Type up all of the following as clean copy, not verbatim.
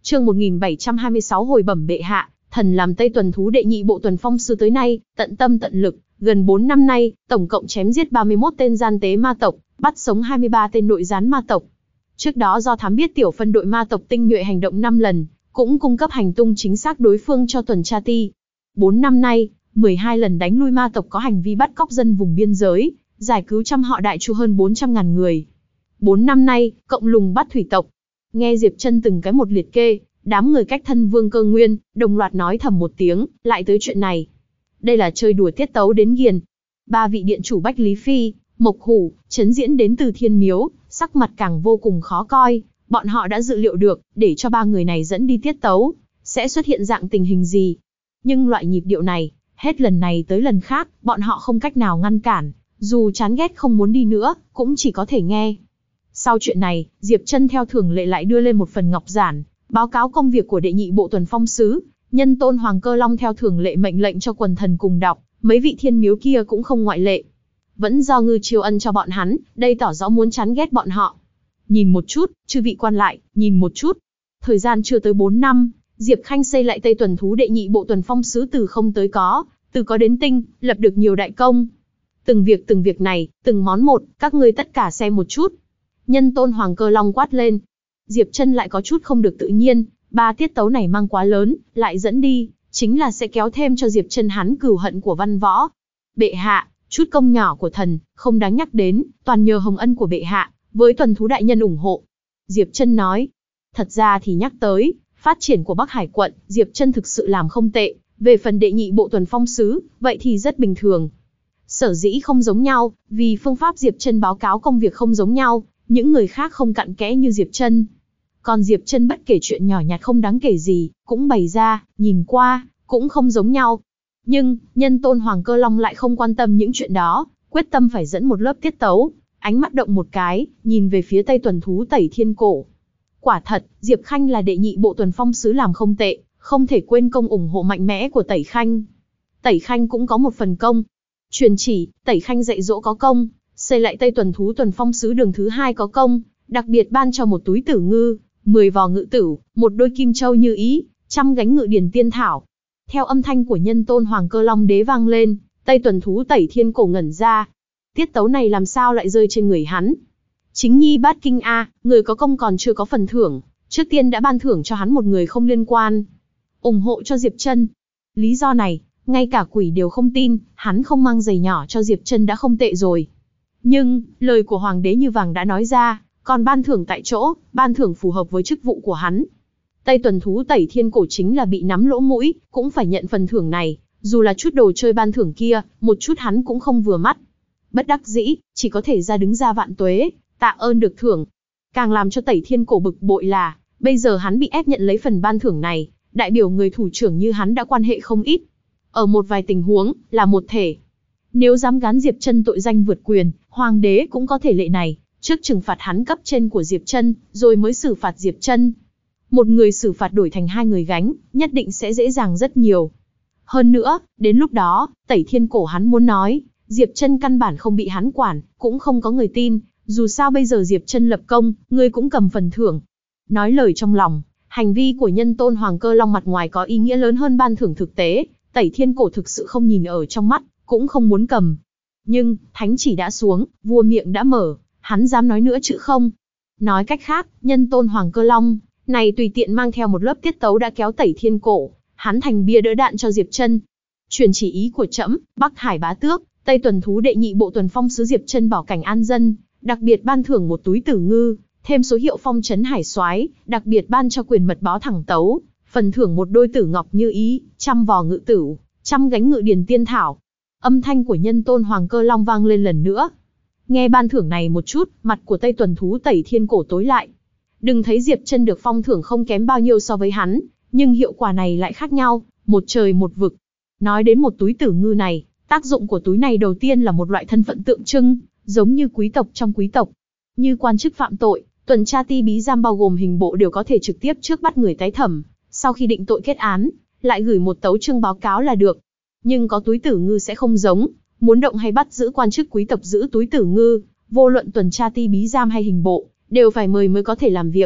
Chương 1726 hồi bẩm bệ hạ, thần làm Tây Tuần Thú đệ nhị bộ tuần phong sứ tới nay, tận tâm tận lực, gần 4 năm nay, tổng cộng chém giết 31 tên gian tế ma tộc, bắt sống 23 tên nội gián ma tộc. Trước đó do thám biết tiểu phân đội ma tộc tinh nhuệ hành động 5 lần, cũng cung cấp hành tung chính xác đối phương cho tuần tra ti. 4 năm nay, 12 lần đánh lui ma tộc có hành vi bắt cóc dân vùng biên giới, giải cứu trăm họ đại chu hơn 400.000 người. 4 năm nay, cộng lùng bắt thủy tộc. Nghe Diệp Chân từng cái một liệt kê, đám người cách thân Vương Cơ Nguyên, đồng loạt nói thầm một tiếng, lại tới chuyện này. Đây là chơi đùa tiết tấu đến ghiền. 3 vị điện chủ Bách Lý Phi, Mộc Hủ, Trấn Diễn đến từ Thiên Miếu, sắc mặt càng vô cùng khó coi. Bọn họ đã dự liệu được, để cho 3 người này dẫn đi tiết tấu, sẽ xuất hiện dạng tình hình gì. Nhưng loại nhịp điệu này, hết lần này tới lần khác, bọn họ không cách nào ngăn cản, dù chán ghét không muốn đi nữa, cũng chỉ có thể nghe. Sau chuyện này, Diệp Chân theo thường lệ lại đưa lên một phần ngọc giản, báo cáo công việc của đệ nhị bộ tuần phong sứ. Nhân tôn Hoàng Cơ Long theo thường lệ mệnh lệnh cho quần thần cùng đọc, mấy vị thiên miếu kia cũng không ngoại lệ. Vẫn do ngư chiêu ân cho bọn hắn, đây tỏ rõ muốn chán ghét bọn họ. Nhìn một chút, chư vị quan lại, nhìn một chút. Thời gian chưa tới 4 năm, Diệp Khanh xây lại Tây Tuần Thú đệ nhị bộ tuần phong sứ từ không tới có, từ có đến tinh, lập được nhiều đại công. Từng việc này, từng món một, các ngươi tất cả xem một chút. Nhân tôn Hoàng Cơ Long quát lên. Diệp Chân lại có chút không được tự nhiên, 3 tiết tấu này mang quá lớn, lại dẫn đi, chính là sẽ kéo thêm cho Diệp Chân hắn cừu hận của văn võ. Bệ hạ, chút công nhỏ của thần, không đáng nhắc đến, toàn nhờ hồng ân của bệ hạ, với tuần thú đại nhân ủng hộ. Diệp Chân nói. Thật ra thì nhắc tới, phát triển của Bắc Hải quận, Diệp Chân thực sự làm không tệ, về phần đệ nhị bộ tuần phong sứ, vậy thì rất bình thường. Sở dĩ không giống nhau, vì phương pháp Diệp Chân báo cáo công việc không giống nhau, những người khác không cặn kẽ như Diệp Chân. Còn Diệp Chân bất kể chuyện nhỏ nhặt không đáng kể gì, cũng bày ra, nhìn qua, cũng không giống nhau. Nhưng, nhân tôn Hoàng Cơ Long lại không quan tâm những chuyện đó, quyết tâm phải dẫn một lớp tiết tấu, ánh mắt động một cái, nhìn về phía Tây Tuần Thú Tẩy Thiên Cổ. Quả thật, Diệp Khanh là đệ nhị bộ tuần phong sứ làm không tệ, không thể quên công ủng hộ mạnh mẽ của Tẩy Khanh. Tẩy Khanh cũng có một phần công. Truyền chỉ, Tẩy Khanh dạy dỗ có công, xây lại Tây Tuần Thú tuần phong sứ đường thứ 2 có công, đặc biệt ban cho một túi tử ngư, 10 vò ngự tửu, một đôi kim châu như ý, 100 gánh ngự điển tiên thảo. Theo âm thanh của nhân tôn Hoàng Cơ Long đế vang lên, Tây Tuần Thú Tẩy Thiên Cổ ngẩn ra. Tiết tấu này làm sao lại rơi trên người hắn? Chính nhi bát kinh a, người có công còn chưa có phần thưởng, trước tiên đã ban thưởng cho hắn một người không liên quan. Ủng hộ cho Diệp Chân. Lý do này, ngay cả quỷ đều không tin, hắn không mang giày nhỏ cho Diệp Chân đã không tệ rồi. Nhưng, lời của Hoàng đế như vàng đã nói ra, còn ban thưởng tại chỗ, ban thưởng phù hợp với chức vụ của hắn. Tây Tuần Thú Tẩy Thiên Cổ chính là bị nắm lỗ mũi, cũng phải nhận phần thưởng này, dù là chút đồ chơi ban thưởng kia, một chút hắn cũng không vừa mắt. Bất đắc dĩ, chỉ có thể ra đứng ra vạn tuế, tạ ơn được thưởng. Càng làm cho Tẩy Thiên Cổ bực bội là, bây giờ hắn bị ép nhận lấy phần ban thưởng này, đại biểu người thủ trưởng như hắn đã quan hệ không ít. Ở một vài tình huống, là một thể. Nếu dám gán Diệp Chân tội danh vượt quyền, Hoàng đế cũng có thể lệ này, trước trừng phạt hắn cấp trên của Diệp Chân, rồi mới xử phạt Diệp Chân. Một người xử phạt đổi thành 2 người gánh, nhất định sẽ dễ dàng rất nhiều. Hơn nữa, đến lúc đó, Tẩy Thiên Cổ hắn muốn nói, Diệp Chân căn bản không bị hắn quản, cũng không có người tin, dù sao bây giờ Diệp Chân lập công, người cũng cầm phần thưởng. Nói lời trong lòng, hành vi của nhân tôn Hoàng Cơ Long mặt ngoài có ý nghĩa lớn hơn ban thưởng thực tế, Tẩy Thiên Cổ thực sự không nhìn ở trong mắt, cũng không muốn cầm. Nhưng, thánh chỉ đã xuống, vua miệng đã mở, hắn dám nói nữa chữ không? Nói cách khác, nhân tôn Hoàng Cơ Long này tùy tiện mang theo một lớp tiết tấu đã kéo Tẩy Thiên Cổ, hắn thành bia đỡ đạn cho Diệp Chân. Truyền chỉ ý của trẫm, Bắc Hải bá tước, Tây Tuần Thú đệ nhị bộ tuần phong sứ Diệp Chân bảo cảnh an dân, đặc biệt ban thưởng một túi tử ngư, thêm số hiệu phong trấn hải soái, đặc biệt ban cho quyền mật báo thẳng tấu, phần thưởng một đôi tử ngọc như ý, 100 vò ngự tửu, 100 gánh ngự điển tiên thảo. Âm thanh của nhân tôn Hoàng Cơ Long vang lên lần nữa. Nghe ban thưởng này một chút, mặt của Tây Tuần Thú Tẩy Thiên Cổ tối lại. Đừng thấy Diệp Chân được phong thưởng không kém bao nhiêu so với hắn, nhưng hiệu quả này lại khác nhau, một trời một vực. Nói đến một túi tử ngư này, tác dụng của túi này đầu tiên là một loại thân phận tượng trưng, giống như quý tộc trong quý tộc. Như quan chức phạm tội, tuần tra ti bí giam bao gồm hình bộ đều có thể trực tiếp trước bắt người tái thẩm, sau khi định tội kết án, lại gửi một tấu chương báo cáo là được. Nhưng có túi tử ngư sẽ không giống, muốn động hay bắt giữ quan chức quý tộc giữ túi tử ngư, vô luận tuần tra ti bí giam hay hình bộ, đều phải mời mới có thể làm việc.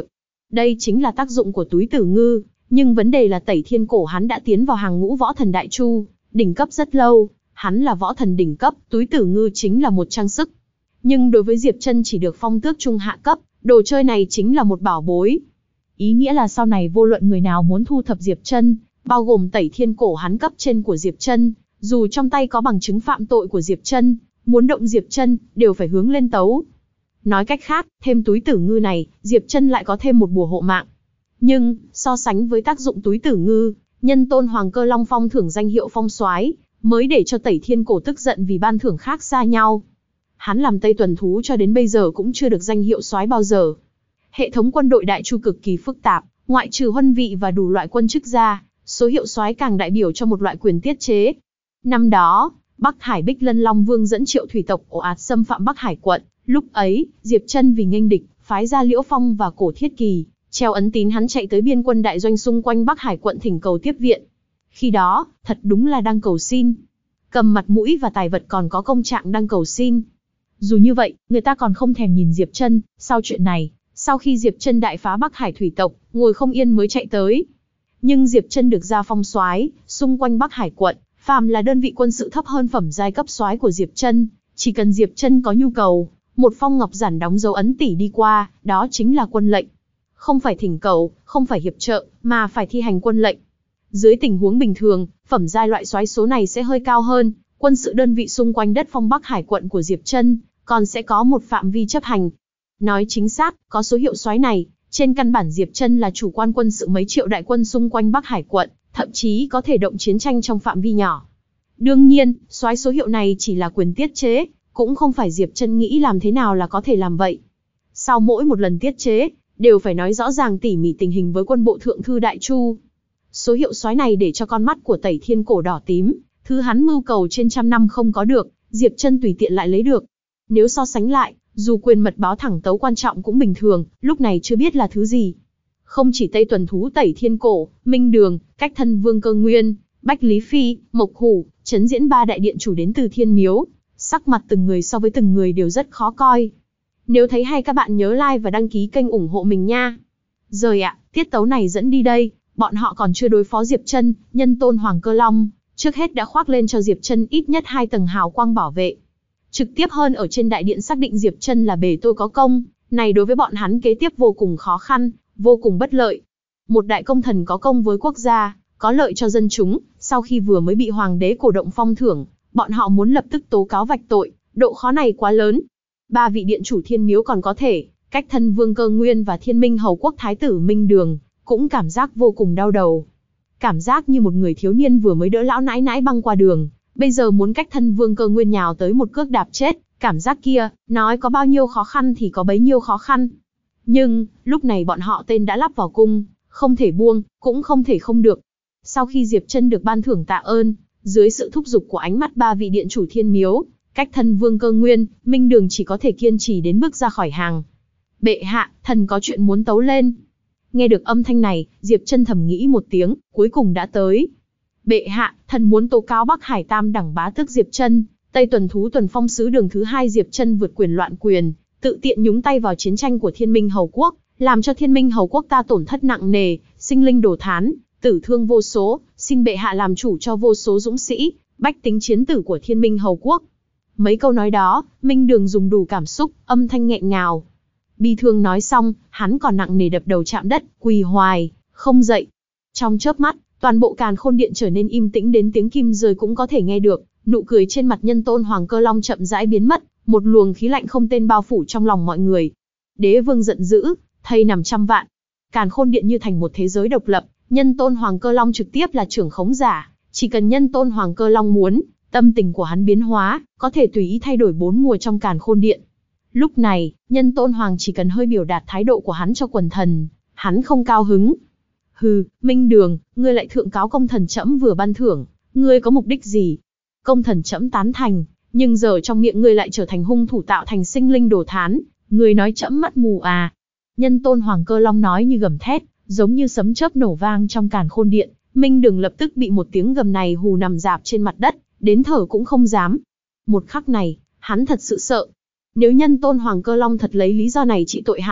Đây chính là tác dụng của túi tử ngư, nhưng vấn đề là Tẩy Thiên Cổ hắn đã tiến vào hàng ngũ võ thần đại chu, đỉnh cấp rất lâu, hắn là võ thần đỉnh cấp, túi tử ngư chính là một trang sức. Nhưng đối với Diệp Trân chỉ được phong tước trung hạ cấp, đồ chơi này chính là một bảo bối. Ý nghĩa là sau này vô luận người nào muốn thu thập Diệp Trân, bao gồm Tẩy Thiên Cổ hắn cấp trên của Diệp Trân, dù trong tay có bằng chứng phạm tội của Diệp Trân, muốn động Diệp Trân, đều phải hướng lên tấu. Nói cách khác, thêm túi tử ngư này, Diệp Trân lại có thêm một bùa hộ mạng. Nhưng, so sánh với tác dụng túi tử ngư, Nhân Tôn Hoàng Cơ Long phong thưởng danh hiệu phong soái, mới để cho Tẩy Thiên Cổ tức giận vì ban thưởng khác xa nhau. Hắn làm Tây Tuần Thú cho đến bây giờ cũng chưa được danh hiệu soái bao giờ. Hệ thống quân đội đại chu cực kỳ phức tạp, ngoại trừ huân vị và đủ loại quân chức ra, số hiệu soái càng đại biểu cho một loại quyền tiết chế. Năm đó, Bắc Hải Bích Lân Long Vương dẫn Triệu thủy tộc ồ ạt xâm phạm Bắc Hải quận, lúc ấy, Diệp Trân vì nghênh địch, phái ra Liễu Phong và Cổ Thiết Kỳ, treo ấn tín hắn chạy tới biên quân đại doanh xung quanh Bắc Hải quận thỉnh cầu tiếp viện. Khi đó, thật đúng là đang cầu xin. Cầm mặt mũi và tài vật còn có công trạng đang cầu xin. Dù như vậy, người ta còn không thèm nhìn Diệp Trân, sau chuyện này, sau khi Diệp Trân đại phá Bắc Hải thủy tộc, ngồi không yên mới chạy tới. Nhưng Diệp Trân được ra phong soái, xung quanh Bắc Hải quận, phàm là đơn vị quân sự thấp hơn phẩm giai cấp soái của Diệp Trân, chỉ cần Diệp Trân có nhu cầu, một phong ngọc giản đóng dấu ấn tỷ đi qua, đó chính là quân lệnh. Không phải thỉnh cầu, không phải hiệp trợ, mà phải thi hành quân lệnh. Dưới tình huống bình thường, phẩm giai loại soái số này sẽ hơi cao hơn, quân sự đơn vị xung quanh đất phong Bắc Hải quận của Diệp Trân, còn sẽ có một phạm vi chấp hành. Nói chính xác, có số hiệu soái này, trên căn bản Diệp Trân là chủ quan quân sự mấy triệu đại quân xung quanh Bắc Hải quận, thậm chí có thể động chiến tranh trong phạm vi nhỏ. Đương nhiên, soái số hiệu này chỉ là quyền tiết chế, cũng không phải Diệp Trân nghĩ làm thế nào là có thể làm vậy. Sau mỗi một lần tiết chế, đều phải nói rõ ràng tỉ mỉ tình hình với quân bộ thượng thư đại chu. Số hiệu soái này để cho con mắt của Tẩy Thiên Cổ đỏ tím, thứ hắn mưu cầu trên trăm năm không có được, Diệp Trân tùy tiện lại lấy được. Nếu so sánh lại, dù quyền mật báo thẳng tấu quan trọng cũng bình thường, lúc này chưa biết là thứ gì. Không chỉ Tây Tuần Thú Tẩy Thiên Cổ, Minh Đường, Cách Thân Vương Cơ Nguyên, Bách Lý Phi, Mộc Hủ, Trấn Diễn ba đại điện chủ đến từ Thiên Miếu, sắc mặt từng người so với từng người đều rất khó coi. Nếu thấy hay các bạn nhớ like và đăng ký kênh ủng hộ mình nha. Rồi ạ, tiết tấu này dẫn đi đây, bọn họ còn chưa đối phó Diệp Trân, Nhân Tôn Hoàng Cơ Long, trước hết đã khoác lên cho Diệp Trân ít nhất 2 tầng hào quang bảo vệ. Trực tiếp hơn ở trên đại điện xác định Diệp Trân là bề tôi có công, này đối với bọn hắn kế tiếp vô cùng khó khăn, vô cùng bất lợi. Một đại công thần có công với quốc gia, có lợi cho dân chúng, sau khi vừa mới bị hoàng đế cổ động phong thưởng, bọn họ muốn lập tức tố cáo vạch tội, độ khó này quá lớn. 3 vị điện chủ Thiên Miếu còn có thể, Cách Thân Vương Cơ Nguyên và Thiên Minh Hầu Quốc Thái tử Minh Đường, cũng cảm giác vô cùng đau đầu. Cảm giác như một người thiếu niên vừa mới đỡ lão nãi nãi băng qua đường, bây giờ muốn Cách Thân Vương Cơ Nguyên nhào tới một cước đạp chết, cảm giác kia, nói có bao nhiêu khó khăn thì có bấy nhiêu khó khăn. Nhưng, lúc này bọn họ tên đã lắp vào cung, không thể buông, cũng không thể không được. Sau khi Diệp Trân được ban thưởng tạ ơn, dưới sự thúc giục của ánh mắt 3 vị điện chủ Thiên Miếu, Cách Thân Vương Cơ Nguyên, Minh Đường chỉ có thể kiên trì đến bước ra khỏi hàng. Bệ hạ, thần có chuyện muốn tấu lên. Nghe được âm thanh này, Diệp Trân thầm nghĩ một tiếng, cuối cùng đã tới. Bệ hạ, thần muốn tố cáo Bắc Hải Tam đẳng bá tước Diệp Trân, Tây Tuần Thú Tuần Phong sứ đường thứ 2 Diệp Trân vượt quyền loạn quyền, tự tiện nhúng tay vào chiến tranh của Thiên Minh Hầu Quốc, làm cho Thiên Minh Hầu Quốc ta tổn thất nặng nề, sinh linh đổ thán, tử thương vô số, xin bệ hạ làm chủ cho vô số dũng sĩ, bách tính chiến tử của Thiên Minh Hầu Quốc. Mấy câu nói đó, Minh Đường dùng đủ cảm xúc, âm thanh nghẹn ngào. Bi thương nói xong, hắn còn nặng nề đập đầu chạm đất, quỳ hoài, không dậy. Trong chớp mắt, toàn bộ Càn Khôn Điện trở nên im tĩnh đến tiếng kim rơi cũng có thể nghe được, nụ cười trên mặt Nhân Tôn Hoàng Cơ Long chậm rãi biến mất, một luồng khí lạnh không tên bao phủ trong lòng mọi người. Đế vương giận dữ, thây nằm trăm vạn. Càn Khôn Điện như thành một thế giới độc lập, Nhân Tôn Hoàng Cơ Long trực tiếp là trưởng khống giả, chỉ cần Nhân Tôn Hoàng Cơ Long muốn, tâm tình của hắn biến hóa, có thể tùy ý thay đổi 4 mùa trong Càn Khôn Điện. Lúc này, Nhân Tôn Hoàng chỉ cần hơi biểu đạt thái độ của hắn cho quần thần, hắn không cao hứng. Hừ, Minh Đường, ngươi lại thượng cáo công thần trẫm vừa ban thưởng, ngươi có mục đích gì? Công thần trẫm tán thành, nhưng giờ trong miệng ngươi lại trở thành hung thủ tạo thành sinh linh đổ thán, ngươi nói trẫm mắt mù à? Nhân Tôn Hoàng Cơ Long nói như gầm thét, giống như sấm chớp nổ vang trong Càn Khôn Điện. Minh Đường lập tức bị một tiếng gầm này hù nằm rạp trên mặt đất, đến thở cũng không dám. Một khắc này, hắn thật sự sợ. Nếu Nhân Tôn Hoàng Cơ Long thật lấy lý do này trị tội hắn,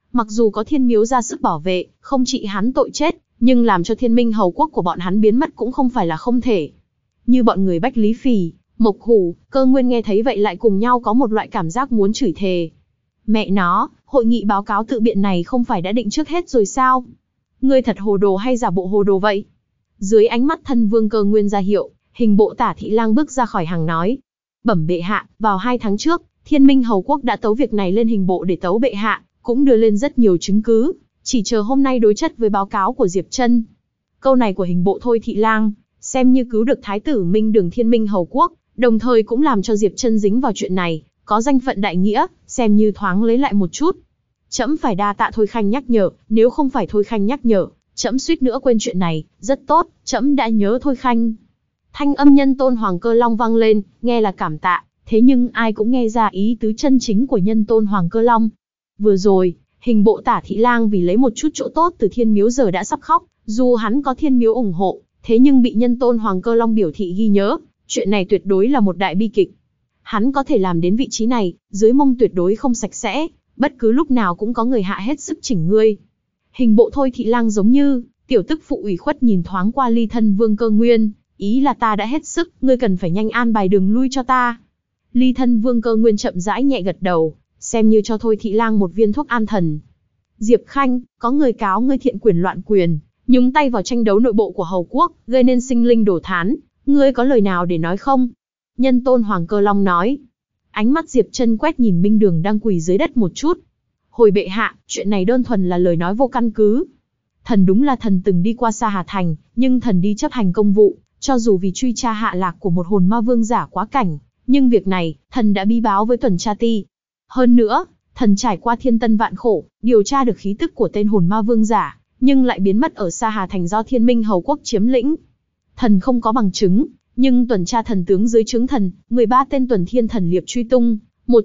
Mặc dù có thiên miếu ra sức bảo vệ, không trị hắn tội chết, nhưng làm cho thiên minh hầu quốc của bọn hắn biến mất cũng không phải là không thể. Như bọn người Bách Lý Phì, Mộc Hủ, Cơ Nguyên nghe thấy vậy lại cùng nhau có một loại cảm giác muốn chửi thề. Mẹ nó, hội nghị báo cáo tự biện này không phải đã định trước hết rồi sao? Ngươi thật hồ đồ hay giả bộ hồ đồ vậy? Dưới ánh mắt thân vương Cơ Nguyên ra hiệu, hình bộ Tả Thị Lang bước ra khỏi hàng nói. Bẩm bệ hạ, vào 2 tháng trước, Thiên Minh Hầu Quốc đã tấu việc này lên hình bộ để tấu bệ hạ, cũng đưa lên rất nhiều chứng cứ, chỉ chờ hôm nay đối chất với báo cáo của Diệp Trân. Câu này của hình bộ Thôi Thị Lang, xem như cứu được Thái tử Minh Đường Thiên Minh Hầu Quốc, đồng thời cũng làm cho Diệp Trân dính vào chuyện này, có danh phận đại nghĩa, xem như thoáng lấy lại một chút. Trẫm phải đa tạ Thôi Khanh nhắc nhở, nếu không phải Thôi Khanh nhắc nhở, trẫm suýt nữa quên chuyện này. Rất tốt, trẫm đã nhớ Thôi Khanh. Thanh âm Nhân Tôn Hoàng Cơ Long vang lên, nghe là cảm tạ, thế nhưng ai cũng nghe ra ý tứ chân chính của Nhân Tôn Hoàng Cơ Long. Vừa rồi, hình bộ Tả Thị Lang vì lấy một chút chỗ tốt từ thiên miếu giờ đã sắp khóc, dù hắn có thiên miếu ủng hộ, thế nhưng bị Nhân Tôn Hoàng Cơ Long biểu thị ghi nhớ, chuyện này tuyệt đối là một đại bi kịch. Hắn có thể làm đến vị trí này, dưới mông tuyệt đối không sạch sẽ, bất cứ lúc nào cũng có người hạ hết sức chỉnh ngươi. Hình bộ Thôi Thị Lang giống như tiểu tức phụ ủy khuất nhìn thoáng qua Ly Thân Vương Cơ Nguyên, ý là ta đã hết sức, ngươi cần phải nhanh an bài đường lui cho ta. Ly Thân Vương Cơ Nguyên chậm rãi nhẹ gật đầu, xem như cho Thôi Thị Lang một viên thuốc an thần. Diệp Khanh, có người cáo ngươi thiện quyền loạn quyền, nhúng tay vào tranh đấu nội bộ của Hầu Quốc, gây nên sinh linh đổ thán, ngươi có lời nào để nói không? Nhân Tôn Hoàng Cơ Long nói. Ánh mắt Diệp Trân quét nhìn Minh Đường đang quỳ dưới đất một chút. Hồi bệ hạ, chuyện này đơn thuần là lời nói vô căn cứ. Thần đúng là thần từng đi qua Sa Hà Thành, nhưng thần đi chấp hành công vụ, cho dù vì truy tra hạ lạc của một hồn ma vương giả quá cảnh, nhưng việc này, thần đã bi báo với tuần tra ti. Hơn nữa, thần trải qua thiên tân vạn khổ, điều tra được khí tức của tên hồn ma vương giả, nhưng lại biến mất ở Sa Hà Thành do Thiên Minh Hầu Quốc chiếm lĩnh. Thần không có bằng chứng, nhưng tuần tra thần tướng dưới trướng thần, 13 tên tuần thiên thần liệp truy tung,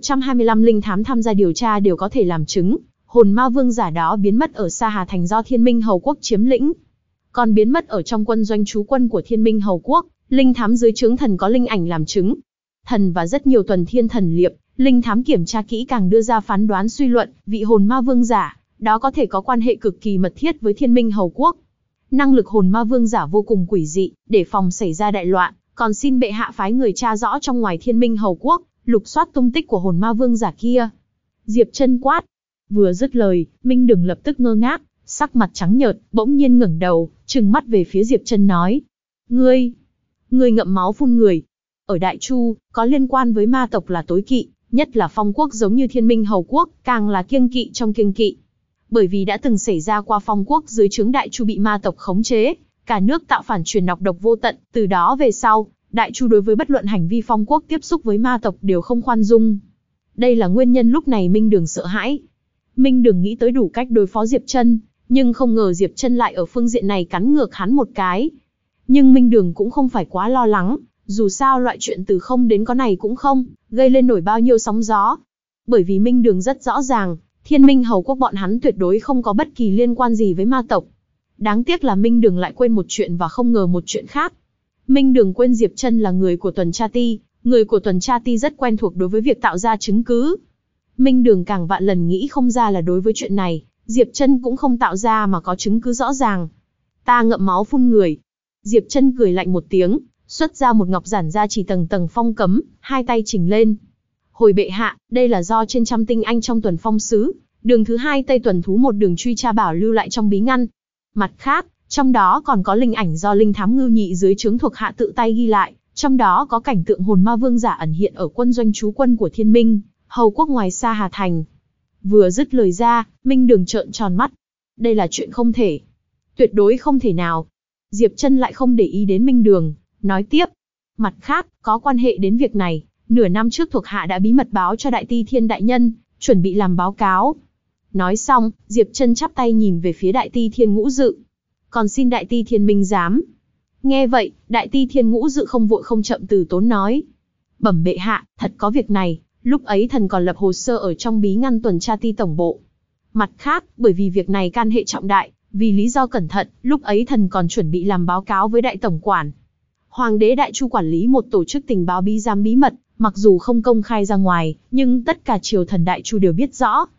125 linh thám tham gia điều tra đều có thể làm chứng, hồn ma vương giả đó biến mất ở Sa Hà Thành do Thiên Minh Hầu Quốc chiếm lĩnh. Còn biến mất ở trong quân doanh trú quân của Thiên Minh Hầu Quốc, linh thám dưới trướng thần có linh ảnh làm chứng. Thần và rất nhiều tuần thiên thần liệp, linh thám kiểm tra kỹ càng đưa ra phán đoán suy luận, vị hồn ma vương giả, đó có thể có quan hệ cực kỳ mật thiết với Thiên Minh Hầu Quốc. Năng lực hồn ma vương giả vô cùng quỷ dị, để phòng xảy ra đại loạn, còn xin bệ hạ phái người tra rõ trong ngoài Thiên Minh Hầu Quốc, lục soát tung tích của hồn ma vương giả kia. Diệp Trân quát. Vừa dứt lời, Minh Đường lập tức ngơ ngác, sắc mặt trắng nhợt, bỗng nhiên ngẩng đầu, trừng mắt về phía Diệp Trân nói. Ngươi ngậm máu phun người. Ở Đại Chu, có liên quan với ma tộc là tối kỵ, nhất là phong quốc giống như Thiên Minh Hầu Quốc, càng là kiêng kỵ trong kiêng kỵ. Bởi vì đã từng xảy ra qua phong quốc dưới trướng Đại Chu bị ma tộc khống chế, cả nước tạo phản truyền nọc độc vô tận, từ đó về sau, Đại Chu đối với bất luận hành vi phong quốc tiếp xúc với ma tộc đều không khoan dung. Đây là nguyên nhân lúc này Minh Đường sợ hãi. Minh Đường nghĩ tới đủ cách đối phó Diệp Trân, nhưng không ngờ Diệp Trân lại ở phương diện này cắn ngược hắn một cái. Nhưng Minh Đường cũng không phải quá lo lắng, dù sao loại chuyện từ không đến có này cũng không gây lên nổi bao nhiêu sóng gió. Bởi vì Minh Đường rất rõ ràng, Thiên Minh Hầu Quốc bọn hắn tuyệt đối không có bất kỳ liên quan gì với ma tộc. Đáng tiếc là Minh Đường lại quên một chuyện và không ngờ một chuyện khác. Minh Đường quên Diệp Trân là người của tuần tra ti, người của tuần tra ti rất quen thuộc đối với việc tạo ra chứng cứ. Minh Đường càng vạn lần nghĩ không ra là đối với chuyện này, Diệp Trân cũng không tạo ra mà có chứng cứ rõ ràng. Ta ngậm máu phun người. Diệp Trân cười lạnh một tiếng, xuất ra một ngọc giản ra chỉ tầng tầng phong cấm, hai tay chỉnh lên. Hồi bệ hạ, đây là do trên trăm tinh anh trong tuần phong sứ, đường thứ 2 Tây tuần thú một đường truy tra bảo lưu lại trong bí ngăn. Mặt khác, trong đó còn có linh ảnh do linh thám Ngưu Nhị dưới trướng thuộc hạ tự tay ghi lại, trong đó có cảnh tượng hồn ma vương giả ẩn hiện ở quân doanh trú quân của Thiên Minh Hầu Quốc ngoài Sa Hà Thành. Vừa dứt lời ra, Minh Đường trợn tròn mắt. Đây là chuyện không thể. Tuyệt đối không thể nào. Diệp Trân lại không để ý đến Minh Đường, nói tiếp. Mặt khác, có quan hệ đến việc này, nửa năm trước thuộc hạ đã bí mật báo cho Đại Ti Thiên Đại Nhân, chuẩn bị làm báo cáo. Nói xong, Diệp Trân chắp tay nhìn về phía Đại Ti Thiên Ngũ Dự. Còn xin Đại Ti Thiên minh giám. Nghe vậy, Đại Ti Thiên Ngũ Dự không vội không chậm từ tốn nói. Bẩm bệ hạ, thật có việc này, lúc ấy thần còn lập hồ sơ ở trong bí ngăn tuần tra ti tổng bộ. Mặt khác, bởi vì việc này can hệ trọng đại, vì lý do cẩn thận, lúc ấy thần còn chuẩn bị làm báo cáo với đại tổng quản. Hoàng đế Đại Chu quản lý một tổ chức tình báo bí giám bí mật, mặc dù không công khai ra ngoài, nhưng tất cả triều thần Đại Chu đều biết rõ.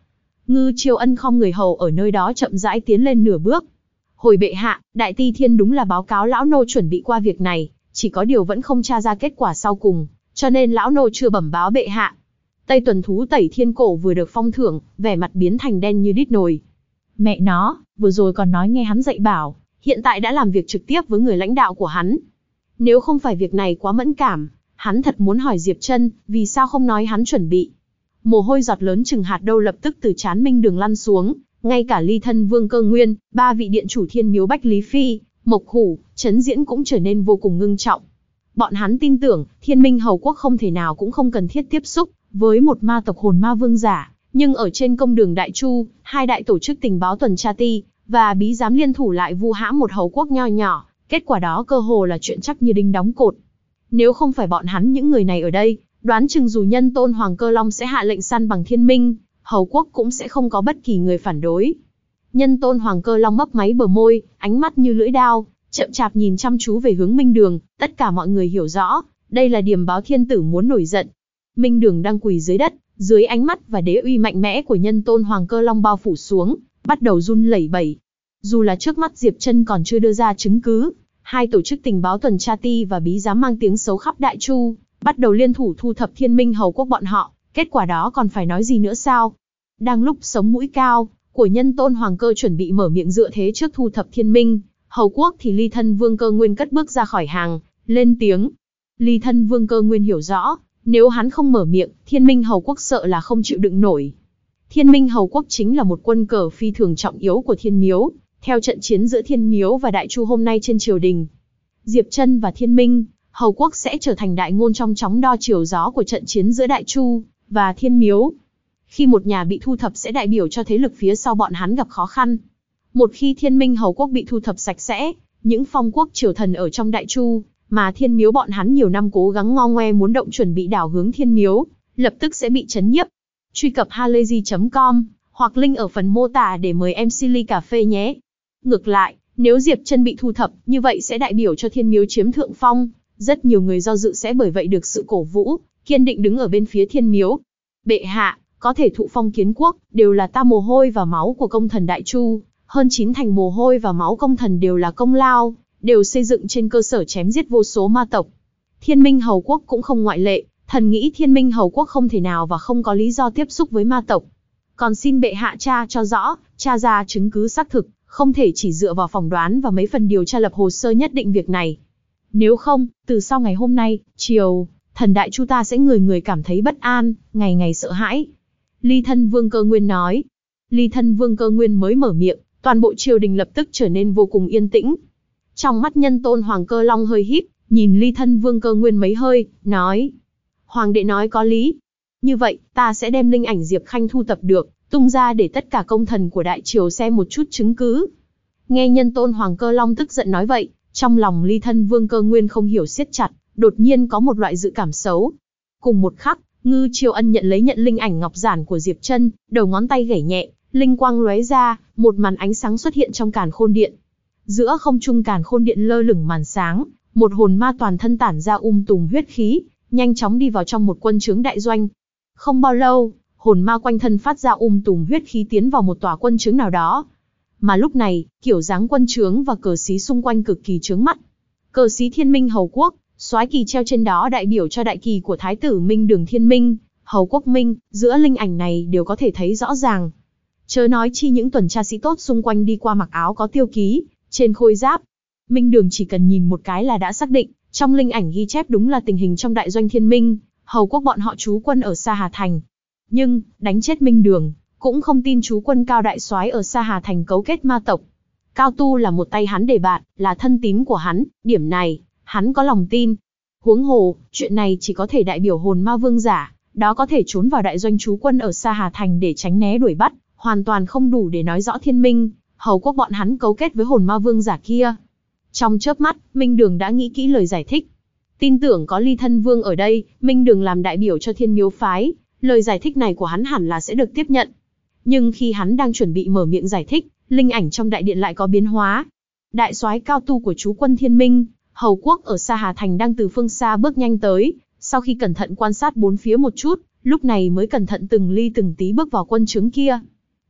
Ngư Chiêu Ân khom người hầu ở nơi đó chậm rãi tiến lên nửa bước. Hồi bệ hạ, Đại Ti Thiên đúng là báo cáo lão nô chuẩn bị qua việc này, chỉ có điều vẫn không tra ra kết quả sau cùng, cho nên lão nô chưa bẩm báo bệ hạ. Tây tuần thú Tẩy Thiên Cổ vừa được phong thưởng, vẻ mặt biến thành đen như đít nồi. Mẹ nó, vừa rồi còn nói nghe hắn dạy bảo, hiện tại đã làm việc trực tiếp với người lãnh đạo của hắn. Nếu không phải việc này quá mẫn cảm, hắn thật muốn hỏi Diệp Trân, vì sao không nói hắn chuẩn bị. Mồ hôi giọt lớn chừng hạt đâu lập tức từ trán Minh Đường lăn xuống, ngay cả Ly Thân Vương Cơ Nguyên, 3 vị điện chủ Thiên Miếu Bách Lý Phi, Mộc Hủ, Trấn Diễn cũng trở nên vô cùng ngưng trọng. Bọn hắn tin tưởng, Thiên Minh Hầu Quốc không thể nào cũng không cần thiết tiếp xúc với một ma tộc hồn ma vương giả, nhưng ở trên công đường Đại Chu, hai đại tổ chức tình báo tuần tra ti và bí giám liên thủ lại vu hãm một hầu quốc nho nhỏ, kết quả đó cơ hồ là chuyện chắc như đinh đóng cột. Nếu không phải bọn hắn những người này ở đây, đoán chừng dù Nhân Tôn Hoàng Cơ Long sẽ hạ lệnh săn bằng Thiên Minh Hầu Quốc cũng sẽ không có bất kỳ người phản đối. Nhân Tôn Hoàng Cơ Long mấp máy bờ môi, ánh mắt như lưỡi dao, chậm chạp nhìn chăm chú về hướng Minh Đường. Tất cả mọi người hiểu rõ, đây là điềm báo thiên tử muốn nổi giận. Minh Đường đang quỳ dưới đất, dưới ánh mắt và đế uy mạnh mẽ của Nhân Tôn Hoàng Cơ Long bao phủ xuống, bắt đầu run lẩy bẩy. Dù là trước mắt Diệp Trân còn chưa đưa ra chứng cứ, hai tổ chức tình báo tuần tra ti và bí giám mang tiếng xấu khắp Đại Chu, bắt đầu liên thủ thu thập Thiên Minh Hầu Quốc bọn họ, kết quả đó còn phải nói gì nữa sao? Đang lúc sống mũi cao của Nhân Tôn Hoàng Cơ chuẩn bị mở miệng dựa thế trước thu thập Thiên Minh Hầu Quốc thì Ly Thân Vương Cơ Nguyên cất bước ra khỏi hàng, lên tiếng. Ly Thân Vương Cơ Nguyên hiểu rõ, nếu hắn không mở miệng, Thiên Minh Hầu Quốc sợ là không chịu đựng nổi. Thiên Minh Hầu Quốc chính là một quân cờ phi thường trọng yếu của Thiên Miếu, theo trận chiến giữa Thiên Miếu và Đại Chu hôm nay trên triều đình. Diệp Trân và Thiên Minh Hầu Quốc sẽ trở thành đại ngôn trong chóng đo chiều gió của trận chiến giữa Đại Chu và Thiên Miếu. Khi một nhà bị thu thập sẽ đại biểu cho thế lực phía sau bọn hắn gặp khó khăn. Một khi Thiên Minh Hầu Quốc bị thu thập sạch sẽ, những phong quốc triều thần ở trong Đại Chu, mà Thiên Miếu bọn hắn nhiều năm cố gắng ngo ngoe muốn động chuẩn bị đảo hướng Thiên Miếu, lập tức sẽ bị chấn nhiếp. Truy cập halayzi.com, hoặc link ở phần mô tả để mời MC ly cà phê nhé. Ngược lại, nếu Diệp Trân bị thu thập, như vậy sẽ đại biểu cho Thiên Miếu chiếm thượng phong. Rất nhiều người do dự sẽ bởi vậy được sự cổ vũ, kiên định đứng ở bên phía Thiên Miếu. Bệ hạ, có thể thụ phong kiến quốc, đều là ta mồ hôi và máu của công thần Đại Chu. Hơn 9 thành mồ hôi và máu công thần đều là công lao, đều xây dựng trên cơ sở chém giết vô số ma tộc. Thiên Minh Hầu Quốc cũng không ngoại lệ, thần nghĩ Thiên Minh Hầu Quốc không thể nào và không có lý do tiếp xúc với ma tộc. Còn xin bệ hạ tra cho rõ, tra ra chứng cứ xác thực, không thể chỉ dựa vào phỏng đoán và mấy phần điều tra lập hồ sơ nhất định việc này. Nếu không, từ sau ngày hôm nay, thần Đại Chu ta sẽ người người cảm thấy bất an, ngày ngày sợ hãi. Ly Thân Vương Cơ Nguyên nói. Ly Thân Vương Cơ Nguyên mới mở miệng, toàn bộ triều đình lập tức trở nên vô cùng yên tĩnh. Trong mắt Nhân Tôn Hoàng Cơ Long hơi híp, nhìn Ly Thân Vương Cơ Nguyên mấy hơi, nói. Hoàng đệ nói có lý. Như vậy, ta sẽ đem linh ảnh Diệp Khanh thu tập được, tung ra để tất cả công thần của Đại Triều xem một chút chứng cứ. Nghe Nhân Tôn Hoàng Cơ Long tức giận nói vậy, trong lòng Ly Thân Vương Cơ Nguyên không hiểu siết chặt, đột nhiên có một loại dự cảm xấu. Cùng một khắc, Ngư Chiêu Ân nhận linh ảnh ngọc giản của Diệp Trân, đầu ngón tay gảy nhẹ, linh quang lóe ra, một màn ánh sáng xuất hiện trong Càn Khôn Điện. Giữa không trung Càn Khôn Điện lơ lửng màn sáng, một hồn ma toàn thân tản ra tùm huyết khí, nhanh chóng đi vào trong một quân trướng đại doanh. Không bao lâu, hồn ma quanh thân phát ra tùm huyết khí tiến vào một tòa quân trướng nào đó. Mà lúc này, kiểu dáng quân trướng và cờ xí xung quanh cực kỳ chướng mắt. Cờ xí Thiên Minh Hầu Quốc, soái kỳ treo trên đó đại biểu cho đại kỳ của Thái tử Minh Đường Thiên Minh Hầu Quốc Minh, giữa linh ảnh này đều có thể thấy rõ ràng. Chớ nói chi những tuần tra sĩ tốt xung quanh đi qua mặc áo có tiêu ký trên khôi giáp. Minh Đường chỉ cần nhìn một cái là đã xác định, trong linh ảnh ghi chép đúng là tình hình trong đại doanh Thiên Minh Hầu Quốc bọn họ trú quân ở Sa Hà Thành. Nhưng, đánh chết Minh Đường, cũng không tin trú quân Cao đại soái ở Sa Hà Thành cấu kết ma tộc. Cao Tu là một tay hắn để bạn, là thân tín của hắn, điểm này, hắn có lòng tin. Huống hồ, chuyện này chỉ có thể đại biểu hồn ma vương giả, đó có thể trốn vào đại doanh trú quân ở Sa Hà Thành để tránh né đuổi bắt, hoàn toàn không đủ để nói rõ Thiên Minh Hầu Quốc bọn hắn cấu kết với hồn ma vương giả kia. Trong chớp mắt, Minh Đường đã nghĩ kỹ lời giải thích. Tin tưởng có Ly Thân Vương ở đây, Minh Đường làm đại biểu cho Thiên Miếu phái, lời giải thích này của hắn hẳn là sẽ được tiếp nhận. Nhưng khi hắn đang chuẩn bị mở miệng giải thích, linh ảnh trong đại điện lại có biến hóa. Đại soái Cao Tu của trú quân Thiên Minh Hầu Quốc ở Sa Hà Thành đang từ phương xa bước nhanh tới, sau khi cẩn thận quan sát bốn phía một chút, lúc này mới cẩn thận từng ly từng tí bước vào quân trướng kia.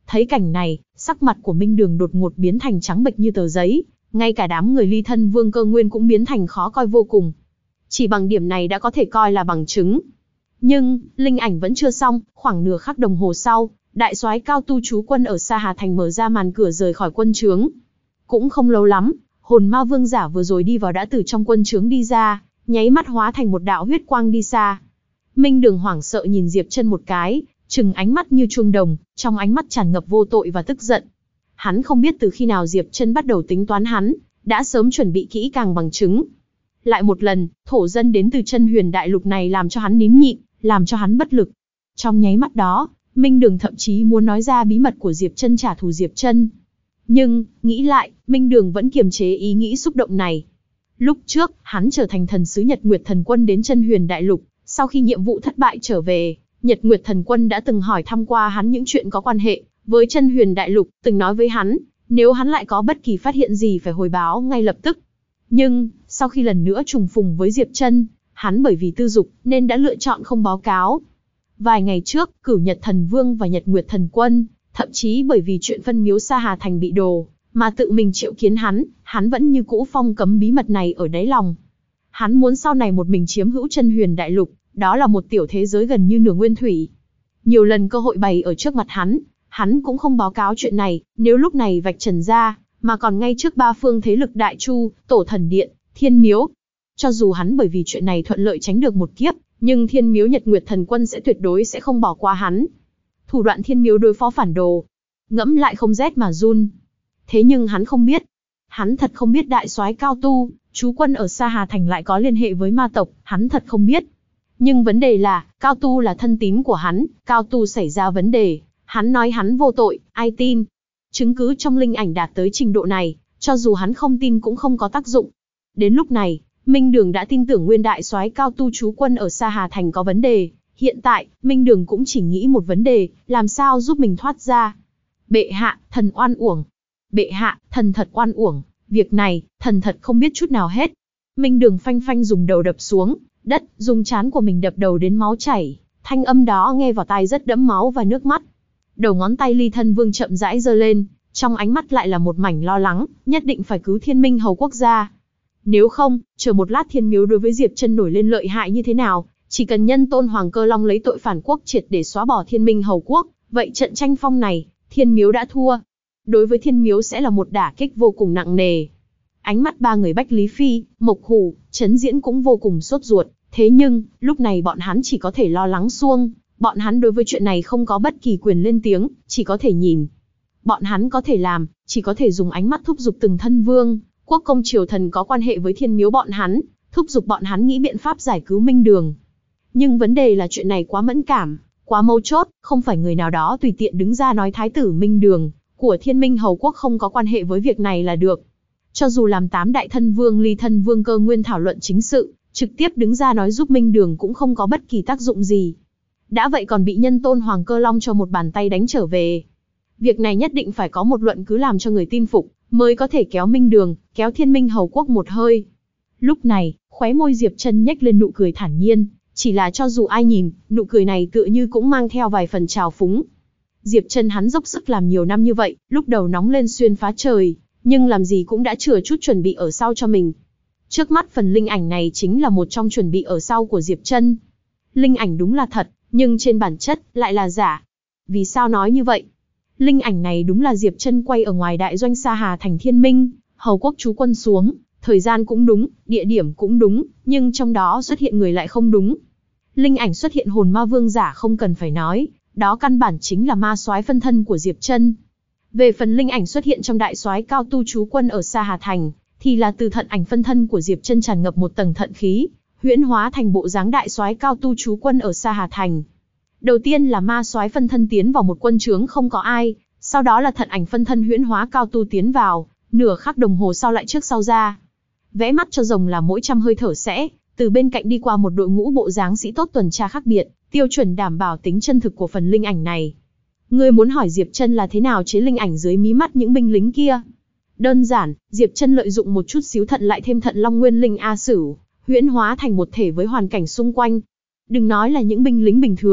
Thấy cảnh này, sắc mặt của Minh Đường đột ngột biến thành trắng bệch như tờ giấy, ngay cả đám người Ly Thân Vương Cơ Nguyên cũng biến thành khó coi vô cùng. Chỉ bằng điểm này đã có thể coi là bằng chứng. Nhưng, linh ảnh vẫn chưa xong, khoảng nửa khắc đồng hồ sau, đại soái Cao Tu trú quân ở Sa Hà Thành mở ra màn cửa rời khỏi quân trướng. Cũng không lâu lắm, hồn ma vương giả vừa rồi đi vào đã từ trong quân trướng đi ra, nháy mắt hóa thành một đạo huyết quang đi xa. Minh Đường hoảng sợ nhìn Diệp Chân một cái, trừng ánh mắt như chuông đồng, trong ánh mắt tràn ngập vô tội và tức giận. Hắn không biết từ khi nào Diệp Chân bắt đầu tính toán hắn, đã sớm chuẩn bị kỹ càng bằng chứng. Lại một lần, thổ dân đến từ Chân Huyền Đại Lục này làm cho hắn nín nhịn, làm cho hắn bất lực. Trong nháy mắt đó, Minh Đường thậm chí muốn nói ra bí mật của Diệp Chân trả thù Diệp Chân. Nhưng, nghĩ lại, Minh Đường vẫn kiềm chế ý nghĩ xúc động này. Lúc trước, hắn trở thành thần sứ Nhật Nguyệt Thần Quân đến Chân Huyền Đại Lục, sau khi nhiệm vụ thất bại trở về, Nhật Nguyệt Thần Quân đã từng hỏi thăm qua hắn những chuyện có quan hệ với Chân Huyền Đại Lục, từng nói với hắn, nếu hắn lại có bất kỳ phát hiện gì phải hồi báo ngay lập tức. Nhưng, sau khi lần nữa trùng phùng với Diệp Chân, hắn bởi vì tư dục nên đã lựa chọn không báo cáo. Vài ngày trước, Cửu Nhật Thần Vương và Nhật Nguyệt Thần Quân, thậm chí bởi vì chuyện phân miếu Sa Hà Thành bị đổ, mà tự mình triệu kiến hắn vẫn như cũ phong cấm bí mật này ở đáy lòng. Hắn muốn sau này một mình chiếm hữu Chân Huyền Đại Lục, đó là một tiểu thế giới gần như nửa nguyên thủy. Nhiều lần cơ hội bày ở trước mặt hắn cũng không báo cáo chuyện này, nếu lúc này vạch trần ra, mà còn ngay trước ba phương thế lực Đại Chu, Tổ Thần Điện, Thiên Miếu. Cho dù hắn bởi vì chuyện này thuận lợi tránh được một kiếp, nhưng Thiên Miếu Nhật Nguyệt Thần Quân sẽ tuyệt đối sẽ không bỏ qua hắn. Thủ đoạn Thiên Miếu đối phó phản đồ, ngẫm lại không rét mà run. Thế nhưng hắn không biết, hắn thật không biết đại soái Cao Tu, trú quân ở Sa Hà Thành lại có liên hệ với ma tộc, hắn thật không biết. Nhưng vấn đề là, Cao Tu là thân tín của hắn, Cao Tu xảy ra vấn đề, hắn nói hắn vô tội, ai tin? Chứng cứ trong linh ảnh đạt tới trình độ này, cho dù hắn không tin cũng không có tác dụng. Đến lúc này, Minh Đường đã tin tưởng nguyên đại soái Cao Tu trú quân ở Sa Hà Thành có vấn đề. Hiện tại, Minh Đường cũng chỉ nghĩ một vấn đề, làm sao giúp mình thoát ra. Bệ hạ, thần oan uổng. Bệ hạ, thần thật oan uổng. Việc này, thần thật không biết chút nào hết. Minh Đường phanh phanh dùng đầu đập xuống đất, dùng trán của mình đập đầu đến máu chảy. Thanh âm đó nghe vào tai rất đẫm máu và nước mắt. Đầu ngón tay Ly Thân Vương chậm rãi giơ lên, trong ánh mắt lại là một mảnh lo lắng, nhất định phải cứu Thiên Minh Hầu quốc gia. Nếu không, chờ một lát Thiên Miếu đối với Diệp Chân nổi lên lợi hại như thế nào, chỉ cần Nhân Tôn Hoàng Cơ Long lấy tội phản quốc triệt để xóa bỏ Thiên Minh Hầu quốc, vậy trận tranh phong này, Thiên Miếu đã thua. Đối với Thiên Miếu sẽ là một đả kích vô cùng nặng nề. Ánh mắt ba người Bách Lý Phi, Mộc Hủ, Trấn Diễn cũng vô cùng sốt ruột, thế nhưng, lúc này bọn hắn chỉ có thể lo lắng xuông, bọn hắn đối với chuyện này không có bất kỳ quyền lên tiếng, chỉ có thể nhìn. Bọn hắn có thể làm, chỉ có thể dùng ánh mắt thúc giục từng thân vương, quốc công triều thần có quan hệ với Thiên Miếu bọn hắn, thúc giục bọn hắn nghĩ biện pháp giải cứu Minh Đường. Nhưng vấn đề là chuyện này quá mẫn cảm, quá mấu chốt, không phải người nào đó tùy tiện đứng ra nói thái tử Minh Đường của Thiên Minh Hầu quốc không có quan hệ với việc này là được. Cho dù làm 8 đại thân vương Ly Thân Vương Cơ Nguyên thảo luận chính sự, trực tiếp đứng ra nói giúp Minh Đường cũng không có bất kỳ tác dụng gì. Đã vậy còn bị Nhân Tôn Hoàng Cơ Long cho một bàn tay đánh trở về. Việc này nhất định phải có một luận cứ làm cho người tin phục, mới có thể kéo Minh Đường, kéo Thiên Minh Hầu quốc một hơi. Lúc này, khóe môi Diệp Chân nhếch lên nụ cười thản nhiên, chỉ là cho dù ai nhìn, nụ cười này tựa như cũng mang theo vài phần trào phúng. Diệp Chân hắn dốc sức làm nhiều năm như vậy, lúc đầu nóng lên xuyên phá trời, nhưng làm gì cũng đã chừa chút chuẩn bị ở sau cho mình. Trước mắt phần linh ảnh này chính là một trong chuẩn bị ở sau của Diệp Chân. Linh ảnh đúng là thật, nhưng trên bản chất lại là giả. Vì sao nói như vậy? Linh ảnh này đúng là Diệp Chân quay ở ngoài đại doanh Sa Hà Thành Thiên Minh Hầu quốc trú quân xuống, thời gian cũng đúng, địa điểm cũng đúng, nhưng trong đó xuất hiện người lại không đúng. Linh ảnh xuất hiện hồn ma vương giả không cần phải nói, đó căn bản chính là ma soái phân thân của Diệp Chân. Về phần linh ảnh xuất hiện trong đại soái Cao Tu trú quân ở Sa Hà Thành, thì là từ thận ảnh phân thân của Diệp Chân tràn ngập một tầng thận khí, huyễn hóa thành bộ dáng đại soái Cao Tu trú quân ở Sa Hà Thành. Đầu tiên là ma soái phân thân tiến vào một quân trướng không có ai, sau đó là thận ảnh phân thân huyễn hóa Cao Tu tiến vào, nửa khắc đồng hồ sau lại trước sau ra. Vẽ mắt cho rồng là mỗi trăm hơi thở sẽ từ bên cạnh đi qua một đội ngũ bộ dáng sĩ tốt tuần tra khác biệt, tiêu chuẩn đảm bảo tính chân thực của phần linh ảnh này. Ngươi muốn hỏi Diệp Chân là thế nào chế linh ảnh dưới mí mắt những binh lính kia? Đơn giản, Diệp Chân lợi dụng một chút xíu thận lại thêm thận Long Nguyên Linh A Sử, huyễn hóa thành một thể với hoàn cảnh xung quanh. Đừng nói là những binh lính bình thường,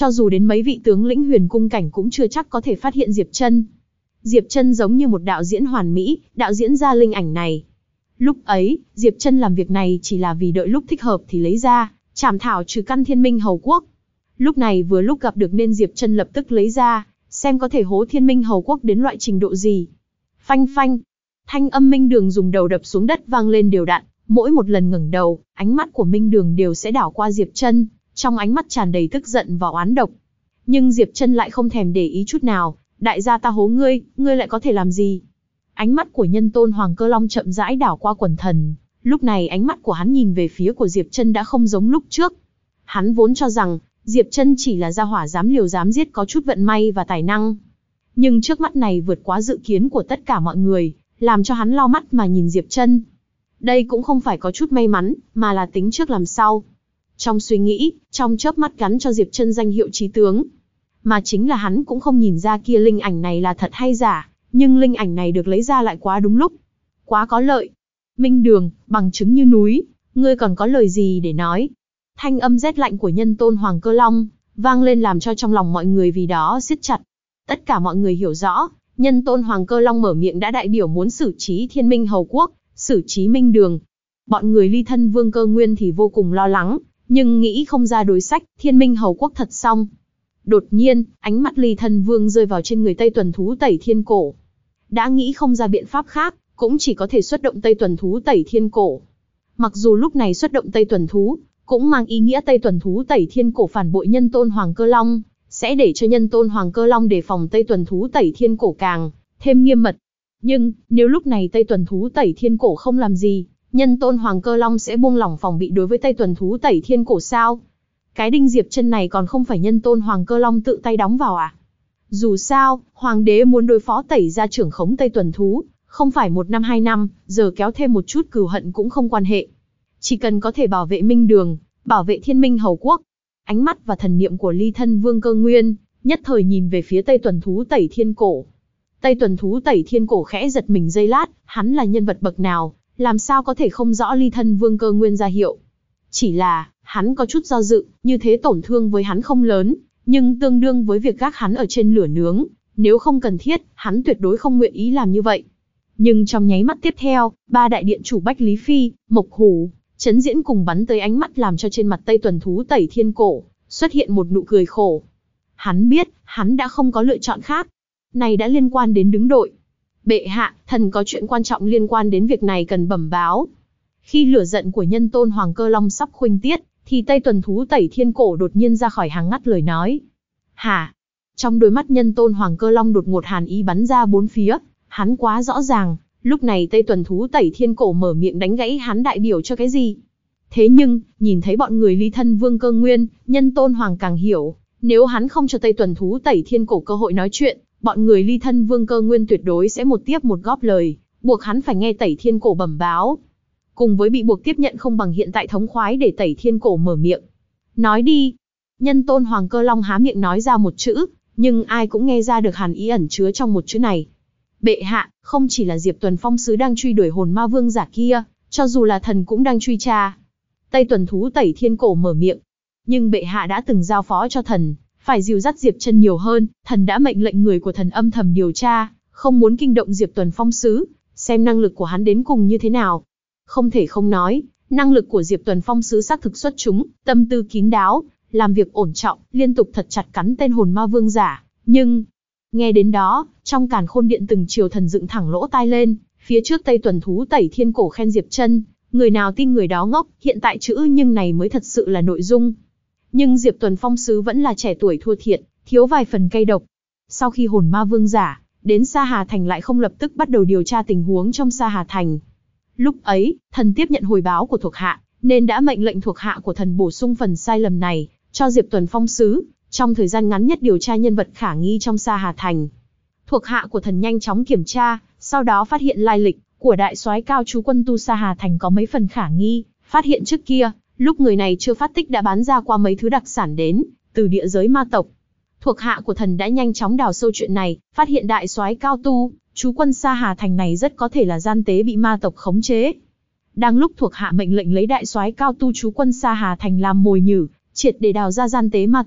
cho dù đến mấy vị tướng lĩnh huyền cung cảnh cũng chưa chắc có thể phát hiện Diệp Trân. Diệp Trân giống như một đạo diễn hoàn mỹ, đạo diễn ra linh ảnh này. Lúc ấy, Diệp Trân làm việc này chỉ là vì đợi lúc thích hợp thì lấy ra, trảm thảo trừ căn Thiên Minh Hầu Quốc. Lúc này vừa lúc gặp được nên Diệp Trân lập tức lấy ra, xem có thể hố Thiên Minh Hầu Quốc đến loại trình độ gì. Phanh phanh, thanh âm Minh Đường dùng đầu đập xuống đất vang lên đều đặn, mỗi một lần ngẩng đầu, ánh mắt của Minh Đường đều sẽ đảo qua Diệp Trân, trong ánh mắt tràn đầy tức giận và oán độc. Nhưng Diệp Trân lại không thèm để ý chút nào, đại gia ta hố ngươi, ngươi lại có thể làm gì? Ánh mắt của Nhân Tôn Hoàng Cơ Long chậm rãi đảo qua quần thần, lúc này ánh mắt của hắn nhìn về phía của Diệp Trân đã không giống lúc trước. Hắn vốn cho rằng, Diệp Trân chỉ là gia hỏa dám liều dám giết có chút vận may và tài năng. Nhưng trước mắt này vượt quá dự kiến của tất cả mọi người, làm cho hắn lau mắt mà nhìn Diệp Trân. Đây cũng không phải có chút may mắn, mà là tính trước làm sau. Trong suy nghĩ, trong chớp mắt gắn cho Diệp Trân danh hiệu trí tướng. Mà chính là hắn cũng không nhìn ra kia linh ảnh này là thật hay giả, nhưng linh ảnh này được lấy ra lại quá đúng lúc. Quá có lợi. Minh Đường, bằng chứng như núi, ngươi còn có lời gì để nói? Thanh âm rét lạnh của Nhân Tôn Hoàng Cơ Long, vang lên làm cho trong lòng mọi người vì đó siết chặt. Tất cả mọi người hiểu rõ, Nhân Tôn Hoàng Cơ Long mở miệng đã đại biểu muốn xử trí Thiên Minh Hầu Quốc, xử trí Minh Đường. Bọn người ly thân Vương Cơ Nguyên thì vô cùng lo lắng, nhưng nghĩ không ra đối sách, Thiên Minh Hầu Quốc thật xong. Đột nhiên, ánh mắt ly thân Vương rơi vào trên người Tây Tuần Thú Tẩy Thiên Cổ. Đã nghĩ không ra biện pháp khác, cũng chỉ có thể xuất động Tây Tuần Thú Tẩy Thiên Cổ. Mặc dù lúc này xuất động Tây Tuần Thú, cũng mang ý nghĩa Tây Tuần Thú Tẩy Thiên Cổ phản bội Nhân Tôn Hoàng Cơ Long, sẽ để cho Nhân Tôn Hoàng Cơ Long đề phòng Tây Tuần Thú Tẩy Thiên Cổ càng thêm nghiêm mật. Nhưng, nếu lúc này Tây Tuần Thú Tẩy Thiên Cổ không làm gì, Nhân Tôn Hoàng Cơ Long sẽ buông lỏng phòng bị đối với Tây Tuần Thú Tẩy Thiên Cổ sao? Cái đinh Diệp Trân này còn không phải Nhân Tôn Hoàng Cơ Long tự tay đóng vào à? Dù sao, Hoàng đế muốn đối phó tẩy ra trưởng khống Tây Tuần Thú, không phải 1 năm 2 năm, giờ kéo thêm một chút cừu hận cũng không quan hệ. Chỉ cần có thể bảo vệ Minh Đường, bảo vệ Thiên Minh Hầu Quốc. Ánh mắt và thần niệm của ly thân Vương Cơ Nguyên, nhất thời nhìn về phía Tây Tuần Thú Tẩy Thiên Cổ. Tây Tuần Thú Tẩy Thiên Cổ khẽ giật mình giây lát, hắn là nhân vật bậc nào, làm sao có thể không rõ ly thân Vương Cơ Nguyên ra hiệu. Chỉ là, hắn có chút do dự, như thế tổn thương với hắn không lớn, nhưng tương đương với việc gác hắn ở trên lửa nướng, nếu không cần thiết, hắn tuyệt đối không nguyện ý làm như vậy. Nhưng trong nháy mắt tiếp theo, 3 đại điện chủ Bách Lý Phi, Mộc Hủ, Trấn Diễn cùng bắn tới ánh mắt làm cho trên mặt Tây Tuần Thú Tẩy Thiên Cổ xuất hiện một nụ cười khổ. Hắn biết, hắn đã không có lựa chọn khác. Này đã liên quan đến đứng đội. Bệ hạ, thần có chuyện quan trọng liên quan đến việc này cần bẩm báo. Khi lửa giận của Nhân Tôn Hoàng Cơ Long sắp khuếch tiết, thì Tây Tuần Thú Tẩy Thiên Cổ đột nhiên ra khỏi hàng ngắt lời nói. Hả? Trong đôi mắt Nhân Tôn Hoàng Cơ Long đột ngột hàn ý bắn ra bốn phía, hắn quá rõ ràng, lúc này Tây Tuần Thú Tẩy Thiên Cổ mở miệng đánh gãy hắn đại biểu cho cái gì. Thế nhưng, nhìn thấy bọn người ly thân Vương Cơ Nguyên, Nhân Tôn Hoàng càng hiểu, nếu hắn không cho Tây Tuần Thú Tẩy Thiên Cổ cơ hội nói chuyện, bọn người ly thân Vương Cơ Nguyên tuyệt đối sẽ một tiếp một góp lời, buộc hắn phải nghe Tẩy Thiên Cổ bẩm báo. Cùng với bị buộc tiếp nhận không bằng hiện tại thống khoái để Tẩy Thiên Cổ mở miệng. Nói đi. Nhân Tôn Hoàng Cơ Long há miệng nói ra một chữ, nhưng ai cũng nghe ra được hàn ý ẩn chứa trong một chữ này. Bệ hạ, không chỉ là Diệp Tuần Phong sứ đang truy đuổi hồn ma vương giả kia, cho dù là thần cũng đang truy tra. Tây Tuần Thú Tẩy Thiên Cổ mở miệng. Nhưng bệ hạ đã từng giao phó cho thần, phải dìu dắt Diệp Trân nhiều hơn, thần đã mệnh lệnh người của thần âm thầm điều tra, không muốn kinh động Diệp Tuần Phong sứ, xem năng lực của hắn đến cùng như thế nào. Không thể không nói, năng lực của Diệp Tuần Phong sứ xác thực xuất chúng, tâm tư kín đáo, làm việc ổn trọng, liên tục thật chặt cắn tên hồn ma vương giả. Nhưng, nghe đến đó, trong càn khôn điện từng chiều thần dựng thẳng lỗ tai lên, phía trước Tây Tuần Thú Tẩy Thiên Cổ khen Diệp Trân, người nào tin người đó ngốc, hiện tại chữ nhưng này mới thật sự là nội dung. Nhưng Diệp Tuần Phong sứ vẫn là trẻ tuổi thua thiệt, thiếu vài phần cay độc. Sau khi hồn ma vương giả đến Sa Hà Thành lại không lập tức bắt đầu điều tra tình huống trong Sa Hà Thành. Lúc ấy, thần tiếp nhận hồi báo của thuộc hạ, nên đã mệnh lệnh thuộc hạ của thần bổ sung phần sai lầm này cho Diệp Tuần Phong sứ, trong thời gian ngắn nhất điều tra nhân vật khả nghi trong Sa Hà Thành. Thuộc hạ của thần nhanh chóng kiểm tra, sau đó phát hiện lai lịch của đại soái cao trú quân tu Sa Hà Thành có mấy phần khả nghi, phát hiện trước kia, lúc người này chưa phát tích đã bán ra qua mấy thứ đặc sản đến từ địa giới ma tộc. Thuộc hạ của thần đã nhanh chóng đào sâu chuyện này, phát hiện đại soái cao tu trú quân Sa Hà Thành này rất có thể là gian tế bị ma tộc khống chế. Đang lúc thuộc hạ mệnh lệnh lấy đại soái cao tu trú quân Sa Hà Thành làm mồi nhử, triệt để đào ra gian tế ma tộc,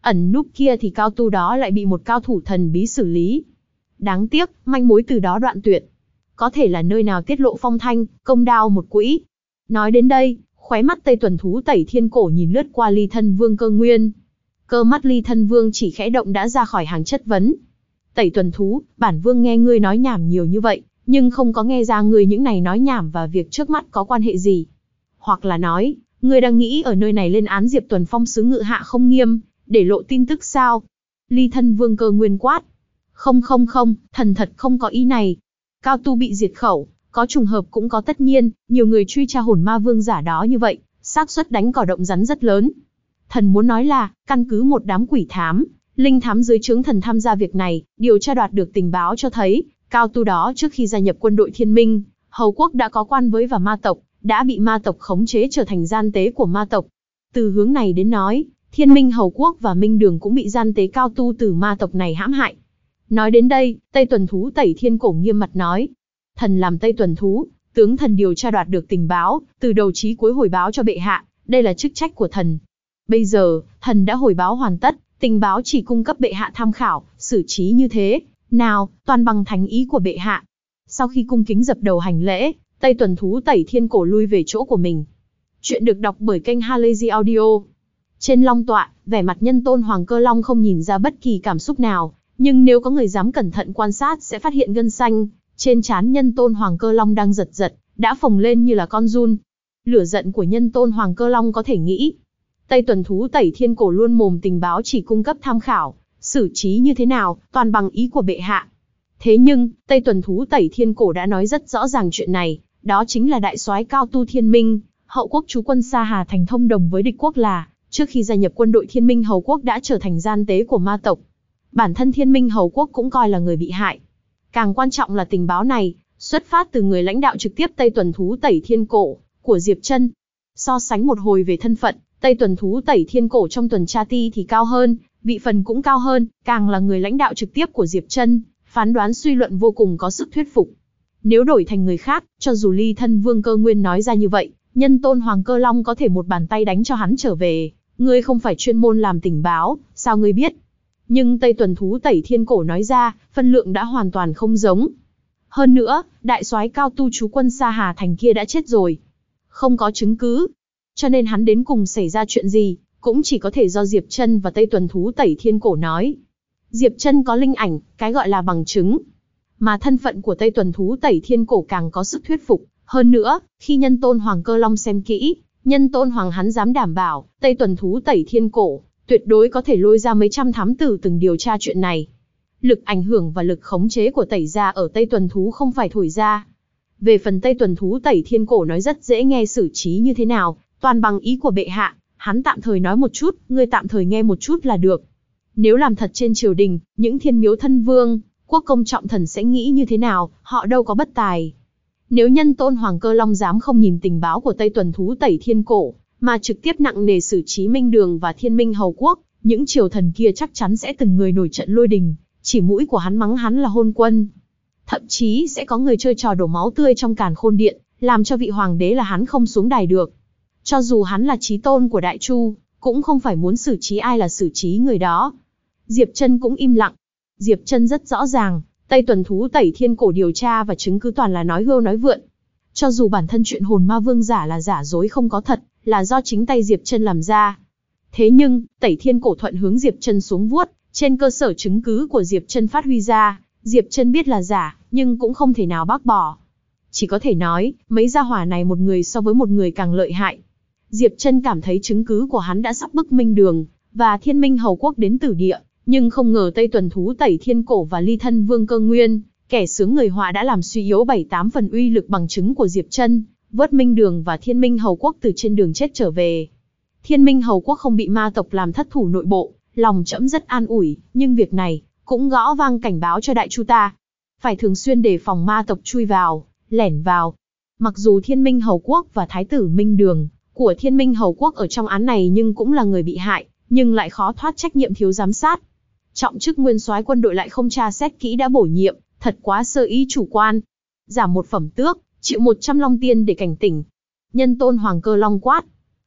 ẩn núp kia thì cao tu đó lại bị một cao thủ thần bí xử lý. Đáng tiếc, manh mối từ đó đoạn tuyệt. Có thể là nơi nào tiết lộ phong thanh, công đao một quỹ. Nói đến đây, khóe mắt Tây Tuần Thú Tẩy Thiên Cổ nhìn lướt qua Ly Thân Vương Cơ Nguyên. Cơ mắt Ly Thân Vương chỉ khẽ động đã ra khỏi hàng chất vấn. Tẩy Tuần Thú, bản vương nghe ngươi nói nhảm nhiều như vậy, nhưng không có nghe ra ngươi những này nói nhảm và việc trước mắt có quan hệ gì. Hoặc là nói, ngươi đang nghĩ ở nơi này lên án Diệp Tuần Phong sứ ngự hạ không nghiêm, để lộ tin tức sao? Ly Thân Vương Cơ Nguyên quát. Không, thần thật không có ý này. Cao tu bị diệt khẩu, có trùng hợp cũng có tất nhiên, nhiều người truy tra hồn ma vương giả đó như vậy, xác suất đánh cỏ động rắn rất lớn. Thần muốn nói là, căn cứ một đám quỷ thám, linh thám dưới trướng thần tham gia việc này, điều tra đoạt được tình báo cho thấy, cao tu đó trước khi gia nhập quân đội Thiên Minh, Hầu Quốc đã có quan với và ma tộc, đã bị ma tộc khống chế trở thành gian tế của ma tộc. Từ hướng này đến nói, Thiên Minh Hầu Quốc và Minh Đường cũng bị gian tế cao tu từ ma tộc này hãm hại. Nói đến đây, Tây Tuần Thú Tẩy Thiên Cổ nghiêm mặt nói. Thần làm Tây Tuần Thú, tướng thần điều tra đoạt được tình báo, từ đầu chí cuối hồi báo cho bệ hạ, đây là chức trách của thần. Bây giờ, thần đã hồi báo hoàn tất, tình báo chỉ cung cấp bệ hạ tham khảo, xử trí như thế, nào, toàn bằng thánh ý của bệ hạ. Sau khi cung kính dập đầu hành lễ, Tây Tuần Thú Tẩy Thiên Cổ lui về chỗ của mình. Chuyện được đọc bởi kênh Halazy Audio. Trên long tọa, vẻ mặt Nhân Tôn Hoàng Cơ Long không nhìn ra bất kỳ cảm xúc nào, nhưng nếu có người dám cẩn thận quan sát sẽ phát hiện gân xanh trên trán Nhân Tôn Hoàng Cơ Long đang giật giật, đã phồng lên như là con giun. Lửa giận của Nhân Tôn Hoàng Cơ Long có thể nghĩ. Tây Tuần Thú Tẩy Thiên Cổ luôn mồm tình báo chỉ cung cấp tham khảo, xử trí như thế nào, toàn bằng ý của bệ hạ. Thế nhưng, Tây Tuần Thú Tẩy Thiên Cổ đã nói rất rõ ràng chuyện này, đó chính là đại soái cao tu Thiên Minh, Hậu Quốc trú quân Sa Hà thành thông đồng với địch quốc là, trước khi gia nhập quân đội Thiên Minh Hầu Quốc đã trở thành gian tế của ma tộc. Bản thân Thiên Minh Hầu Quốc cũng coi là người bị hại. Càng quan trọng là tình báo này, xuất phát từ người lãnh đạo trực tiếp Tây Tuần Thú Tẩy Thiên Cổ, của Diệp Trân. So sánh một hồi về thân phận, Tây Tuần Thú Tẩy Thiên Cổ trong tuần tra ti thì cao hơn, vị phần cũng cao hơn, càng là người lãnh đạo trực tiếp của Diệp Trân, phán đoán suy luận vô cùng có sức thuyết phục. Nếu đổi thành người khác, cho dù Ly Thân Vương Cơ Nguyên nói ra như vậy, Nhân Tôn Hoàng Cơ Long có thể một bàn tay đánh cho hắn trở về. Ngươi không phải chuyên môn làm tình báo, sao ngươi biết? Nhưng Tây Tuần Thú Tẩy Thiên Cổ nói ra, phân lượng đã hoàn toàn không giống. Hơn nữa, đại soái cao tu trú quân Sa Hà thành kia đã chết rồi. Không có chứng cứ. Cho nên hắn đến cùng xảy ra chuyện gì, cũng chỉ có thể do Diệp Trân và Tây Tuần Thú Tẩy Thiên Cổ nói. Diệp Trân có linh ảnh, cái gọi là bằng chứng. Mà thân phận của Tây Tuần Thú Tẩy Thiên Cổ càng có sức thuyết phục. Hơn nữa, khi Nhân Tôn Hoàng Cơ Long xem kỹ, Nhân Tôn Hoàng hắn dám đảm bảo, Tây Tuần Thú Tẩy Thiên Cổ, tuyệt đối có thể lôi ra mấy trăm thám tử từng điều tra chuyện này. Lực ảnh hưởng và lực khống chế của Tẩy gia ở Tây Tuần Thú không phải thổi ra. Về phần Tây Tuần Thú Tẩy Thiên Cổ nói rất dễ nghe xử trí như thế nào, toàn bằng ý của bệ hạ, hắn tạm thời nói một chút, ngươi tạm thời nghe một chút là được. Nếu làm thật trên triều đình, những thiên miếu thân vương, quốc công trọng thần sẽ nghĩ như thế nào, họ đâu có bất tài. Nếu Nhân Tôn Hoàng Cơ Long dám không nhìn tình báo của Tây Tuần Thú Tẩy Thiên Cổ, mà trực tiếp nặng nề xử trí Minh Đường và Thiên Minh Hầu Quốc, những triều thần kia chắc chắn sẽ từng người nổi trận lôi đình, chỉ mũi của hắn mắng hắn là hôn quân. Thậm chí sẽ có người chơi trò đổ máu tươi trong Càn Khôn Điện, làm cho vị hoàng đế là hắn không xuống đài được. Cho dù hắn là chí tôn của Đại Chu, cũng không phải muốn xử trí ai là xử trí người đó. Diệp Trân cũng im lặng. Diệp Trân rất rõ ràng, Tây Tuần Thú Tẩy Thiên Cổ điều tra và chứng cứ toàn là nói hưu nói vượn. Cho dù bản thân chuyện hồn ma vương giả là giả dối không có thật, là do chính tay Diệp Trân làm ra. Thế nhưng, Tẩy Thiên Cổ thuận hướng Diệp Trân xuống vuốt, trên cơ sở chứng cứ của Diệp Trân phát huy ra, Diệp Trân biết là giả, nhưng cũng không thể nào bác bỏ. Chỉ có thể nói, mấy gia hỏa này một người so với một người càng lợi hại. Diệp Trân cảm thấy chứng cứ của hắn đã sắp bức Minh Đường và Thiên Minh Hầu Quốc đến tử địa, nhưng không ngờ Tây Tuần Thú Tẩy Thiên Cổ và Ly Thân Vương Cơ Nguyên, kẻ sướng người họa đã làm suy yếu 7-8 phần uy lực bằng chứng của Diệp Trân, vớt Minh Đường và Thiên Minh Hầu Quốc từ trên đường chết trở về. Thiên Minh Hầu Quốc không bị ma tộc làm thất thủ nội bộ, lòng trẫm rất an ủi, nhưng việc này cũng gõ vang cảnh báo cho Đại Chu ta. Phải thường xuyên đề phòng ma tộc chui vào, lẻn vào. Mặc dù Thiên Minh Hầu Quốc và Thái tử Minh Đường của Thiên Minh Hầu Quốc ở trong án này nhưng cũng là người bị hại, nhưng lại khó thoát trách nhiệm thiếu giám sát. Trọng chức nguyên soái quân đội lại không tra xét kỹ đã bổ nhiệm, thật quá sơ ý chủ quan. Giảm một phẩm tước, chịu 100 long tiên để cảnh tỉnh. Nhân Tôn Hoàng Cơ Long quát.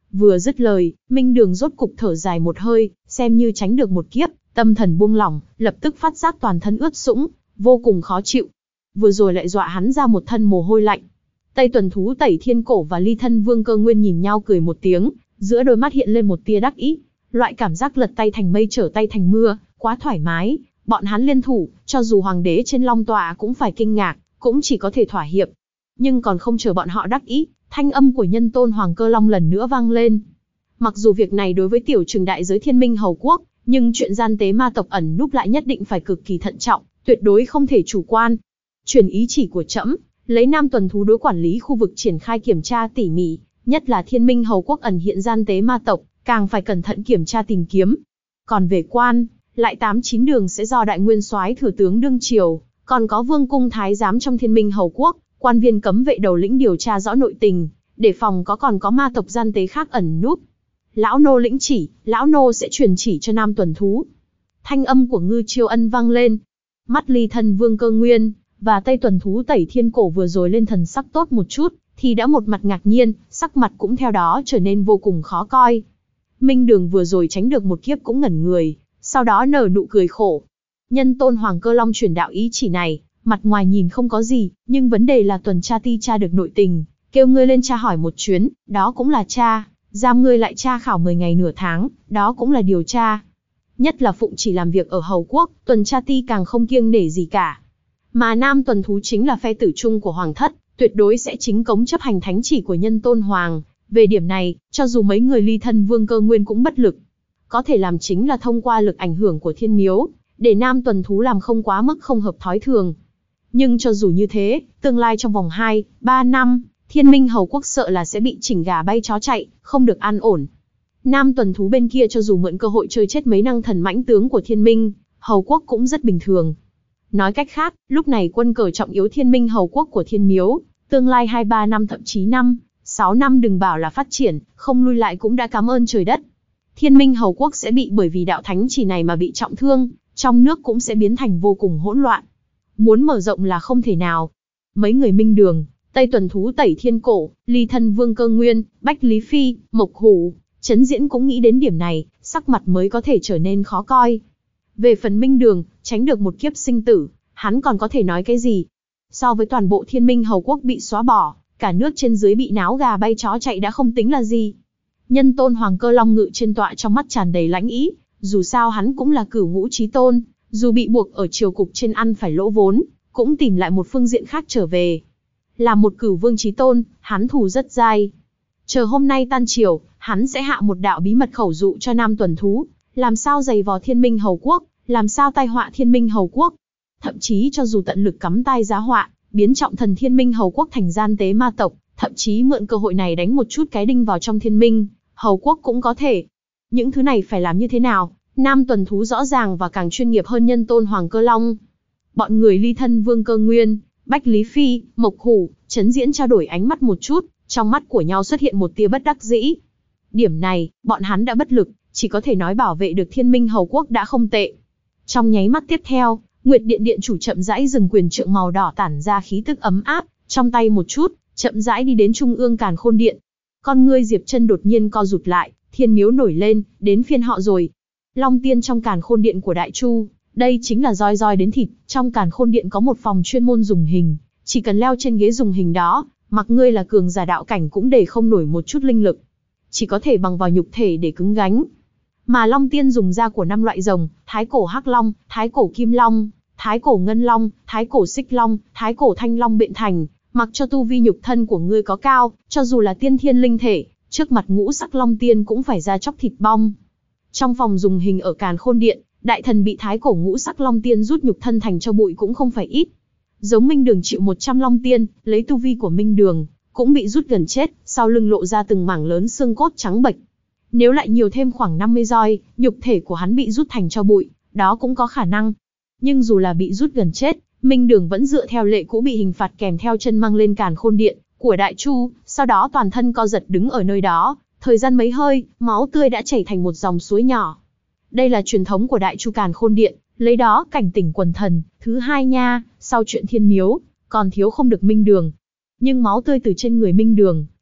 Vừa dứt lời, Minh Đường rốt cục thở dài một hơi, xem như tránh được một kiếp, tâm thần buông lỏng, lập tức phát giác toàn thân ướt sũng, vô cùng khó chịu. Vừa rồi lại dọa hắn ra một thân mồ hôi lạnh. Tây Tuần Thú Tẩy Thiên Cổ và Ly Thân Vương Cơ Nguyên nhìn nhau cười một tiếng, giữa đôi mắt hiện lên một tia đắc ý. Loại cảm giác lật tay thành mây trở tay thành mưa, quá thoải mái. Bọn hắn liên thủ, cho dù hoàng đế trên long tọa cũng phải kinh ngạc, cũng chỉ có thể thỏa hiệp. Nhưng còn không chờ bọn họ đắc ý, thanh âm của nhân tôn Hoàng Cơ Long lần nữa vang lên. Mặc dù việc này đối với tiểu trường đại giới Thiên Minh Hầu Quốc, nhưng chuyện gian tế ma tộc ẩn núp lại nhất định phải cực kỳ thận trọng, tuyệt đối không thể chủ quan. Truyền ý chỉ của trẫm, lấy Nam Tuần Thú đối quản lý khu vực triển khai kiểm tra tỉ mỉ, nhất là Thiên Minh Hầu Quốc ẩn hiện gian tế ma tộc, càng phải cẩn thận kiểm tra tìm kiếm. Còn về quan, lại 8-9 đường sẽ do Đại Nguyên Soái thừa tướng đương triều, còn có Vương cung thái giám trong Thiên Minh Hầu Quốc, quan viên cấm vệ đầu lĩnh điều tra rõ nội tình, để phòng còn có ma tộc gian tế khác ẩn núp. Lão nô lĩnh chỉ, lão nô sẽ truyền chỉ cho Nam Tuần Thú. Thanh âm của Ngư Chiêu Ân vang lên. Mắt Ly Thân Vương Cơ Nguyên và Tây Tuần Thú Tẩy Thiên Cổ vừa rồi lên thần sắc tốt một chút, thì đã một mặt ngạc nhiên, sắc mặt cũng theo đó trở nên vô cùng khó coi. Minh Đường vừa rồi tránh được một kiếp cũng ngẩn người, sau đó nở nụ cười khổ. Nhân tôn Hoàng Cơ Long truyền đạo ý chỉ này, mặt ngoài nhìn không có gì, nhưng vấn đề là tuần tra ti tra được nội tình, kêu ngươi lên tra hỏi một chuyến, đó cũng là tra, giam ngươi lại tra khảo 10 ngày nửa tháng, đó cũng là điều tra. Nhất là Phụng chỉ làm việc ở Hầu Quốc, tuần tra ti càng không kiêng nể gì cả. Mà Nam Tuần Thú chính là phe tử chung của Hoàng thất, tuyệt đối sẽ chính cống chấp hành thánh chỉ của nhân tôn Hoàng. Về điểm này, cho dù mấy người Ly Thân Vương Cơ Nguyên cũng bất lực. Có thể làm chính là thông qua lực ảnh hưởng của Thiên Miếu, để Nam Tuần Thú làm không quá mức không hợp thói thường. Nhưng cho dù như thế, tương lai trong vòng 2-3 năm, Thiên Minh Hầu Quốc sợ là sẽ bị chỉnh gà bay chó chạy, không được an ổn. Nam Tuần Thú bên kia cho dù mượn cơ hội chơi chết mấy năng thần mãnh tướng của Thiên Minh Hầu Quốc cũng rất bình thường. Nói cách khác, lúc này quân cờ trọng yếu Thiên Minh Hầu Quốc của Thiên Miếu, tương lai 2-3 năm thậm chí 5-6 năm đừng bảo là phát triển, không lui lại cũng đã cảm ơn trời đất. Thiên Minh Hầu Quốc sẽ bị bởi vì đạo thánh chỉ này mà bị trọng thương, trong nước cũng sẽ biến thành vô cùng hỗn loạn. Muốn mở rộng là không thể nào. Mấy người Minh Đường, Tây Tuần Thú Tẩy Thiên Cổ, Ly Thân Vương Cơ Nguyên, Bách Lý Phi, Mộc Hủ, Trấn Diễn cũng nghĩ đến điểm này, sắc mặt mới có thể trở nên khó coi. Về phần Minh Đường, tránh được một kiếp sinh tử, hắn còn có thể nói cái gì? So với toàn bộ Thiên Minh Hầu Quốc bị xóa bỏ, cả nước trên dưới bị náo gà bay chó chạy đã không tính là gì. Nhân tôn Hoàng Cơ Long ngự trên tọa trong mắt tràn đầy lãnh ý, dù sao hắn cũng là cửu ngũ chí tôn, dù bị buộc ở triều cục trên ăn phải lỗ vốn, cũng tìm lại một phương diện khác trở về. Là một cửu vương chí tôn, hắn thù rất dai. Chờ hôm nay tan triều, hắn sẽ hạ một đạo bí mật khẩu dụ cho Nam Tuần Thú, làm sao giày vò Thiên Minh Hầu Quốc, làm sao tai họa Thiên Minh Hầu Quốc. Thậm chí cho dù tận lực cắm tai giá họa, biến trọng thần Thiên Minh Hầu Quốc thành gian tế ma tộc, thậm chí mượn cơ hội này đánh một chút cái đinh vào trong Thiên Minh Hầu Quốc cũng có thể. Những thứ này phải làm như thế nào? Nam Tuần Thú rõ ràng và càng chuyên nghiệp hơn nhân tôn Hoàng Cơ Long. Bọn người Ly Thân Vương Cơ Nguyên, Bách Lý Phi, Mộc Hủ, Trấn Diễn trao đổi ánh mắt một chút, trong mắt của nhau xuất hiện một tia bất đắc dĩ. Điểm này, bọn hắn đã bất lực, chỉ có thể nói bảo vệ được Thiên Minh Hầu Quốc đã không tệ. Trong nháy mắt tiếp theo, Nguyệt Điện Điện chủ chậm rãi dừng quyền trượng màu đỏ tản ra khí tức ấm áp, trong tay một chút, chậm rãi đi đến trung ương Càn Khôn Điện. Con ngươi Diệp Chân đột nhiên co rụt lại, Thiên Miếu nổi lên, đến phiên họ rồi. Long Tiên trong Càn Khôn Điện của Đại Chu, đây chính là roi roi đến thịt, trong Càn Khôn Điện có một phòng chuyên môn dùng hình, chỉ cần leo trên ghế dùng hình đó, mặc ngươi là cường giả đạo cảnh cũng để không nổi một chút linh lực, chỉ có thể bằng vào nhục thể để cứng gánh. Mà Long Tiên dùng da của 5 loại rồng, Thái cổ Hắc Long, Thái cổ Kim Long, Thái cổ Ngân Long, Thái cổ Xích Long, Thái cổ Thanh Long biện thành, mặc cho tu vi nhục thân của ngươi có cao, cho dù là tiên thiên linh thể, trước mặt ngũ sắc Long Tiên cũng phải ra chóc thịt bong. Trong phòng dùng hình ở Càn Khôn Điện, đại thần bị Thái cổ ngũ sắc Long Tiên rút nhục thân thành cho bụi cũng không phải ít. Giống Minh Đường chịu 100 Long Tiên, lấy tu vi của Minh Đường, cũng bị rút gần chết, sau lưng lộ ra từng mảng lớn xương cốt trắng bệch. Nếu lại nhiều thêm khoảng 50 roi, nhục thể của hắn bị rút thành cho bụi, đó cũng có khả năng. Nhưng dù là bị rút gần chết, Minh Đường vẫn dựa theo lệ cũ bị hình phạt kèm theo chân mang lên Càn Khôn Điện của Đại Chu, sau đó toàn thân co giật đứng ở nơi đó, thời gian mấy hơi, máu tươi đã chảy thành một dòng suối nhỏ. Đây là truyền thống của Đại Chu Càn Khôn Điện, lấy đó cảnh tỉnh quần thần. Thứ hai nha, sau chuyện Thiên Miếu, còn thiếu không được Minh Đường. Nhưng máu tươi từ trên người Minh Đường,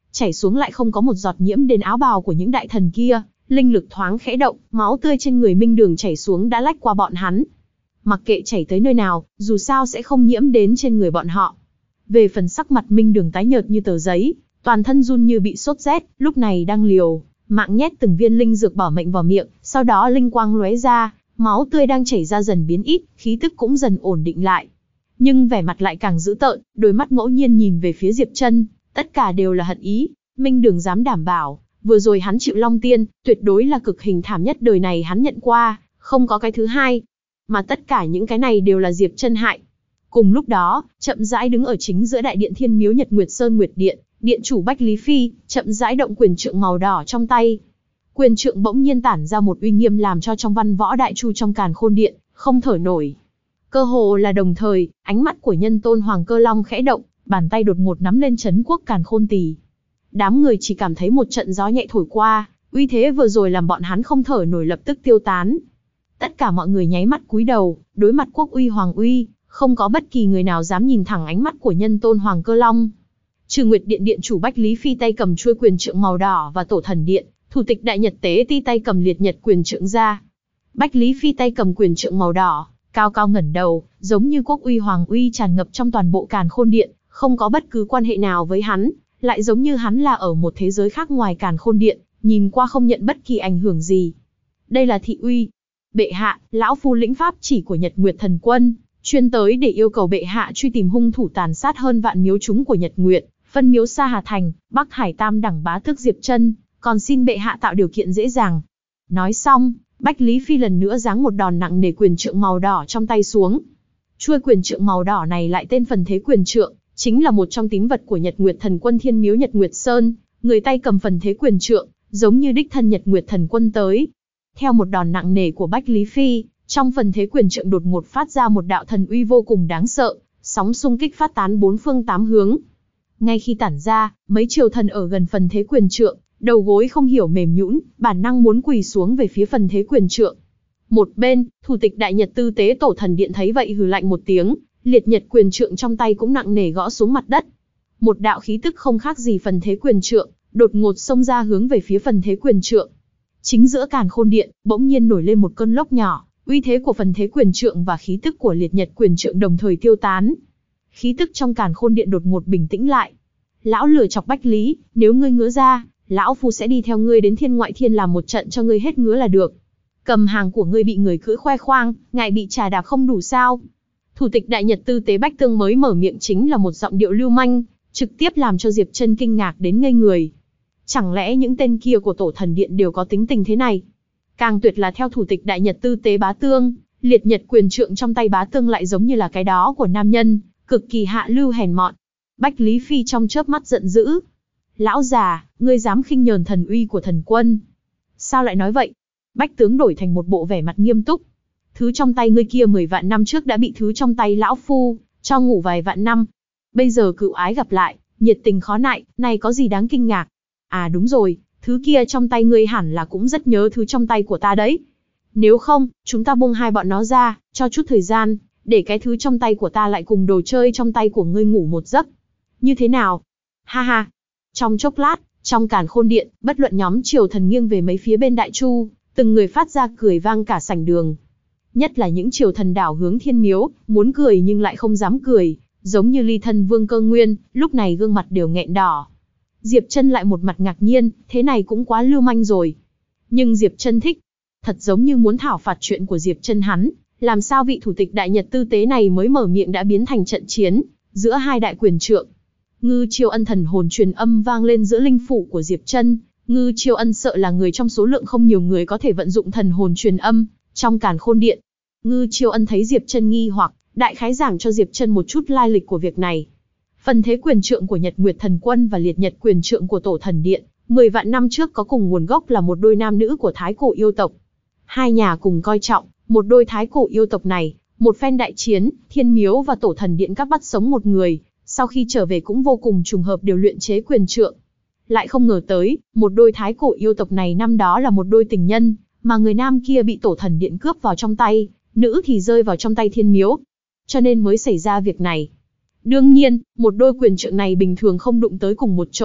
chảy xuống lại không có một giọt nhiễm đến áo bào của những đại thần kia, linh lực thoáng khẽ động, máu tươi trên người Minh Đường chảy xuống đã lách qua bọn hắn. Mặc kệ chảy tới nơi nào, dù sao sẽ không nhiễm đến trên người bọn họ. Về phần sắc mặt Minh Đường tái nhợt như tờ giấy, toàn thân run như bị sốt rét, lúc này đang liều mạng nhét từng viên linh dược bảo mệnh vào miệng, sau đó linh quang lóe ra, máu tươi đang chảy ra dần biến ít, khí tức cũng dần ổn định lại. Nhưng vẻ mặt lại càng dữ tợn, đôi mắt ngẫu nhiên nhìn về phía Diệp Trân, tất cả đều là hận ý. Minh Đường dám đảm bảo, vừa rồi hắn chịu Long Tiên, tuyệt đối là cực hình thảm nhất đời này hắn nhận qua, không có cái thứ hai. Mà tất cả những cái này đều là Diệp Trân hại. Cùng lúc đó, chậm rãi đứng ở chính giữa đại điện Thiên Miếu Nhật Nguyệt Sơn Nguyệt Điện, điện chủ Bách Lý Phi, chậm rãi động quyền trượng màu đỏ trong tay. Quyền trượng bỗng nhiên tản ra một uy nghiêm làm cho trong văn võ đại chu trong Càn Khôn Điện không thở nổi. Cơ hồ là đồng thời, ánh mắt của nhân tôn Hoàng Cơ Long khẽ động, bàn tay đột ngột nắm lên trấn quốc Càn Khôn Tỳ. Đám người chỉ cảm thấy một trận gió nhẹ thổi qua, uy thế vừa rồi làm bọn hắn không thở nổi lập tức tiêu tán. Tất cả mọi người nháy mắt cúi đầu, đối mặt quốc uy hoàng uy, không có bất kỳ người nào dám nhìn thẳng ánh mắt của nhân tôn Hoàng Cơ Long. Trừ Nguyệt Điện điện chủ Bách Lý Phi tay cầm chuôi quyền trượng màu đỏ và Tổ Thần Điện, thủ tịch Đại Nhật Tế Ti tay cầm liệt nhật quyền trượng ra. Bách Lý Phi tay cầm quyền trượng màu đỏ, cao cao ngẩng đầu, giống như quốc uy hoàng uy tràn ngập trong toàn bộ Càn Khôn Điện, không có bất cứ quan hệ nào với hắn, lại giống như hắn là ở một thế giới khác ngoài Càn Khôn Điện, nhìn qua không nhận bất kỳ ảnh hưởng gì. Đây là thị uy. Bệ hạ, lão phu lĩnh pháp chỉ của Nhật Nguyệt Thần Quân, chuyên tới để yêu cầu bệ hạ truy tìm hung thủ tàn sát hơn vạn miếu chúng của Nhật Nguyệt, phân miếu Sa Hà Thành, Bắc Hải Tam đẳng bá tước Diệp Trân, còn xin bệ hạ tạo điều kiện dễ dàng. Nói xong, Bách Lý Phi lần nữa giáng một đòn nặng nề quyền trượng màu đỏ trong tay xuống. Chuôi quyền trượng màu đỏ này lại tên Phần Thế Quyền Trượng, chính là một trong tín vật của Nhật Nguyệt Thần Quân Thiên Miếu Nhật Nguyệt Sơn, người tay cầm Phần Thế Quyền Trượng, giống như đích thân Nhật Nguyệt Thần Quân tới. Theo một đòn nặng nề của Bách Lý Phi, trong Phần Thế Quyền Trượng đột ngột phát ra một đạo thần uy vô cùng đáng sợ, sóng xung kích phát tán bốn phương tám hướng. Ngay khi tản ra, mấy triều thần ở gần Phần Thế Quyền Trượng, đầu gối không hiểu mềm nhũn, bản năng muốn quỳ xuống về phía Phần Thế Quyền Trượng. Một bên, thủ tịch Đại Nhật Tư Tế Tổ Thần Điện thấy vậy hừ lạnh một tiếng, liệt nhật quyền trượng trong tay cũng nặng nề gõ xuống mặt đất. Một đạo khí tức không khác gì Phần Thế Quyền Trượng, đột ngột xông ra hướng về phía Phần Thế Quyền Trượng. Chính giữa Càn Khôn Điện, bỗng nhiên nổi lên một cơn lốc nhỏ, uy thế của Phần Thế Quyền Trượng và khí tức của liệt nhật quyền trượng đồng thời tiêu tán. Khí tức trong Càn Khôn Điện đột ngột bình tĩnh lại. Lão lừa chọc Bách Lý, nếu ngươi ngứa ra, lão phu sẽ đi theo ngươi đến thiên ngoại thiên làm một trận cho ngươi hết ngứa là được. Cầm hàng của ngươi bị người cưỡi khoe khoang, ngại bị trà đạp không đủ sao? Thủ tịch Đại Nhật Tư Tế Bách Tương mới mở miệng chính là một giọng điệu lưu manh, trực tiếp làm cho Diệp Trân kinh ngạc đến ngây người. Chẳng lẽ những tên kia của Tổ Thần Điện đều có tính tình thế này? Càng tuyệt là theo thủ tịch Đại Nhật Tư Tế Bá Tương, liệt nhật quyền trượng trong tay Bá Tương lại giống như là cái đó của nam nhân, cực kỳ hạ lưu hèn mọn. Bách Lý Phi trong chớp mắt giận dữ. Lão già, ngươi dám khinh nhờn thần uy của thần quân. Sao lại nói vậy? Bách tướng đổi thành một bộ vẻ mặt nghiêm túc. Thứ trong tay ngươi kia 10 vạn năm trước đã bị thứ trong tay lão phu cho ngủ vài vạn năm. Bây giờ cựu ái gặp lại, nhiệt tình khó nại, này có gì đáng kinh ngạc? À đúng rồi, thứ kia trong tay ngươi hẳn là cũng rất nhớ thứ trong tay của ta đấy. Nếu không, chúng ta buông hai bọn nó ra, cho chút thời gian, để cái thứ trong tay của ta lại cùng đồ chơi trong tay của ngươi ngủ một giấc. Như thế nào? Ha ha. Trong chốc lát, trong Càn Khôn Điện, bất luận nhóm triều thần nghiêng về mấy phía bên Đại Chu, từng người phát ra cười vang cả sảnh đường. Nhất là những triều thần đảo hướng Thiên Miếu, muốn cười nhưng lại không dám cười, giống như Ly Thân Vương Cơ Nguyên, lúc này gương mặt đều nghẹn đỏ. Diệp Trân lại một mặt ngạc nhiên, thế này cũng quá lưu manh rồi. Nhưng Diệp Trân thích, thật giống như muốn thảo phạt chuyện của Diệp Trân hắn, làm sao vị thủ tịch Đại Nhật Tư Tế này mới mở miệng đã biến thành trận chiến giữa hai đại quyền trượng. Ngư Chiêu Ân thần hồn truyền âm vang lên giữa linh phủ của Diệp Trân. Ngư Chiêu Ân sợ là người trong số lượng không nhiều người có thể vận dụng thần hồn truyền âm trong Càn Khôn Điện. Ngư Chiêu Ân thấy Diệp Trân nghi hoặc, đại khái giảng cho Diệp Trân một chút lai lịch của việc này. Phần Thế Quyền Trượng của Nhật Nguyệt Thần Quân và liệt nhật quyền trượng của Tổ Thần Điện, 10 vạn năm trước có cùng nguồn gốc là một đôi nam nữ của Thái Cổ yêu tộc. Hai nhà cùng coi trọng, một đôi Thái Cổ yêu tộc này, một phen đại chiến, Thiên Miếu và Tổ Thần Điện các bắt sống một người, sau khi trở về cũng vô cùng trùng hợp đều luyện chế quyền trượng. Lại không ngờ tới, một đôi Thái Cổ yêu tộc này năm đó là một đôi tình nhân, mà người nam kia bị Tổ Thần Điện cướp vào trong tay, nữ thì rơi vào trong tay Thiên Miếu. Cho nên mới xảy ra việc này. Đương nhiên, một đôi quyền trượng này bình thường không đụng tới cùng một chỗ,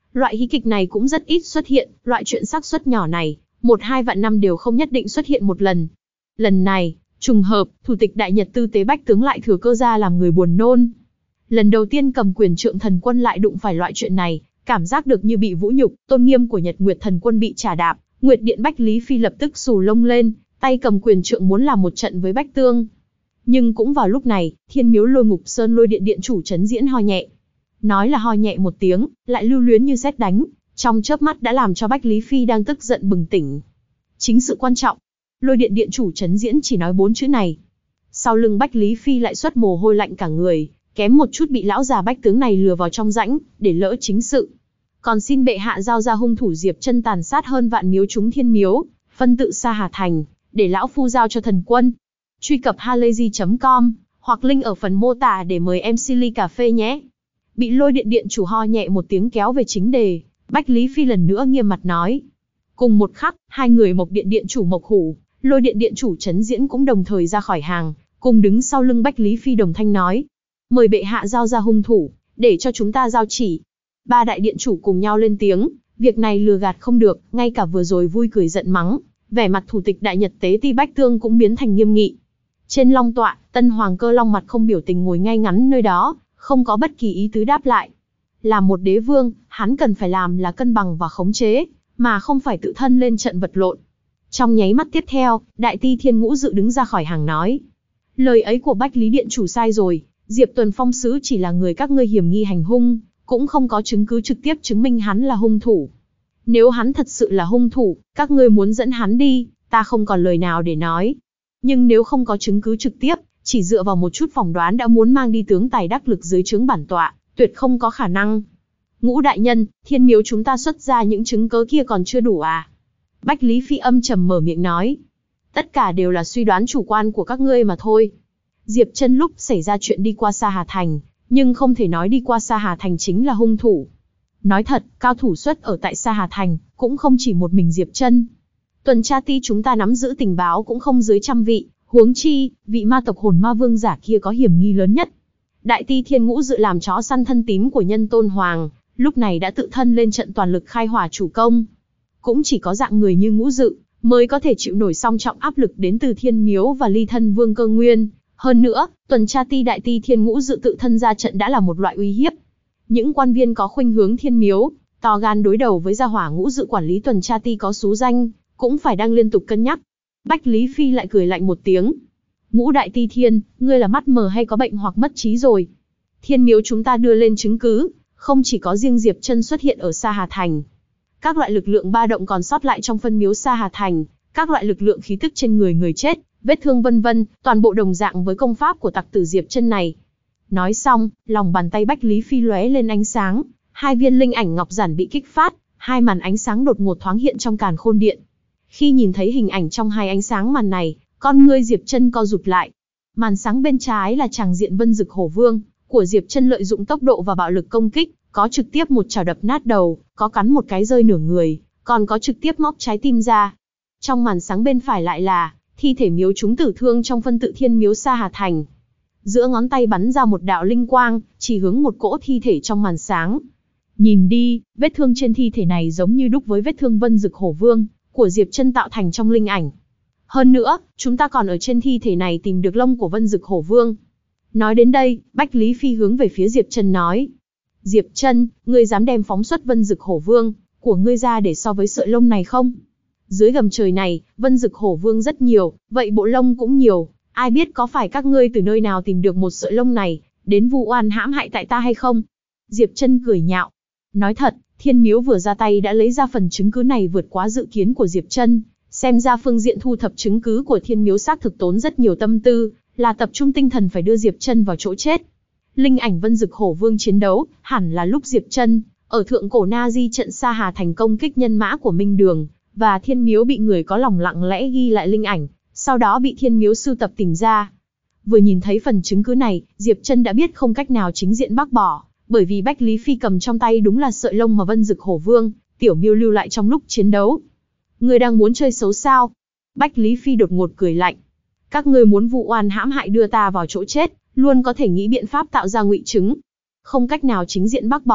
Loại hí kịch này cũng rất ít xuất hiện, loại chuyện xác suất nhỏ này, 1-2 vạn năm đều không nhất định xuất hiện một lần. Lần này, trùng hợp, thủ tịch Đại Nhật Tư Tế Bách Tướng lại thừa cơ ra làm người buồn nôn. Lần đầu tiên cầm quyền Trượng Thần Quân lại đụng phải loại chuyện này, cảm giác được như bị vũ nhục, tôn nghiêm của Nhật Nguyệt Thần Quân bị trà đạp, Nguyệt Điện Bách Lý Phi lập tức xù lông lên, tay cầm quyền trượng muốn làm một trận với Bách Tương. Nhưng cũng vào lúc này, Thiên Miếu Lôi Ngục Sơn Lôi Điện điện chủ Trấn Diễn ho nhẹ. Nói là ho nhẹ một tiếng, lại lưu luyến như sét đánh, trong chớp mắt đã làm cho Bách Lý Phi đang tức giận bừng tỉnh. Chính sự quan trọng. Lôi Điện điện chủ Trấn Diễn chỉ nói 4 chữ này. Sau lưng Bách Lý Phi lại xuất mồ hôi lạnh cả người, kém một chút bị lão già Bách tướng này lừa vào trong rãnh, để lỡ chính sự. Còn xin bệ hạ giao ra hung thủ Diệp Chân tàn sát hơn vạn miếu chúng Thiên Miếu, phân tự Sa Hà Thành, để lão phu giao cho thần quân. Truy cập halayzi.com hoặc link ở phần mô tả để mời em ly cà phê nhé. Bị Lôi Điện điện chủ ho nhẹ một tiếng kéo về chính đề, Bách Lý Phi lần nữa nghiêm mặt nói. Cùng một khắc, hai người Mộc Điện điện chủ Mộc Hủ, Lôi Điện điện chủ Trấn Diễn cũng đồng thời ra khỏi hàng, cùng đứng sau lưng Bách Lý Phi đồng thanh nói: mời bệ hạ giao ra hung thủ, để cho chúng ta giao chỉ. Ba đại điện chủ cùng nhau lên tiếng, việc này lừa gạt không được, ngay cả vừa rồi vui cười giận mắng, vẻ mặt thủ tịch Đại Nhật Tế Ti Bách Tương cũng biến thành nghiêm nghị. Trên long tọa, Tân Hoàng Cơ Long mặt không biểu tình ngồi ngay ngắn nơi đó, không có bất kỳ ý tứ đáp lại. Là một đế vương, hắn cần phải làm là cân bằng và khống chế, mà không phải tự thân lên trận vật lộn. Trong nháy mắt tiếp theo, Đại Ti Thiên Ngũ Dự đứng ra khỏi hàng nói: lời ấy của Bách Lý điện chủ sai rồi, Diệp Tuần Phong sứ chỉ là người các ngươi hiểm nghi hành hung, cũng không có chứng cứ trực tiếp chứng minh hắn là hung thủ. Nếu hắn thật sự là hung thủ, các ngươi muốn dẫn hắn đi, ta không còn lời nào để nói. Nhưng nếu không có chứng cứ trực tiếp, chỉ dựa vào một chút phỏng đoán đã muốn mang đi tướng tài đắc lực dưới trướng bản tọa, tuyệt không có khả năng. Ngũ đại nhân, Thiên Miếu chúng ta xuất ra những chứng cớ kia còn chưa đủ à? Bách Lý Phi âm trầm mở miệng nói. Tất cả đều là suy đoán chủ quan của các ngươi mà thôi. Diệp Chân lúc xảy ra chuyện đi qua Sa Hà Thành, nhưng không thể nói đi qua Sa Hà Thành chính là hung thủ. Nói thật, cao thủ xuất ở tại Sa Hà Thành, cũng không chỉ một mình Diệp Chân. Tuần tra ti chúng ta nắm giữ tình báo cũng không dưới 100 vị, huống chi, vị ma tộc hồn ma vương giả kia có hiểm nghi lớn nhất. Đại Ti Thiên Ngũ Dự làm chó săn thân tín của Nhân Tôn Hoàng, lúc này đã tự thân lên trận toàn lực khai hỏa chủ công. Cũng chỉ có dạng người như Ngũ Dự, mới có thể chịu nổi song trọng áp lực đến từ Thiên Miếu và ly thân Vương Cơ Nguyên. Hơn nữa, tuần tra ti Đại Ti Thiên Ngũ Dự tự thân ra trận đã là một loại uy hiếp. Những quan viên có khuynh hướng Thiên Miếu, to gan đối đầu với gia hỏa Ngũ Dự quản lý tuần tra ti có xú danh, cũng phải đang liên tục cân nhắc. Bách Lý Phi lại cười lạnh một tiếng. Ngũ Đại Ti Thiên, ngươi là mắt mờ hay có bệnh hoặc mất trí rồi? Thiên Miếu chúng ta đưa lên chứng cứ, không chỉ có riêng Diệp Chân xuất hiện ở Sa Hà Thành. Các loại lực lượng ba động còn sót lại trong phân miếu Sa Hà Thành, các loại lực lượng khí tức trên người người chết, vết thương vân vân, toàn bộ đồng dạng với công pháp của tặc tử Diệp Chân này. Nói xong, lòng bàn tay Bách Lý Phi lóe lên ánh sáng, hai viên linh ảnh ngọc giản bị kích phát, hai màn ánh sáng đột ngột thoáng hiện trong càn khôn điện. Khi nhìn thấy hình ảnh trong hai ánh sáng màn này, con ngươi Diệp Chân co rụt lại. Màn sáng bên trái là tràng diện Vân Dực Hổ Vương của Diệp Chân lợi dụng tốc độ và bạo lực công kích, có trực tiếp một chảo đập nát đầu, có cắn một cái rơi nửa người, còn có trực tiếp móc trái tim ra. Trong màn sáng bên phải lại là thi thể miếu chúng tử thương trong phân tự Thiên Miếu Sa Hà Thành. Giữa ngón tay bắn ra một đạo linh quang, chỉ hướng một cỗ thi thể trong màn sáng. Nhìn đi, vết thương trên thi thể này giống như đúc với vết thương Vân Dực Hổ Vương của Diệp Chân tạo thành trong linh ảnh. Hơn nữa, chúng ta còn ở trên thi thể này tìm được lông của Vân Dực Hổ Vương. Nói đến đây, Bách Lý Phi hướng về phía Diệp Chân nói: Diệp Chân, ngươi dám đem phóng xuất Vân Dực Hổ Vương của ngươi ra để so với sợi lông này không? Dưới gầm trời này, Vân Dực Hổ Vương rất nhiều, vậy bộ lông cũng nhiều, ai biết có phải các ngươi từ nơi nào tìm được một sợi lông này, đến vu oan hãm hại tại ta hay không? Diệp Chân cười nhạo. Nói thật, Thiên Miếu vừa ra tay đã lấy ra phần chứng cứ này vượt quá dự kiến của Diệp Chân, xem ra phương diện thu thập chứng cứ của Thiên Miếu xác thực tốn rất nhiều tâm tư, là tập trung tinh thần phải đưa Diệp Chân vào chỗ chết. Linh ảnh Vân Dực Hổ Vương chiến đấu, hẳn là lúc Diệp Chân ở thượng cổ Na Di trận Sa Hà thành công kích nhân mã của Minh Đường, và Thiên Miếu bị người có lòng lặng lẽ ghi lại linh ảnh, sau đó bị Thiên Miếu sưu tập tìm ra. Vừa nhìn thấy phần chứng cứ này, Diệp Chân đã biết không cách nào chính diện bác bỏ, bởi vì Bách Lý Phi cầm trong tay đúng là sợi lông mà Vân Dực Hổ Vương Tiểu Miêu lưu lại trong lúc chiến đấu. Ngươi đang muốn chơi xấu sao? Bách Lý Phi đột ngột cười lạnh. Các ngươi muốn vu oan hãm hại đưa ta vào chỗ chết, luôn có thể nghĩ biện pháp tạo ra ngụy chứng. Không cách nào chính diện bác bỏ,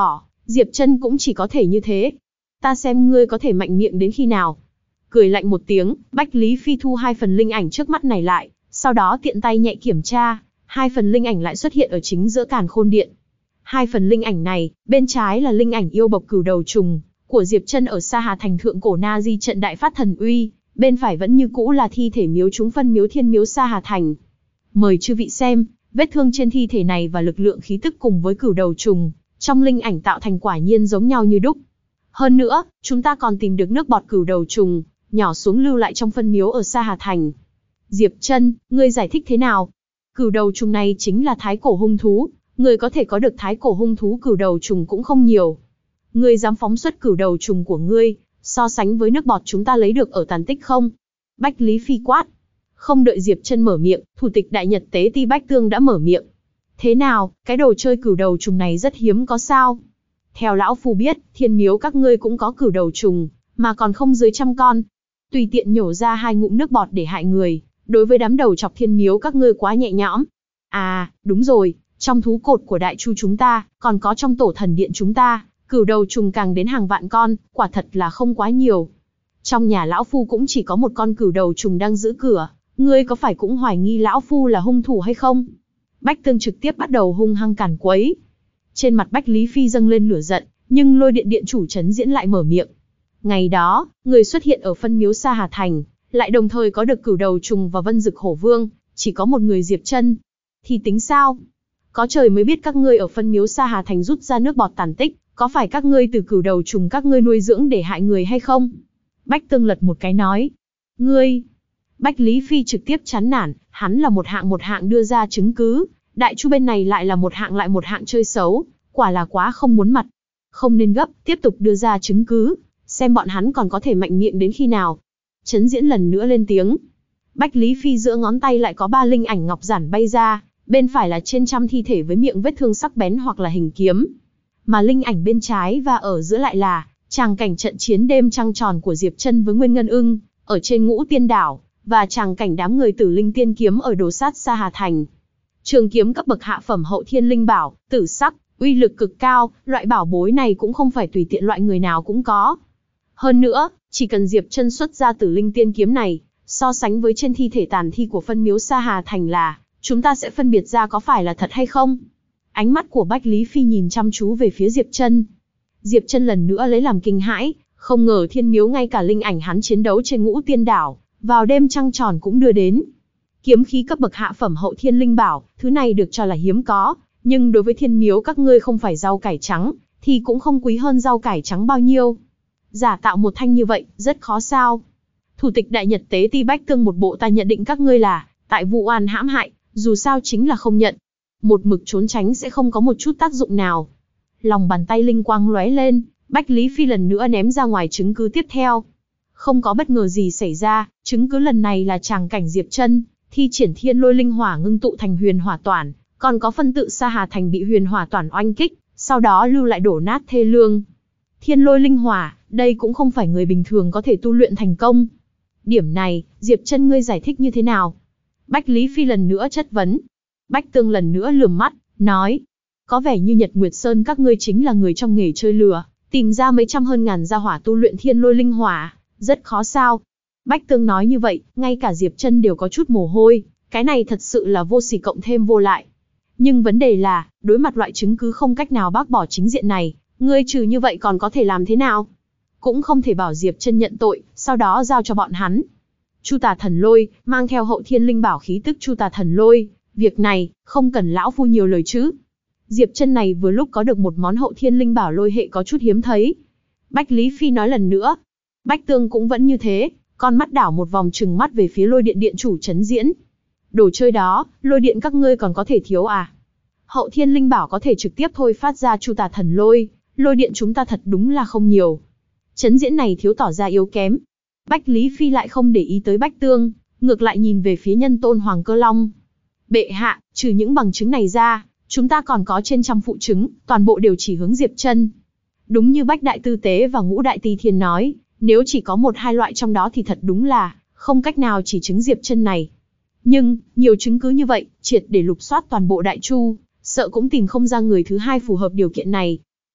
Diệp Chân cũng chỉ có thể như thế. Ta xem ngươi có thể mạnh miệng đến khi nào. Cười lạnh một tiếng, Bách Lý Phi thu 2 phần linh ảnh trước mắt này lại, sau đó tiện tay nhẹ kiểm tra, 2 phần linh ảnh lại xuất hiện ở chính giữa Càn Khôn Điện. 2 phần linh ảnh này, bên trái là linh ảnh yêu bộc cửu đầu trùng của Diệp Chân ở Sa Hà Thành thượng cổ Na Di trận đại phát thần uy, bên phải vẫn như cũ là thi thể miếu chúng phân miếu Thiên Miếu Sa Hà Thành. Mời chư vị xem, vết thương trên thi thể này và lực lượng khí tức cùng với cửu đầu trùng trong linh ảnh tạo thành quả nhiên giống nhau như đúc. Hơn nữa, chúng ta còn tìm được nước bọt cửu đầu trùng nhỏ xuống lưu lại trong phân miếu ở Sa Hà Thành. Diệp Chân, ngươi giải thích thế nào? Cửu đầu trùng này chính là thái cổ hung thú, người có thể có được thái cổ hung thú cửu đầu trùng cũng không nhiều. Ngươi dám phóng xuất cửu đầu trùng của ngươi, so sánh với nước bọt chúng ta lấy được ở tàn tích không? Bách Lý Phi quát. Không đợi Diệp Chân mở miệng, thủ tịch Đại Nhật Tế Ti Bách Tương đã mở miệng. Thế nào, cái đồ chơi cửu đầu trùng này rất hiếm có sao? Theo lão phu biết, thiên miếu các ngươi cũng có cửu đầu trùng, mà còn không dưới 100 con. Tùy tiện nhổ ra 2 ngụm nước bọt để hại người, đối với đám đầu chọc thiên miếu các ngươi quá nhẹ nhõm. À, đúng rồi, trong thú cột của đại chu chúng ta, còn có trong tổ thần điện chúng ta, cửu đầu trùng càng đến hàng vạn con, quả thật là không quá nhiều. Trong nhà lão phu cũng chỉ có một con cửu đầu trùng đang giữ cửa, ngươi có phải cũng hoài nghi lão phu là hung thủ hay không? Bách Tương trực tiếp bắt đầu hung hăng càn quấy. Trên mặt Bách Lý Phi dâng lên lửa giận, nhưng Lôi Điện điện chủ Trấn Diễn lại mở miệng. Ngày đó, người xuất hiện ở phân miếu Sa Hà Thành, lại đồng thời có được cửu đầu trùng và Vân Dực Hổ Vương, chỉ có một người Diệp Chân. Thì tính sao? Có trời mới biết các ngươi ở phân miếu Sa Hà Thành rút ra nước bọt tàn tích, có phải các ngươi từ cửu đầu trùng các ngươi nuôi dưỡng để hại người hay không? Bách Tương lật một cái nói. Ngươi! Bách Lý Phi trực tiếp chán nản, hắn là một hạng đưa ra chứng cứ, đại chu bên này lại là một hạng chơi xấu, quả là quá không muốn mặt. Không nên gấp, tiếp tục đưa ra chứng cứ, xem bọn hắn còn có thể mạnh miệng đến khi nào. Trấn Diễn lần nữa lên tiếng. Bách Lý Phi giữa ngón tay lại có 3 linh ảnh ngọc giản bay ra, bên phải là trên 100 thi thể với miệng vết thương sắc bén hoặc là hình kiếm. Mà linh ảnh bên trái và ở giữa lại là tràng cảnh trận chiến đêm trăng tròn của Diệp Chân với Nguyên Ngân Ưng ở trên Ngũ Tiên Đảo, và tràng cảnh đám người Tử Linh Tiên Kiếm ở đồ sát Sa Hà Thành. Trường kiếm cấp bậc hạ phẩm hậu thiên linh bảo, tử sắc, uy lực cực cao, loại bảo bối này cũng không phải tùy tiện loại người nào cũng có. Hơn nữa, chỉ cần Diệp Chân xuất ra Tử Linh Tiên Kiếm này, so sánh với trên thi thể tàn thi của phân miếu Sa Hà Thành là, chúng ta sẽ phân biệt ra có phải là thật hay không. Ánh mắt của Bách Lý Phi nhìn chăm chú về phía Diệp Chân. Diệp Chân lần nữa lấy làm kinh hãi, không ngờ thiên miếu ngay cả linh ảnh hắn chiến đấu trên Ngũ Tiên Đảo, vào đêm trăng tròn cũng đưa đến. Kiếm khí cấp bậc hạ phẩm hậu thiên linh bảo, thứ này được cho là hiếm có, nhưng đối với thiên miếu các ngươi không phải rau cải trắng, thì cũng không quý hơn rau cải trắng bao nhiêu. Giả tạo một thanh như vậy, rất khó sao. Thủ tịch Đại Nhật Tế Ti Bách Tương một bộ ta nhận định các ngươi là tại vụ oan hãm hại, dù sao chính là không nhận. Một mực trốn tránh sẽ không có một chút tác dụng nào. Lòng bàn tay linh quang lóe lên, Bách Lý Phi lần nữa ném ra ngoài chứng cứ tiếp theo. Không có bất ngờ gì xảy ra, chứng cứ lần này là tràng cảnh Diệp Chân thi triển thiên lôi linh hỏa ngưng tụ thành huyền hỏa toản, còn có phân tự Sa Hà Thành bị huyền hỏa toản oanh kích, sau đó lưu lại đổ nát thê lương. Thiên lôi linh hỏa, đây cũng không phải người bình thường có thể tu luyện thành công. Điểm này, Diệp Chân ngươi giải thích như thế nào? Bách Lý Phi lần nữa chất vấn. Bách Tương lần nữa lườm mắt, nói. Có vẻ như Nhật Nguyệt Sơn các ngươi chính là người trong nghề chơi lừa, tìm ra mấy trăm hơn ngàn gia hỏa tu luyện thiên lôi linh hỏa, rất khó sao. Bách Tương nói như vậy, ngay cả Diệp Chân đều có chút mồ hôi, cái này thật sự là vô sỉ cộng thêm vô lại. Nhưng vấn đề là, đối mặt loại chứng cứ không cách nào bác bỏ chính diện này, ngươi trừ như vậy còn có thể làm thế nào? Cũng không thể bảo Diệp Chân nhận tội, sau đó giao cho bọn hắn. Chu Tà Thần Lôi, mang theo hậu thiên linh bảo khí tức Chu Tà Thần Lôi, việc này, không cần lão phu nhiều lời chứ. Diệp Chân này vừa lúc có được một món hậu thiên linh bảo lôi hệ có chút hiếm thấy. Bách Lý Phi nói lần nữa. Bách Tương cũng vẫn như thế, con mắt đảo một vòng trừng mắt về phía Lôi Điện điện chủ Trấn Diễn. Đồ chơi đó, lôi điện các ngươi còn có thể thiếu à? Hậu thiên linh bảo có thể trực tiếp thôi phát ra Chu Tà Thần Lôi, lôi điện chúng ta thật đúng là không nhiều. Trấn Diễn này thiếu tỏ ra yếu kém. Bách Lý Phi lại không để ý tới Bách Tương, ngược lại nhìn về phía Nhân Tôn Hoàng Cơ Long. Bệ hạ, trừ những bằng chứng này ra, chúng ta còn có trên 100 phụ chứng, toàn bộ đều chỉ hướng Diệp Chân. Đúng như Bách Đại Tư Tế và Ngũ Đại Tỳ Thiên nói, nếu chỉ có một hai loại trong đó thì thật đúng là không cách nào chỉ chứng Diệp Chân này. Nhưng, nhiều chứng cứ như vậy, triệt để lục soát toàn bộ Đại Chu, sợ cũng tìm không ra người thứ hai phù hợp điều kiện này.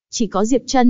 Chỉ có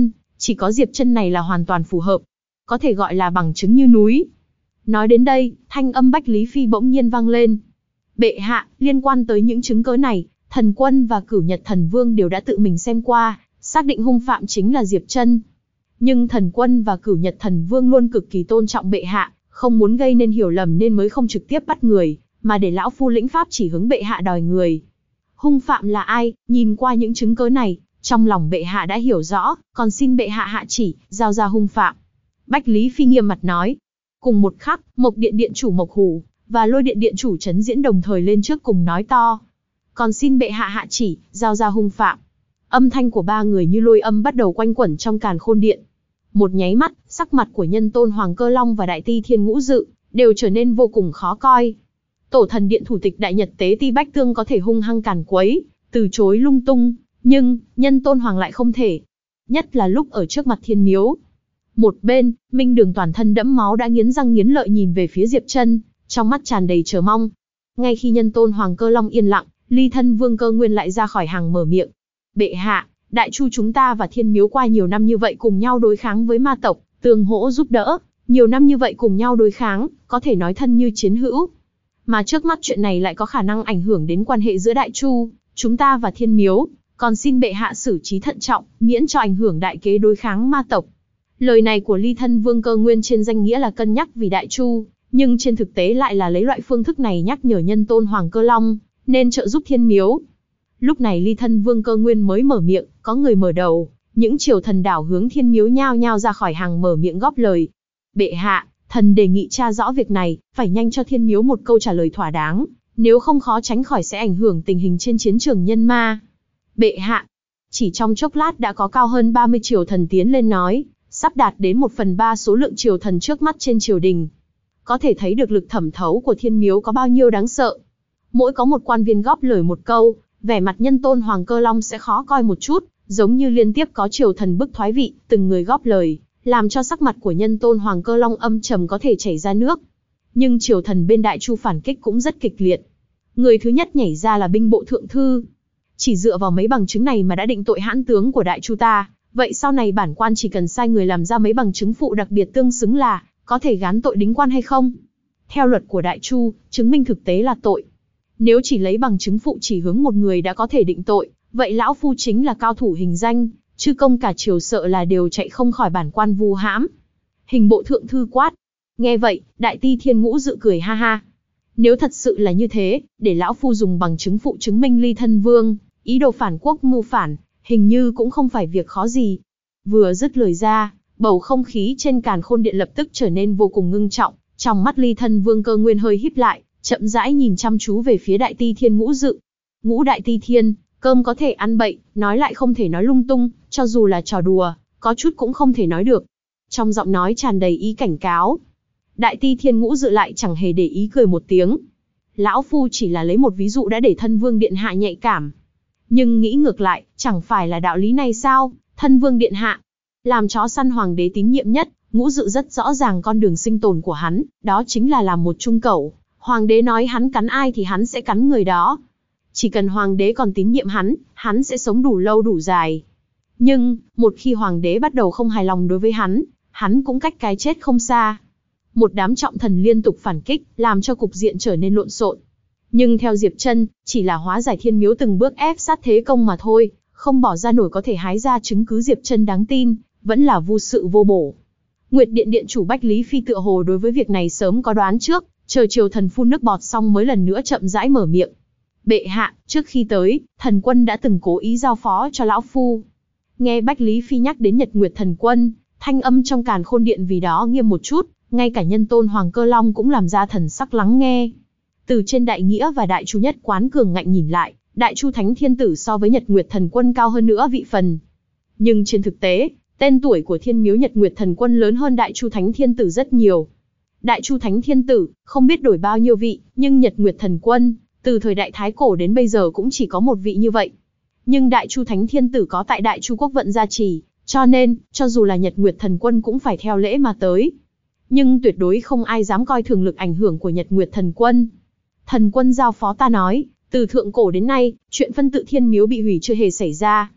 Diệp Chân này là hoàn toàn phù hợp, có thể gọi là bằng chứng như núi. Nói đến đây, thanh âm Bách Lý Phi bỗng nhiên vang lên. Bệ hạ, liên quan tới những chứng cớ này, Thần Quân và Cửu Nhật Thần Vương đều đã tự mình xem qua, xác định hung phạm chính là Diệp Chân. Nhưng Thần Quân và Cửu Nhật Thần Vương luôn cực kỳ tôn trọng bệ hạ, không muốn gây nên hiểu lầm nên mới không trực tiếp bắt người, mà để lão phu lĩnh pháp chỉ hướng bệ hạ đòi người. Hung phạm là ai, nhìn qua những chứng cớ này, trong lòng bệ hạ đã hiểu rõ, còn xin bệ hạ hạ chỉ, giao ra hung phạm. Bách Lý Phi nghiêm mặt nói. Cùng một khắc, Mộc Điện Điện chủ Mộc Hủ và Lôi Điện Điện chủ Trấn Diễn đồng thời lên trước cùng nói to. Còn xin bệ hạ hạ chỉ, giao ra hung phạm. Âm thanh của ba người như lôi âm bắt đầu quanh quẩn trong Càn Khôn Điện. Một nháy mắt, sắc mặt của Nhân Tôn Hoàng Cơ Long và Đại Ti Thiên Ngũ Dự đều trở nên vô cùng khó coi. Tổ thần điện thủ tịch Đại Nhật Tế Ti Bách Tương có thể hung hăng càn quấy, từ chối lung tung, nhưng Nhân Tôn Hoàng lại không thể. Nhất là lúc ở trước mặt Thiên Miếu. Một bên, Minh Đường toàn thân đẫm máu đã nghiến răng nghiến lợi nhìn về phía Diệp Chân, trong mắt tràn đầy chờ mong. Ngay khi Nhân Tôn Hoàng Cơ Long yên lặng, Ly Thân Vương Cơ Nguyên lại ra khỏi hàng mở miệng. Bệ hạ, Đại Chu chúng ta và Thiên Miếu qua nhiều năm như vậy cùng nhau đối kháng với ma tộc, tương hỗ giúp đỡ, nhiều năm như vậy cùng nhau đối kháng, có thể nói thân như chiến hữu. Mà trước mắt chuyện này lại có khả năng ảnh hưởng đến quan hệ giữa Đại Chu, chúng ta và Thiên Miếu, còn xin bệ hạ xử trí thận trọng, miễn cho ảnh hưởng đại kế đối kháng ma tộc. Lời này của Ly Thân Vương Cơ Nguyên trên danh nghĩa là cân nhắc vì Đại Chu, nhưng trên thực tế lại là lấy loại phương thức này nhắc nhở Nhân Tôn Hoàng Cơ Long, nên trợ giúp Thiên Miếu. Lúc này Ly Thân Vương Cơ Nguyên mới mở miệng, có người mở đầu, những triều thần đảo hướng Thiên Miếu nhao nhao ra khỏi hàng mở miệng góp lời. Bệ hạ, thần đề nghị tra rõ việc này, phải nhanh cho Thiên Miếu một câu trả lời thỏa đáng, nếu không khó tránh khỏi sẽ ảnh hưởng tình hình trên chiến trường nhân ma. Bệ hạ, chỉ trong chốc lát đã có cao hơn 30 triều thần tiến lên nói, sắp đạt đến 1/3 số lượng triều thần trước mắt trên triều đình. Có thể thấy được lực thẩm thấu của Thiên Miếu có bao nhiêu đáng sợ. Mỗi có một quan viên góp lời một câu, vẻ mặt Nhân Tôn Hoàng Cơ Long sẽ khó coi một chút, giống như liên tiếp có triều thần bức thoái vị, từng người góp lời, làm cho sắc mặt của Nhân Tôn Hoàng Cơ Long âm trầm có thể chảy ra nước. Nhưng triều thần bên Đại Chu phản kích cũng rất kịch liệt. Người thứ nhất nhảy ra là binh bộ thượng thư. Chỉ dựa vào mấy bằng chứng này mà đã định tội hãn tướng của Đại Chu ta, vậy sau này bản quan chỉ cần sai người làm ra mấy bằng chứng phụ đặc biệt tương xứng là có thể gán tội đính quan hay không? Theo luật của Đại Chu, chứng minh thực tế là tội. Nếu chỉ lấy bằng chứng phụ chỉ hướng một người đã có thể định tội, vậy lão phu chính là cao thủ hình danh, chư công cả triều sợ là đều chạy không khỏi bản quan vu hãm. Hình bộ thượng thư quát. Nghe vậy, Đại Ti Thiên Ngũ Dự cười ha ha. Nếu thật sự là như thế, để lão phu dùng bằng chứng phụ chứng minh Ly Thân Vương ý đồ phản quốc mưu phản, hình như cũng không phải việc khó gì. Vừa dứt lời ra, bầu không khí trên Càn Khôn Điện lập tức trở nên vô cùng ngưng trọng, trong mắt Ly Thân Vương Cơ Nguyên hơi híp lại, chậm rãi nhìn chăm chú về phía Đại Ti Thiên Ngũ Dự. Ngũ Đại Ti Thiên, cơm có thể ăn bậy, nói lại không thể nói lung tung, cho dù là trò đùa, có chút cũng không thể nói được. Trong giọng nói tràn đầy ý cảnh cáo. Đại Ti Thiên Ngũ Dự lại chẳng hề để ý cười một tiếng. Lão phu chỉ là lấy một ví dụ đã để Thân Vương điện hạ nhạy cảm. Nhưng nghĩ ngược lại, chẳng phải là đạo lý này sao? Thân Vương điện hạ, làm chó săn hoàng đế tín nhiệm nhất, Ngũ Dự rất rõ ràng con đường sinh tồn của hắn, đó chính là làm một trung cẩu. Hoàng đế nói hắn cắn ai thì hắn sẽ cắn người đó. Chỉ cần hoàng đế còn tín nhiệm hắn sẽ sống đủ lâu đủ dài. Nhưng, một khi hoàng đế bắt đầu không hài lòng đối với hắn cũng cách cái chết không xa. Một đám trọng thần liên tục phản kích, làm cho cục diện trở nên lộn xộn. Nhưng theo Diệp Chân, chỉ là hóa giải Thiên Miếu từng bước ép sát thế công mà thôi, không bỏ ra nổi có thể hái ra chứng cứ Diệp Chân đáng tin, vẫn là vô sự vô bổ. Nguyệt Điện Điện chủ Bách Lý Phi tựa hồ đối với việc này sớm có đoán trước, chờ triều thần phun nước bọt xong mới lần nữa chậm rãi mở miệng. Bệ hạ, trước khi tới, Thần Quân đã từng cố ý giao phó cho lão phu. Nghe Bách Lý Phi nhắc đến Nhật Nguyệt Thần Quân, thanh âm trong Càn Khôn Điện vì đó nghiêm một chút, ngay cả Nhân Tôn Hoàng Cơ Long cũng làm ra thần sắc lắng nghe. Từ trên Đại Nghĩa và Đại Chu Nhất Quán cường ngạnh nhìn lại, Đại Chu Thánh Thiên Tử so với Nhật Nguyệt Thần Quân cao hơn nữa vị phần. Nhưng trên thực tế, tên tuổi của Thiên Miếu Nhật Nguyệt Thần Quân lớn hơn Đại Chu Thánh Thiên Tử rất nhiều. Đại Chu Thánh Thiên Tử, không biết đổi bao nhiêu vị, nhưng Nhật Nguyệt Thần Quân, từ thời Đại Thái Cổ đến bây giờ cũng chỉ có một vị như vậy. Nhưng Đại Chu Thánh Thiên Tử có tại Đại Chu Quốc vận gia trì, cho nên, cho dù là Nhật Nguyệt Thần Quân cũng phải theo lễ mà tới. Nhưng tuyệt đối không ai dám coi thường lực ảnh hưởng của Nhật Nguyệt Thần Quân. Thần Quân giao phó ta nói, từ thượng cổ đến nay, chuyện phân tự Thiên Miếu bị hủy chưa hề xảy ra.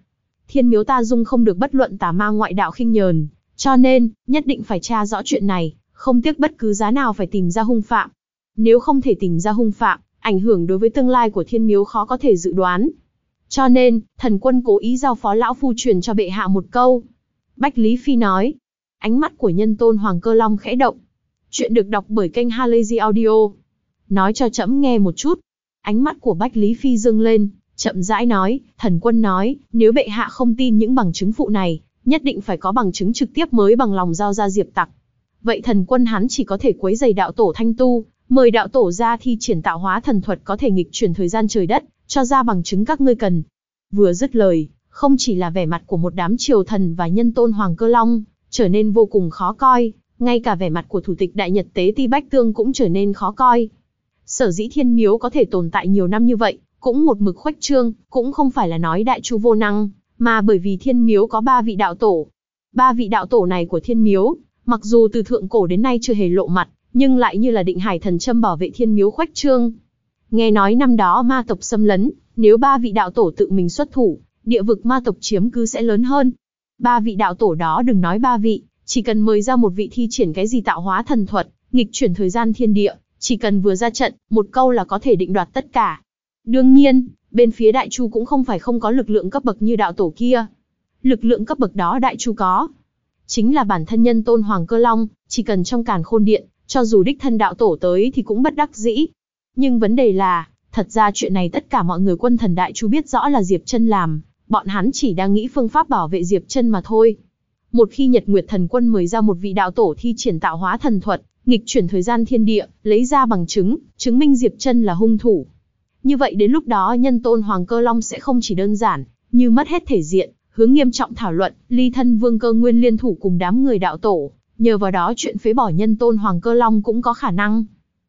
Thiên miếu ta dung không được bất luận tà ma ngoại đạo khinh nhờn, cho nên, nhất định phải tra rõ chuyện này, không tiếc bất cứ giá nào phải tìm ra hung phạm. Nếu không thể tìm ra hung phạm, ảnh hưởng đối với tương lai của thiên miếu khó có thể dự đoán. Cho nên, thần quân cố ý giao phó lão phu truyền cho bệ hạ một câu. Bách Lý Phi nói. Ánh mắt của nhân tôn Hoàng Cơ Long khẽ động. Chuyện được đọc bởi kênh Halazy Audio. Nói cho trẫm nghe một chút. Ánh mắt của Bách Lý Phi dương lên, chậm rãi nói, thần quân nói, nếu bệ hạ không tin những bằng chứng phụ này, nhất định phải có bằng chứng trực tiếp mới bằng lòng giao ra Diệp Tặc. Vậy thần quân hắn chỉ có thể quấy rầy đạo tổ Thanh Tu, mời đạo tổ ra thi triển tạo hóa thần thuật có thể nghịch chuyển thời gian trời đất, cho ra bằng chứng các ngươi cần. Vừa dứt lời, không chỉ là vẻ mặt của một đám triều thần và nhân tôn Hoàng Cơ Long trở nên vô cùng khó coi, ngay cả vẻ mặt của thủ tịch Đại Nhật Tế Ti Bách Tương cũng trở nên khó coi. Sở dĩ thiên miếu có thể tồn tại nhiều năm như vậy, cũng một mực khuếch trương, cũng không phải là nói đại chu vô năng, mà bởi vì thiên miếu có 3 vị đạo tổ. 3 vị đạo tổ này của thiên miếu, mặc dù từ thượng cổ đến nay chưa hề lộ mặt, nhưng lại như là định hải thần châm bảo vệ thiên miếu khuếch trương. Nghe nói năm đó ma tộc xâm lấn, nếu 3 vị đạo tổ tự mình xuất thủ, địa vực ma tộc chiếm cứ sẽ lớn hơn. 3 vị đạo tổ đó đừng nói 3 vị, chỉ cần mời ra một vị thi triển cái gì tạo hóa thần thuật, nghịch chuyển thời gian thiên địa, chỉ cần vừa ra trận, một câu là có thể định đoạt tất cả. Đương nhiên, bên phía Đại Chu cũng không phải không có lực lượng cấp bậc như đạo tổ kia. Lực lượng cấp bậc đó Đại Chu có. Chính là bản thân nhân tôn Hoàng Cơ Long, chỉ cần trong Càn Khôn Điện, cho dù đích thân đạo tổ tới thì cũng bất đắc dĩ. Nhưng vấn đề là, thật ra chuyện này tất cả mọi người quân thần Đại Chu biết rõ là Diệp Chân làm, bọn hắn chỉ đang nghĩ phương pháp bảo vệ Diệp Chân mà thôi. Một khi Nhật Nguyệt Thần Quân mời ra một vị đạo tổ thi triển tạo hóa thần thuật, nghịch chuyển thời gian thiên địa, lấy ra bằng chứng, chứng minh Diệp Chân là hung thủ. Như vậy đến lúc đó nhân tôn Hoàng Cơ Long sẽ không chỉ đơn giản như mất hết thể diện, hướng nghiêm trọng thảo luận, ly thân Vương Cơ Nguyên liên thủ cùng đám người đạo tổ, nhờ vào đó chuyện phế bỏ nhân tôn Hoàng Cơ Long cũng có khả năng.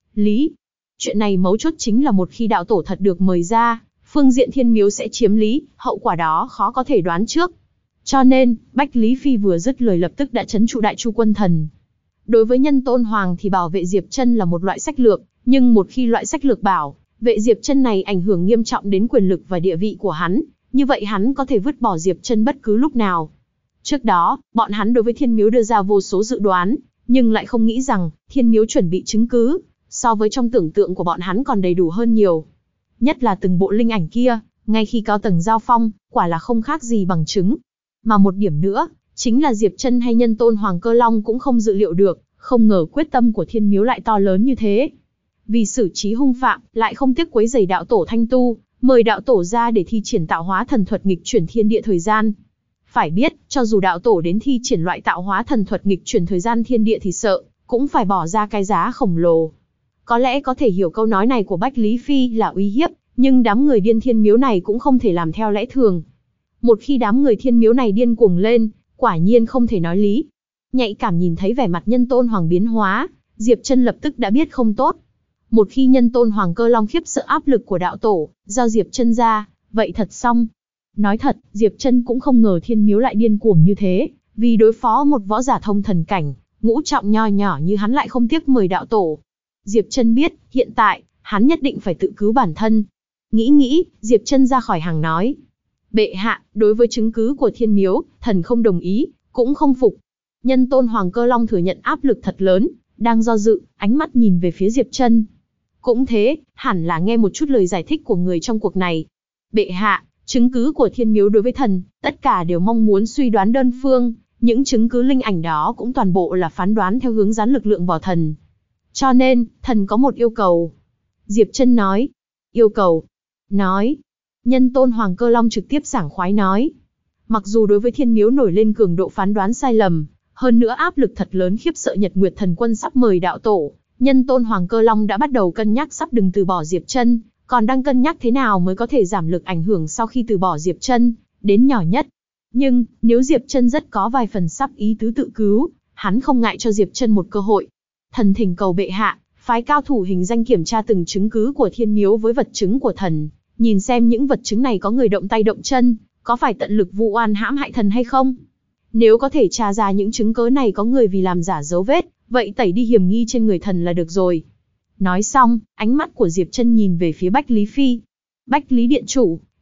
Chuyện này mấu chốt chính là một khi đạo tổ thật được mời ra, phương diện thiên miếu sẽ chiếm lý, hậu quả đó khó có thể đoán trước. Cho nên, Bách Lý Phi vừa dứt lời lập tức đã trấn trụ Đại Chu quân thần. Đối với nhân tôn Hoàng thì bảo vệ Diệp Chân là một loại sách lược, nhưng một khi loại sách lược bảo vệ Diệp Chân này ảnh hưởng nghiêm trọng đến quyền lực và địa vị của hắn, như vậy hắn có thể vứt bỏ Diệp Chân bất cứ lúc nào. Trước đó, bọn hắn đối với thiên miếu đưa ra vô số dự đoán, nhưng lại không nghĩ rằng thiên miếu chuẩn bị chứng cứ, so với trong tưởng tượng của bọn hắn còn đầy đủ hơn nhiều. Nhất là từng bộ linh ảnh kia, ngay khi cao tầng giao phong, quả là không khác gì bằng chứng. Mà một điểm nữa, chính là Diệp Chân hay nhân tôn Hoàng Cơ Long cũng không dự liệu được, không ngờ quyết tâm của thiên miếu lại to lớn như thế. Vì xử trí hung phạm, lại không tiếc quấy rầy đạo tổ Thanh Tu, mời đạo tổ ra để thi triển tạo hóa thần thuật nghịch chuyển thiên địa thời gian. Phải biết, cho dù đạo tổ đến thi triển loại tạo hóa thần thuật nghịch chuyển thời gian thiên địa thì sợ, cũng phải bỏ ra cái giá khổng lồ. Có lẽ có thể hiểu câu nói này của Bách Lý Phi là uy hiếp, nhưng đám người điên thiên miếu này cũng không thể làm theo lẽ thường. Một khi đám người thiên miếu này điên cuồng lên, quả nhiên không thể nói lý. Nhạy cảm nhìn thấy vẻ mặt nhân tôn Hoàng biến hóa, Diệp Chân lập tức đã biết không tốt. Một khi nhân tôn Hoàng Cơ Long khiếp sợ áp lực của đạo tổ, giao Diệp Chân ra, vậy thật xong. Nói thật, Diệp Chân cũng không ngờ thiên miếu lại điên cuồng như thế, vì đối phó một võ giả thông thần cảnh, ngũ trọng nho nhỏ như hắn lại không tiếc mời đạo tổ. Diệp Chân biết, hiện tại, hắn nhất định phải tự cứu bản thân. Nghĩ, Diệp Chân ra khỏi hàng nói. Bệ hạ, đối với chứng cứ của thiên miếu, thần không đồng ý, cũng không phục. Nhân tôn Hoàng Cơ Long thừa nhận áp lực thật lớn, đang do dự, ánh mắt nhìn về phía Diệp Chân. Cũng thế, hẳn là nghe một chút lời giải thích của người trong cuộc này. Bệ hạ, chứng cứ của thiên miếu đối với thần, tất cả đều mong muốn suy đoán đơn phương, những chứng cứ linh ảnh đó cũng toàn bộ là phán đoán theo hướng dán lực lượng vào thần. Cho nên, thần có một yêu cầu. Diệp Chân nói. Yêu cầu? Nói. Nhân tôn Hoàng Cơ Long trực tiếp sảng khoái nói. Mặc dù đối với thiên miếu nổi lên cường độ phán đoán sai lầm, hơn nữa áp lực thật lớn khiếp sợ Nhật Nguyệt Thần Quân sắp mời đạo tổ, nhân tôn Hoàng Cơ Long đã bắt đầu cân nhắc sắp đừng từ bỏ Diệp Chân, còn đang cân nhắc thế nào mới có thể giảm lực ảnh hưởng sau khi từ bỏ Diệp Chân, đến nhỏ nhất. Nhưng, nếu Diệp Chân rất có vài phần sắp ý tứ tự cứu, hắn không ngại cho Diệp Chân một cơ hội. Thần thỉnh cầu bệ hạ, phái cao thủ hình danh kiểm tra từng chứng cứ của thiên miếu với vật chứng của thần, nhìn xem những vật chứng này có người động tay động chân, có phải tận lực vu oan hãm hại thần hay không. Nếu có thể tra ra những chứng cứ này có người vì làm giả dấu vết, vậy tẩy đi hiểm nghi trên người thần là được rồi. Nói xong, ánh mắt của Diệp Chân nhìn về phía Bách Lý Phi. Bách Lý điện chủ,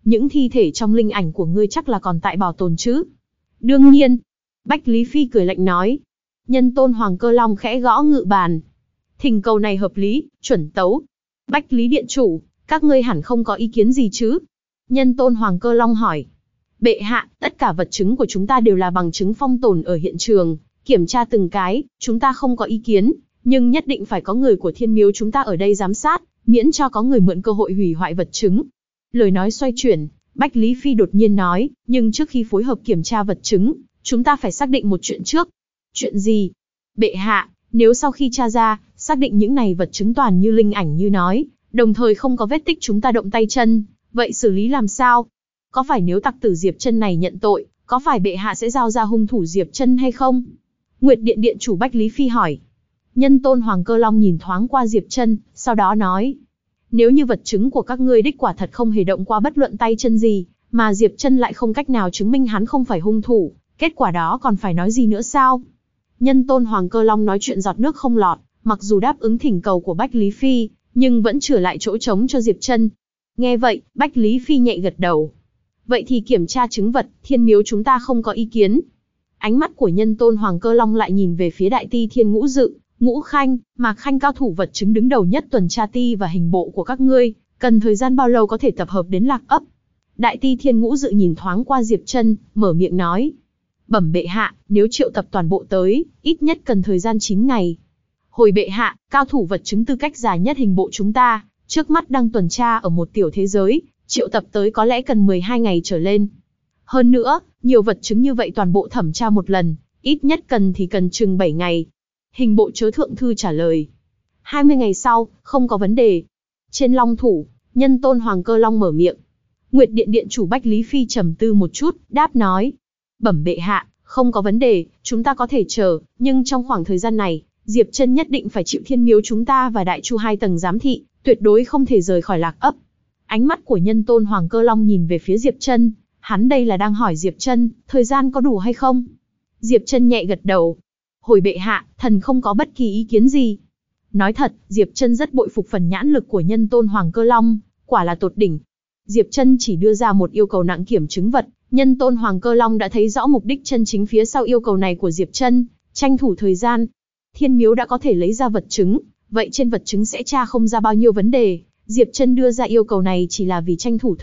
những thi thể trong linh ảnh của ngươi chắc là còn tại bảo tồn chứ? Đương nhiên. Bách Lý Phi cười lạnh nói. Nhân tôn Hoàng Cơ Long khẽ gõ ngự bàn. Thỉnh cầu này hợp lý, chuẩn tấu. Bách Lý Điện Chủ, các ngươi hẳn không có ý kiến gì chứ? Nhân tôn Hoàng Cơ Long hỏi. Bệ hạ, tất cả vật chứng của chúng ta đều là bằng chứng phong tồn ở hiện trường, kiểm tra từng cái, chúng ta không có ý kiến, nhưng nhất định phải có người của Thiên Miếu chúng ta ở đây giám sát, miễn cho có người mượn cơ hội hủy hoại vật chứng. Lời nói xoay chuyển, Bách Lý Phi đột nhiên nói, nhưng trước khi phối hợp kiểm tra vật chứng, chúng ta phải xác định một chuyện trước. Chuyện gì? Bệ hạ, nếu sau khi tra ra, xác định những này vật chứng toàn như linh ảnh như nói, đồng thời không có vết tích chúng ta động tay chân, vậy xử lý làm sao? Có phải nếu tặc tử Diệp Chân này nhận tội, có phải bệ hạ sẽ giao ra hung thủ Diệp Chân hay không? Nguyệt Điện Điện Chủ Bách Lý Phi hỏi. Nhân tôn Hoàng Cơ Long nhìn thoáng qua Diệp Chân, sau đó nói. Nếu như vật chứng của các ngươi đích quả thật không hề động qua bất luận tay chân gì, mà Diệp Chân lại không cách nào chứng minh hắn không phải hung thủ, kết quả đó còn phải nói gì nữa sao? Nhân tôn Hoàng Cơ Long nói chuyện giọt nước không lọt, mặc dù đáp ứng thỉnh cầu của Bách Lý Phi, nhưng vẫn chừa lại chỗ trống cho Diệp Chân. Nghe vậy, Bách Lý Phi nhẹ gật đầu. Vậy thì kiểm tra chứng vật, Thiên Miếu chúng ta không có ý kiến. Ánh mắt của nhân tôn Hoàng Cơ Long lại nhìn về phía Đại Ti Thiên Ngũ Dự, Ngũ Khanh, Mạc Khanh cao thủ vật chứng đứng đầu nhất tuần tra ti và hình bộ của các ngươi, cần thời gian bao lâu có thể tập hợp đến Lạc Ấp? Đại Ti Thiên Ngũ Dự nhìn thoáng qua Diệp Chân, mở miệng nói. Bẩm bệ hạ, nếu triệu tập toàn bộ tới, ít nhất cần thời gian 9 ngày. Hồi bệ hạ, cao thủ vật chứng tư cách dài nhất hình bộ chúng ta, trước mắt đang tuần tra ở một tiểu thế giới, triệu tập tới có lẽ cần 12 ngày trở lên. Hơn nữa, nhiều vật chứng như vậy toàn bộ thẩm tra một lần, ít nhất cần chừng 7 ngày. Hình bộ chớ thượng thư trả lời. 20 ngày sau, không có vấn đề. Trên Long Thủ, nhân tôn Hoàng Cơ Long mở miệng. Nguyệt Điện Điện Chủ Bách Lý Phi trầm tư một chút, đáp nói. Bẩm bệ hạ, không có vấn đề, chúng ta có thể chờ, nhưng trong khoảng thời gian này, Diệp Chân nhất định phải chịu Thiên Miếu chúng ta và Đại Chu 2 tầng giám thị, tuyệt đối không thể rời khỏi Lạc Ấp. Ánh mắt của nhân tôn Hoàng Cơ Long nhìn về phía Diệp Chân, hắn đây là đang hỏi Diệp Chân, thời gian có đủ hay không? Diệp Chân nhẹ gật đầu. Hồi bệ hạ, thần không có bất kỳ ý kiến gì. Nói thật, Diệp Chân rất bội phục phần nhãn lực của nhân tôn Hoàng Cơ Long, quả là tột đỉnh. Diệp Chân chỉ đưa ra một yêu cầu nặng kiểm chứng vật, nhân tôn Hoàng Cơ Long đã thấy rõ mục đích chân chính phía sau yêu cầu này của Diệp Chân, tranh thủ thời gian. Thiên Miếu đã có thể lấy ra vật chứng, vậy trên vật chứng sẽ tra không ra bao nhiêu vấn đề. Diệp Chân đưa ra yêu cầu này chỉ là vì tranh thủ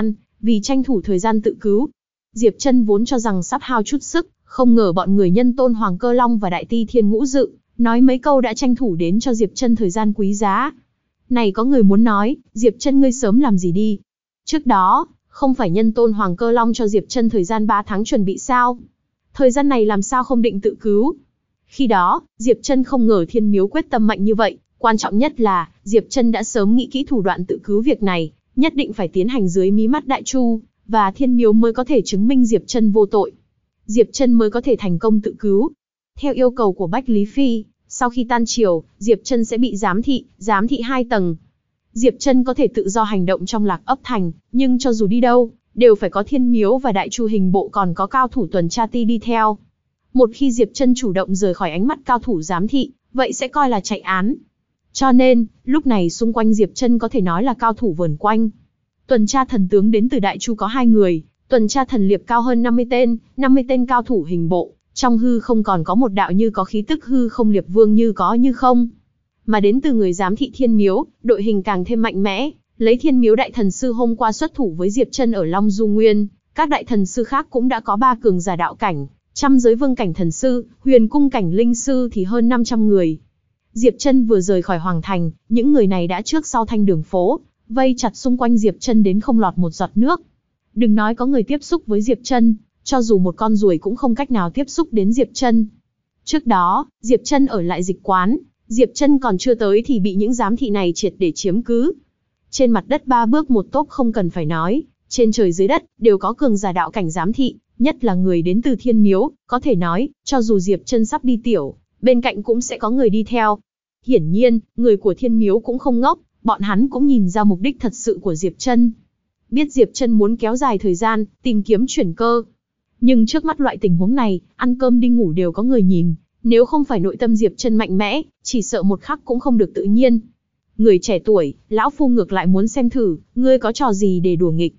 thời gian tự cứu. Diệp Chân vốn cho rằng sắp hao chút sức, không ngờ bọn người nhân tôn Hoàng Cơ Long và Đại Ti Thiên Ngũ Dự, nói mấy câu đã tranh thủ đến cho Diệp Chân thời gian quý giá. Này có người muốn nói, Diệp Chân ngươi sớm làm gì đi. Trước đó, không phải nhân tôn Hoàng Cơ Long cho Diệp Chân thời gian 3 tháng chuẩn bị sao? Thời gian này làm sao không định tự cứu? Khi đó, Diệp Chân không ngờ Thiên Miếu quyết tâm mạnh như vậy, quan trọng nhất là, Diệp Chân đã sớm nghĩ kỹ thủ đoạn tự cứu việc này, nhất định phải tiến hành dưới mí mắt Đại Chu, và Thiên Miếu mới có thể chứng minh Diệp Chân vô tội. Diệp Chân mới có thể thành công tự cứu. Theo yêu cầu của Bách Lý Phi, sau khi tan triều, Diệp Chân sẽ bị giám thị 2 tầng. Diệp Chân có thể tự do hành động trong Lạc Ấp thành, nhưng cho dù đi đâu, đều phải có Thiên Miếu và Đại Chu hình bộ còn có cao thủ tuần tra ti đi theo. Một khi Diệp Chân chủ động rời khỏi ánh mắt cao thủ giám thị, vậy sẽ coi là chạy án. Cho nên, lúc này xung quanh Diệp Chân có thể nói là cao thủ vờn quanh. Tuần tra thần tướng đến từ Đại Chu có 2 người, tuần tra thần liệp cao hơn 50 tên cao thủ hình bộ, trong hư không còn có một đạo như có khí tức hư không liệp vương như có như không. Mà đến từ người giám thị Thiên Miếu, đội hình càng thêm mạnh mẽ, lấy Thiên Miếu đại thần sư hôm qua xuất thủ với Diệp Chân ở Long Du Nguyên, các đại thần sư khác cũng đã có 3 cường giả đạo cảnh, trăm giới vương cảnh thần sư, huyền cung cảnh linh sư thì hơn 500 người. Diệp Chân vừa rời khỏi Hoàng Thành, những người này đã trước sau thanh đường phố, vây chặt xung quanh Diệp Chân đến không lọt một giọt nước. Đừng nói có người tiếp xúc với Diệp Chân, cho dù một con ruồi cũng không cách nào tiếp xúc đến Diệp Chân. Trước đó, Diệp Chân ở lại dịch quán, Diệp Chân còn chưa tới thì bị những giám thị này triệt để chiếm cứ. Trên mặt đất 3 bước một tốp không cần phải nói, trên trời dưới đất đều có cường giả đạo cảnh giám thị, nhất là người đến từ Thiên Miếu, có thể nói, cho dù Diệp Chân sắp đi tiểu, bên cạnh cũng sẽ có người đi theo. Hiển nhiên, người của Thiên Miếu cũng không ngốc, bọn hắn cũng nhìn ra mục đích thật sự của Diệp Chân. Biết Diệp Chân muốn kéo dài thời gian, tìm kiếm chuyển cơ. Nhưng trước mắt loại tình huống này, ăn cơm đi ngủ đều có người nhìn, nếu không phải nội tâm Diệp Chân mạnh mẽ, chỉ sợ một khắc cũng không được tự nhiên. Người trẻ tuổi, lão phu ngược lại muốn xem thử, ngươi có trò gì để đùa nghịch.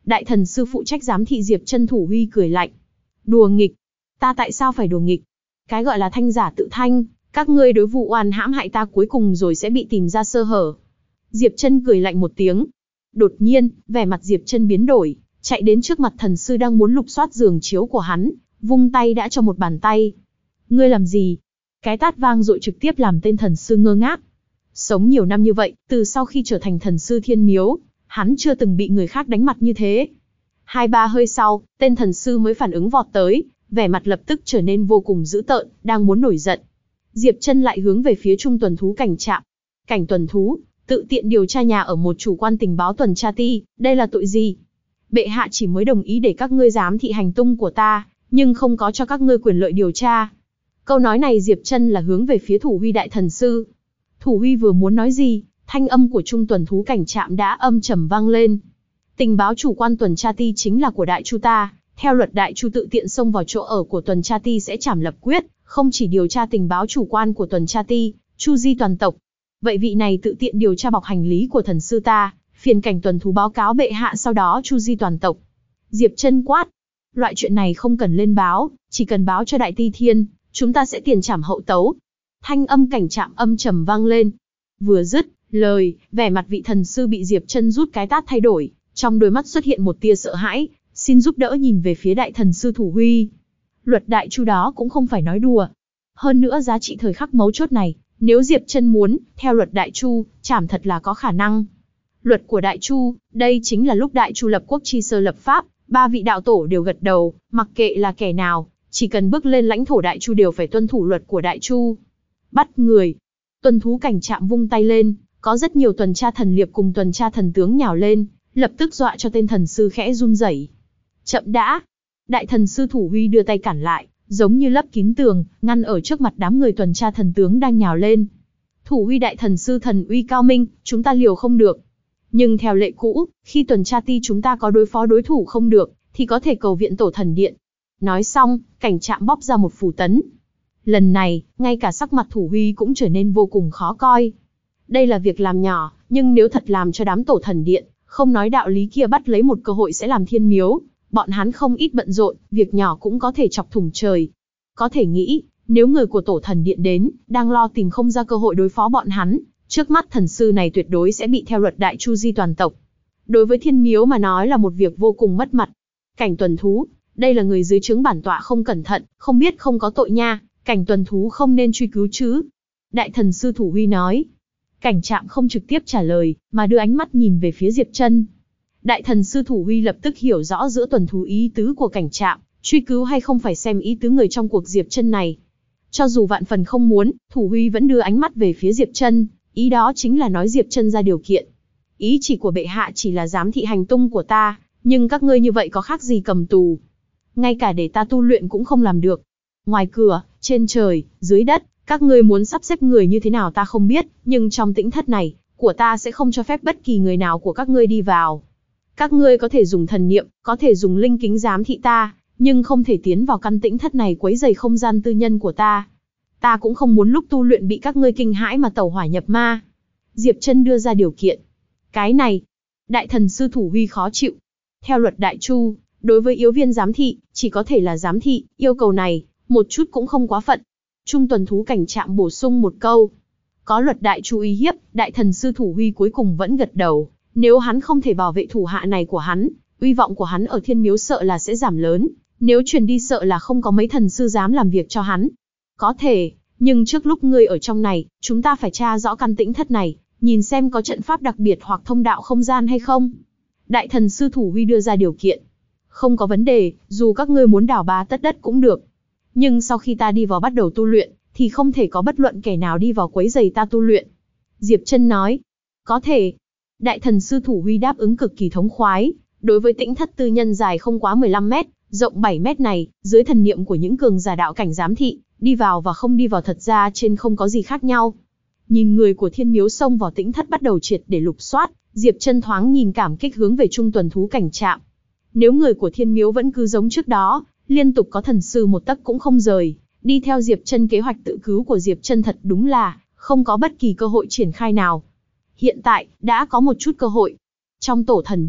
Đại thần sư phụ trách giám thị Diệp Chân Thủ Huy cười lạnh. Đùa nghịch? Ta tại sao phải đùa nghịch? Cái gọi là thanh giả tự thanh, các ngươi đối vụ oan hãm hại ta cuối cùng rồi sẽ bị tìm ra sơ hở. Diệp Chân cười lạnh một tiếng. Đột nhiên, vẻ mặt Diệp Chân biến đổi, chạy đến trước mặt thần sư đang muốn lục soát giường chiếu của hắn, vung tay đã cho một bàn tay. Ngươi làm gì? Cái tát vang dội trực tiếp làm tên thần sư ngơ ngác. Sống nhiều năm như vậy, từ sau khi trở thành thần sư thiên miếu, hắn chưa từng bị người khác đánh mặt như thế. 2-3 hơi sau, tên thần sư mới phản ứng vọt tới, vẻ mặt lập tức trở nên vô cùng dữ tợn, đang muốn nổi giận. Diệp Chân lại hướng về phía trung tuần thú cảnh trạm. Cảnh tuần thú, tự tiện điều tra nhà ở một chủ quan tình báo tuần tra ti, đây là tội gì? Bệ hạ chỉ mới đồng ý để các ngươi giám thị hành tung của ta, nhưng không có cho các ngươi quyền lợi điều tra. Câu nói này Diệp Chân là hướng về phía Thủ Huy đại thần sư. Thủ Huy vừa muốn nói gì, thanh âm của trung tuần thú cảnh trạm đã âm trầm vang lên. Tình báo chủ quan tuần tra ti chính là của đại chu ta, theo luật đại chu tự tiện xông vào chỗ ở của tuần tra ti sẽ trảm lập quyết, không chỉ điều tra tình báo chủ quan của tuần tra ti, chu di toàn tộc. Vậy vị này tự tiện điều tra bọc hành lý của thần sư ta, phiền cảnh tuần thú báo cáo bệ hạ sau đó chu di toàn tộc. Diệp Chân quát, loại chuyện này không cần lên báo, chỉ cần báo cho đại ti thiên, chúng ta sẽ tiền trảm hậu tấu. Thanh âm cảnh trạm âm trầm vang lên. Vừa dứt lời, vẻ mặt vị thần sư bị Diệp Chân rút cái tát thay đổi, trong đôi mắt xuất hiện một tia sợ hãi, xin giúp đỡ nhìn về phía đại thần sư Thủ Huy. Luật đại chu đó cũng không phải nói đùa. Hơn nữa giá trị thời khắc mấu chốt này, nếu Diệp Chân muốn, theo luật đại chu, trảm thật là có khả năng. Luật của đại chu, đây chính là lúc đại chu lập quốc chi sơ lập pháp, 3 vị đạo tổ đều gật đầu, mặc kệ là kẻ nào, chỉ cần bước lên lãnh thổ đại chu đều phải tuân thủ luật của đại chu. Bắt người. Tuần thú cảnh trạm vung tay lên, có rất nhiều tuần tra thần liệp cùng tuần tra thần tướng nhào lên, lập tức dọa cho tên thần sư khẽ run rẩy. Chậm đã. Đại thần sư Thủ Huy đưa tay cản lại, giống như lấp kín tường, ngăn ở trước mặt đám người tuần tra thần tướng đang nhào lên. Thủ Huy đại thần sư thần uy cao minh, chúng ta liều không được. Nhưng theo lệ cũ, khi tuần tra ti chúng ta có đối phó đối thủ không được, thì có thể cầu viện tổ thần điện. Nói xong, cảnh trạm bóp ra một phù tấn. Lần này, ngay cả sắc mặt Thủ Huy cũng trở nên vô cùng khó coi. Đây là việc làm nhỏ, nhưng nếu thật làm cho đám tổ thần điện, không nói đạo lý kia bắt lấy một cơ hội sẽ làm thiên miếu, bọn hắn không ít bận rộn, việc nhỏ cũng có thể chọc thủng trời. Có thể nghĩ, nếu người của tổ thần điện đến, đang lo tìm không ra cơ hội đối phó bọn hắn, trước mắt thần sư này tuyệt đối sẽ bị theo luật đại chu di toàn tộc. Đối với thiên miếu mà nói là một việc vô cùng mất mặt. Cảnh tuần thú, đây là người dưới trướng bản tọa không cẩn thận, không biết không có tội nha, cảnh tuần thú không nên truy cứu chứ. Đại thần sư Thủ Huy nói. Cảnh trạm không trực tiếp trả lời, mà đưa ánh mắt nhìn về phía Diệp Chân. Đại thần sư Thủ Huy lập tức hiểu rõ giữa tuần thú ý tứ của cảnh trạm, truy cứu hay không phải xem ý tứ người trong cuộc Diệp Chân này. Cho dù vạn phần không muốn, Thủ Huy vẫn đưa ánh mắt về phía Diệp Chân, ý đó chính là nói Diệp Chân ra điều kiện. Ý chỉ của bệ hạ chỉ là giám thị hành tung của ta, nhưng các ngươi như vậy có khác gì cầm tù. Ngay cả để ta tu luyện cũng không làm được. Ngoài cửa, trên trời, dưới đất, các ngươi muốn sắp xếp người như thế nào ta không biết, nhưng trong tĩnh thất này, của ta sẽ không cho phép bất kỳ người nào của các ngươi đi vào. Các ngươi có thể dùng thần niệm, có thể dùng linh kính giám thị ta, nhưng không thể tiến vào căn tĩnh thất này quấy rầy không gian tư nhân của ta. Ta cũng không muốn lúc tu luyện bị các ngươi kinh hãi mà tẩu hỏa nhập ma. Diệp Chân đưa ra điều kiện. Cái này, đại thần sư Thủ Huy khó chịu. Theo luật đại chu, đối với yếu viên giám thị, chỉ có thể là giám thị, yêu cầu này, một chút cũng không quá phận. Trung tuần thú cảnh trạm bổ sung một câu. Có luật đại chu uy hiếp, đại thần sư Thủ Huy cuối cùng vẫn gật đầu. Nếu hắn không thể bảo vệ thủ hạ này của hắn, uy vọng của hắn ở thiên miếu sợ là sẽ giảm lớn. Nếu truyền đi sợ là không có mấy thần sư dám làm việc cho hắn. Có thể, nhưng trước lúc ngươi ở trong này, chúng ta phải tra rõ căn tĩnh thất này, nhìn xem có trận pháp đặc biệt hoặc thông đạo không gian hay không. Đại thần sư Thủ Huy đưa ra điều kiện. Không có vấn đề, dù các ngươi muốn đào bá tất đất cũng được. Nhưng sau khi ta đi vào bắt đầu tu luyện, thì không thể có bất luận kẻ nào đi vào quấy rầy ta tu luyện. Diệp Chân nói. Có thể. Đại thần sư Thủ Huy đáp ứng cực kỳ thống khoái. Đối với tĩnh thất tư nhân dài không quá 15 mét, rộng 7 mét này, dưới thần niệm của những cường giả đạo cảnh giám thị, đi vào và không đi vào thật ra trên không có gì khác nhau. Nhìn người của thiên miếu xông vào tĩnh thất bắt đầu triệt để lục soát, Diệp Chân thoáng nhìn cảm kích hướng về trung tuần thú cảnh trạm. Nếu người của thiên miếu vẫn cứ giống trước đó, liên tục có thần sư một tấc cũng không rời, đi theo Diệp Chân kế hoạch tự cứu của Diệp Chân thật đúng là không có bất kỳ cơ hội triển khai nào. Hiện tại, đã có một chút cơ hội. Trong tổ thần điện,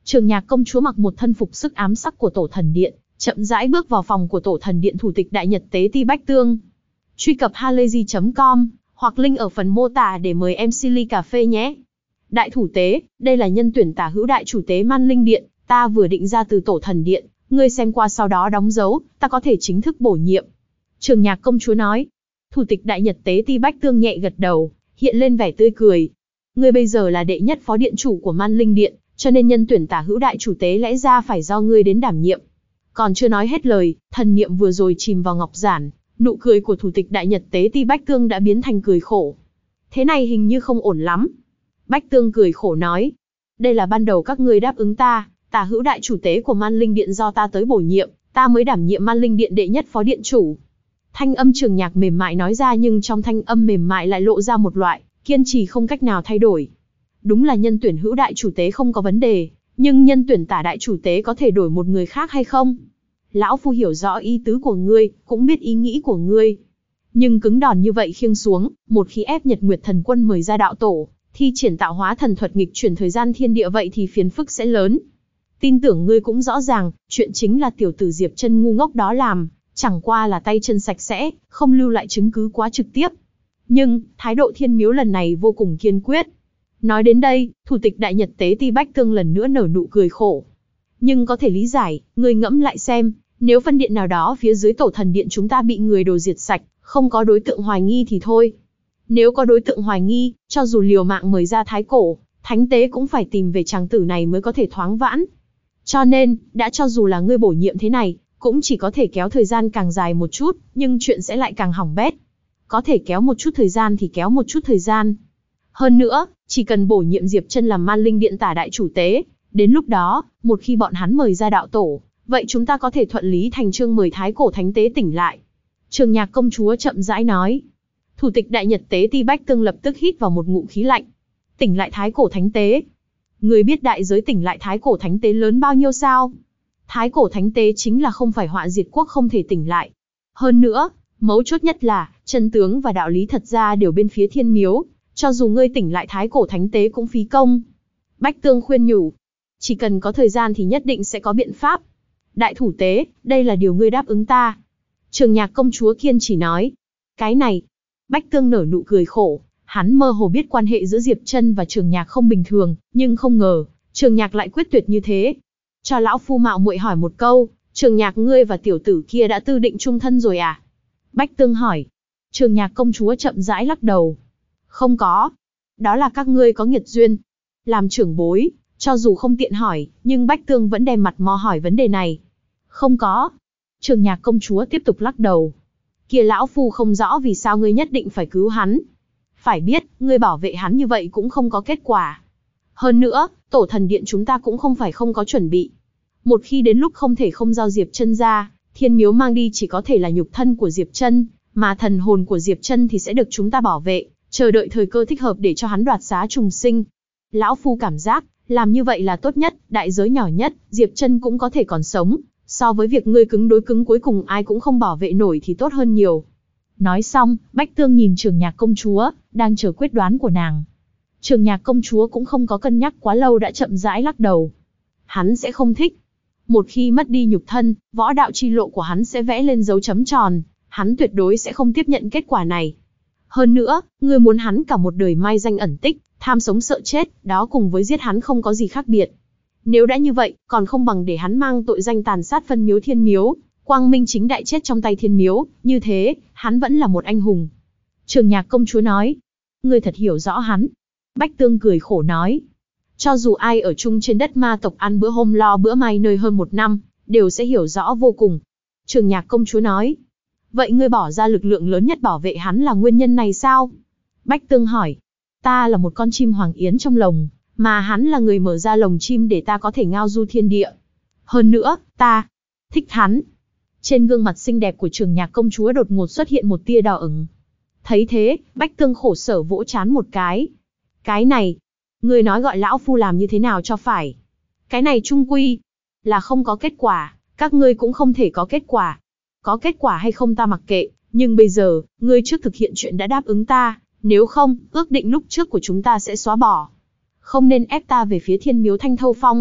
Trường Nhạc công chúa mặc một thân phục sức ám sắc của Tổ Thần Điện, chậm rãi bước vào phòng của Tổ Thần Điện thủ tịch Đại Nhật Tế Ti Bách Tương. Truy cập halayzi.com hoặc link ở phần mô tả để mời em ly cà phê nhé. Đại thủ tế, đây là nhân tuyển tả hữu đại chủ tế Man Linh Điện, ta vừa định ra từ Tổ Thần Điện, ngươi xem qua sau đó đóng dấu, ta có thể chính thức bổ nhiệm. Trường Nhạc công chúa nói. Thủ tịch Đại Nhật Tế Ti Bách Tương nhẹ gật đầu, hiện lên vẻ tươi cười. Ngươi bây giờ là đệ nhất phó điện chủ của Man Linh Điện, cho nên nhân tuyển tả hữu đại chủ tế lẽ ra phải do ngươi đến đảm nhiệm. Còn chưa nói hết lời, thần niệm vừa rồi chìm vào ngọc giản, nụ cười của thủ tịch Đại Nhật Tế Ti Bách Tương đã biến thành cười khổ. Thế này hình như không ổn lắm. Bách Tương cười khổ nói. Đây là ban đầu các ngươi đáp ứng ta, tả hữu đại chủ tế của Man Linh Điện do ta tới bổ nhiệm, ta mới đảm nhiệm Man Linh Điện đệ nhất phó điện chủ. Thanh âm Trường Nhạc mềm mại nói ra, nhưng trong thanh âm mềm mại lại lộ ra một loại kiên trì không cách nào thay đổi. Đúng là nhân tuyển hữu đại chủ tế không có vấn đề, nhưng nhân tuyển tả đại chủ tế có thể đổi một người khác hay không? Lão phu hiểu rõ ý tứ của ngươi, cũng biết ý nghĩ của ngươi. Nhưng cứng đòn như vậy khiêng xuống, một khi ép Nhật Nguyệt Thần Quân mời ra đạo tổ, thi triển tạo hóa thần thuật nghịch chuyển thời gian thiên địa, vậy thì phiền phức sẽ lớn. Tin tưởng ngươi cũng rõ ràng, chuyện chính là tiểu tử Diệp Chân ngu ngốc đó làm, chẳng qua là tay chân sạch sẽ, không lưu lại chứng cứ quá trực tiếp. Nhưng, thái độ Thiên Miếu lần này vô cùng kiên quyết. Nói đến đây, thủ tịch Đại Nhật Tế Ti Bách Tương lần nữa nở nụ cười khổ. Nhưng có thể lý giải, ngươi ngẫm lại xem, nếu phân điện nào đó phía dưới Tổ Thần Điện chúng ta bị người đồ diệt sạch, không có đối tượng hoài nghi thì thôi. Nếu có đối tượng hoài nghi, cho dù liều mạng mời ra thái cổ, thánh tế cũng phải tìm về chàng tử này mới có thể thoáng vãn. Cho nên, đã cho dù là ngươi bổ nhiệm thế này, cũng chỉ có thể kéo thời gian càng dài một chút, nhưng chuyện sẽ lại càng hỏng bét. Có thể kéo một chút thời gian thì kéo một chút thời gian. Hơn nữa, chỉ cần bổ nhiệm Diệp Chân làm Man Linh Điện tả đại chủ tế, đến lúc đó, một khi bọn hắn mời ra đạo tổ, vậy chúng ta có thể thuận lý thành chương mời thái cổ thánh tế tỉnh lại. Trường Nhạc công chúa chậm rãi nói. Thủ tịch Đại Nhật Tế Ti Bách Tương lập tức hít vào một ngụm khí lạnh. Tỉnh lại thái cổ thánh tế? Người biết đại giới tỉnh lại thái cổ thánh tế lớn bao nhiêu sao? Thái cổ thánh tế chính là không phải họa diệt quốc không thể tỉnh lại. Hơn nữa, mấu chốt nhất là, chân tướng và đạo lý thật ra đều bên phía Thiên Miếu, cho dù ngươi tỉnh lại thái cổ thánh tế cũng phí công. Bách Tương khuyên nhủ, chỉ cần có thời gian thì nhất định sẽ có biện pháp. Đại thủ tế, đây là điều ngươi đáp ứng ta. Trường Nhạc công chúa kiên chỉ nói. Cái này, Bách Tương nở nụ cười khổ, hắn mơ hồ biết quan hệ giữa Diệp Chân và Trường Nhạc không bình thường, nhưng không ngờ, Trường Nhạc lại quyết tuyệt như thế. Cho lão phu mạo muội hỏi một câu, Trường Nhạc ngươi và tiểu tử kia đã tư định chung thân rồi à? Bách Tương hỏi. Trường Nhạc công chúa chậm rãi lắc đầu. Không có. Đó là các ngươi có nghiệt duyên. Làm trưởng bối, cho dù không tiện hỏi, nhưng Bách Tương vẫn đem mặt mò hỏi vấn đề này. Không có. Trường Nhạc công chúa tiếp tục lắc đầu. Kia lão phu không rõ vì sao ngươi nhất định phải cứu hắn. Phải biết, ngươi bảo vệ hắn như vậy cũng không có kết quả. Hơn nữa, Tổ Thần Điện chúng ta cũng không phải không có chuẩn bị. Một khi đến lúc không thể không giao Diệp Chân ra, Thiên Miếu mang đi chỉ có thể là nhục thân của Diệp Chân, mà thần hồn của Diệp Chân thì sẽ được chúng ta bảo vệ, chờ đợi thời cơ thích hợp để cho hắn đoạt xá trùng sinh. Lão phu cảm giác, làm như vậy là tốt nhất, đại giới nhỏ nhất, Diệp Chân cũng có thể còn sống, so với việc ngươi cứng đối cứng cuối cùng ai cũng không bảo vệ nổi thì tốt hơn nhiều. Nói xong, Bách Tương nhìn Trường Nhạc công chúa, đang chờ quyết đoán của nàng. Trường Nhạc công chúa cũng không có cân nhắc quá lâu đã chậm rãi lắc đầu. Hắn sẽ không thích. Một khi mất đi nhục thân, võ đạo chi lộ của hắn sẽ vẽ lên dấu chấm tròn, hắn tuyệt đối sẽ không tiếp nhận kết quả này. Hơn nữa, ngươi muốn hắn cả một đời mai danh ẩn tích, tham sống sợ chết, đó cùng với giết hắn không có gì khác biệt. Nếu đã như vậy, còn không bằng để hắn mang tội danh tàn sát phân miếu Thiên Miếu, quang minh chính đại chết trong tay Thiên Miếu, như thế, hắn vẫn là một anh hùng. Trường Nhạc công chúa nói, ngươi thật hiểu rõ hắn. Bách Tương cười khổ nói, cho dù ai ở chung trên đất ma tộc ăn bữa hôm lo bữa mai nơi hơn 1 năm, đều sẽ hiểu rõ vô cùng. Trường Nhạc công chúa nói, vậy ngươi bỏ ra lực lượng lớn nhất bảo vệ hắn là nguyên nhân này sao? Bách Tương hỏi, ta là một con chim hoàng yến trong lồng, mà hắn là người mở ra lồng chim để ta có thể ngao du thiên địa. Hơn nữa, ta thích hắn. Trên gương mặt xinh đẹp của Trường Nhạc công chúa đột ngột xuất hiện một tia đỏ ửng. Thấy thế, Bách Tương khổ sở vỗ trán một cái. Cái này, ngươi nói gọi lão phu làm như thế nào cho phải? Cái này chung quy là không có kết quả, các ngươi cũng không thể có kết quả. Có kết quả hay không ta mặc kệ, nhưng bây giờ, ngươi trước thực hiện chuyện đã đáp ứng ta, nếu không, ước định lúc trước của chúng ta sẽ xóa bỏ. Không nên ép ta về phía Thiên Miếu Thanh Thâu Phong,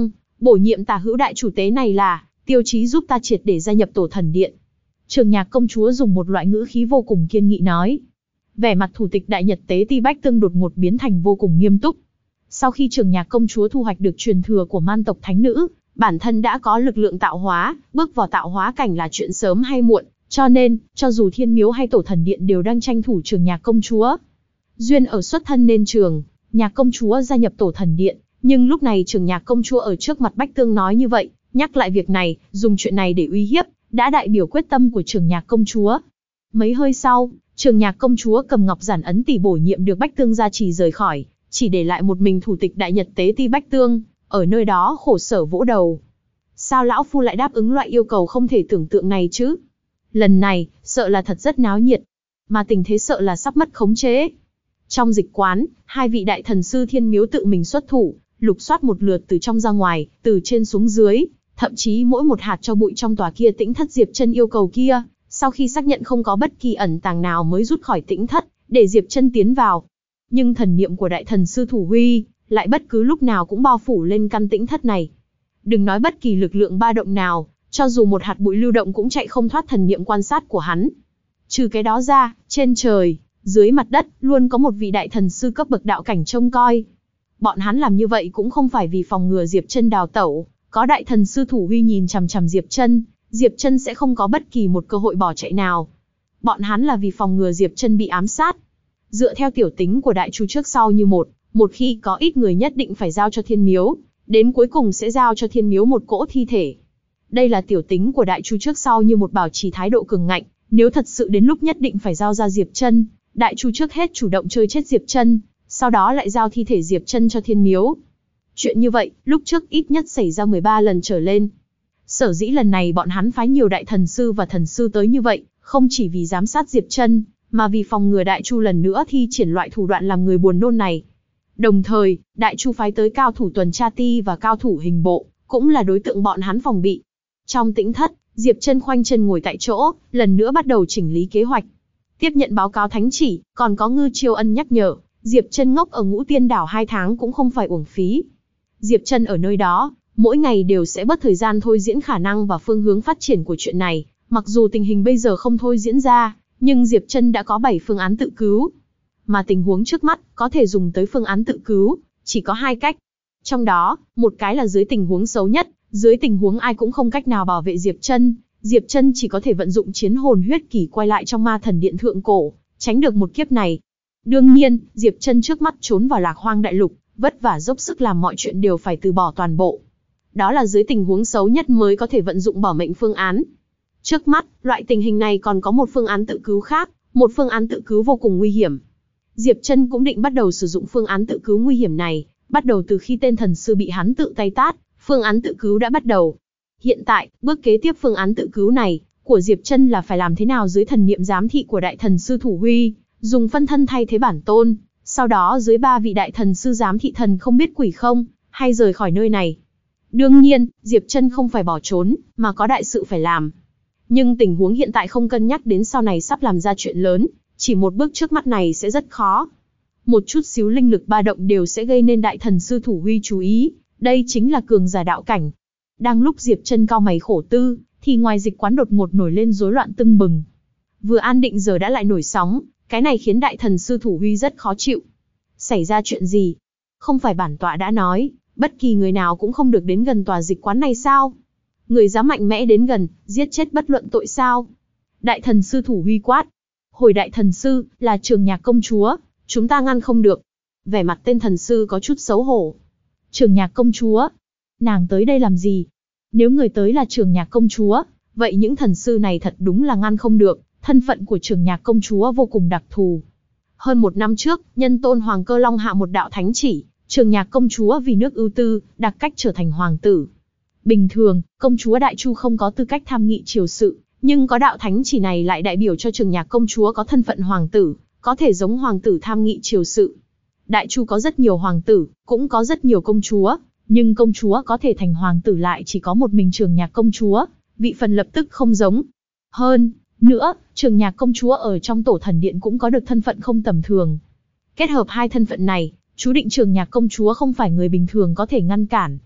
bổ nhiệm tả hữu đại chủ tế này là tiêu chí giúp ta triệt để gia nhập Tổ Thần Điện. Trường Nhạc công chúa dùng một loại ngữ khí vô cùng kiên nghị nói. Vẻ mặt thủ tịch Đại Nhật Tế Ti Bách Tương đột ngột biến thành vô cùng nghiêm túc. Sau khi Trường Nhạc công chúa thu hoạch được truyền thừa của man tộc thánh nữ, bản thân đã có lực lượng tạo hóa, bước vào tạo hóa cảnh là chuyện sớm hay muộn, cho nên, cho dù Thiên Miếu hay Tổ Thần Điện đều đang tranh thủ Trường Nhạc công chúa. Duyên ở xuất thân nên Trường Nhạc công chúa gia nhập Tổ Thần Điện, nhưng lúc này Trường Nhạc công chúa ở trước mặt Bách Tương nói như vậy, nhắc lại việc này, dùng chuyện này để uy hiếp, đã đại biểu quyết tâm của Trường Nhạc công chúa. Mấy hơi sau, Trường Nhạc công chúa cầm ngọc giản ấn tỷ bổ nhiệm được Bách Tương gia trì rời khỏi, chỉ để lại một mình thủ tịch Đại Nhật Tế Ti Bách Tương, ở nơi đó khổ sở vỗ đầu. Sao lão phu lại đáp ứng loại yêu cầu không thể tưởng tượng này chứ? Lần này, sợ là thật rất náo nhiệt, mà tình thế sợ là sắp mất khống chế. Trong dịch quán, hai vị đại thần sư Thiên Miếu tự mình xuất thủ, lục soát một lượt từ trong ra ngoài, từ trên xuống dưới, thậm chí mỗi một hạt cho bụi trong tòa kia tĩnh thất Diệp Chân yêu cầu kia, sau khi xác nhận không có bất kỳ ẩn tàng nào mới rút khỏi tĩnh thất, để Diệp Chân tiến vào. Nhưng thần niệm của đại thần sư Thủ Huy lại bất cứ lúc nào cũng bao phủ lên căn tĩnh thất này. Đừng nói bất kỳ lực lượng ba động nào, cho dù một hạt bụi lưu động cũng chạy không thoát thần niệm quan sát của hắn. Trừ cái đó ra, trên trời, dưới mặt đất, luôn có một vị đại thần sư cấp bậc đạo cảnh trông coi. Bọn hắn làm như vậy cũng không phải vì phòng ngừa Diệp Chân đào tẩu, có đại thần sư Thủ Huy nhìn chằm chằm Diệp Chân sẽ không có bất kỳ một cơ hội bỏ chạy nào. Bọn hắn là vì phòng ngừa Diệp Chân bị ám sát. Dựa theo tiểu tính của đại chu trước sau như một khi có ít người nhất định phải giao cho Thiên Miếu, đến cuối cùng sẽ giao cho Thiên Miếu một cỗ thi thể. Đây là tiểu tính của đại chu trước sau như một, bảo trì thái độ cường ngạnh, nếu thật sự đến lúc nhất định phải giao ra Diệp Chân, đại chu trước hết chủ động chơi chết Diệp Chân, sau đó lại giao thi thể Diệp Chân cho Thiên Miếu. Chuyện như vậy, lúc trước ít nhất xảy ra 13 lần trở lên. Sở dĩ lần này bọn hắn phái nhiều đại thần sư và thần sư tới như vậy, không chỉ vì giám sát Diệp Chân, mà vì phòng ngừa đại chu lần nữa thi triển loại thủ đoạn làm người buồn nôn này. Đồng thời, đại chu phái tới cao thủ tuần tra ti và cao thủ hình bộ, cũng là đối tượng bọn hắn phòng bị. Trong tĩnh thất, Diệp Chân khoanh chân ngồi tại chỗ, lần nữa bắt đầu chỉnh lý kế hoạch. Tiếp nhận báo cáo thánh chỉ, còn có Ngư Chiêu Ân nhắc nhở, Diệp Chân ngốc ở Ngũ Tiên Đảo 2 tháng cũng không phải uổng phí. Diệp Chân ở nơi đó, mỗi ngày đều sẽ bớt thời gian thôi diễn khả năng và phương hướng phát triển của chuyện này. Mặc dù tình hình bây giờ không thôi diễn ra, nhưng Diệp Chân đã có 7 phương án tự cứu. Mà tình huống trước mắt, có thể dùng tới phương án tự cứu, chỉ có 2 cách. Trong đó, một cái là dưới tình huống xấu nhất, dưới tình huống ai cũng không cách nào bảo vệ Diệp Chân chỉ có thể vận dụng chiến hồn huyết kỷ quay lại trong ma thần điện thượng cổ, tránh được một kiếp này. Đương nhiên, Diệp Chân trước mắt trốn vào Lạc Hoang đại lục, vất vả dốc sức làm mọi chuyện đều phải từ bỏ toàn bộ. Đó là dưới tình huống xấu nhất mới có thể vận dụng bỏ mệnh phương án. Trước mắt, loại tình hình này còn có một phương án tự cứu khác, một phương án tự cứu vô cùng nguy hiểm. Diệp Chân cũng định bắt đầu sử dụng phương án tự cứu nguy hiểm này, bắt đầu từ khi tên thần sư bị hắn tự tay tát, phương án tự cứu đã bắt đầu. Hiện tại, bước kế tiếp phương án tự cứu này của Diệp Chân là phải làm thế nào dưới thần niệm giám thị của đại thần sư Thủ Huy, dùng phân thân thay thế bản tôn, sau đó dưới 3 vị đại thần sư giám thị thần không biết quỷ không, hay rời khỏi nơi này. Đương nhiên, Diệp Chân không phải bỏ trốn, mà có đại sự phải làm. Nhưng tình huống hiện tại không cân nhắc đến sau này sắp làm ra chuyện lớn, chỉ một bước trước mắt này sẽ rất khó. Một chút xíu linh lực ba động đều sẽ gây nên đại thần sư Thủ Huy chú ý, đây chính là cường giả đạo cảnh. Đang lúc Diệp Chân cau mày khổ tư, thì ngoài dịch quán đột ngột nổi lên rối loạn tưng bừng. Vừa an định giờ đã lại nổi sóng, cái này khiến đại thần sư Thủ Huy rất khó chịu. Xảy ra chuyện gì? Không phải bản tọa đã nói, bất kỳ người nào cũng không được đến gần tòa dịch quán này sao? Người dám mạnh mẽ đến gần, giết chết bất luận tội sao? Đại thần sư Thủ Huy quát. Hồi đại thần sư, là Trường Nhạc công chúa, chúng ta ngăn không được. Vẻ mặt tên thần sư có chút xấu hổ. Trường Nhạc công chúa? Nàng tới đây làm gì? Nếu người tới là Trường Nhạc công chúa, vậy những thần sư này thật đúng là ngăn không được, thân phận của Trường Nhạc công chúa vô cùng đặc thù. Hơn 1 năm trước, nhân tôn Hoàng Cơ Long hạ một đạo thánh chỉ, Trường Nhạc công chúa vì nước ưu tư, đặc cách trở thành hoàng tử. Bình thường, công chúa Đại Chu không có tư cách tham nghị triều sự, nhưng có đạo thánh chỉ này lại đại biểu cho Trường Nhạc công chúa có thân phận hoàng tử, có thể giống hoàng tử tham nghị triều sự. Đại Chu có rất nhiều hoàng tử, cũng có rất nhiều công chúa, nhưng công chúa có thể thành hoàng tử lại chỉ có một mình Trường Nhạc công chúa, vị phần lập tức không giống. Hơn nữa, Trường Nhạc công chúa ở trong Tổ Thần Điện cũng có được thân phận không tầm thường. Kết hợp 2 thân phận này, chú định Trường Nhạc công chúa không phải người bình thường có thể ngăn cản.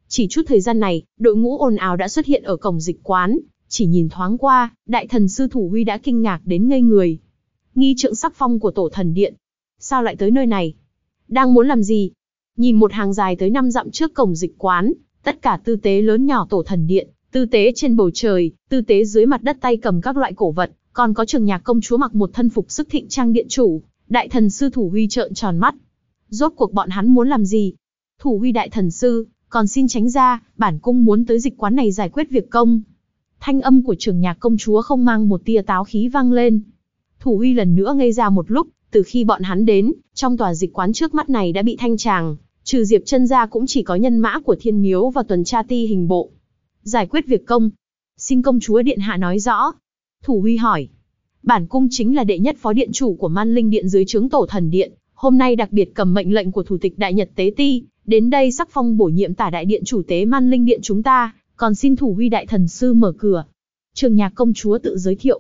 Chỉ chút thời gian này, đội ngũ ồn ào đã xuất hiện ở cổng dịch quán, chỉ nhìn thoáng qua, đại thần sư Thủ Huy đã kinh ngạc đến ngây người. Nghi trượng sắc phong của Tổ Thần Điện. Sao lại tới nơi này? Đang muốn làm gì? Nhìn một hàng dài tới 5 dặm trước cổng dịch quán, tất cả tư tế lớn nhỏ Tổ Thần Điện, tư tế trên bầu trời, tư tế dưới mặt đất tay cầm các loại cổ vật, còn có Trường Nhạc công chúa mặc một thân phục sức thịnh trang điện chủ, đại thần sư Thủ Huy trợn tròn mắt. Rốt cuộc bọn hắn muốn làm gì? Thủ Huy đại thần sư, còn xin tránh ra, bản cung muốn tới dịch quán này giải quyết việc công. Thanh âm của Trường Nhạc công chúa không mang một tia táo khí vang lên. Thủ Huy lần nữa ngây ra một lúc, từ khi bọn hắn đến, trong tòa dịch quán trước mắt này đã bị thanh tràng, trừ Diệp Chân ra cũng chỉ có nhân mã của Thiên Miếu và tuần tra ti hình bộ. Giải quyết việc công. Xin công chúa điện hạ nói rõ. Thủ Huy hỏi. Bản cung chính là đệ nhất phó điện chủ của Man Linh Điện dưới trướng Tổ Thần Điện, hôm nay đặc biệt cầm mệnh lệnh của thủ tịch Đại Nhật Tế Ti, đến đây sắc phong bổ nhiệm tả đại điện chủ tế Man Linh Điện chúng ta, còn xin Thủ Huy đại thần sư mở cửa. Trường Nhạc công chúa tự giới thiệu.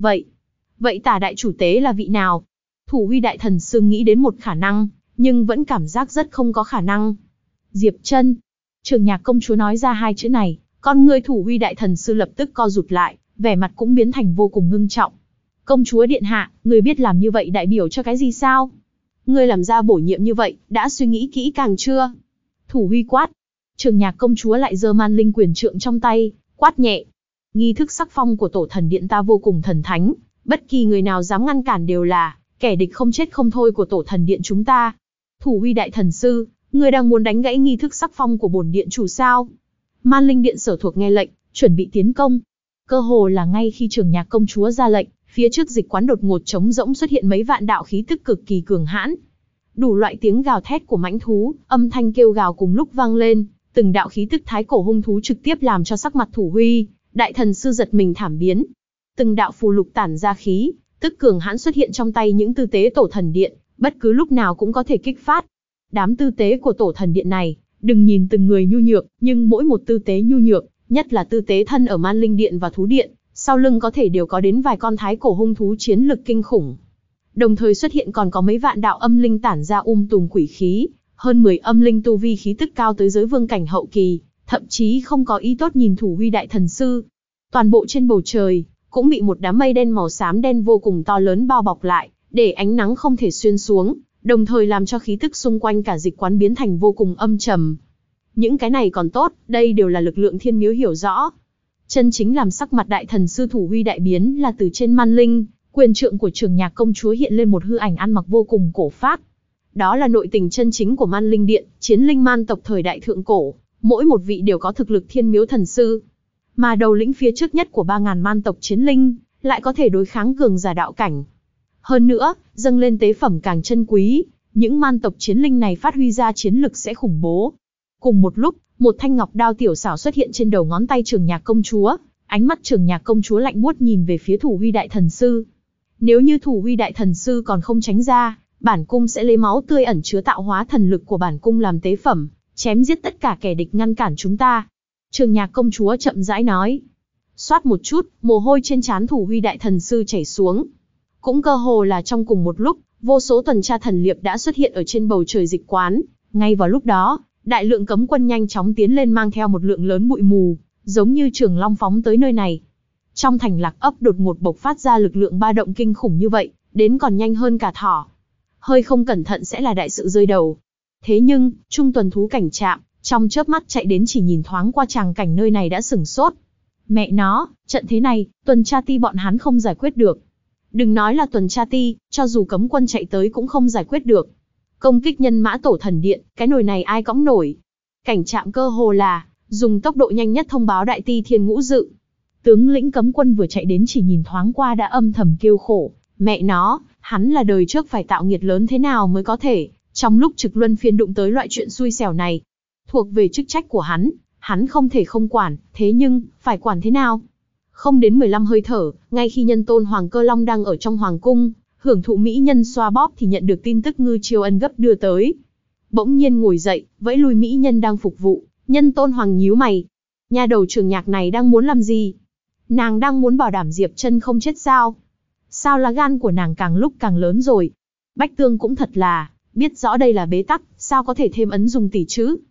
Vậy tả đại chủ tế là vị nào? Thủ Huy đại thần sư nghĩ đến một khả năng, nhưng vẫn cảm giác rất không có khả năng. Diệp Chân. Trường Nhạc công chúa nói ra hai chữ này, con người Thủ Huy đại thần sư lập tức co rụt lại, vẻ mặt cũng biến thành vô cùng ngưng trọng. Công chúa điện hạ, người biết làm như vậy đại biểu cho cái gì sao? Ngươi làm ra bổ nhiệm như vậy, đã suy nghĩ kỹ càng chưa? Thủ Huy quát. Trường Nhạc công chúa lại giơ man linh quyền trượng trong tay, quát nhẹ. Nghi thức sắc phong của Tổ Thần Điện ta vô cùng thần thánh, bất kỳ người nào dám ngăn cản đều là kẻ địch không chết không thôi của Tổ Thần Điện chúng ta. Thủ Huy đại thần sư, ngươi đang muốn đánh gãy nghi thức sắc phong của bổn điện chủ sao? Man Linh Điện sở thuộc nghe lệnh, chuẩn bị tiến công. Cơ hồ là ngay khi Trường Nhạc công chúa ra lệnh, phía trước dịch quán đột ngột trống rỗng xuất hiện mấy vạn đạo khí tức cực kỳ cường hãn. Đủ loại tiếng gào thét của mãnh thú, âm thanh kêu gào cùng lúc vang lên, từng đạo khí tức thái cổ hung thú trực tiếp làm cho sắc mặt Thủ Huy đại thần sư giật mình thảm biến. Từng đạo phù lục tản ra khí tức cường hãn xuất hiện trong tay những tư tế Tổ Thần Điện, bất cứ lúc nào cũng có thể kích phát. Đám tư tế của Tổ Thần Điện này, đừng nhìn từng người nhu nhược, nhưng mỗi một tư tế nhu nhược, nhất là tư tế thân ở Man Linh Điện và Thú Điện, sau lưng có thể đều có đến vài con thái cổ hung thú chiến lực kinh khủng. Đồng thời xuất hiện còn có mấy vạn đạo âm linh tản ra tùm quỷ khí, hơn 10 âm linh tu vi khí tức cao tới giới vương cảnh hậu kỳ, thậm chí không có ý tốt nhìn Thủ Huy đại thần sư. Toàn bộ trên bầu trời cũng bị một đám mây đen màu xám đen vô cùng to lớn bao bọc lại, để ánh nắng không thể xuyên xuống, đồng thời làm cho khí tức xung quanh cả dịch quán biến thành vô cùng âm trầm. Những cái này còn tốt, đây đều là lực lượng Thiên Miếu hiểu rõ. Chân chính làm sắc mặt đại thần sư Thủ Huy đại biến là từ trên man linh, quyền trượng của Trường Nhạc công chúa hiện lên một hư ảnh ăn mặc vô cùng cổ phác. Đó là nội tình chân chính của Man Linh Điện, chiến linh man tộc thời đại thượng cổ, mỗi một vị đều có thực lực Thiên Miếu thần sư. Mà đầu lĩnh phía trước nhất của 3000 man tộc chiến linh, lại có thể đối kháng cường giả đạo cảnh. Hơn nữa, dâng lên tế phẩm càng chân quý, những man tộc chiến linh này phát huy ra chiến lực sẽ khủng bố. Cùng một lúc, một thanh ngọc đao tiểu xảo xuất hiện trên đầu ngón tay Trường Nhạc công chúa, ánh mắt Trường Nhạc công chúa lạnh buốt nhìn về phía Thủ Huy đại thần sư. Nếu như Thủ Huy đại thần sư còn không tránh ra, bản cung sẽ lấy máu tươi ẩn chứa tạo hóa thần lực của bản cung làm tế phẩm, chém giết tất cả kẻ địch ngăn cản chúng ta. Trường Nhạc công chúa chậm rãi nói. Xoát một chút, mồ hôi trên trán Thủ Huy đại thần sư chảy xuống. Cũng cơ hồ là trong cùng một lúc, vô số tuần tra thần liệp đã xuất hiện ở trên bầu trời dịch quán. Ngay vào lúc đó, đại lượng cấm quân nhanh chóng tiến lên mang theo một lượng lớn bụi mù, giống như trường long phóng tới nơi này. Trong thành Lạc ấp đột ngột bộc phát ra lực lượng ba động kinh khủng như vậy, đến còn nhanh hơn cả thỏ. Hơi không cẩn thận sẽ là đại sự rơi đầu. Thế nhưng, trung tuần thú cảnh trạm, trong chớp mắt chạy đến chỉ nhìn thoáng qua tràng cảnh nơi này đã sửng sốt. Mẹ nó, trận thế này, tuần tra ti bọn hắn không giải quyết được. Đừng nói là tuần tra ti, cho dù cấm quân chạy tới cũng không giải quyết được. Công kích nhân mã Tổ Thần Điện, cái nồi này ai cõng nổi. Cảnh trạm cơ hồ là dùng tốc độ nhanh nhất thông báo đại ti Thiên Ngũ Dự. Tướng lĩnh cấm quân vừa chạy đến chỉ nhìn thoáng qua đã âm thầm kêu khổ. Mẹ nó, hắn là đời trước phải tạo nghiệt lớn thế nào mới có thể, trong lúc trực luân phiên đụng tới loại chuyện xui xẻo này. Thuộc về chức trách của hắn không thể không quản, thế nhưng, phải quản thế nào? Không đến 15 hơi thở, ngay khi nhân tôn Hoàng Cơ Long đang ở trong Hoàng Cung, hưởng thụ mỹ nhân xoa bóp thì nhận được tin tức Ngư Chiêu Ân gấp đưa tới. Bỗng nhiên ngồi dậy, vẫy lui mỹ nhân đang phục vụ, nhân tôn Hoàng nhíu mày. Nhà đầu Trường Nhạc này đang muốn làm gì? Nàng đang muốn bảo đảm Diệp Chân không chết sao? Sao lá gan của nàng càng lúc càng lớn rồi? Bách Tương cũng thật là, biết rõ đây là bế tắc, sao có thể thêm ấn dùng tỷ chứ?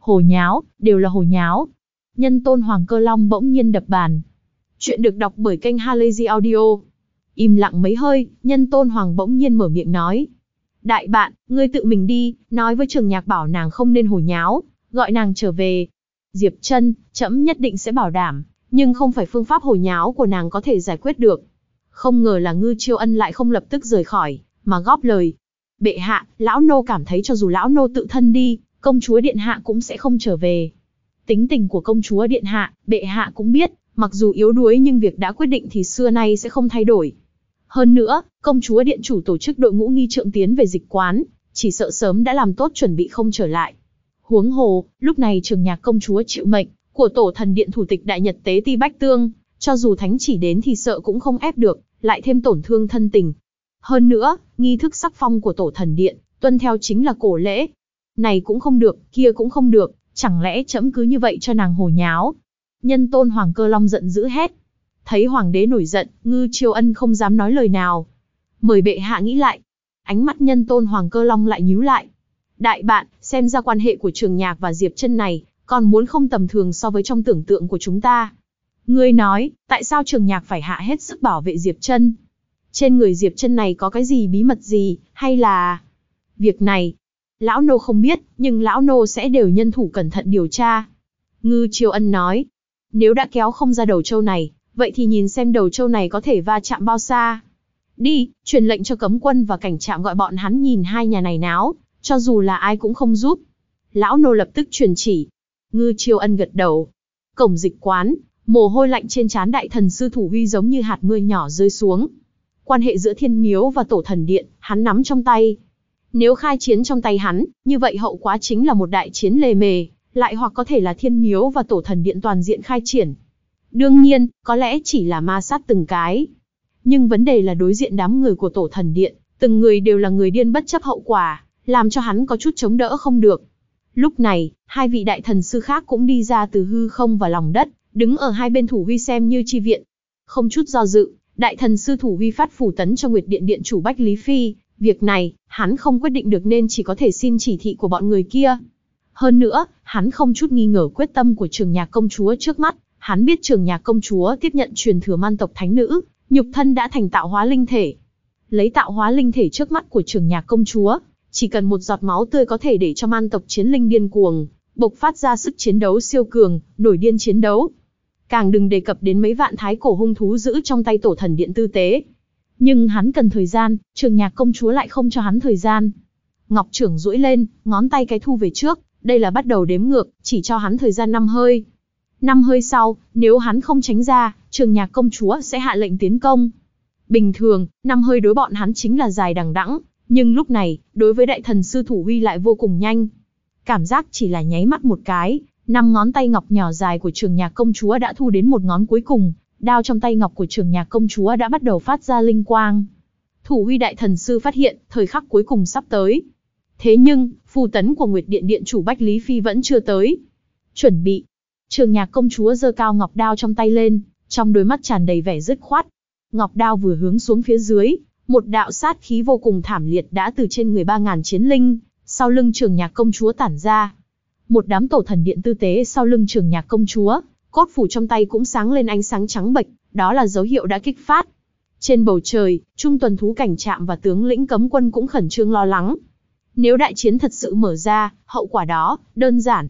Hồ nháo, đều là hồ nháo. Nhân tôn Hoàng Cơ Long bỗng nhiên đập bàn. Chuyện được đọc bởi kênh Halazy Audio. Im lặng mấy hơi, nhân tôn Hoàng bỗng nhiên mở miệng nói. Đại bạn, ngươi tự mình đi, nói với Trường Nhạc bảo nàng không nên hồ nháo, gọi nàng trở về. Diệp Trân, trẫm nhất định sẽ bảo đảm, nhưng không phải phương pháp hồ nháo của nàng có thể giải quyết được. Không ngờ là Ngư Chiêu Ân lại không lập tức rời khỏi, mà góp lời. Bệ hạ, lão nô cảm thấy cho dù lão nô tự thân đi, công chúa điện hạ cũng sẽ không trở về. Tính tình của công chúa điện hạ, bệ hạ cũng biết, mặc dù yếu đuối nhưng việc đã quyết định thì xưa nay sẽ không thay đổi. Hơn nữa, công chúa điện chủ tổ chức đội ngũ nghi trượng tiến về dịch quán, chỉ sợ sớm đã làm tốt chuẩn bị không trở lại. Huống hồ, lúc này Trường Nhạc công chúa chịu mệnh của tổ thần điện thủ tịch đại nhật tế ti Bách Tương, cho dù thánh chỉ đến thì sợ cũng không ép được, lại thêm tổn thương thân tình. Hơn nữa, nghi thức sắc phong của tổ thần điện, tuân theo chính là cổ lễ. Này cũng không được, kia cũng không được, chẳng lẽ trẫm cứ như vậy cho nàng hồ nháo? Nhân tôn Hoàng Cơ Long giận dữ hét. Thấy hoàng đế nổi giận, Ngư Chiêu Ân không dám nói lời nào. Mời bệ hạ nghĩ lại. Ánh mắt nhân tôn Hoàng Cơ Long lại nhíu lại. Đại bạn, xem ra quan hệ của Trường Nhạc và Diệp Trân này, còn muốn không tầm thường so với trong tưởng tượng của chúng ta. Ngươi nói, tại sao Trường Nhạc phải hạ hết sức bảo vệ Diệp Trân? Trên người Diệp Trân này có cái gì bí mật gì, hay là... Việc này, lão nô không biết, nhưng lão nô sẽ đều nhân thủ cẩn thận điều tra. Ngư Chiêu Ân nói, nếu đã kéo không ra đầu trâu này, vậy thì nhìn xem đầu trâu này có thể va chạm bao xa. Đi, truyền lệnh cho cấm quân và cảnh trạm gọi bọn hắn nhìn hai nhà này náo, cho dù là ai cũng không giúp. Lão nô lập tức truyền chỉ. Ngư Chiêu Ân gật đầu. Cổng dịch quán, mồ hôi lạnh trên trán đại thần sư Thủ Huy giống như hạt mưa nhỏ rơi xuống. Quan hệ giữa Thiên Miếu và Tổ Thần Điện, hắn nắm trong tay. Nếu khai chiến trong tay hắn, như vậy hậu quả chính là một đại chiến lề mề, lại hoặc có thể là Thiên Miếu và Tổ Thần Điện toàn diện khai triển. Đương nhiên, có lẽ chỉ là ma sát từng cái. Nhưng vấn đề là đối diện đám người của Tổ Thần Điện, từng người đều là người điên bất chấp hậu quả, làm cho hắn có chút chống đỡ không được. Lúc này, hai vị đại thần sư khác cũng đi ra từ hư không và lòng đất, đứng ở hai bên Thủ Huy xem như chi viện. Không chút do dự, đại thần sư Thủ Huy phát phủ tấn cho Nguyệt Điện điện chủ Bách Lý Phi. Việc này, hắn không quyết định được nên chỉ có thể xin chỉ thị của bọn người kia. Hơn nữa, hắn không chút nghi ngờ quyết tâm của Trường Nhạc công chúa trước mắt. Hắn biết Trường Nhạc công chúa tiếp nhận truyền thừa man tộc thánh nữ, nhục thân đã thành tạo hóa linh thể. Lấy tạo hóa linh thể trước mắt của Trường Nhạc công chúa, chỉ cần một giọt máu tươi có thể để cho man tộc chiến linh điên cuồng, bộc phát ra sức chiến đấu siêu cường, nổi điên chiến đấu. Càng đừng đề cập đến mấy vạn thái cổ hung thú giữ trong tay Tổ Thần Điện tư tế. Nhưng hắn cần thời gian, Trường Nhạc công chúa lại không cho hắn thời gian. Ngọc trưởng duỗi lên, ngón tay cái thu về trước, đây là bắt đầu đếm ngược, chỉ cho hắn thời gian 5 hơi. 5 hơi sau, nếu hắn không tránh ra, Trường Nhạc công chúa sẽ hạ lệnh tiến công. Bình thường, 5 hơi đối bọn hắn chính là dài đằng đẵng, nhưng lúc này, đối với đại thần sư Thủ Huy lại vô cùng nhanh. Cảm giác chỉ là nháy mắt một cái, 5 ngón tay ngọc nhỏ dài của Trường Nhạc công chúa đã thu đến một ngón cuối cùng, đao trong tay ngọc của Trường Nhạc công chúa đã bắt đầu phát ra linh quang. Thủ Huy đại thần sư phát hiện, thời khắc cuối cùng sắp tới. Thế nhưng, phù tấn của Nguyệt Điện điện chủ Bách Lý Phi vẫn chưa tới. Chuẩn bị. Trường Nhạc công chúa giơ cao ngọc đao trong tay lên, trong đôi mắt tràn đầy vẻ dứt khoát. Ngọc đao vừa hướng xuống phía dưới, một đạo sát khí vô cùng thảm liệt đã từ trên người 3000 chiến linh, sau lưng Trường Nhạc công chúa tản ra. Một đám Tổ Thần Điện tư tế sau lưng Trường Nhạc công chúa, cốt phủ trong tay cũng sáng lên ánh sáng trắng bệch, đó là dấu hiệu đã kích phát. Trên bầu trời, trung tuần thú cảnh trạm và tướng lĩnh cấm quân cũng khẩn trương lo lắng. Nếu đại chiến thật sự mở ra, hậu quả đó, đơn giản.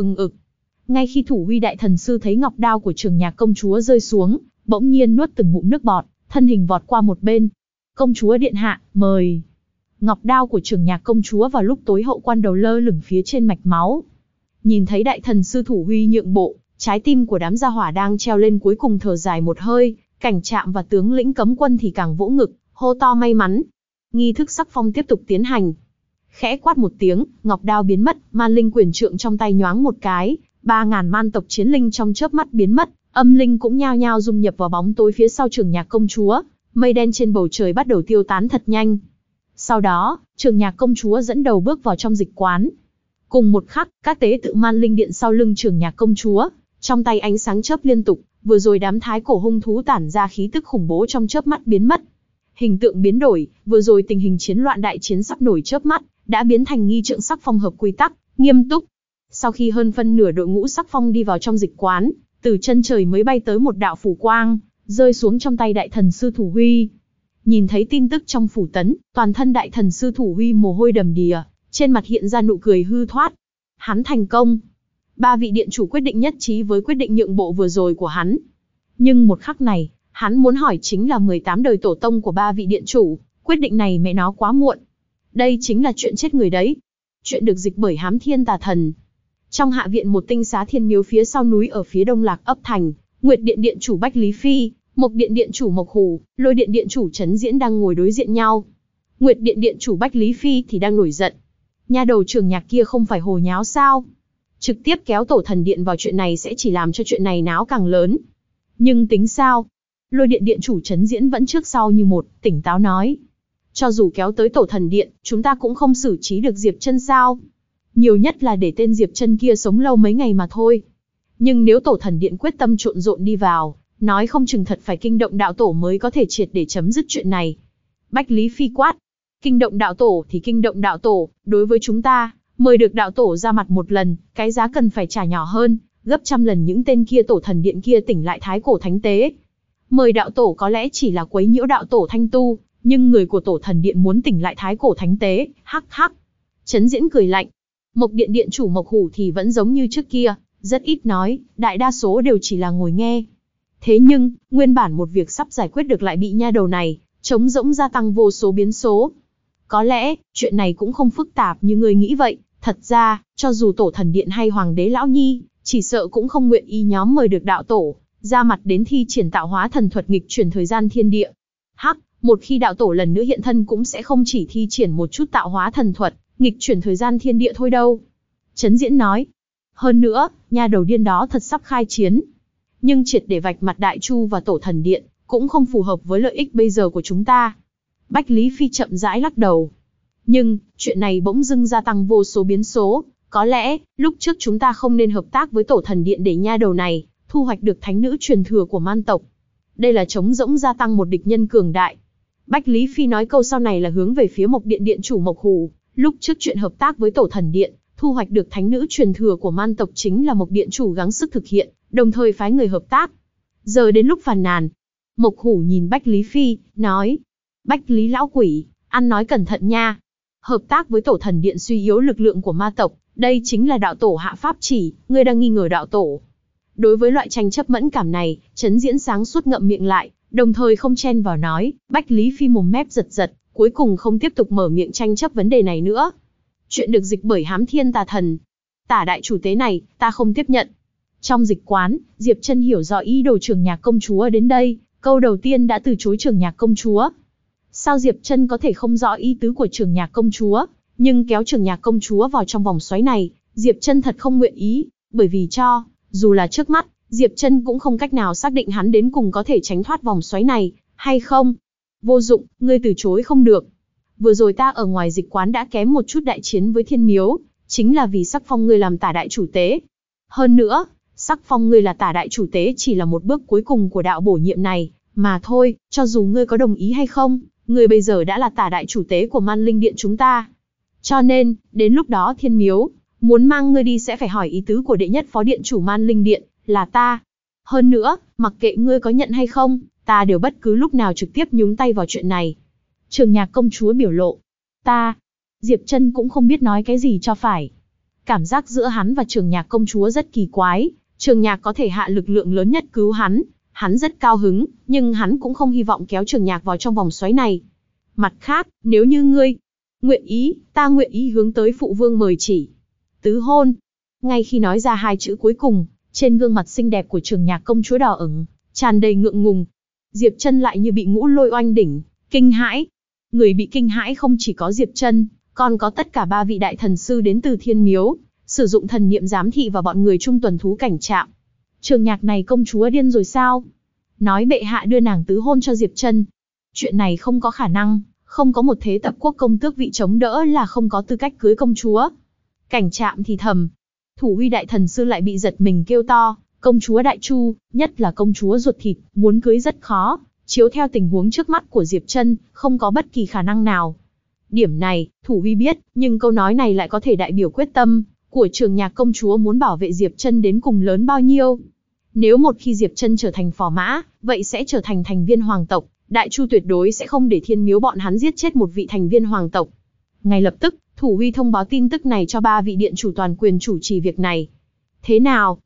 Ngay khi Thủ Huy đại thần sư thấy ngọc đao của Trường Nhạc công chúa rơi xuống, bỗng nhiên nuốt từng ngụm nước bọt, thân hình vọt qua một bên. Công chúa điện hạ, mời. Ngọc đao của Trường Nhạc công chúa vào lúc tối hậu quan đầu lơ lửng phía trên mạch máu. Nhìn thấy đại thần sư Thủ Huy nhượng bộ, trái tim của đám gia hỏa đang treo lên cuối cùng thở dài một hơi, cảnh trạm và tướng lĩnh cấm quân thì càng vỗ ngực, hô to may mắn. Nghi thức sắc phong tiếp tục tiến hành. Khẽ quát một tiếng, ngọc đao biến mất, man linh quyền trượng trong tay nhoáng một cái, 3000 man tộc chiến linh trong chớp mắt biến mất, âm linh cũng nhao nhao dung nhập vào bóng tối phía sau Trường Nhạc công chúa, mây đen trên bầu trời bắt đầu tiêu tán thật nhanh. Sau đó, Trường Nhạc công chúa dẫn đầu bước vào trong dịch quán. Cùng một khắc, các tế tự man linh điện sau lưng Trường Nhạc công chúa, trong tay ánh sáng chớp liên tục, vừa rồi đám thái cổ hung thú tản ra khí tức khủng bố trong chớp mắt biến mất. Hình tượng biến đổi, vừa rồi tình hình chiến loạn đại chiến sắp nổi chớp mắt, đã biến thành nghi trượng sắc phong hợp quy tắc, nghiêm túc. Sau khi hơn phân nửa đội ngũ sắc phong đi vào trong dịch quán, từ chân trời mới bay tới một đạo phủ quang, rơi xuống trong tay đại thần sư Thủ Huy. Nhìn thấy tin tức trong phủ tấn, toàn thân đại thần sư Thủ Huy mồ hôi đầm đìa, trên mặt hiện ra nụ cười hư thoát. Hắn thành công. Ba vị điện chủ quyết định nhất trí với quyết định nhượng bộ vừa rồi của hắn. Nhưng một khắc này, hắn muốn hỏi chính là 18 đời tổ tông của ba vị điện chủ, quyết định này mẹ nó quá muộn. Đây chính là chuyện chết người đấy. Chuyện được dịch bởi Hám Thiên Tà Thần. Trong hạ viện một tinh xá thiên miếu phía sau núi ở phía đông Lạc Ấp Thành, Nguyệt Điện Điện chủ Bách Lý Phi, Mộc Điện Điện chủ Mộc Hủ, Lôi Điện Điện chủ Trấn Diễn đang ngồi đối diện nhau. Nguyệt Điện Điện chủ Bách Lý Phi thì đang nổi giận. Nha đầu Trường Nhạc kia không phải hồ nháo sao? Trực tiếp kéo Tổ Thần Điện vào chuyện này sẽ chỉ làm cho chuyện này náo càng lớn. Nhưng tính sao? Lôi Điện Điện chủ Trấn Diễn vẫn trước sau như một, tỉnh táo nói. Cho dù kéo tới Tổ Thần Điện, chúng ta cũng không xử trí được Diệp Chân sao? Nhiều nhất là để tên Diệp Chân kia sống lâu mấy ngày mà thôi. Nhưng nếu Tổ Thần Điện quyết tâm trộn rộn đi vào, nói không chừng thật phải kinh động đạo tổ mới có thể triệt để chấm dứt chuyện này. Bách Lý Phi quát. Kinh động đạo tổ thì kinh động đạo tổ, đối với chúng ta, mời được đạo tổ ra mặt một lần, cái giá cần phải trả nhỏ hơn, gấp trăm lần những tên kia Tổ Thần Điện kia tỉnh lại thái cổ thánh tế. Mời đạo tổ có lẽ chỉ là quấy nhiễu đạo tổ thanh tu, nhưng người của Tổ Thần Điện muốn tỉnh lại thái cổ thánh tế, hắc hắc. Trấn Diễn cười lạnh. Mộc Điện Điện chủ Mộc Hủ thì vẫn giống như trước kia, rất ít nói, đại đa số đều chỉ là ngồi nghe. Thế nhưng, nguyên bản một việc sắp giải quyết được lại bị nha đầu này, trống rỗng gia tăng vô số biến số. Có lẽ, chuyện này cũng không phức tạp như người nghĩ vậy, thật ra, cho dù Tổ Thần Điện hay Hoàng đế Lão Nhi, chỉ sợ cũng không nguyện ý nhóm mời được đạo tổ, ra mặt đến thi triển tạo hóa thần thuật nghịch chuyển thời gian thiên địa. Hắc, một khi đạo tổ lần nữa hiện thân cũng sẽ không chỉ thi triển một chút tạo hóa thần thuật, nghịch chuyển thời gian thiên địa thôi đâu. Trấn Diễn nói. Hơn nữa, nha đầu điên đó thật sắp khai chiến. Nhưng triệt để vạch mặt Đại Chu và Tổ Thần Điện, cũng không phù hợp với lợi ích bây giờ của chúng ta. Bách Lý Phi chậm rãi lắc đầu. Nhưng, chuyện này bỗng dưng gia tăng vô số biến số. Có lẽ, lúc trước chúng ta không nên hợp tác với Tổ Thần Điện để nha đầu này thu hoạch được thánh nữ truyền thừa của man tộc. Đây là trống rỗng gia tăng một địch nhân cường đại. Bách Lý Phi nói câu sau này là hướng về phía Mộc Điện Điện chủ Mộc Hủ. Lúc trước chuyện hợp tác với Tổ Thần Điện, thu hoạch được thánh nữ truyền thừa của man tộc chính là Mộc Điện chủ gắng sức thực hiện, đồng thời phái người hợp tác. Giờ đến lúc phàn nàn. Mộc Hủ nhìn Bách Lý Phi, nói. Bách Lý lão quỷ, ăn nói cẩn thận nha. Hợp tác với Tổ Thần Điện suy yếu lực lượng của ma tộc, đây chính là đạo tổ hạ pháp chỉ, ngươi đang nghi ngờ đạo tổ. Đối với loại tranh chấp mẫn cảm này, Trấn Diễn sáng suốt ngậm miệng lại, đồng thời không chen vào nói. Bách Lý Phi mồm mép giật giật, cuối cùng không tiếp tục mở miệng tranh chấp vấn đề này nữa. Chuyện được dịch bởi Hám Thiên Tà Thần. Tả đại chủ tế này, ta không tiếp nhận. Trong dịch quán, Diệp Chân hiểu rõ ý đồ Trường Nhạc công chúa đến đây, câu đầu tiên đã từ chối Trường Nhạc công chúa. Sao Diệp Chân có thể không rõ ý tứ của Trường Nhạc công chúa, nhưng kéo Trường Nhạc công chúa vào trong vòng xoáy này, Diệp Chân thật không nguyện ý, bởi vì dù là trước mắt, Diệp Chân cũng không cách nào xác định hắn đến cùng có thể tránh thoát vòng xoáy này, hay không. Vô dụng, ngươi từ chối không được. Vừa rồi ta ở ngoài dịch quán đã kém một chút đại chiến với Thiên Miếu, chính là vì sắc phong ngươi làm tả đại chủ tế. Hơn nữa, sắc phong ngươi là tả đại chủ tế chỉ là một bước cuối cùng của đạo bổ nhiệm này, mà thôi, cho dù ngươi có đồng ý hay không, ngươi bây giờ đã là tả đại chủ tế của Man Linh Điện chúng ta. Cho nên, đến lúc đó Thiên Miếu muốn mang ngươi đi sẽ phải hỏi ý tứ của đệ nhất phó điện chủ Man Linh Điện, là ta. Hơn nữa, mặc kệ ngươi có nhận hay không, ta đều bất cứ lúc nào trực tiếp nhúng tay vào chuyện này. Trường Nhạc công chúa biểu lộ. Diệp Chân cũng không biết nói cái gì cho phải. Cảm giác giữa hắn và Trường Nhạc công chúa rất kỳ quái. Trường Nhạc có thể hạ lực lượng lớn nhất cứu hắn rất cao hứng, nhưng hắn cũng không hy vọng kéo Trường Nhạc vào trong vòng xoáy này. Mặt khác, nếu như ngươi nguyện ý, ta nguyện ý hướng tới phụ vương mời chỉ. Tứ hôn. Ngay khi nói ra hai chữ cuối cùng, trên gương mặt xinh đẹp của Trường Nhạc công chúa đỏ ửng, tràn đầy ngượng ngùng. Diệp Chân lại như bị ngũ lôi oanh đỉnh, kinh hãi. Người bị kinh hãi không chỉ có Diệp Chân, còn có tất cả ba vị đại thần sư đến từ Thiên Miếu, sử dụng thần niệm giám thị và bọn người trung tuần thú cảnh trạm. Trường Nhạc này công chúa điên rồi sao? Nói bệ hạ đưa nàng tứ hôn cho Diệp Chân. Chuyện này không có khả năng, không có một thế tập quốc công tước vị chống đỡ là không có tư cách cưới công chúa. Cảnh trạm thì thầm. Thủ Huy đại thần sư lại bị giật mình kêu to, công chúa Đại Chu, nhất là công chúa ruột thịt, muốn cưới rất khó. Chiếu theo tình huống trước mắt của Diệp Chân, không có bất kỳ khả năng nào. Điểm này, Thủ Huy biết, nhưng câu nói này lại có thể đại biểu quyết tâm của Trường Nhạc công chúa muốn bảo vệ Diệp Trân đến cùng lớn bao nhiêu. Nếu một khi Diệp Trân trở thành phò mã, vậy sẽ trở thành thành viên hoàng tộc, Đại Chu tuyệt đối sẽ không để Thiên Miếu bọn hắn giết chết một vị thành viên hoàng tộc. Ngay lập tức, Thủ Huy thông báo tin tức này cho 3 vị điện chủ toàn quyền chủ trì việc này. Thế nào,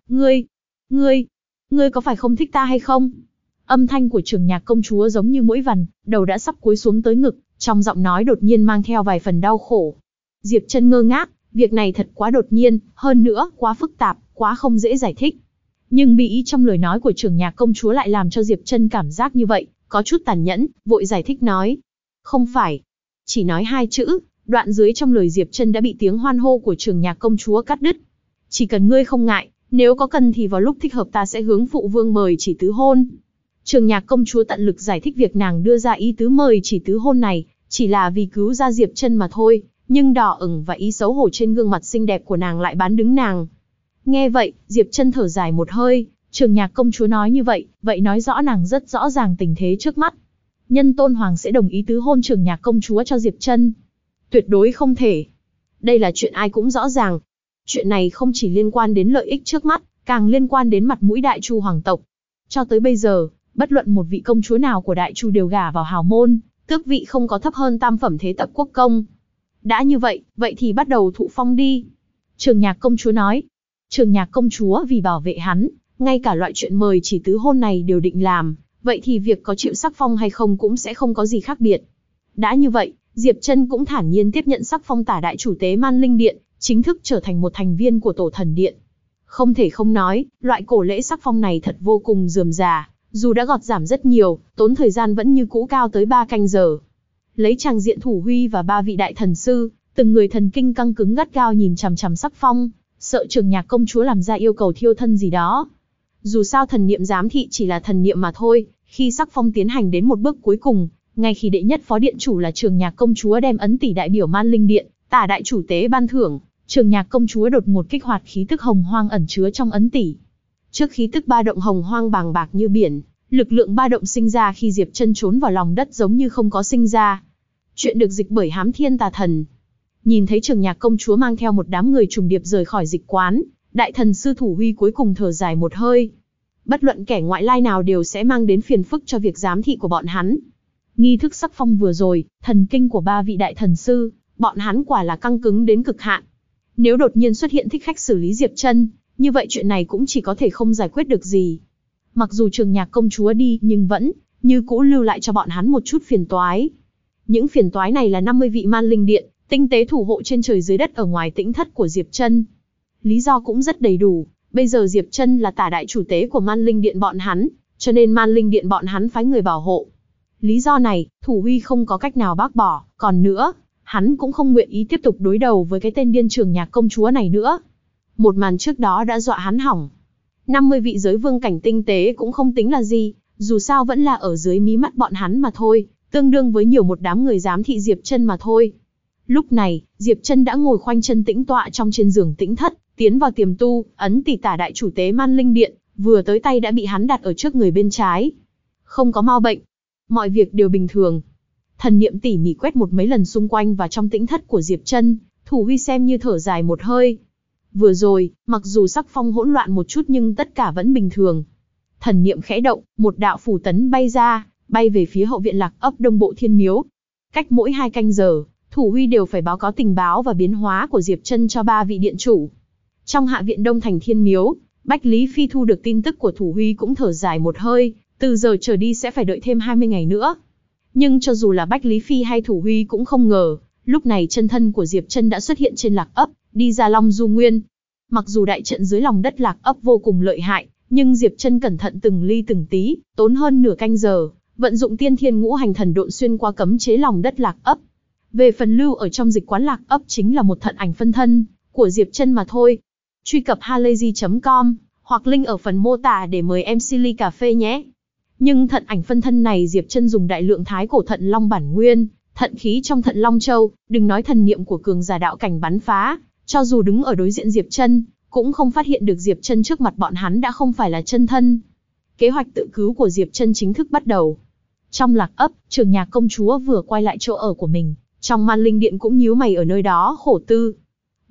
ngươi có phải không thích ta hay không? Âm thanh của Trường Nhạc công chúa giống như mũi vằn, đầu đã sắp cúi xuống tới ngực, trong giọng nói đột nhiên mang theo vài phần đau khổ. Diệp Trân ngơ ngác, việc này thật quá đột nhiên, hơn nữa, quá phức tạp, quá không dễ giải thích. Nhưng bí ý trong lời nói của Trường Nhạc công chúa lại làm cho Diệp Trân cảm giác như vậy, có chút tàn nhẫn, vội giải thích nói. Không phải. Chỉ nói 2 chữ, đoạn dưới trong lời Diệp Trân đã bị tiếng hoan hô của Trường Nhạc công chúa cắt đứt. Chỉ cần ngươi không ngại, nếu có cần thì vào lúc thích hợp ta sẽ hướng phụ vương mời chỉ tứ hôn. Trường Nhạc công chúa tận lực giải thích việc nàng đưa ra ý tứ mời chỉ tứ hôn này, chỉ là vì cứu ra Diệp Trân mà thôi, nhưng đỏ ửng và ý xấu hổ trên gương mặt xinh đẹp của nàng lại bán đứng nàng. Nghe vậy, Diệp Trân thở dài một hơi, Trường Nhạc công chúa nói như vậy, vậy nói rõ nàng rất rõ ràng tình thế trước mắt. Nhân Tôn Hoàng sẽ đồng ý tứ hôn Trường Nhạc công chúa cho Diệp Trân? Tuyệt đối không thể. Đây là chuyện ai cũng rõ ràng. Chuyện này không chỉ liên quan đến lợi ích trước mắt, càng liên quan đến mặt mũi Đại Chu hoàng tộc. Cho tới bây giờ, bất luận một vị công chúa nào của Đại Chu đều gả vào hào môn, tước vị không có thấp hơn tam phẩm thế tập quốc công. Đã như vậy, vậy thì bắt đầu thụ phong đi. Trường Nhạc công chúa nói. Trường Nhạc công chúa vì bảo vệ hắn, ngay cả loại chuyện mời chỉ tứ hôn này đều định làm, vậy thì việc có chịu sắc phong hay không cũng sẽ không có gì khác biệt. Đã như vậy, Diệp Trân cũng thản nhiên tiếp nhận sắc phong tả đại chủ tế Man Linh Điện, chính thức trở thành một thành viên của Tổ Thần Điện. Không thể không nói, loại cổ lễ sắc phong này thật vô cùng rườm rà, dù đã gọt giảm rất nhiều, tốn thời gian vẫn như cũ cao tới 3 canh giờ. Lấy tràng diện Thủ Huy và 3 vị đại thần sư, từng người thần kinh căng cứng gắt gao nhìn chằm chằm sắc phong, sợ Trường Nhạc công chúa làm ra yêu cầu thiêu thân gì đó. Dù sao thần niệm giám thị chỉ là thần niệm mà thôi, khi sắc phong tiến hành đến một bước cuối cùng, ngay khi đệ nhất phó điện chủ là Trường Nhạc công chúa đem ấn tỷ đại biểu Man Linh Điện, tả đại chủ tế ban thưởng, Trường Nhạc công chúa đột ngột kích hoạt khí tức hồng hoang ẩn chứa trong ấn tỷ. Trước khí tức ba động hồng hoang bàng bạc như biển, lực lượng ba động sinh ra khi Diệp Trân trốn vào lòng đất giống như không có sinh ra. Chuyện được dịch bởi Hám Thiên Tà Thần. Nhìn thấy Trường Nhạc công chúa mang theo một đám người trùng điệp rời khỏi dịch quán, đại thần sư Thủ Huy cuối cùng thở dài một hơi. Bất luận kẻ ngoại lai nào đều sẽ mang đến phiền phức cho việc giám thị của bọn hắn. Nghi thức sắc phong vừa rồi, thần kinh của 3 vị đại thần sư, bọn hắn quả là căng cứng đến cực hạn. Nếu đột nhiên xuất hiện thích khách xử lý Diệp Trân, như vậy chuyện này cũng chỉ có thể không giải quyết được gì. Mặc dù Trường Nhạc công chúa đi nhưng vẫn, như cũ lưu lại cho bọn hắn một chút phiền toái. Những phiền toái này là 50 vị Man Linh Điện, tinh tế thủ hộ trên trời dưới đất ở ngoài tĩnh thất của Diệp Trân. Lý do cũng rất đầy đủ, bây giờ Diệp Trân là tả đại chủ tế của Man Linh Điện bọn hắn, cho nên Man Linh Điện bọn hắn phái người bảo hộ. Lý do này, Thủ Huy không có cách nào bác bỏ, còn nữa, hắn cũng không nguyện ý tiếp tục đối đầu với cái tên điên Trường Nhạc công chúa này nữa. Một màn trước đó đã dọa hắn hỏng. 50 vị giới vương cảnh tinh tế cũng không tính là gì, dù sao vẫn là ở dưới mí mắt bọn hắn mà thôi, tương đương với nhiều một đám người giám thị Diệp Trân mà thôi. Lúc này, Diệp Trân đã ngồi khoanh chân tĩnh tọa trong trên giường tĩnh thất, tiến vào tiềm tu, ấn tỷ tả đại chủ tế Man Linh Điện, vừa tới tay đã bị hắn đặt ở trước người bên trái. Không có mau bệnh, mọi việc đều bình thường. Thần niệm tỉ mỉ quét một mấy lần xung quanh và trong tĩnh thất của Diệp Trân, Thủ Huy xem như thở dài một hơi. Vừa rồi, mặc dù sắc phong hỗn loạn một chút nhưng tất cả vẫn bình thường. Thần niệm khẽ động, một đạo phủ tấn bay ra, bay về phía hậu viện Lạc Ấp Đông Bộ Thiên Miếu. Cách mỗi 2 canh giờ, Thủ Huy đều phải báo cáo tình báo và biến hóa của Diệp Trân cho 3 vị điện chủ. Trong hạ viện Đông Thành Thiên Miếu, Bách Lý Phi thu được tin tức của Thủ Huy cũng thở dài một hơi, từ giờ trở đi sẽ phải đợi thêm 20 ngày nữa. Nhưng cho dù là Bách Lý Phi hay Thủ Huy cũng không ngờ, lúc này chân thân của Diệp Trân đã xuất hiện trên Lạc Ấp, đi ra Long Du Nguyên. Mặc dù đại trận dưới lòng đất Lạc Ấp vô cùng lợi hại, nhưng Diệp Trân cẩn thận từng ly từng tí, tốn hơn nửa canh giờ, vận dụng Tiên Thiên Ngũ Hành Thần Độn xuyên qua cấm chế lòng đất Lạc Ấp. Về phần lưu ở trong dịch quán Lạc Ấp chính là một thận ảnh phân thân của Diệp Trân mà thôi. Truy cập halayzi.com hoặc link ở phần mô tả để mời MC ly cà phê nhé. Nhưng thận ảnh phân thân này Diệp Trân dùng đại lượng thái cổ thận long bản nguyên, thận khí trong thận long châu, đừng nói thần niệm của cường giả đạo cảnh bắn phá, cho dù đứng ở đối diện Diệp Trân, cũng không phát hiện được Diệp Trân trước mặt bọn hắn đã không phải là chân thân. Kế hoạch tự cứu của Diệp Trân chính thức bắt đầu. Trong Lạc Ấp, Trường Nhạc công chúa vừa quay lại chỗ ở của mình, trong Man Linh Điện cũng nhíu mày ở nơi đó khổ tư.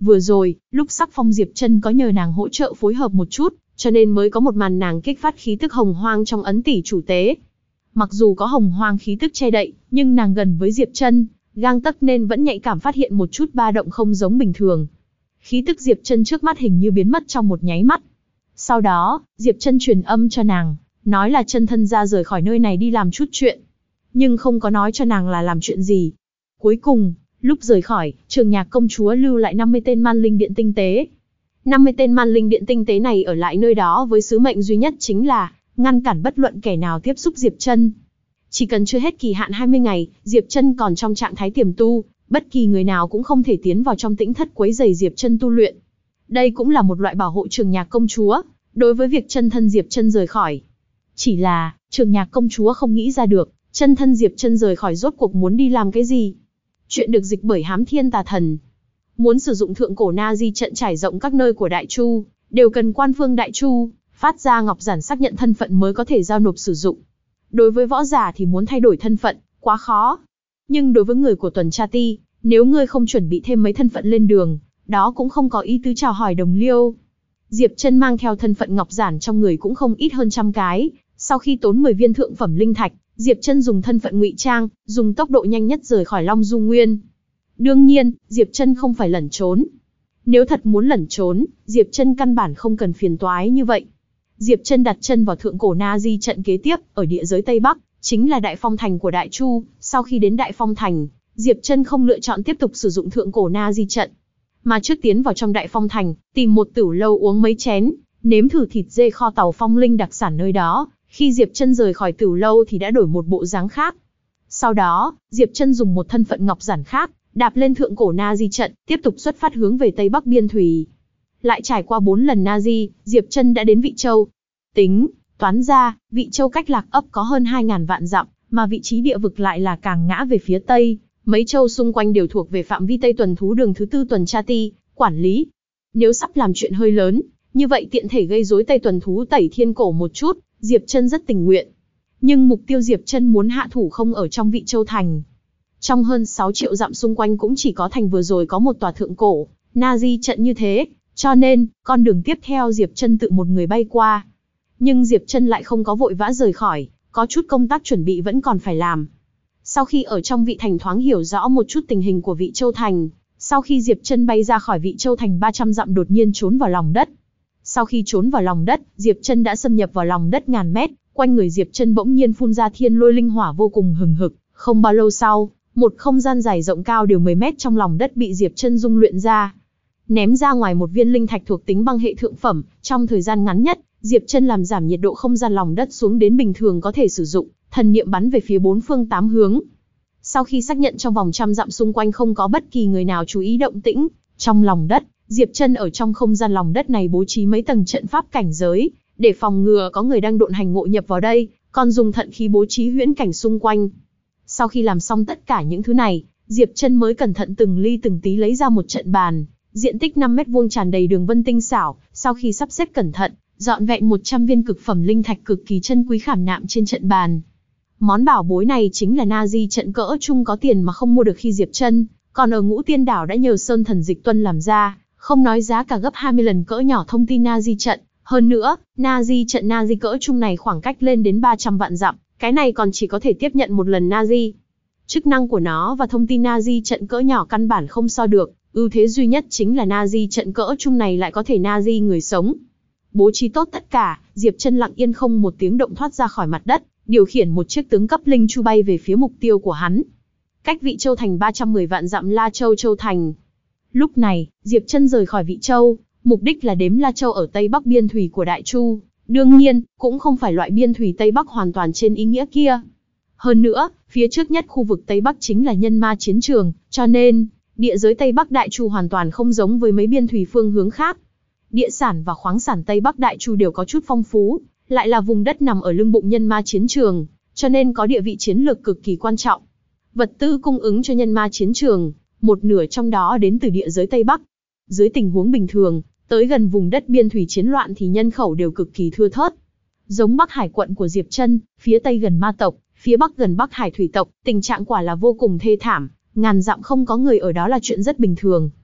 Vừa rồi, lúc sắc phong Diệp Chân có nhờ nàng hỗ trợ phối hợp một chút, cho nên mới có một màn nàng kích phát khí tức hồng hoang trong ấn tỷ chủ tế. Mặc dù có hồng hoang khí tức che đậy, nhưng nàng gần với Diệp Chân, gang tấc nên vẫn nhạy cảm phát hiện một chút ba động không giống bình thường. Khí tức Diệp Chân trước mắt hình như biến mất trong một nháy mắt. Sau đó, Diệp Chân truyền âm cho nàng, nói là chân thân ra rời khỏi nơi này đi làm chút chuyện, nhưng không có nói cho nàng là làm chuyện gì. Cuối cùng, lúc rời khỏi, Trường Nhạc công chúa lưu lại 50 tên man linh điện tinh tế. 50 tên man linh điện tinh tế này ở lại nơi đó với sứ mệnh duy nhất chính là ngăn cản bất luận kẻ nào tiếp xúc Diệp Chân. Chỉ cần chưa hết kỳ hạn 20 ngày, Diệp Chân còn trong trạng thái tiềm tu, bất kỳ người nào cũng không thể tiến vào trong tĩnh thất quấy rầy Diệp Chân tu luyện. Đây cũng là một loại bảo hộ Trường Nhạc công chúa, đối với việc chân thân Diệp Chân rời khỏi. Chỉ là, Trường Nhạc công chúa không nghĩ ra được, chân thân Diệp Chân rời khỏi rốt cuộc muốn đi làm cái gì. Chuyện được dịch bởi Hám Thiên Tà Thần. Muốn sử dụng thượng cổ Na Di trận trải rộng các nơi của Đại Chu, đều cần quan phương Đại Chu phát ra ngọc giản xác nhận thân phận mới có thể giao nộp sử dụng. Đối với võ giả thì muốn thay đổi thân phận, quá khó. Nhưng đối với người của tuần tra ti, nếu ngươi không chuẩn bị thêm mấy thân phận lên đường, đó cũng không có ý tứ chào hỏi đồng liêu. Diệp Chân mang theo thân phận ngọc giản trong người cũng không ít hơn 100 cái, sau khi tốn 10 viên thượng phẩm linh thạch, Diệp Chân dùng thân phận ngụy trang, dùng tốc độ nhanh nhất rời khỏi Long Du Nguyên. Đương nhiên, Diệp Chân không phải lẩn trốn. Nếu thật muốn lẩn trốn, Diệp Chân căn bản không cần phiền toái như vậy. Diệp Chân đặt chân vào thượng cổ Na Di trận kế tiếp, ở địa giới Tây Bắc, chính là Đại Phong Thành của Đại Chu. Sau khi đến Đại Phong Thành, Diệp Chân không lựa chọn tiếp tục sử dụng thượng cổ Na Di trận, mà trước tiến vào trong Đại Phong Thành, tìm một tửu lâu uống mấy chén, nếm thử thịt dê kho tàu phong linh đặc sản nơi đó. Khi Diệp Chân rời khỏi tửu lâu thì đã đổi một bộ dáng khác. Sau đó, Diệp Chân dùng một thân phận ngọc giản khác, đạp lên thượng cổ Na Di trận, tiếp tục xuất phát hướng về Tây Bắc biên thùy. Lại trải qua 4 lần Na Di, Diệp Chân đã đến Vị Châu. Toán ra, Vị Châu cách Lạc Ấp có hơn 2000 vạn dặm, mà vị trí địa vực lại là càng ngã về phía Tây. Mấy châu xung quanh đều thuộc về phạm vi Tây Tuần Thú Đường thứ 4 tuần tra ti quản lý. Nếu sắp làm chuyện hơi lớn, như vậy tiện thể gây rối Tây Tuần Thú Tẩy Thiên Cổ một chút, Diệp Chân rất tình nguyện. Nhưng mục tiêu Diệp Chân muốn hạ thủ không ở trong Vị Châu thành. Trong hơn 6 triệu dặm xung quanh cũng chỉ có thành vừa rồi có một tòa thượng cổ Na Di trận như thế, cho nên con đường tiếp theo Diệp Chân tự một người bay qua. Nhưng Diệp Chân lại không có vội vã rời khỏi, có chút công tác chuẩn bị vẫn còn phải làm. Sau khi ở trong Vị Thành thoáng hiểu rõ một chút tình hình của Vị Châu thành, sau khi Diệp Chân bay ra khỏi Vị Châu thành 300 dặm đột nhiên trốn vào lòng đất. Sau khi trốn vào lòng đất, Diệp Chân đã xâm nhập vào lòng đất ngàn mét, quanh người Diệp Chân bỗng nhiên phun ra thiên lôi linh hỏa vô cùng hừng hực, không bao lâu sau, một không gian dài rộng cao đều 10 mét trong lòng đất bị Diệp Chân dung luyện ra. Ném ra ngoài một viên linh thạch thuộc tính băng hệ thượng phẩm, trong thời gian ngắn nhất, Diệp Chân làm giảm nhiệt độ không gian lòng đất xuống đến bình thường có thể sử dụng, thần niệm bắn về phía 4 phương 8 hướng. Sau khi xác nhận trong vòng 100 dặm xung quanh không có bất kỳ người nào chú ý động tĩnh trong lòng đất, Diệp Chân ở trong không gian lòng đất này bố trí mấy tầng trận pháp cảnh giới, để phòng ngừa có người đang độn hành ngộ nhập vào đây, còn dùng thận khí bố trí huyễn cảnh xung quanh. Sau khi làm xong tất cả những thứ này, Diệp Chân mới cẩn thận từng ly từng tí lấy ra một trận bàn, diện tích 5 mét vuông tràn đầy đường vân tinh xảo, sau khi sắp xếp cẩn thận, dọn vẹn 100 viên cực phẩm linh thạch cực kỳ chân quý khảm nạm trên trận bàn. Món bảo bối này chính là Na Di trận cỡ trung có tiền mà không mua được khi Diệp Chân còn ở Ngũ Tiên đảo đã nhờ Sơn Thần Dịch Tuân làm ra, không nói giá cả gấp 20 lần cỡ nhỏ thông tin Na Di trận, hơn nữa, Na Di trận Na Di cỡ trung này khoảng cách lên đến 300 vạn dặm, cái này còn chỉ có thể tiếp nhận một lần Na Di. Chức năng của nó và thông tin Na Di trận cỡ nhỏ căn bản không so được, ưu thế duy nhất chính là Na Di trận cỡ trung này lại có thể Na Di người sống. Bố trí tốt tất cả, Diệp Chân lặng yên không một tiếng động thoát ra khỏi mặt đất, điều khiển một chiếc tướng cấp linh chu bay về phía mục tiêu của hắn. Cách Vị Châu thành 310 vạn dặm La Châu Châu thành. Lúc này, Diệp Chân rời khỏi Vị Châu, mục đích là đếm La Châu ở Tây Bắc biên thủy của Đại Chu. Đương nhiên, cũng không phải loại biên thủy Tây Bắc hoàn toàn trên ý nghĩa kia. Hơn nữa, phía trước nhất khu vực Tây Bắc chính là nhân ma chiến trường, cho nên, địa giới Tây Bắc Đại Chu hoàn toàn không giống với mấy biên thủy phương hướng khác. Địa sản và khoáng sản Tây Bắc Đại Chu đều có chút phong phú, lại là vùng đất nằm ở lưng bụng nhân ma chiến trường, cho nên có địa vị chiến lược cực kỳ quan trọng. Vật tư cung ứng cho nhân ma chiến trường, một nửa trong đó đến từ địa giới Tây Bắc. Dưới tình huống bình thường, tới gần vùng đất biên thủy chiến loạn thì nhân khẩu đều cực kỳ thưa thớt. Giống Bắc Hải quận của Diệp Chân, phía Tây gần ma tộc, phía Bắc gần Bắc Hải thủy tộc, tình trạng quả là vô cùng thê thảm, ngàn dặm không có người ở đó là chuyện rất bình thường.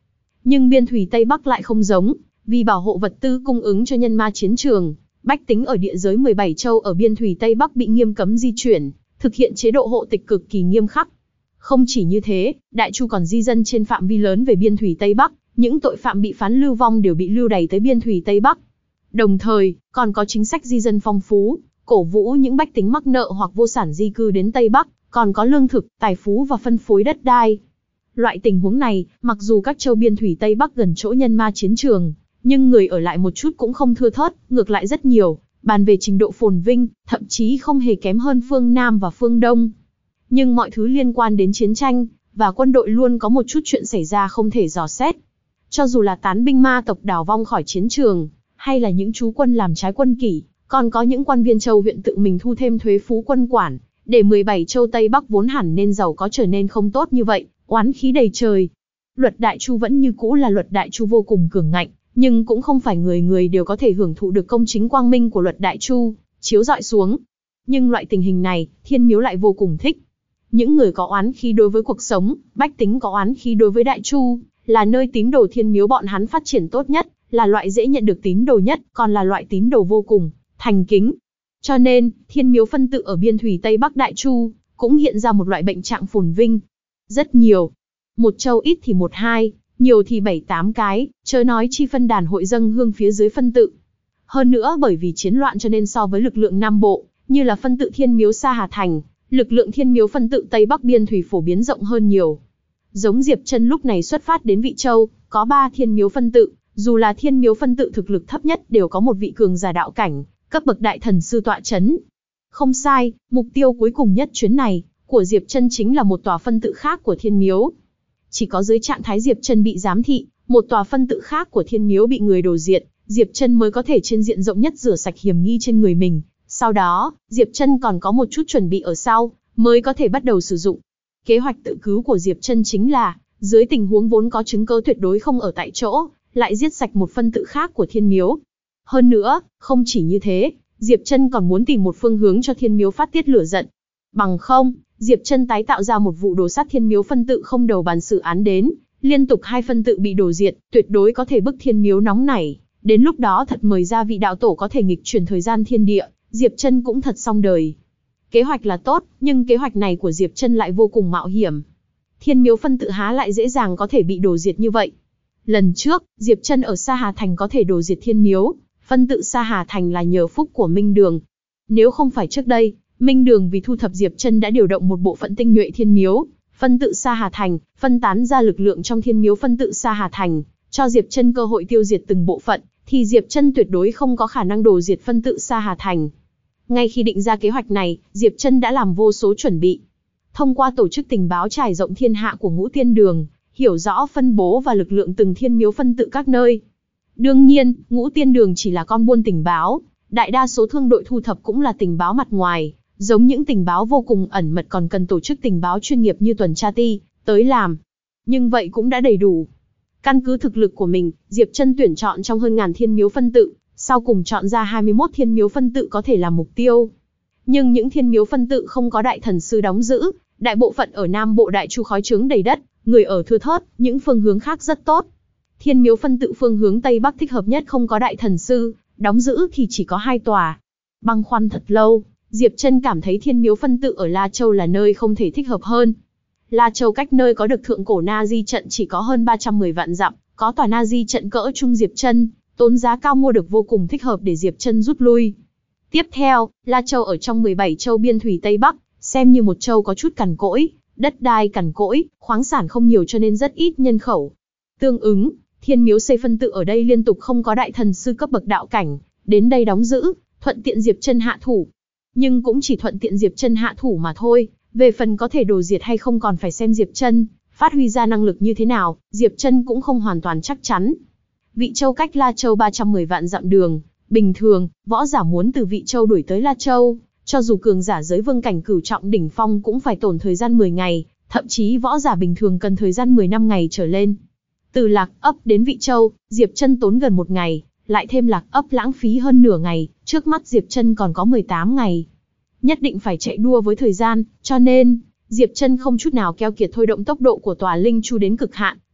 Nhưng biên thùy Tây Bắc lại không giống, vì bảo hộ vật tư cung ứng cho nhân ma chiến trường, bách tính ở địa giới 17 châu ở biên thùy Tây Bắc bị nghiêm cấm di chuyển, thực hiện chế độ hộ tịch cực kỳ nghiêm khắc. Không chỉ như thế, Đại Chu còn di dân trên phạm vi lớn về biên thùy Tây Bắc, những tội phạm bị phán lưu vong đều bị lưu đày tới biên thùy Tây Bắc. Đồng thời, còn có chính sách di dân phong phú, cổ vũ những bách tính mắc nợ hoặc vô sản di cư đến Tây Bắc, còn có lương thực, tài phú và phân phối đất đai. Loại tình huống này, mặc dù các châu biên thùy Tây Bắc gần chỗ nhân ma chiến trường, nhưng người ở lại một chút cũng không thưa thớt, ngược lại rất nhiều, bàn về trình độ phồn vinh, thậm chí không hề kém hơn phương Nam và phương Đông. Nhưng mọi thứ liên quan đến chiến tranh, và quân đội luôn có một chút chuyện xảy ra không thể dò xét. Cho dù là tán binh ma tộc đào vong khỏi chiến trường, hay là những chú quân làm trái quân kỷ, còn có những quan viên châu huyện tự mình thu thêm thuế phú quân quản, để 17 châu Tây Bắc vốn hẳn nên giàu có trở nên không tốt như vậy, oán khí đầy trời. Luật Đại Chu vẫn như cũ là luật Đại Chu vô cùng cường ngạnh, nhưng cũng không phải người người đều có thể hưởng thụ được công chính quang minh của luật Đại Chu chiếu rọi xuống. Nhưng loại tình hình này, Thiên Miếu lại vô cùng thích. Những người có oán khí đối với cuộc sống, bách tính có oán khí đối với Đại Chu, là nơi tín đồ Thiên Miếu bọn hắn phát triển tốt nhất, là loại dễ nhận được tín đồ nhất, còn là loại tín đồ vô cùng thành kính. Cho nên, Thiên Miếu phân tự ở biên thùy Tây Bắc Đại Chu cũng hiện ra một loại bệnh trạng phồn vinh. Rất nhiều. Một châu ít thì 1-2, nhiều thì 7-8 cái, chớ nói chi phân đàn hội dâng hương phía dưới phân tự. Hơn nữa bởi vì chiến loạn cho nên so với lực lượng Nam Bộ, như là phân tự Thiên Miếu Sa Hà Thành, lực lượng Thiên Miếu phân tự Tây Bắc biên thùy phổ biến rộng hơn nhiều. Giống Diệp Chân lúc này xuất phát đến Vị Châu, có 3 Thiên Miếu phân tự, dù là Thiên Miếu phân tự thực lực thấp nhất đều có một vị cường giả đạo cảnh, cấp bậc đại thần sư tọa chấn. Không sai, mục tiêu cuối cùng nhất chuyến này của Diệp Chân chính là một tòa phân tự khác của Thiên Miếu. Chỉ có dưới trạng thái Diệp Chân bị giám thị, một tòa phân tự khác của Thiên Miếu bị người đổ diệt, Diệp Chân mới có thể trên diện rộng nhất rửa sạch hiểm nghi trên người mình. Sau đó, Diệp Chân còn có một chút chuẩn bị ở sau, mới có thể bắt đầu sử dụng. Kế hoạch tự cứu của Diệp Chân chính là, dưới tình huống vốn có chứng cứ tuyệt đối không ở tại chỗ, lại giết sạch một phân tự khác của Thiên Miếu. Hơn nữa, không chỉ như thế, Diệp Chân còn muốn tìm một phương hướng cho Thiên Miếu phát tiết lửa giận. Bằng không, Diệp Chân tái tạo ra một vụ đổ sát Thiên Miếu phân tự không đầu bàn xử án đến, liên tục 2 phân tự bị đổ diệt, tuyệt đối có thể bức Thiên Miếu nóng nảy. Đến lúc đó thật mời ra vị đạo tổ có thể nghịch chuyển thời gian thiên địa, Diệp Chân cũng thật xong đời. Kế hoạch là tốt, nhưng kế hoạch này của Diệp Chân lại vô cùng mạo hiểm. Thiên Miếu phân tự há lại dễ dàng có thể bị đổ diệt như vậy. Lần trước, Diệp Chân ở Sa Hà Thành có thể đổ diệt Thiên Miếu, phân tự Sa Hà Thành là nhờ phúc của Minh Đường. Nếu không phải trước đây, Minh Đường vì thu thập Diệp Chân đã điều động một bộ phận tinh nhuệ Thiên Miếu, phân tự Sa Hà Thành, phân tán ra lực lượng trong Thiên Miếu phân tự Sa Hà Thành, cho Diệp Chân cơ hội tiêu diệt từng bộ phận, thì Diệp Chân tuyệt đối không có khả năng đổ diệt phân tự Sa Hà Thành. Ngay khi định ra kế hoạch này, Diệp Chân đã làm vô số chuẩn bị. Thông qua tổ chức tình báo trải rộng thiên hạ của Ngũ Tiên Đường, hiểu rõ phân bố và lực lượng từng Thiên Miếu phân tự các nơi. Đương nhiên, Ngũ Tiên Đường chỉ là con buôn tình báo, đại đa số thương đội thu thập cũng là tình báo mặt ngoài, giống những tình báo vô cùng ẩn mật còn cần tổ chức tình báo chuyên nghiệp như tuần tra ti tới làm. Nhưng vậy cũng đã đầy đủ. Căn cứ thực lực của mình, Diệp Chân tuyển chọn trong hơn ngàn Thiên Miếu phân tự, sau cùng chọn ra 21 Thiên Miếu phân tự có thể làm mục tiêu. Nhưng những Thiên Miếu phân tự không có đại thần sư đóng giữ, đại bộ phận ở Nam Bộ Đại Chu khói trướng đầy đất, người ở thưa thớt, những phương hướng khác rất tốt. Thiên Miếu phân tự phương hướng Tây Bắc thích hợp nhất không có đại thần sư đóng giữ thì chỉ có 2 tòa. Băn khoăn thật lâu, Diệp Chân cảm thấy Thiên Miếu phân tự ở La Châu là nơi không thể thích hợp hơn. La Châu cách nơi có được thượng cổ Na Di trận chỉ có hơn 310 vạn dặm, có tòa Na Di trận cỡ trung Diệp Chân, tốn giá cao mua được vô cùng thích hợp để Diệp Chân rút lui. Tiếp theo, La Châu ở trong 17 châu biên thùy Tây Bắc, xem như một châu có chút cằn cỗi, đất đai cằn cỗi, khoáng sản không nhiều cho nên rất ít nhân khẩu. Tương ứng, Thiên Miếu xây phân tự ở đây liên tục không có đại thần sư cấp bậc đạo cảnh, đến đây đóng giữ, thuận tiện Diệp Chân hạ thủ. Nhưng cũng chỉ thuận tiện Diệp Chân hạ thủ mà thôi, về phần có thể đổ diệt hay không còn phải xem Diệp Chân phát huy ra năng lực như thế nào, Diệp Chân cũng không hoàn toàn chắc chắn. Vị Châu cách La Châu 310 vạn dặm đường, bình thường, võ giả muốn từ Vị Châu đuổi tới La Châu, cho dù cường giả giới vương cảnh cửu trọng đỉnh phong cũng phải tốn thời gian 10 ngày, thậm chí võ giả bình thường cần thời gian 10 năm ngày trở lên. Từ Lạc Ấp đến Vị Châu, Diệp Chân tốn gần 1 ngày, lại thêm Lạc Ấp lãng phí hơn nửa ngày, trước mắt Diệp Chân còn có 18 ngày. Nhất định phải chạy đua với thời gian, cho nên Diệp Chân không chút nào keo kiệt thôi động tốc độ của tòa linh chu đến cực hạn,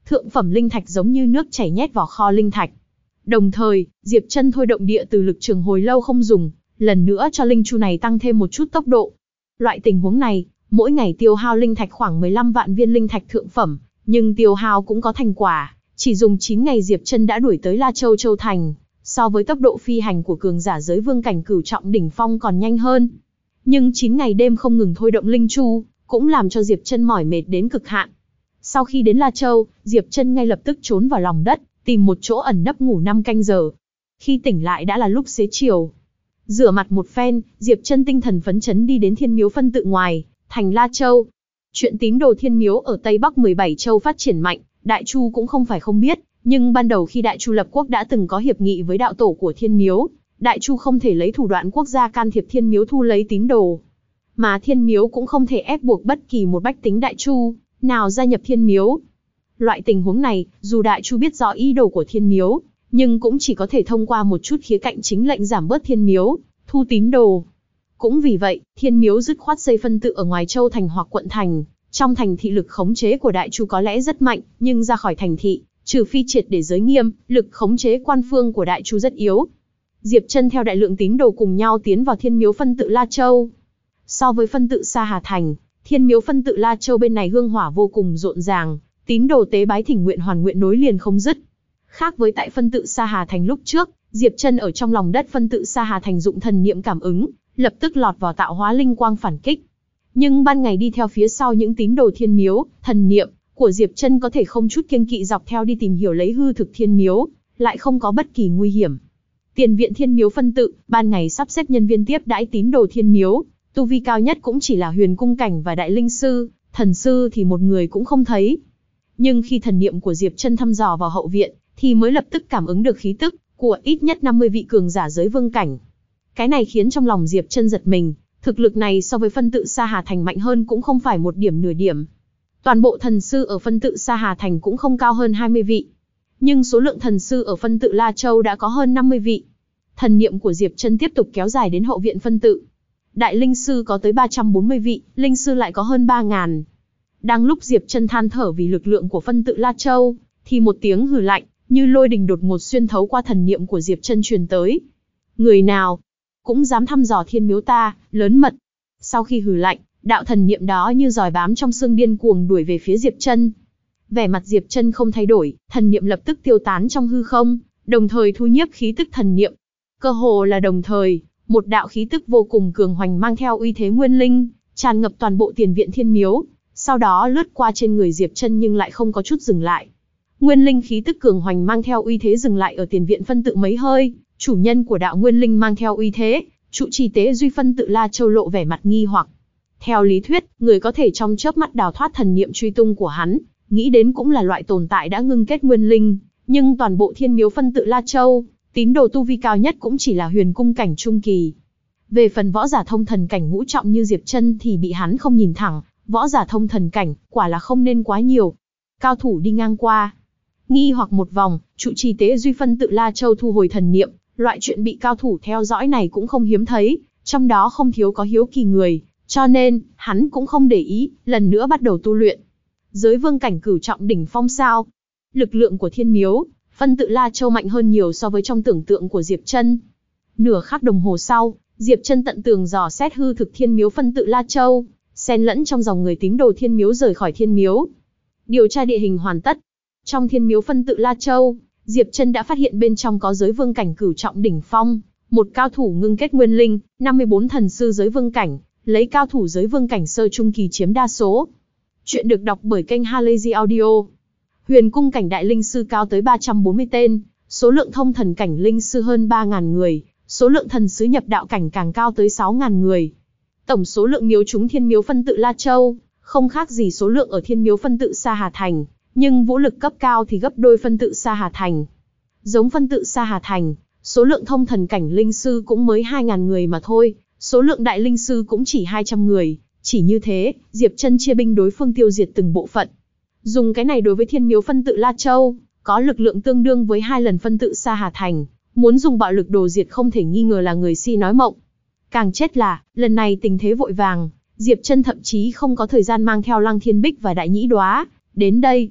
thượng phẩm linh thạch giống như nước chảy nhét vào kho linh thạch. Đồng thời, Diệp Chân thôi động địa từ lực trường hồi lâu không dùng, lần nữa cho linh chu này tăng thêm một chút tốc độ. Loại tình huống này, mỗi ngày tiêu hao linh thạch khoảng 15 vạn viên linh thạch thượng phẩm, nhưng tiêu hao cũng có thành quả, chỉ dùng 9 ngày Diệp Chân đã đuổi tới La Châu Châu thành, so với tốc độ phi hành của cường giả giới vương cảnh cửu trọng đỉnh phong còn nhanh hơn. Nhưng 9 ngày đêm không ngừng thôi động linh chu, cũng làm cho Diệp Chân mỏi mệt đến cực hạn. Sau khi đến La Châu, Diệp Chân ngay lập tức trốn vào lòng đất, tìm một chỗ ẩn nấp ngủ 5 canh giờ. Khi tỉnh lại đã là lúc xế chiều. Rửa mặt một phen, Diệp Chân tinh thần phấn chấn đi đến Thiên Miếu phân tự ngoài thành La Châu. Chuyện tín đồ Thiên Miếu ở Tây Bắc 17 châu phát triển mạnh, Đại Chu cũng không phải không biết, nhưng ban đầu khi Đại Chu lập quốc đã từng có hiệp nghị với đạo tổ của Thiên Miếu, Đại Chu không thể lấy thủ đoạn quốc gia can thiệp Thiên Miếu thu lấy tín đồ. Mà Thiên Miếu cũng không thể ép buộc bất kỳ một bách tính Đại Chu nào gia nhập Thiên Miếu. Loại tình huống này, dù Đại Chu biết rõ ý đồ của Thiên Miếu, nhưng cũng chỉ có thể thông qua một chút khía cạnh chính lệnh giảm bớt Thiên Miếu thu tín đồ. Cũng vì vậy, Thiên Miếu dứt khoát xây phân tự ở ngoài châu thành hoặc quận thành. Trong thành thị lực khống chế của Đại Chu có lẽ rất mạnh, nhưng ra khỏi thành thị, trừ phi triệt để giới nghiêm, lực khống chế quan phương của Đại Chu rất yếu. Diệp Chân theo đại lượng tín đồ cùng nhau tiến vào Thiên Miếu phân tự La Châu. So với phân tự Sa Hà thành, Thiên Miếu phân tự La Châu bên này hương hỏa vô cùng rộn ràng, tín đồ tế bái thỉnh nguyện hoàn nguyện nối liền không dứt. Khác với tại phân tự Sa Hà thành lúc trước, Diệp Chân ở trong lòng đất phân tự Sa Hà thành dụng thần niệm cảm ứng, lập tức lọt vào tạo hóa linh quang phản kích. Nhưng ban ngày đi theo phía sau những tín đồ Thiên Miếu, thần niệm của Diệp Chân có thể không chút kiêng kỵ dọc theo đi tìm hiểu lấy hư thực Thiên Miếu, lại không có bất kỳ nguy hiểm. Tiền viện Thiên Miếu phân tự, ban ngày sắp xếp nhân viên tiếp đãi tín đồ Thiên Miếu, tu vi cao nhất cũng chỉ là huyền cung cảnh và đại linh sư, thần sư thì một người cũng không thấy. Nhưng khi thần niệm của Diệp Chân thăm dò vào hậu viện, thì mới lập tức cảm ứng được khí tức của ít nhất 50 vị cường giả giới vương cảnh. Cái này khiến trong lòng Diệp Chân giật mình, thực lực này so với phân tự Sa Hà thành mạnh hơn cũng không phải một điểm nửa điểm. Toàn bộ thần sư ở phân tự Sa Hà thành cũng không cao hơn 20 vị. Nhưng số lượng thần sư ở phân tự La Châu đã có hơn 50 vị. Thần niệm của Diệp Chân tiếp tục kéo dài đến hậu viện phân tự. Đại linh sư có tới 340 vị, linh sư lại có hơn 3.000. Đang lúc Diệp Chân than thở vì lực lượng của phân tự La Châu, thì một tiếng hừ lạnh, như lôi đình đột ngột xuyên thấu qua thần niệm của Diệp Chân truyền tới. Người nào cũng dám thăm dò Thiên Miếu ta, lớn mật. Sau khi hừ lạnh, đạo thần niệm đó như giòi bám trong xương điên cuồng đuổi về phía Diệp Chân. Vẻ mặt Diệp Chân không thay đổi, thần niệm lập tức tiêu tán trong hư không, đồng thời thu nhiếp khí tức thần niệm. Cơ hồ là đồng thời, một đạo khí tức vô cùng cường hoành mang theo uy thế nguyên linh, tràn ngập toàn bộ tiền viện Thiên Miếu, sau đó lướt qua trên người Diệp Chân nhưng lại không có chút dừng lại. Nguyên linh khí tức cường hoành mang theo uy thế dừng lại ở tiền viện phân tự mấy hơi, chủ nhân của đạo nguyên linh mang theo uy thế, trụ trì tế duy phân tự La Châu lộ vẻ mặt nghi hoặc. Theo lý thuyết, người có thể trong chớp mắt đào thoát thần niệm truy tung của hắn, nghĩ đến cũng là loại tồn tại đã ngưng kết nguyên linh, nhưng toàn bộ Thiên Miếu phân tự La Châu, tín đồ tu vi cao nhất cũng chỉ là huyền cung cảnh trung kỳ. Về phần võ giả thông thần cảnh ngũ trọng như Diệp Chân thì bị hắn không nhìn thẳng, võ giả thông thần cảnh, quả là không nên quá nhiều. Cao thủ đi ngang qua, nghi hoặc một vòng, trụ trì tế duy phân tự La Châu thu hồi thần niệm, loại chuyện bị cao thủ theo dõi này cũng không hiếm thấy, trong đó không thiếu có hiếu kỳ người, cho nên, hắn cũng không để ý, lần nữa bắt đầu tu luyện. Giới vương cảnh cửu trọng đỉnh phong sao? Lực lượng của Thiên Miếu phân tự La Châu mạnh hơn nhiều so với trong tưởng tượng của Diệp Chân. Nửa khắc đồng hồ sau, Diệp Chân tận tường dò xét hư thực Thiên Miếu phân tự La Châu, xen lẫn trong dòng người tín đồ Thiên Miếu rời khỏi Thiên Miếu. Điều tra địa hình hoàn tất. Trong Thiên Miếu phân tự La Châu, Diệp Chân đã phát hiện bên trong có giới vương cảnh cửu trọng đỉnh phong, một cao thủ ngưng kết nguyên linh, 54 thần sư giới vương cảnh, lấy cao thủ giới vương cảnh sơ trung kỳ chiếm đa số. Chuyện được đọc bởi kênh Halazy Audio. Huyền cung cảnh đại linh sư cao tới 340 tên, số lượng thông thần cảnh linh sư hơn 3.000 người, số lượng thần sứ nhập đạo cảnh càng cao tới 6.000 người. Tổng số lượng miếu chúng Thiên Miếu phân tự La Châu, không khác gì số lượng ở Thiên Miếu phân tự Sa Hà thành, nhưng vũ lực cấp cao thì gấp đôi phân tự Sa Hà thành. Giống phân tự Sa Hà thành, số lượng thông thần cảnh linh sư cũng mới 2.000 người mà thôi, số lượng đại linh sư cũng chỉ 200 người. Chỉ như thế, Diệp Chân chia binh đối phương tiêu diệt từng bộ phận. Dùng cái này đối với Thiên Miếu phân tự La Châu, có lực lượng tương đương với 2 lần phân tự Sa Hà thành, muốn dùng bạo lực đồ diệt không thể nghi ngờ là người si nói mộng. Càng chết là, lần này tình thế vội vàng, Diệp Chân thậm chí không có thời gian mang theo Lăng Thiên Bích và Đại Nhĩ Đóa đến đây.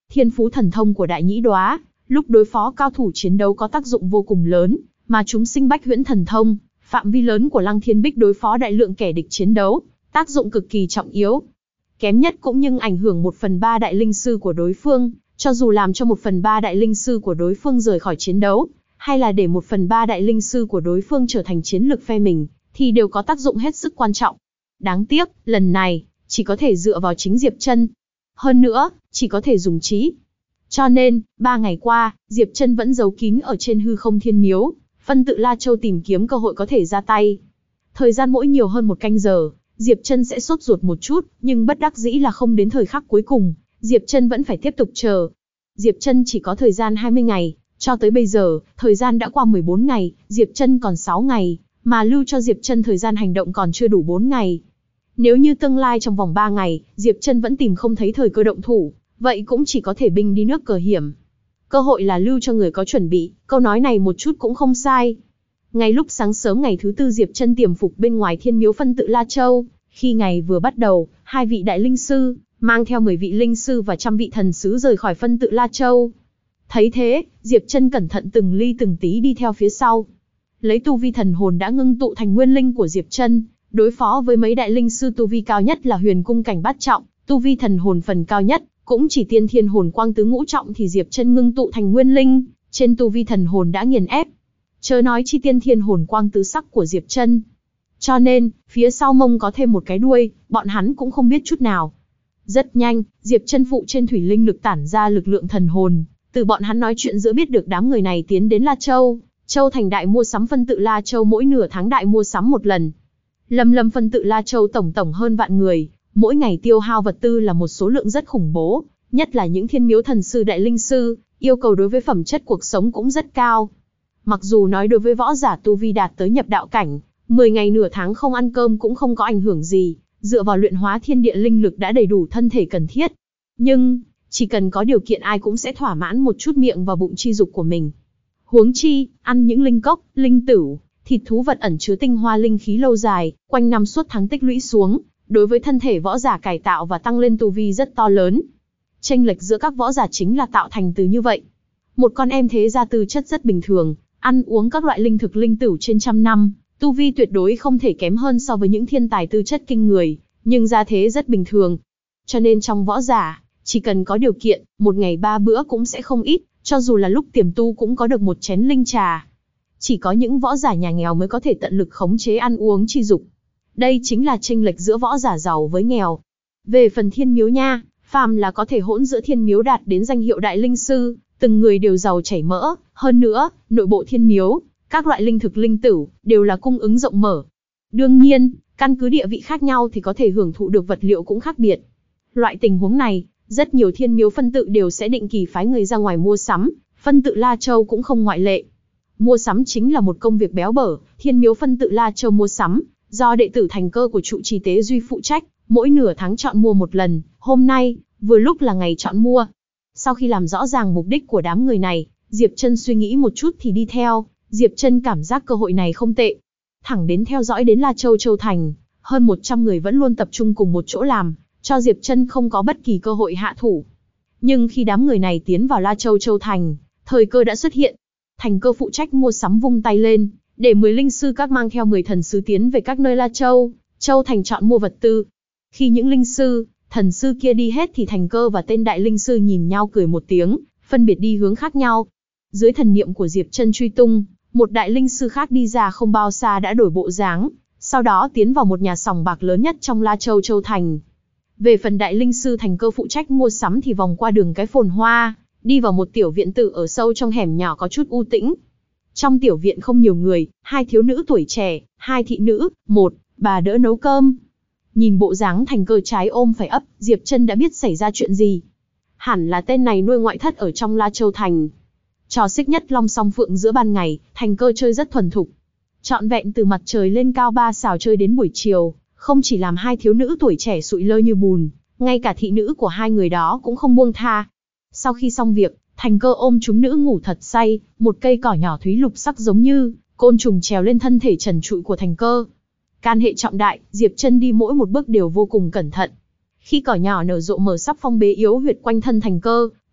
Thiên phú thần thông của Đại Nhĩ Đoá, lúc đối phó cao thủ chiến đấu có tác dụng vô cùng lớn, mà chúng sinh bách huyễn thần thông, phạm vi lớn của Lăng Thiên Bích đối phó đại lượng kẻ địch chiến đấu, tác dụng cực kỳ trọng yếu. Kém nhất cũng nhưng ảnh hưởng 1/3 đại linh sư của đối phương, cho dù làm cho 1/3 đại linh sư của đối phương rời khỏi chiến đấu, hay là để 1/3 đại linh sư của đối phương trở thành chiến lực phe mình, thì đều có tác dụng hết sức quan trọng. Đáng tiếc, lần này, chỉ có thể dựa vào chính Diệp Trân. Hơn nữa, chỉ có thể dùng trí. Cho nên, 3 ngày qua, Diệp Trân vẫn giấu kín ở trên hư không thiên miếu, phân tự La Châu tìm kiếm cơ hội có thể ra tay. Thời gian mỗi nhiều hơn 1 canh giờ, Diệp Trân sẽ sốt ruột một chút, nhưng bất đắc dĩ là không đến thời khắc cuối cùng, Diệp Trân vẫn phải tiếp tục chờ. Diệp Trân chỉ có thời gian 20 ngày, cho tới bây giờ, thời gian đã qua 14 ngày, Diệp Trân còn 6 ngày, mà lưu cho Diệp Trân thời gian hành động còn chưa đủ 4 ngày. Nếu như tương lai trong vòng 3 ngày, Diệp Trân vẫn tìm không thấy thời cơ động thủ, vậy cũng chỉ có thể binh đi nước cờ hiểm. Cơ hội là lưu cho người có chuẩn bị, câu nói này một chút cũng không sai. Ngay lúc sáng sớm ngày thứ 4 Diệp Trân tiềm phục bên ngoài thiên miếu phân tự La Châu, khi ngày vừa bắt đầu, 2 vị đại linh sư, mang theo 10 vị linh sư và trăm vị thần sứ rời khỏi phân tự La Châu. Thấy thế, Diệp Trân cẩn thận từng ly từng tí đi theo phía sau. Lấy tu vi thần hồn đã ngưng tụ thành nguyên linh của Diệp Trân, đối phó với mấy đại linh sư tu vi cao nhất là huyền cung cảnh bát trọng, tu vi thần hồn phần cao nhất, cũng chỉ tiên thiên hồn quang tứ ngũ trọng thì Diệp Trân ngưng tụ thành nguyên linh, trên tu vi thần hồn đã nghiền ép. Chớ nói chi tiên thiên hồn quang tứ sắc của Diệp Trân. Cho nên, phía sau mông có thêm một cái đuôi, bọn hắn cũng không biết chút nào. Rất nhanh, Diệp Trân phụ trên thủy linh lực tản ra lực lượng thần hồn, từ bọn hắn nói chuyện giữa biết được đám người này tiến đến La Châu, Châu thành đại mua sắm phân tự La Châu mỗi nửa tháng đại mua sắm một lần. Lâm phân tự La Châu tổng hơn vạn người, mỗi ngày tiêu hao vật tư là một số lượng rất khủng bố, nhất là những thiên miếu thần sư đại linh sư, yêu cầu đối với phẩm chất cuộc sống cũng rất cao. Mặc dù nói đối với võ giả tu vi đạt tới nhập đạo cảnh, 10 ngày nửa tháng không ăn cơm cũng không có ảnh hưởng gì, dựa vào luyện hóa thiên địa linh lực đã đầy đủ thân thể cần thiết. Nhưng, chỉ cần có điều kiện ai cũng sẽ thỏa mãn một chút miệng và bụng chi dục của mình. Huống chi, ăn những linh cốc, linh tửu, thịt thú vật ẩn chứa tinh hoa linh khí lâu dài, quanh năm suốt tháng tích lũy xuống, đối với thân thể võ giả cải tạo và tăng lên tu vi rất to lớn. Chênh lệch giữa các võ giả chính là tạo thành từ như vậy. Một con em thế gia tư chất rất bình thường, ăn uống các loại linh thực linh tửu trên trăm năm, tu vi tuyệt đối không thể kém hơn so với những thiên tài tư chất kinh người, nhưng gia thế rất bình thường. Cho nên trong võ giả, chỉ cần có điều kiện, một ngày 3 bữa cũng sẽ không ít, cho dù là lúc tiềm tu cũng có được một chén linh trà. Chỉ có những võ giả nhà nghèo mới có thể tận lực khống chế ăn uống chi dục. Đây chính là chênh lệch giữa võ giả giàu với nghèo. Về phần thiên miếu nha, phàm là có thể hỗn giữa thiên miếu đạt đến danh hiệu đại linh sư, từng người đều giàu chảy mỡ, hơn nữa, nội bộ thiên miếu, các loại linh thực linh tửu, đều là cung ứng rộng mở. Đương nhiên, căn cứ địa vị khác nhau thì có thể hưởng thụ được vật liệu cũng khác biệt. Loại tình huống này, rất nhiều thiên miếu phân tự đều sẽ định kỳ phái người ra ngoài mua sắm, phân tự La Châu cũng không ngoại lệ. Mua sắm chính là một công việc béo bở, thiên miếu phân tự La Châu mua sắm, do đệ tử thành cơ của trụ trì Tế Duy phụ trách, mỗi nửa tháng chọn mua một lần, hôm nay, vừa lúc là ngày chọn mua. Sau khi làm rõ ràng mục đích của đám người này, Diệp Trân suy nghĩ một chút thì đi theo, Diệp Trân cảm giác cơ hội này không tệ. Thẳng đến theo dõi đến La Châu Châu Thành, hơn 100 người vẫn luôn tập trung cùng một chỗ làm, cho Diệp Trân không có bất kỳ cơ hội hạ thủ. Nhưng khi đám người này tiến vào La Châu Châu Thành, thời cơ đã xuất hiện. Thành cơ phụ trách mua sắm vung tay lên, để 10 linh sư các mang theo 10 thần sứ tiến về các nơi La Châu, Châu Thành chọn mua vật tư. Khi những linh sư, thần sư kia đi hết thì Thành cơ và tên đại linh sư nhìn nhau cười một tiếng, phân biệt đi hướng khác nhau. Dưới thần niệm của Diệp Trân truy tung, một đại linh sư khác đi ra không bao xa đã đổi bộ dáng, sau đó tiến vào một nhà sòng bạc lớn nhất trong La Châu Châu Thành. Về phần đại linh sư Thành cơ phụ trách mua sắm thì vòng qua đường cái phồn hoa, đi vào một tiểu viện tử ở sâu trong hẻm nhỏ có chút u tĩnh. Trong tiểu viện không nhiều người, 2 thiếu nữ tuổi trẻ, 2 thị nữ, 1 bà đỡ nấu cơm. Nhìn bộ dáng Thành cơ trái ôm phải ấp, Diệp Trân đã biết xảy ra chuyện gì. Hẳn là tên này nuôi ngoại thất ở trong La Châu Thành. Trò xích nhất long song phượng giữa ban ngày, Thành cơ chơi rất thuần thục. Trọn vẹn từ mặt trời lên cao 3 xào chơi đến buổi chiều, không chỉ làm 2 thiếu nữ tuổi trẻ sụi lơ như bùn, ngay cả thị nữ của 2 người đó cũng không buông tha. Sau khi xong việc, Thành cơ ôm chúng nữ ngủ thật say, một cây cỏ nhỏ thúy lục sắc giống như côn trùng trèo lên thân thể trần trụi của Thành cơ. Can hệ trọng đại, Diệp Trân đi mỗi một bước đều vô cùng cẩn thận. Khi cỏ nhỏ nở rộ mở sắp phong bế yếu huyệt quanh thân Thành cơ,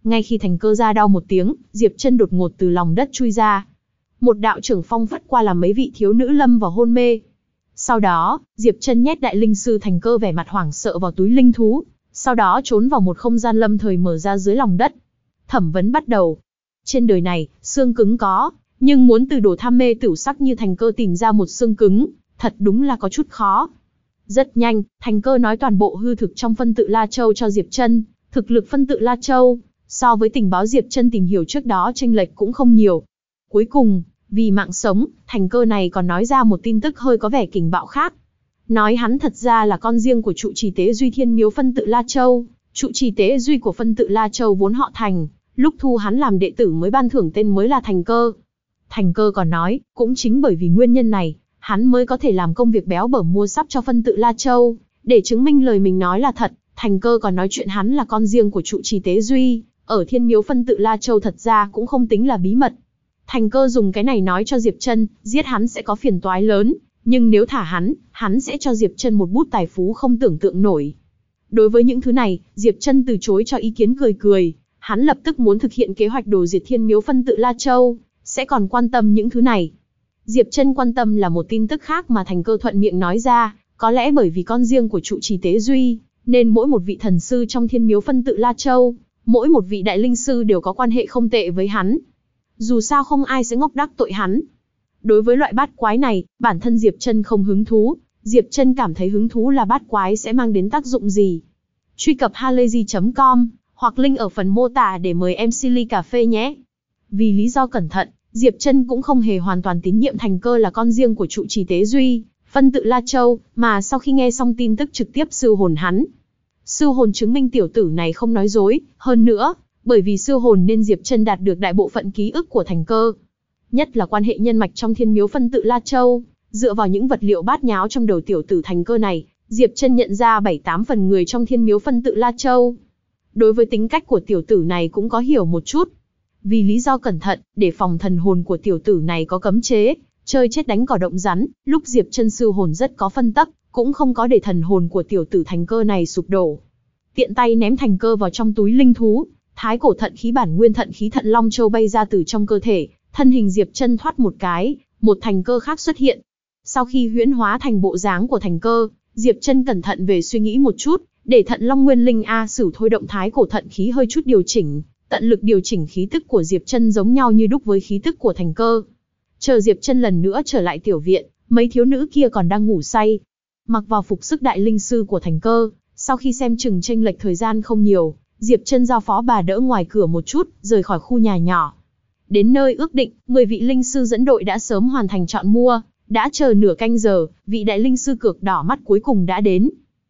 Ngay khi Thành Cơ ra đau một tiếng, Diệp Chân đột ngột từ lòng đất chui ra. Một đạo trưởng phong phất qua làm mấy vị thiếu nữ lâm vào hôn mê. Sau đó, Diệp Chân nhét đại linh sư Thành Cơ vẻ mặt hoảng sợ vào túi linh thú, sau đó trốn vào một không gian lâm thời mở ra dưới lòng đất. Thẩm vấn bắt đầu. Trên đời này, xương cứng có, nhưng muốn từ đồ tham mê tửu sắc như Thành Cơ tìm ra một xương cứng, thật đúng là có chút khó. Rất nhanh, Thành Cơ nói toàn bộ hư thực trong phân tự La Châu cho Diệp Chân. Thực lực phân tự La Châu, so với tình báo Diệp Chân tìm hiểu trước đó chênh lệch cũng không nhiều. Cuối cùng, vì mạng sống, Thành Cơ này còn nói ra một tin tức hơi có vẻ kình bạo khác. Nói hắn thật ra là con riêng của trụ trì Tế Duy Thiên Miếu phân tự La Châu. Trụ trì Tế Duy của phân tự La Châu vốn họ Thành, lúc thu hắn làm đệ tử mới ban thưởng tên mới là Thành Cơ. Thành Cơ còn nói, cũng chính bởi vì nguyên nhân này, hắn mới có thể làm công việc béo bở mua sắm cho phân tự La Châu, để chứng minh lời mình nói là thật. Thành Cơ còn nói chuyện hắn là con riêng của trụ trì Tế Duy, ở Thiên Miếu phân tự La Châu thật ra cũng không tính là bí mật. Thành Cơ dùng cái này nói cho Diệp Chân, giết hắn sẽ có phiền toái lớn, nhưng nếu thả hắn sẽ cho Diệp Chân một bút tài phú không tưởng tượng nổi. Đối với những thứ này, Diệp Chân từ chối cho ý kiến cười cười, hắn lập tức muốn thực hiện kế hoạch đồ diệt Thiên Miếu phân tự La Châu, sẽ còn quan tâm những thứ này. Diệp Chân quan tâm là một tin tức khác mà Thành Cơ thuận miệng nói ra, có lẽ bởi vì con riêng của trụ trì Tế Duy, nên mỗi một vị thần sư trong Thiên Miếu phân tự La Châu, mỗi một vị đại linh sư đều có quan hệ không tệ với hắn. Dù sao không ai sẽ ngốc đắc tội hắn. Đối với loại bát quái này, bản thân Diệp Chân không hứng thú, Diệp Chân cảm thấy hứng thú là bát quái sẽ mang đến tác dụng gì. Truy cập halayzi.com hoặc link ở phần mô tả để mời em ly cà phê nhé. Vì lý do cẩn thận, Diệp Chân cũng không hề hoàn toàn tín nhiệm Thành Cơ là con riêng của trụ trì Tế Duy, phân tự La Châu, mà sau khi nghe xong tin tức trực tiếp siêu hồn hắn. Siêu hồn chứng minh tiểu tử này không nói dối, hơn nữa, bởi vì siêu hồn nên Diệp Chân đạt được đại bộ phận ký ức của Thành Cơ. Nhất là quan hệ nhân mạch trong Thiên Miếu phân tự La Châu, dựa vào những vật liệu bát nháo trong đầu tiểu tử Thành Cơ này, Diệp Chân nhận ra 7-8 phần người trong Thiên Miếu phân tự La Châu. Đối với tính cách của tiểu tử này cũng có hiểu một chút. Vì lý do cẩn thận, để phòng thần hồn của tiểu tử này có cấm chế, chơi chết đánh cỏ động rắn, lúc Diệp Chân siêu hồn rất có phân tắc, cũng không có để thần hồn của tiểu tử Thành Cơ này sụp đổ. Tiện tay ném Thành Cơ vào trong túi linh thú, thái cổ thận khí bản nguyên thận khí thận long châu bay ra từ trong cơ thể, thân hình Diệp Chân thoát một cái, một Thành Cơ khác xuất hiện. Sau khi huyễn hóa thành bộ dáng của Thành Cơ, Diệp Chân cẩn thận về suy nghĩ một chút, để thận long nguyên linh a sử thôi động thái cổ thận khí hơi chút điều chỉnh, tận lực điều chỉnh khí tức của Diệp Chân giống nhau như đúc với khí tức của Thành Cơ. Chờ Diệp Chân lần nữa trở lại tiểu viện, mấy thiếu nữ kia còn đang ngủ say. Mặc vào phục sức đại linh sư của Thành Cơ, sau khi xem chừng chênh lệch thời gian không nhiều, Diệp Chân giao phó bà đỡ ngoài cửa một chút, rời khỏi khu nhà nhỏ. Đến nơi ước định, 10 vị linh sư dẫn đội đã sớm hoàn thành chọn mua, đã chờ nửa canh giờ, vị đại linh sư cược đỏ mắt cuối cùng đã đến.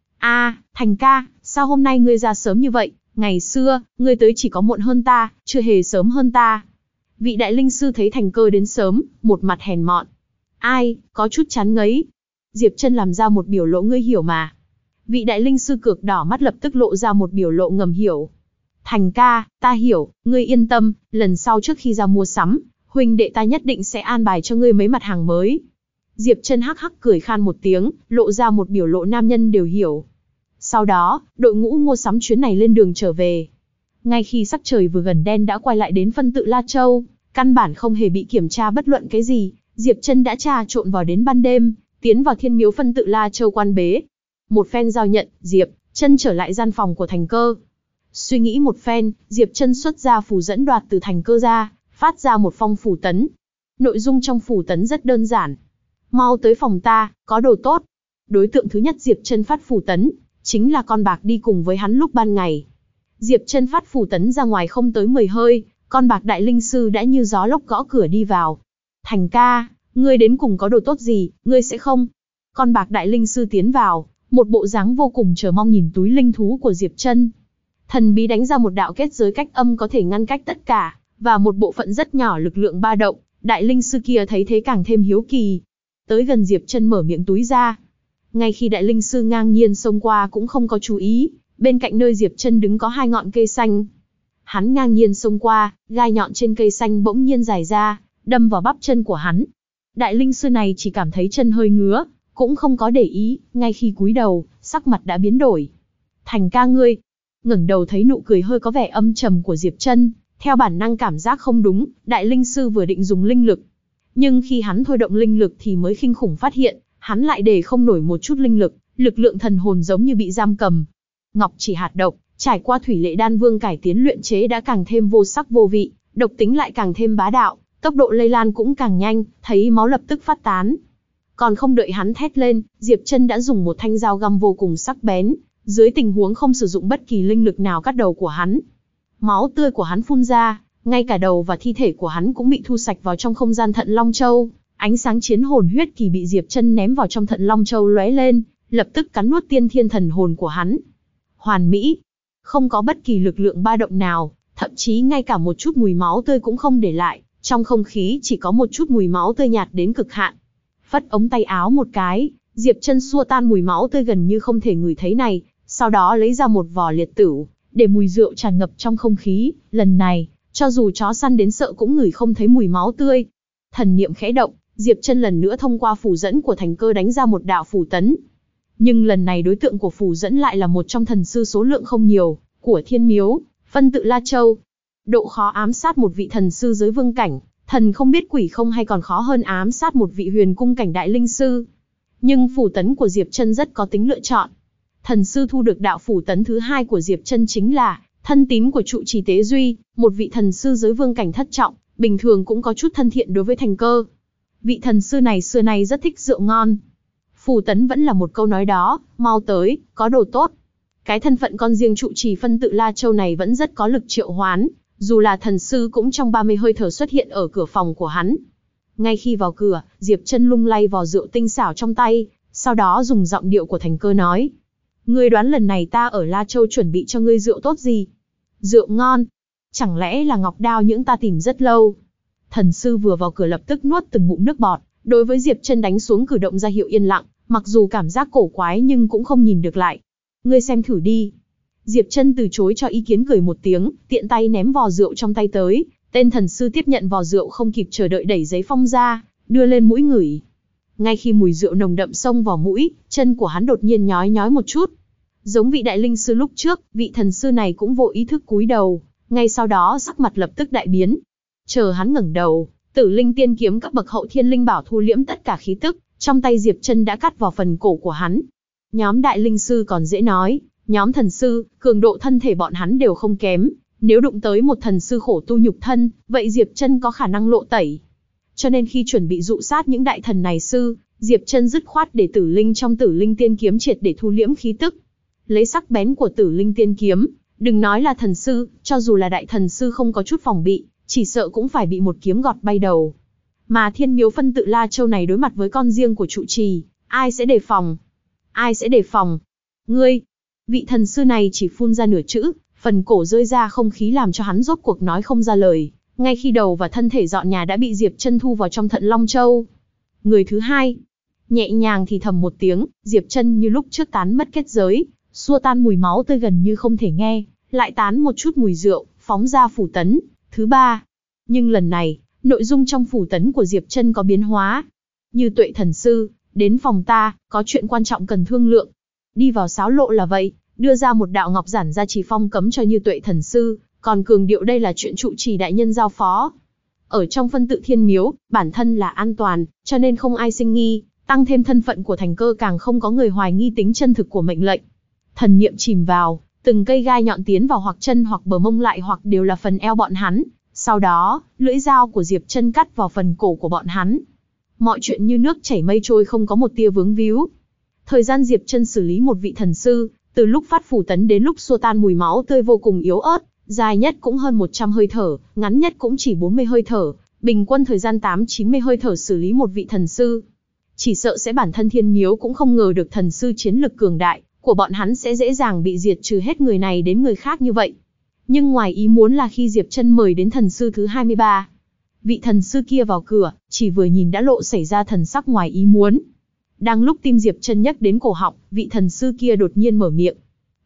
Thành ca, sao hôm nay ngươi ra sớm như vậy? Ngày xưa, ngươi tới chỉ có muộn hơn ta, chưa hề sớm hơn ta. Vị đại linh sư thấy Thành Cơ đến sớm, một mặt hèn mọn. Ai, có chút chán ngấy. Diệp Chân làm ra một biểu lộ ngươi hiểu mà. Vị đại linh sư cược đỏ mắt lập tức lộ ra một biểu lộ ngầm hiểu. Thành ca, ta hiểu, ngươi yên tâm, lần sau trước khi ra mua sắm, huynh đệ ta nhất định sẽ an bài cho ngươi mấy mặt hàng mới. Diệp Chân hắc hắc cười khan một tiếng, lộ ra một biểu lộ nam nhân đều hiểu. Sau đó, đội ngũ mua sắm chuyến này lên đường trở về. Ngay khi sắc trời vừa gần đen đã quay lại đến phân tự La Châu, căn bản không hề bị kiểm tra bất luận cái gì, Diệp Chân đã trà trộn vào đến ban đêm, tiến vào Thiên Miếu phân tự La Châu quan bế. Một phen giao nhận, Diệp Chân trở lại gian phòng của Thành Cơ. Suy nghĩ một phen, Diệp Chân xuất ra phù dẫn đoạt từ Thành Cơ ra, phát ra một phong phủ tấn. Nội dung trong phủ tấn rất đơn giản. Mau tới phòng ta, có đồ tốt. Đối tượng thứ nhất Diệp Chân phát phủ tấn, chính là con bạc đi cùng với hắn lúc ban ngày. Diệp Chân phát phủ tấn ra ngoài không tới 10 hơi, con bạc đại linh sư đã như gió lốc gõ cửa đi vào. Thành ca, ngươi đến cùng có đồ tốt gì, ngươi sẽ không? Con bạc đại linh sư tiến vào, một bộ dáng vô cùng chờ mong nhìn túi linh thú của Diệp Chân. Thần bí đánh ra một đạo kết giới cách âm có thể ngăn cách tất cả, và một bộ phận rất nhỏ lực lượng ba động, đại linh sư kia thấy thế càng thêm hiếu kỳ. Tới gần Diệp Chân mở miệng túi ra. Ngay khi đại linh sư ngang nhiên xông qua cũng không có chú ý, bên cạnh nơi Diệp Chân đứng có 2 ngọn cây xanh. Hắn ngang nhiên xông qua, gai nhọn trên cây xanh bỗng nhiên dài ra, đâm vào bắp chân của hắn. Đại linh sư này chỉ cảm thấy chân hơi ngứa, cũng không có để ý, ngay khi cúi đầu, sắc mặt đã biến đổi. Thành ca ngươi, ngẩng đầu thấy nụ cười hơi có vẻ âm trầm của Diệp Trân, theo bản năng cảm giác không đúng, đại linh sư vừa định dùng linh lực. Nhưng khi hắn thôi động linh lực thì mới kinh khủng phát hiện, hắn lại để không nổi một chút linh lực, lực lượng thần hồn giống như bị giam cầm. Ngọc chỉ hạt độc, trải qua thủy lệ đan vương cải tiến luyện chế đã càng thêm vô sắc vô vị, độc tính lại càng thêm bá đạo, tốc độ lây lan cũng càng nhanh, thấy máu lập tức phát tán. Còn không đợi hắn thét lên, Diệp Trân đã dùng một thanh dao găm vô cùng sắc bén, dưới tình huống không sử dụng bất kỳ linh lực nào cắt đầu của hắn. Máu tươi của hắn phun ra, ngay cả đầu và thi thể của hắn cũng bị thu sạch vào trong không gian Thận Long Châu. Ánh sáng chiến hồn huyết kỳ bị Diệp Trân ném vào trong Thận Long Châu lóe lên, lập tức cắn nuốt tiên thiên thần hồn của hắn. Hoàn mỹ, không có bất kỳ lực lượng ba động nào, thậm chí ngay cả một chút mùi máu tươi cũng không để lại, trong không khí chỉ có một chút mùi máu tươi nhạt đến cực hạn. Phất ống tay áo một cái, Diệp Trân xua tan mùi máu tươi gần như không thể ngửi thấy này, sau đó lấy ra một vò liệt tửu, để mùi rượu tràn ngập trong không khí, lần này, cho dù chó săn đến sợ cũng ngửi không thấy mùi máu tươi. Thần niệm khẽ động, Diệp Trân lần nữa thông qua phù dẫn của Thành Cơ đánh ra một đạo phù tấn. Nhưng lần này đối tượng của phù dẫn lại là một trong thần sư số lượng không nhiều, của Thiên Miếu, Phân Tự La Châu. Độ khó ám sát một vị thần sư giới vương cảnh, thần không biết quỷ không hay còn khó hơn ám sát một vị huyền cung cảnh đại linh sư. Nhưng phù tấn của Diệp Trân rất có tính lựa chọn. Thần sư thu được đạo phù tấn thứ hai của Diệp Trân chính là thân tín của trụ trì Tế Duy, một vị thần sư giới vương cảnh thất trọng, bình thường cũng có chút thân thiện đối với Thành Cơ. Vị thần sư này xưa nay rất thích rượu ngon. Phù tấn vẫn là một câu nói đó, mau tới, có đồ tốt. Cái thân phận con riêng trụ trì Phân Tự La Châu này vẫn rất có lực triệu hoán, dù là thần sư cũng trong 30 hơi thở xuất hiện ở cửa phòng của hắn. Ngay khi vào cửa, Diệp Trân lung lay vò rượu tinh xảo trong tay, sau đó dùng giọng điệu của Thành Cơ nói. Ngươi đoán lần này ta ở La Châu chuẩn bị cho ngươi rượu tốt gì? Rượu ngon? Chẳng lẽ là ngọc đao những ta tìm rất lâu? Thần sư vừa vào cửa lập tức nuốt từng ngụm nước bọt, đối với Diệp Trân đánh xuống cử động ra hiệu yên lặng, mặc dù cảm giác cổ quái nhưng cũng không nhìn được lại. Ngươi xem thử đi. Diệp Trân từ chối cho ý kiến cười một tiếng, tiện tay ném vò rượu trong tay tới. Tên thần sư tiếp nhận vò rượu không kịp chờ đợi đẩy giấy phong ra, đưa lên mũi ngửi. Ngay khi mùi rượu nồng đậm xông vào mũi, chân của hắn đột nhiên nhói nhói một chút. Giống vị đại linh sư lúc trước, vị thần sư này cũng vô ý thức cúi đầu, ngay sau đó sắc mặt lập tức đại biến. Chờ hắn ngẩng đầu, Tử Linh Tiên kiếm các bậc hậu thiên linh bảo thu liễm tất cả khí tức, trong tay Diệp Trân đã cắt vào phần cổ của hắn. Nhóm đại linh sư còn dễ nói, nhóm thần sư, cường độ thân thể bọn hắn đều không kém, nếu đụng tới một thần sư khổ tu nhục thân, vậy Diệp Trân có khả năng lộ tẩy. Cho nên khi chuẩn bị dụ sát những đại thần này sư, Diệp Trân dứt khoát để Tử Linh trong Tử Linh Tiên kiếm triệt để thu liễm khí tức. Lấy sắc bén của Tử Linh Tiên kiếm, đừng nói là thần sư, cho dù là đại thần sư không có chút phòng bị, chỉ sợ cũng phải bị một kiếm gọt bay đầu. Mà Thiên Miếu Phân Tự La Châu này đối mặt với con riêng của trụ trì, ai sẽ đề phòng? Ai sẽ đề phòng? Ngươi! Vị thần sư này chỉ phun ra nửa chữ, phần cổ rơi ra không khí làm cho hắn rốt cuộc nói không ra lời. Ngay khi đầu và thân thể dọn nhà đã bị Diệp Trân thu vào trong Thận Long Châu. Người thứ hai, nhẹ nhàng thì thầm một tiếng, Diệp Trân như lúc trước tán mất kết giới, xua tan mùi máu tươi gần như không thể nghe, lại tán một chút mùi rượu, phóng ra phù tấn. Thứ ba, nhưng lần này, nội dung trong phù tấn của Diệp Trân có biến hóa. Như Tuệ thần sư, đến phòng ta, có chuyện quan trọng cần thương lượng. Đi vào sáo lộ là vậy, đưa ra một đạo ngọc giản gia trì phong cấm cho Như Tuệ thần sư, còn cường điệu đây là chuyện trụ trì đại nhân giao phó. Ở trong Phân Tự Thiên Miếu, bản thân là an toàn, cho nên không ai sinh nghi, tăng thêm thân phận của Thành Cơ càng không có người hoài nghi tính chân thực của mệnh lệnh. Thần niệm chìm vào, từng cây gai nhọn tiến vào hoặc chân hoặc bờ mông lại hoặc đều là phần eo bọn hắn. Sau đó, lưỡi dao của Diệp Trân cắt vào phần cổ của bọn hắn. Mọi chuyện như nước chảy mây trôi không có một tia vướng víu. Thời gian Diệp Trân xử lý một vị thần sư, từ lúc phát phù tấn đến lúc xua tan mùi máu tươi vô cùng yếu ớt, dài nhất cũng hơn 100 hơi thở, ngắn nhất cũng chỉ 40 hơi thở, bình quân thời gian 8-90 hơi thở xử lý một vị thần sư. Chỉ sợ sẽ bản thân Thiên Miếu cũng không ngờ được thần sư chiến lực cường đại của bọn hắn sẽ dễ dàng bị diệt trừ hết người này đến người khác như vậy. Nhưng ngoài ý muốn là khi Diệp Trân mời đến thần sư thứ 23, vị thần sư kia vào cửa, chỉ vừa nhìn đã lộ xảy ra thần sắc ngoài ý muốn. Đang lúc tim Diệp Trân nhắc đến cổ họng, vị thần sư kia đột nhiên mở miệng.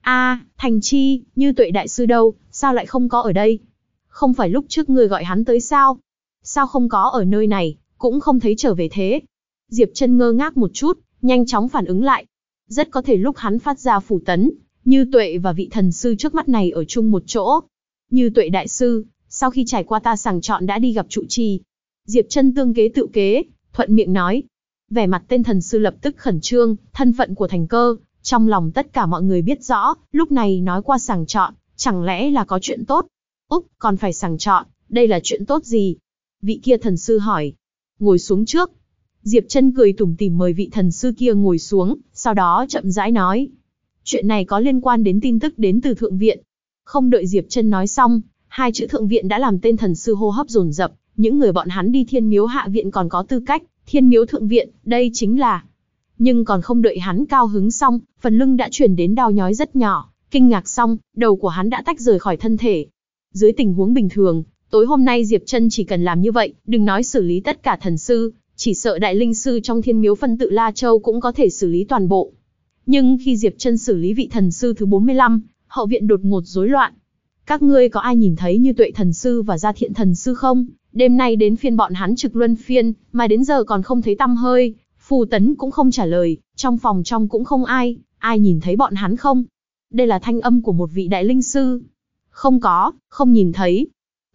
Thành Chi, Như Tuệ đại sư đâu, sao lại không có ở đây? Không phải lúc trước ngươi gọi hắn tới sao? Sao không có ở nơi này, cũng không thấy trở về thế? Diệp Trân ngơ ngác một chút, nhanh chóng phản ứng lại. Rất có thể lúc hắn phát ra phù tấn, Như Tuệ và vị thần sư trước mắt này ở chung một chỗ. Như Tuệ đại sư, sau khi trải qua ta sàng chọn đã đi gặp trụ trì. Diệp Chân tương kế tự kế, thuận miệng nói. Vẻ mặt tên thần sư lập tức khẩn trương, thân phận của Thành Cơ, trong lòng tất cả mọi người biết rõ, lúc này nói qua sàng chọn, chẳng lẽ là có chuyện tốt? Úc, còn phải sàng chọn, đây là chuyện tốt gì? Vị kia thần sư hỏi. Ngồi xuống trước. Diệp Chân cười tủm tỉm mời vị thần sư kia ngồi xuống, sau đó chậm rãi nói. Chuyện này có liên quan đến tin tức đến từ Thượng Viện. Không đợi Diệp Chân nói xong, hai chữ Thượng Viện đã làm tên thần sư hô hấp dồn dập, những người bọn hắn đi Thiên Miếu Hạ Viện còn có tư cách, Thiên Miếu Thượng Viện, đây chính là. Nhưng còn không đợi hắn cao hứng xong, phần lưng đã truyền đến đau nhói rất nhỏ, kinh ngạc xong, đầu của hắn đã tách rời khỏi thân thể. Dưới tình huống bình thường, tối hôm nay Diệp Chân chỉ cần làm như vậy, đừng nói xử lý tất cả thần sư, chỉ sợ đại linh sư trong Thiên Miếu phân tự La Châu cũng có thể xử lý toàn bộ. Nhưng khi Diệp Chân xử lý vị thần sư thứ 45, hậu viện đột ngột rối loạn. Các ngươi có ai nhìn thấy Như Tuệ thần sư và Gia Thiện thần sư không? Đêm nay đến phiên bọn hắn trực luân phiên, mà đến giờ còn không thấy tăm hơi. Phù Tấn cũng không trả lời, trong phòng trong cũng không ai, ai nhìn thấy bọn hắn không? Đây là thanh âm của một vị đại linh sư. Không có, không nhìn thấy.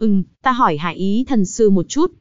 Ta hỏi Hải Ý thần sư một chút.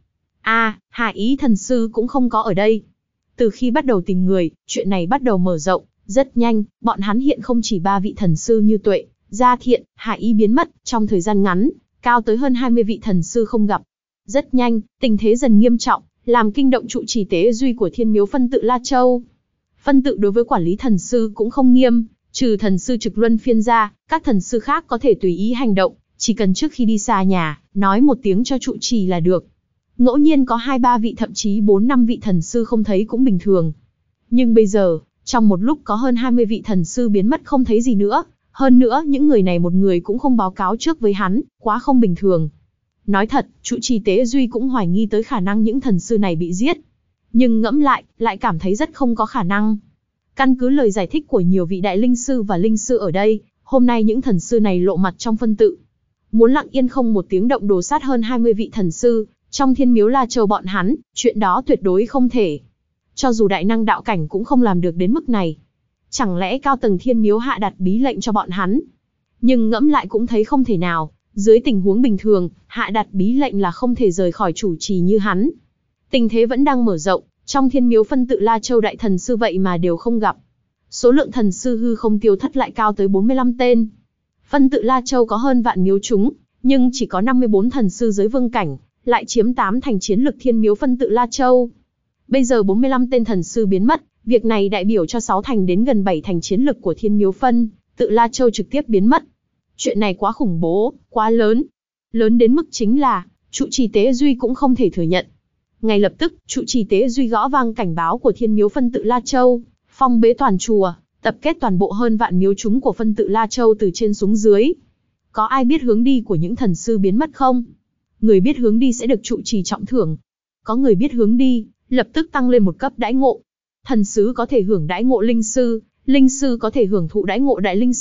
Hải Ý thần sư cũng không có ở đây. Từ khi bắt đầu tìm người, chuyện này bắt đầu mở rộng, rất nhanh, bọn hắn hiện không chỉ 3 vị thần sư Như Tuệ, Gia Thiện, Hải Ý biến mất, trong thời gian ngắn, cao tới hơn 20 vị thần sư không gặp. Rất nhanh, tình thế dần nghiêm trọng, làm kinh động trụ trì Tế Duy của Thiên Miếu phân tự La Châu. Phân tự đối với quản lý thần sư cũng không nghiêm, trừ thần sư trực luân phiên ra, các thần sư khác có thể tùy ý hành động, chỉ cần trước khi đi xa nhà, nói một tiếng cho trụ trì là được. Ngẫu nhiên có 2-3 vị thậm chí 4-5 vị thần sư không thấy cũng bình thường. Nhưng bây giờ, trong một lúc có hơn 20 vị thần sư biến mất không thấy gì nữa, hơn nữa những người này một người cũng không báo cáo trước với hắn, quá không bình thường. Nói thật, trụ trì Tế Duy cũng hoài nghi tới khả năng những thần sư này bị giết. Nhưng ngẫm lại cảm thấy rất không có khả năng. Căn cứ lời giải thích của nhiều vị đại linh sư và linh sư ở đây, hôm nay những thần sư này lộ mặt trong phân tự. Muốn lặng yên không một tiếng động đồ sát hơn 20 vị thần sư, trong Thiên Miếu La Châu bọn hắn, chuyện đó tuyệt đối không thể. Cho dù đại năng đạo cảnh cũng không làm được đến mức này. Chẳng lẽ cao tầng Thiên Miếu hạ đặt bí lệnh cho bọn hắn? Nhưng ngẫm lại cũng thấy không thể nào. Dưới tình huống bình thường, hạ đặt bí lệnh là không thể rời khỏi chủ trì như hắn. Tình thế vẫn đang mở rộng, trong Thiên Miếu phân tự La Châu đại thần sư vậy mà đều không gặp. Số lượng thần sư hư không tiêu thất lại cao tới 45 tên. Phân tự La Châu có hơn vạn miếu chúng, nhưng chỉ có 54 thần sư giới vương cảnh, lại chiếm 8 thành chiến lực Thiên Miếu phân tự La Châu. Bây giờ 45 tên thần sư biến mất, việc này đại biểu cho 6 thành đến gần 7 thành chiến lực của Thiên Miếu phân tự La Châu trực tiếp biến mất. Chuyện này quá khủng bố, quá lớn. Lớn đến mức chính là, trụ trì Tế Duy cũng không thể thừa nhận. Ngay lập tức, trụ trì Tế Duy gõ vang cảnh báo của Thiên Miếu phân tự La Châu, phong bế toàn chùa, tập kết toàn bộ hơn vạn miếu chúng của phân tự La Châu từ trên xuống dưới. Có ai biết hướng đi của những thần sư biến mất không? Người biết hướng đi sẽ được trụ trì trọng thưởng. Có người biết hướng đi, lập tức tăng lên một cấp đãi ngộ. Thần sứ có thể hưởng đãi ngộ linh sư có thể hưởng thụ đãi ngộ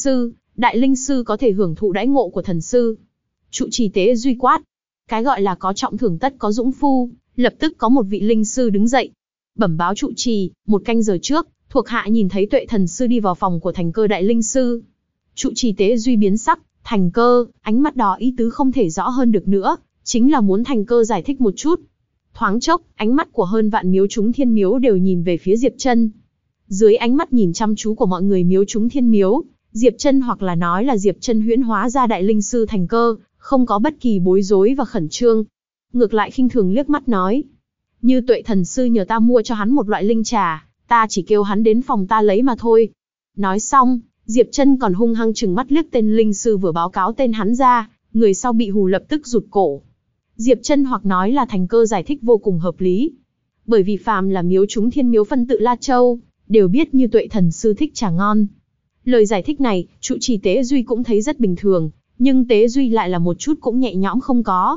đại linh sư có thể hưởng thụ đãi ngộ của thần sư. Trụ trì Tế Duy quát. Cái gọi là có trọng thưởng tất có dũng phu, lập tức có một vị linh sư đứng dậy. Bẩm báo trụ trì, 1 canh giờ trước, thuộc hạ nhìn thấy Tuệ thần sư đi vào phòng của Thành Cơ đại linh sư. Trụ trì Tế Duy biến sắc, Thành Cơ, ánh mắt đó ý tứ không thể rõ hơn được nữa, chính là muốn Thành Cơ giải thích một chút. Thoáng chốc, ánh mắt của hơn vạn miếu chúng Thiên Miếu đều nhìn về phía Diệp Chân. Dưới ánh mắt nhìn chăm chú của mọi người miếu chúng Thiên Miếu, Diệp Chân hoặc là nói là Diệp Chân huyễn hóa ra đại linh sư Thành Cơ, không có bất kỳ bối rối và khẩn trương. Ngược lại khinh thường liếc mắt nói. Như Tuệ thần sư nhờ ta mua cho hắn một loại linh trà, ta chỉ kêu hắn đến phòng ta lấy mà thôi. Nói xong, Diệp Chân còn hung hăng trừng mắt liếc tên linh sư vừa báo cáo tên hắn ra, người sau bị hù lập tức rụt cổ. Diệp Chân hoặc nói là Thành Cơ giải thích vô cùng hợp lý. Bởi vì phàm là miếu chúng Thiên Miếu phân tự La Châu, đều biết Như Tuệ thần sư thích trà ngon. Lời giải thích này, trụ trì Tế Duy cũng thấy rất bình thường, nhưng Tế Duy lại là một chút cũng nhẹ nhõm không có.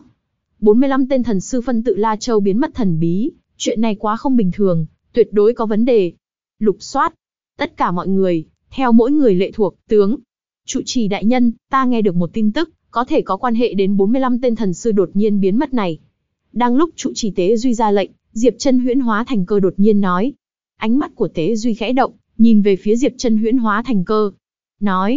45 tên thần sư phân tự La Châu biến mất thần bí, chuyện này quá không bình thường, tuyệt đối có vấn đề. Lục soát. Tất cả mọi người, theo mỗi người lệ thuộc, tướng. Trụ trì đại nhân, ta nghe được một tin tức, có thể có quan hệ đến 45 tên thần sư đột nhiên biến mất này. Đang lúc trụ trì Tế Duy ra lệnh, Diệp Chân huyễn hóa Thành Cơ đột nhiên nói. Ánh mắt của Tế Duy khẽ động, nhìn về phía Diệp Chân huyễn hóa Thành Cơ. Nói,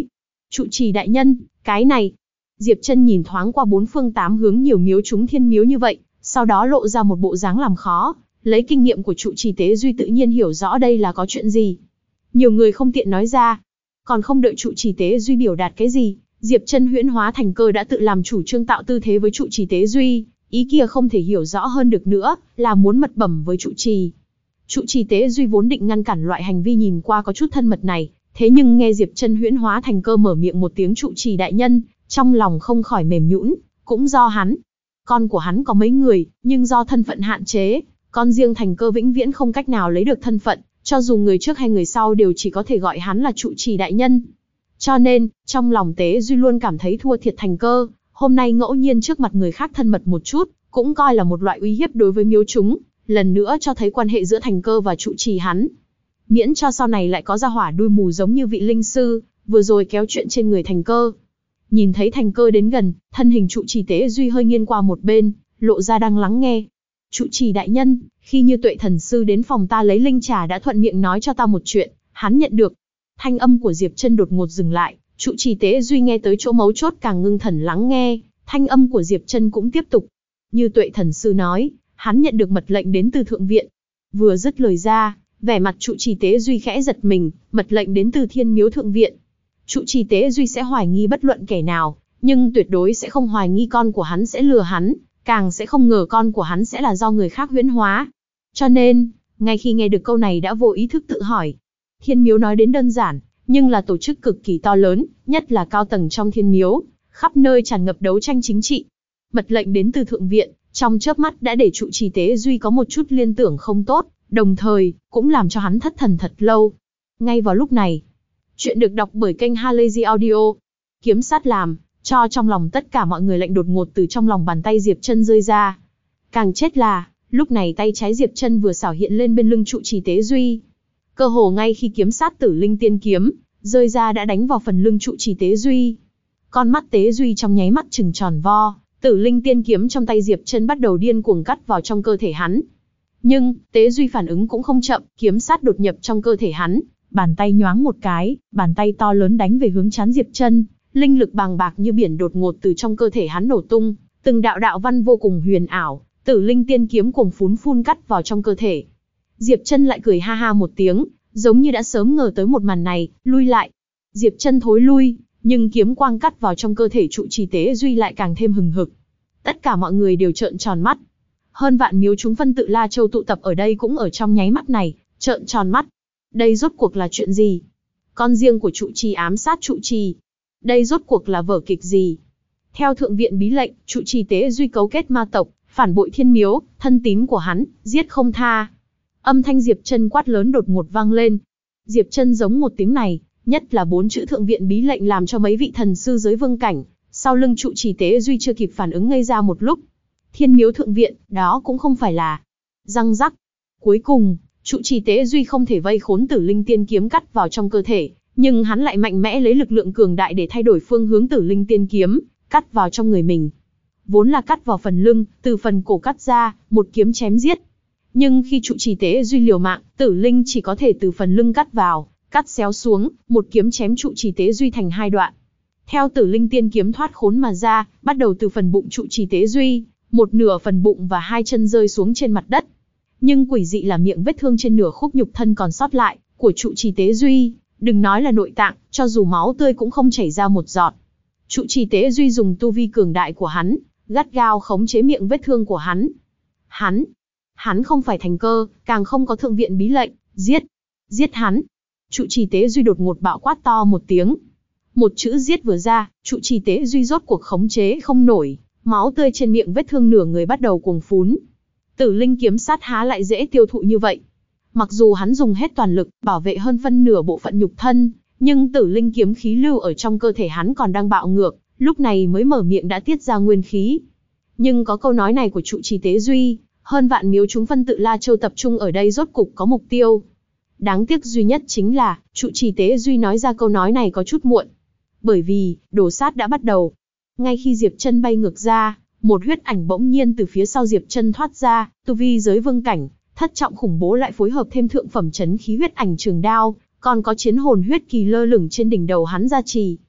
Trụ trì đại nhân, cái này. Diệp Chân nhìn thoáng qua bốn phương tám hướng nhiều miếu chúng thiên miếu như vậy, sau đó lộ ra một bộ dáng làm khó, lấy kinh nghiệm của trụ trì Tế Duy tự nhiên hiểu rõ đây là có chuyện gì. Nhiều người không tiện nói ra, còn không đợi trụ trì Tế Duy biểu đạt cái gì, Diệp Chân huyễn hóa thành cơ đã tự làm chủ trương tạo tư thế với trụ trì Tế Duy, ý kia không thể hiểu rõ hơn được nữa, là muốn mật bẩm với trụ trì. Trụ trì Tế Duy vốn định ngăn cản loại hành vi nhìn qua có chút thân mật này, thế nhưng nghe Diệp Chân huyễn hóa thành cơ mở miệng một tiếng trụ trì đại nhân, trong lòng không khỏi mềm nhũn, cũng do hắn. Con của hắn có mấy người, nhưng do thân phận hạn chế, con riêng thành cơ vĩnh viễn không cách nào lấy được thân phận, cho dù người trước hay người sau đều chỉ có thể gọi hắn là trụ trì đại nhân. Cho nên, trong lòng Tế Duy luôn cảm thấy thua thiệt thành cơ, hôm nay ngẫu nhiên trước mặt người khác thân mật một chút, cũng coi là một loại uy hiếp đối với miếu chúng, lần nữa cho thấy quan hệ giữa thành cơ và trụ trì hắn. Miễn cho sau này lại có ra hỏa đuôi mù giống như vị linh sư, vừa rồi kéo chuyện trên người thành cơ. Nhìn thấy thành cơ đến gần, thân hình trụ trì Tế Duy hơi nghiêng qua một bên, lộ ra đang lắng nghe. Trụ trì đại nhân, khi Như Tuệ thần sư đến phòng ta lấy linh trà đã thuận miệng nói cho ta một chuyện, hắn nhận được. Thanh âm của Diệp Chân đột ngột dừng lại, trụ trì Tế Duy nghe tới chỗ mấu chốt càng ngưng thần lắng nghe, thanh âm của Diệp Chân cũng tiếp tục. Như Tuệ thần sư nói, hắn nhận được mật lệnh đến từ thượng viện. Vừa dứt lời ra, vẻ mặt trụ trì Tế Duy khẽ giật mình, mật lệnh đến từ Thiên Miếu thượng viện. Trụ trì Tế Duy sẽ hoài nghi bất luận kẻ nào, nhưng tuyệt đối sẽ không hoài nghi con của hắn sẽ lừa hắn, càng sẽ không ngờ con của hắn sẽ là do người khác huyễn hóa. Cho nên, ngay khi nghe được câu này đã vô ý thức tự hỏi. Thiên Miếu nói đến đơn giản, nhưng là tổ chức cực kỳ to lớn, nhất là cao tầng trong Thiên Miếu, khắp nơi tràn ngập đấu tranh chính trị. Mật lệnh đến từ thượng viện, trong chớp mắt đã để trụ trì Tế Duy có một chút liên tưởng không tốt, đồng thời cũng làm cho hắn thất thần thật lâu. Ngay vào lúc này, chuyện được đọc bởi kênh Halazy Audio. Kiếm sát làm cho trong lòng tất cả mọi người lạnh đột ngột từ trong lòng bàn tay Diệp Chân rơi ra. Càng chết là, lúc này tay trái Diệp Chân vừa xảo hiện lên bên lưng trụ trì Tế Duy. Cơ hồ ngay khi kiếm sát Tử Linh Tiên kiếm rơi ra đã đánh vào phần lưng trụ trì Tế Duy. Con mắt Tế Duy trong nháy mắt trừng tròn vo, Tử Linh Tiên kiếm trong tay Diệp Chân bắt đầu điên cuồng cắt vào trong cơ thể hắn. Nhưng, Tế Duy phản ứng cũng không chậm, kiếm sát đột nhập trong cơ thể hắn, bàn tay nhoáng một cái, bàn tay to lớn đánh về hướng trán Diệp Chân, linh lực bàng bạc như biển đột ngột từ trong cơ thể hắn nổ tung, từng đạo đạo văn vô cùng huyền ảo, Tử Linh Tiên kiếm cuồng phun cắt vào trong cơ thể. Diệp Chân lại cười ha ha một tiếng, giống như đã sớm ngờ tới một màn này, lui lại. Diệp Chân thối lui, nhưng kiếm quang cắt vào trong cơ thể trụ trì Tế Duy lại càng thêm hừng hực. Tất cả mọi người đều trợn tròn mắt. Hơn vạn miếu chúng phân tự La Châu tụ tập ở đây cũng ở trong nháy mắt này, trợn tròn mắt. Đây rốt cuộc là chuyện gì? Con riêng của trụ trì ám sát trụ trì. Đây rốt cuộc là vở kịch gì? Theo thượng viện bí lệnh, trụ trì Tế Duy cấu kết ma tộc, phản bội Thiên Miếu, thân tín của hắn, giết không tha. Âm thanh Diệp Chân quát lớn đột ngột vang lên. Diệp Chân giống một tiếng này, nhất là 4 chữ thượng viện bí lệnh làm cho mấy vị thần sư giới vương cảnh, sau lưng trụ trì Tế Duy chưa kịp phản ứng ngây ra một lúc. Thiên Miếu thượng viện, đó cũng không phải là. Răng rắc. Cuối cùng, trụ trì Tế Duy không thể vây khốn Tử Linh Tiên kiếm cắt vào trong cơ thể, nhưng hắn lại mạnh mẽ lấy lực lượng cường đại để thay đổi phương hướng Tử Linh Tiên kiếm, cắt vào trong người mình. Vốn là cắt vào phần lưng, từ phần cổ cắt ra, một kiếm chém giết. Nhưng khi trụ trì Tế Duy liều mạng, Tử Linh chỉ có thể từ phần lưng cắt vào, cắt xéo xuống, một kiếm chém trụ trì Tế Duy thành 2 đoạn. Theo Tử Linh Tiên kiếm thoát khốn mà ra, bắt đầu từ phần bụng trụ trì Tế Duy, một nửa phần bụng và 2 chân rơi xuống trên mặt đất. Nhưng quỷ dị là miệng vết thương trên nửa khúc nhục thân còn sót lại của trụ trì Tế Duy, đừng nói là nội tạng, cho dù máu tươi cũng không chảy ra một giọt. Trụ trì Tế Duy dùng tu vi cường đại của hắn, gắt gao khống chế miệng vết thương của hắn. Hắn không phải thành cơ, càng không có thượng viện bí lệnh, giết hắn. Trụ trì Tế Duy đột ngột bạo quát to một tiếng. Một chữ giết vừa ra, trụ trì Tế Duy rốt cuộc khống chế không nổi, máu tươi trên miệng vết thương nửa người bắt đầu cuồng phún. Tử Linh kiếm sát há lại dễ tiêu thụ như vậy. Mặc dù hắn dùng hết toàn lực, bảo vệ hơn phân nửa bộ phận nhục thân, nhưng Tử Linh kiếm khí lưu ở trong cơ thể hắn còn đang bạo ngược, lúc này mới mở miệng đã tiết ra nguyên khí. Nhưng có câu nói này của trụ trì Tế Duy, hơn vạn miếu chúng phân tự La Châu tập trung ở đây rốt cục có mục tiêu. Đáng tiếc duy nhất chính là, trụ trì Tế Duy nói ra câu nói này có chút muộn. Bởi vì, đồ sát đã bắt đầu. Ngay khi Diệp Chân bay ngược ra, một huyết ảnh bỗng nhiên từ phía sau Diệp Chân thoát ra, tu vi giới vương cảnh, thất trọng khủng bố lại phối hợp thêm thượng phẩm chấn khí huyết ảnh trường đao, còn có chiến hồn huyết kỳ lơ lửng trên đỉnh đầu hắn gia trì.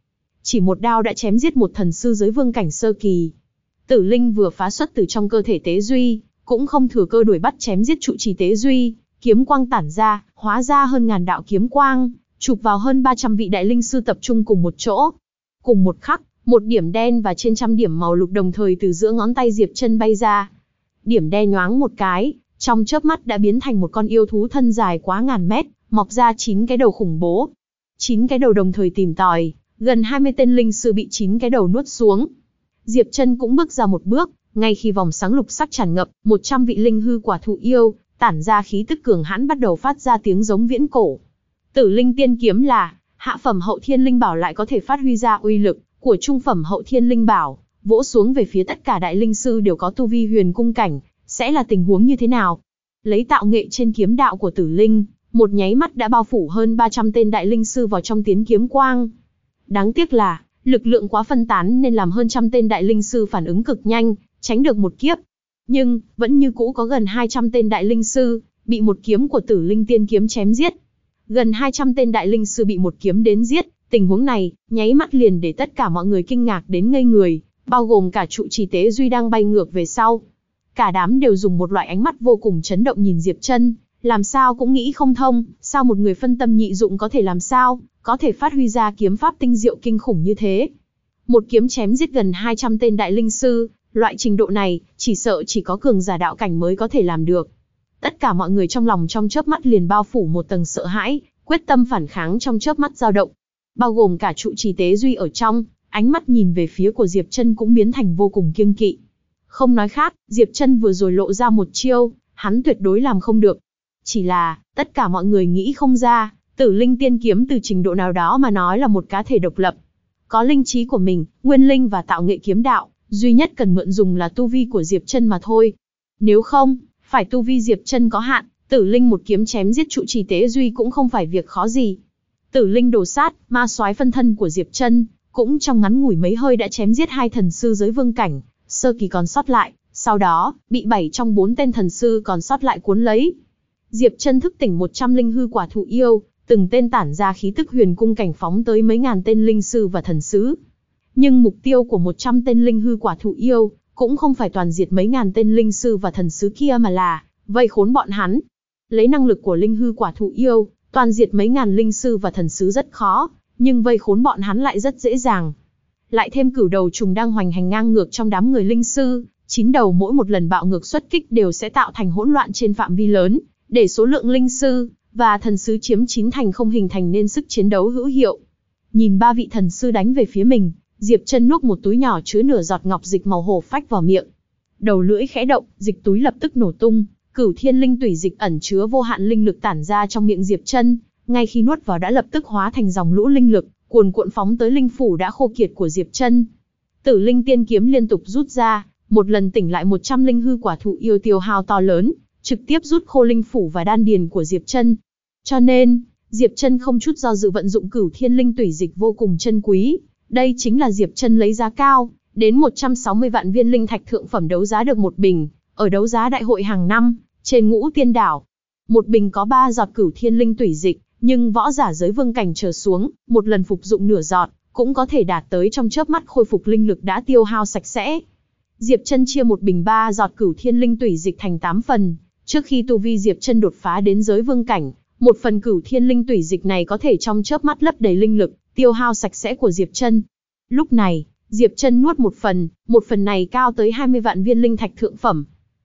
chỉ một đao đã chém giết một thần sư giới vương cảnh sơ kỳ. Tử linh vừa phá xuất từ trong cơ thể Tế Duy, cũng không thừa cơ đuổi bắt chém giết trụ trì Tế Duy, kiếm quang tản ra, hóa ra hơn ngàn đạo kiếm quang, chụp vào hơn 300 vị đại linh sư tập trung cùng một chỗ. Cùng một khắc, một điểm đen và trên trăm điểm màu lục đồng thời từ giữa ngón tay Diệp Chân bay ra. Điểm đen nhoáng một cái, trong chớp mắt đã biến thành một con yêu thú thân dài quá ngàn mét, mọc ra 9 cái đầu khủng bố. 9 cái đầu đồng thời tìm tòi, gần 20 tên linh sư bị 9 cái đầu nuốt xuống. Diệp Chân cũng bước ra một bước, ngay khi vòng sáng lục sắc tràn ngập, 100 vị linh hư quả thụ yêu, tản ra khí tức cường hãn bắt đầu phát ra tiếng giống viễn cổ. Tử linh tiên kiếm là hạ phẩm hậu thiên linh bảo lại có thể phát huy ra uy lực của trung phẩm hậu thiên linh bảo, vỗ xuống về phía tất cả đại linh sư đều có tu vi huyền cung cảnh, sẽ là tình huống như thế nào? Lấy tạo nghệ trên kiếm đạo của Tử linh, một nháy mắt đã bao phủ hơn 300 tên đại linh sư vào trong tiến kiếm quang. Đáng tiếc là, lực lượng quá phân tán nên làm hơn trăm tên đại linh sư phản ứng cực nhanh, tránh được một kiếp. Nhưng, vẫn như cũ có gần 200 tên đại linh sư, bị một kiếm của Tử linh tiên kiếm chém giết. Gần 200 tên đại linh sư bị một kiếm đến giết, tình huống này, nháy mắt liền để tất cả mọi người kinh ngạc đến ngây người, bao gồm cả trụ trì Tế Duy đang bay ngược về sau. Cả đám đều dùng một loại ánh mắt vô cùng chấn động nhìn Diệp Chân, làm sao cũng nghĩ không thông, sao một người phân tâm nhị dụng có thể làm sao, có thể phát huy ra kiếm pháp tinh diệu kinh khủng như thế. Một kiếm chém giết gần 200 tên đại linh sư, loại trình độ này, chỉ sợ chỉ có cường giả đạo cảnh mới có thể làm được. Tất cả mọi người trong lòng trong chớp mắt liền bao phủ một tầng sợ hãi, quyết tâm phản kháng trong chớp mắt dao động. Bao gồm cả trụ trì Tế Duy ở trong, ánh mắt nhìn về phía của Diệp Chân cũng biến thành vô cùng kiêng kỵ. Không nói khác, Diệp Chân vừa rồi lộ ra một chiêu, hắn tuyệt đối làm không được. Chỉ là, tất cả mọi người nghĩ không ra, Tử linh tiên kiếm từ trình độ nào đó mà nói là một cá thể độc lập. Có linh trí của mình, nguyên linh và tạo nghệ kiếm đạo, duy nhất cần mượn dùng là tu vi của Diệp Chân mà thôi. Nếu không, phải tu vi Diệp Chân có hạn, Tử linh một kiếm chém giết trụ trì Tế Duy cũng không phải việc khó gì. Tử linh đồ sát, ma soái phân thân của Diệp Chân, cũng trong ngắn ngủi mấy hơi đã chém giết 2 thần sư giới vương cảnh sơ kỳ còn sót lại, sau đó, bị 7 trong 4 tên thần sư còn sót lại cuốn lấy. Diệp Chân thức tỉnh 100 linh hư quả thụ yêu, từng tên tản ra khí tức huyền cung cảnh phóng tới mấy ngàn tên linh sư và thần sứ. Nhưng mục tiêu của 100 tên linh hư quả thụ yêu, cũng không phải toàn diệt mấy ngàn tên linh sư và thần sứ kia mà là vây khốn bọn hắn. Lấy năng lực của linh hư quả thụ yêu, toàn diệt mấy ngàn linh sư và thần sứ rất khó, nhưng vây khốn bọn hắn lại rất dễ dàng. Lại thêm cửu đầu trùng đang hoành hành ngang ngược trong đám người linh sư, 9 đầu mỗi một lần bạo ngược xuất kích đều sẽ tạo thành hỗn loạn trên phạm vi lớn, để số lượng linh sư và thần sứ chiếm 9 thành không hình thành nên sức chiến đấu hữu hiệu. Nhìn 3 vị thần sư đánh về phía mình, Diệp Chân nuốt một túi nhỏ chứa nửa giọt ngọc dịch màu hổ phách vào miệng. Đầu lưỡi khẽ động, dịch túi lập tức nổ tung, Cửu Thiên Linh Tủy dịch ẩn chứa vô hạn linh lực tản ra trong miệng Diệp Chân, ngay khi nuốt vào đã lập tức hóa thành dòng lũ linh lực, cuồn cuộn phóng tới linh phủ đã khô kiệt của Diệp Chân. Tử linh tiên kiếm liên tục rút ra, một lần tỉnh lại 100 linh hư quả thụ yêu tiêu hao to lớn, trực tiếp rút khô linh phủ và đan điền của Diệp Chân. Cho nên, Diệp Chân không chút do dự vận dụng Cửu Thiên Linh Tủy dịch vô cùng chân quý, đây chính là Diệp Chân lấy giá cao, đến 160 vạn viên linh thạch thượng phẩm đấu giá được một bình, ở đấu giá đại hội hàng năm, trên Ngũ Tiên đảo. Một bình có 3 giọt Cửu Thiên Linh Tủy dịch, nhưng võ giả giới vương cảnh trở xuống, một lần phục dụng nửa giọt, cũng có thể đạt tới trong chớp mắt khôi phục linh lực đã tiêu hao sạch sẽ. Diệp Chân chia một bình 3 giọt Cửu Thiên Linh Tủy dịch thành 8 phần, trước khi tu vi Diệp Chân đột phá đến giới vương cảnh, một phần Cửu Thiên Linh Tủy dịch này có thể trong chớp mắt lấp đầy linh lực, tiêu hao sạch sẽ của Diệp Chân. Lúc này, Diệp Chân nuốt một phần này cao tới 20 vạn viên linh thạch thượng phẩm.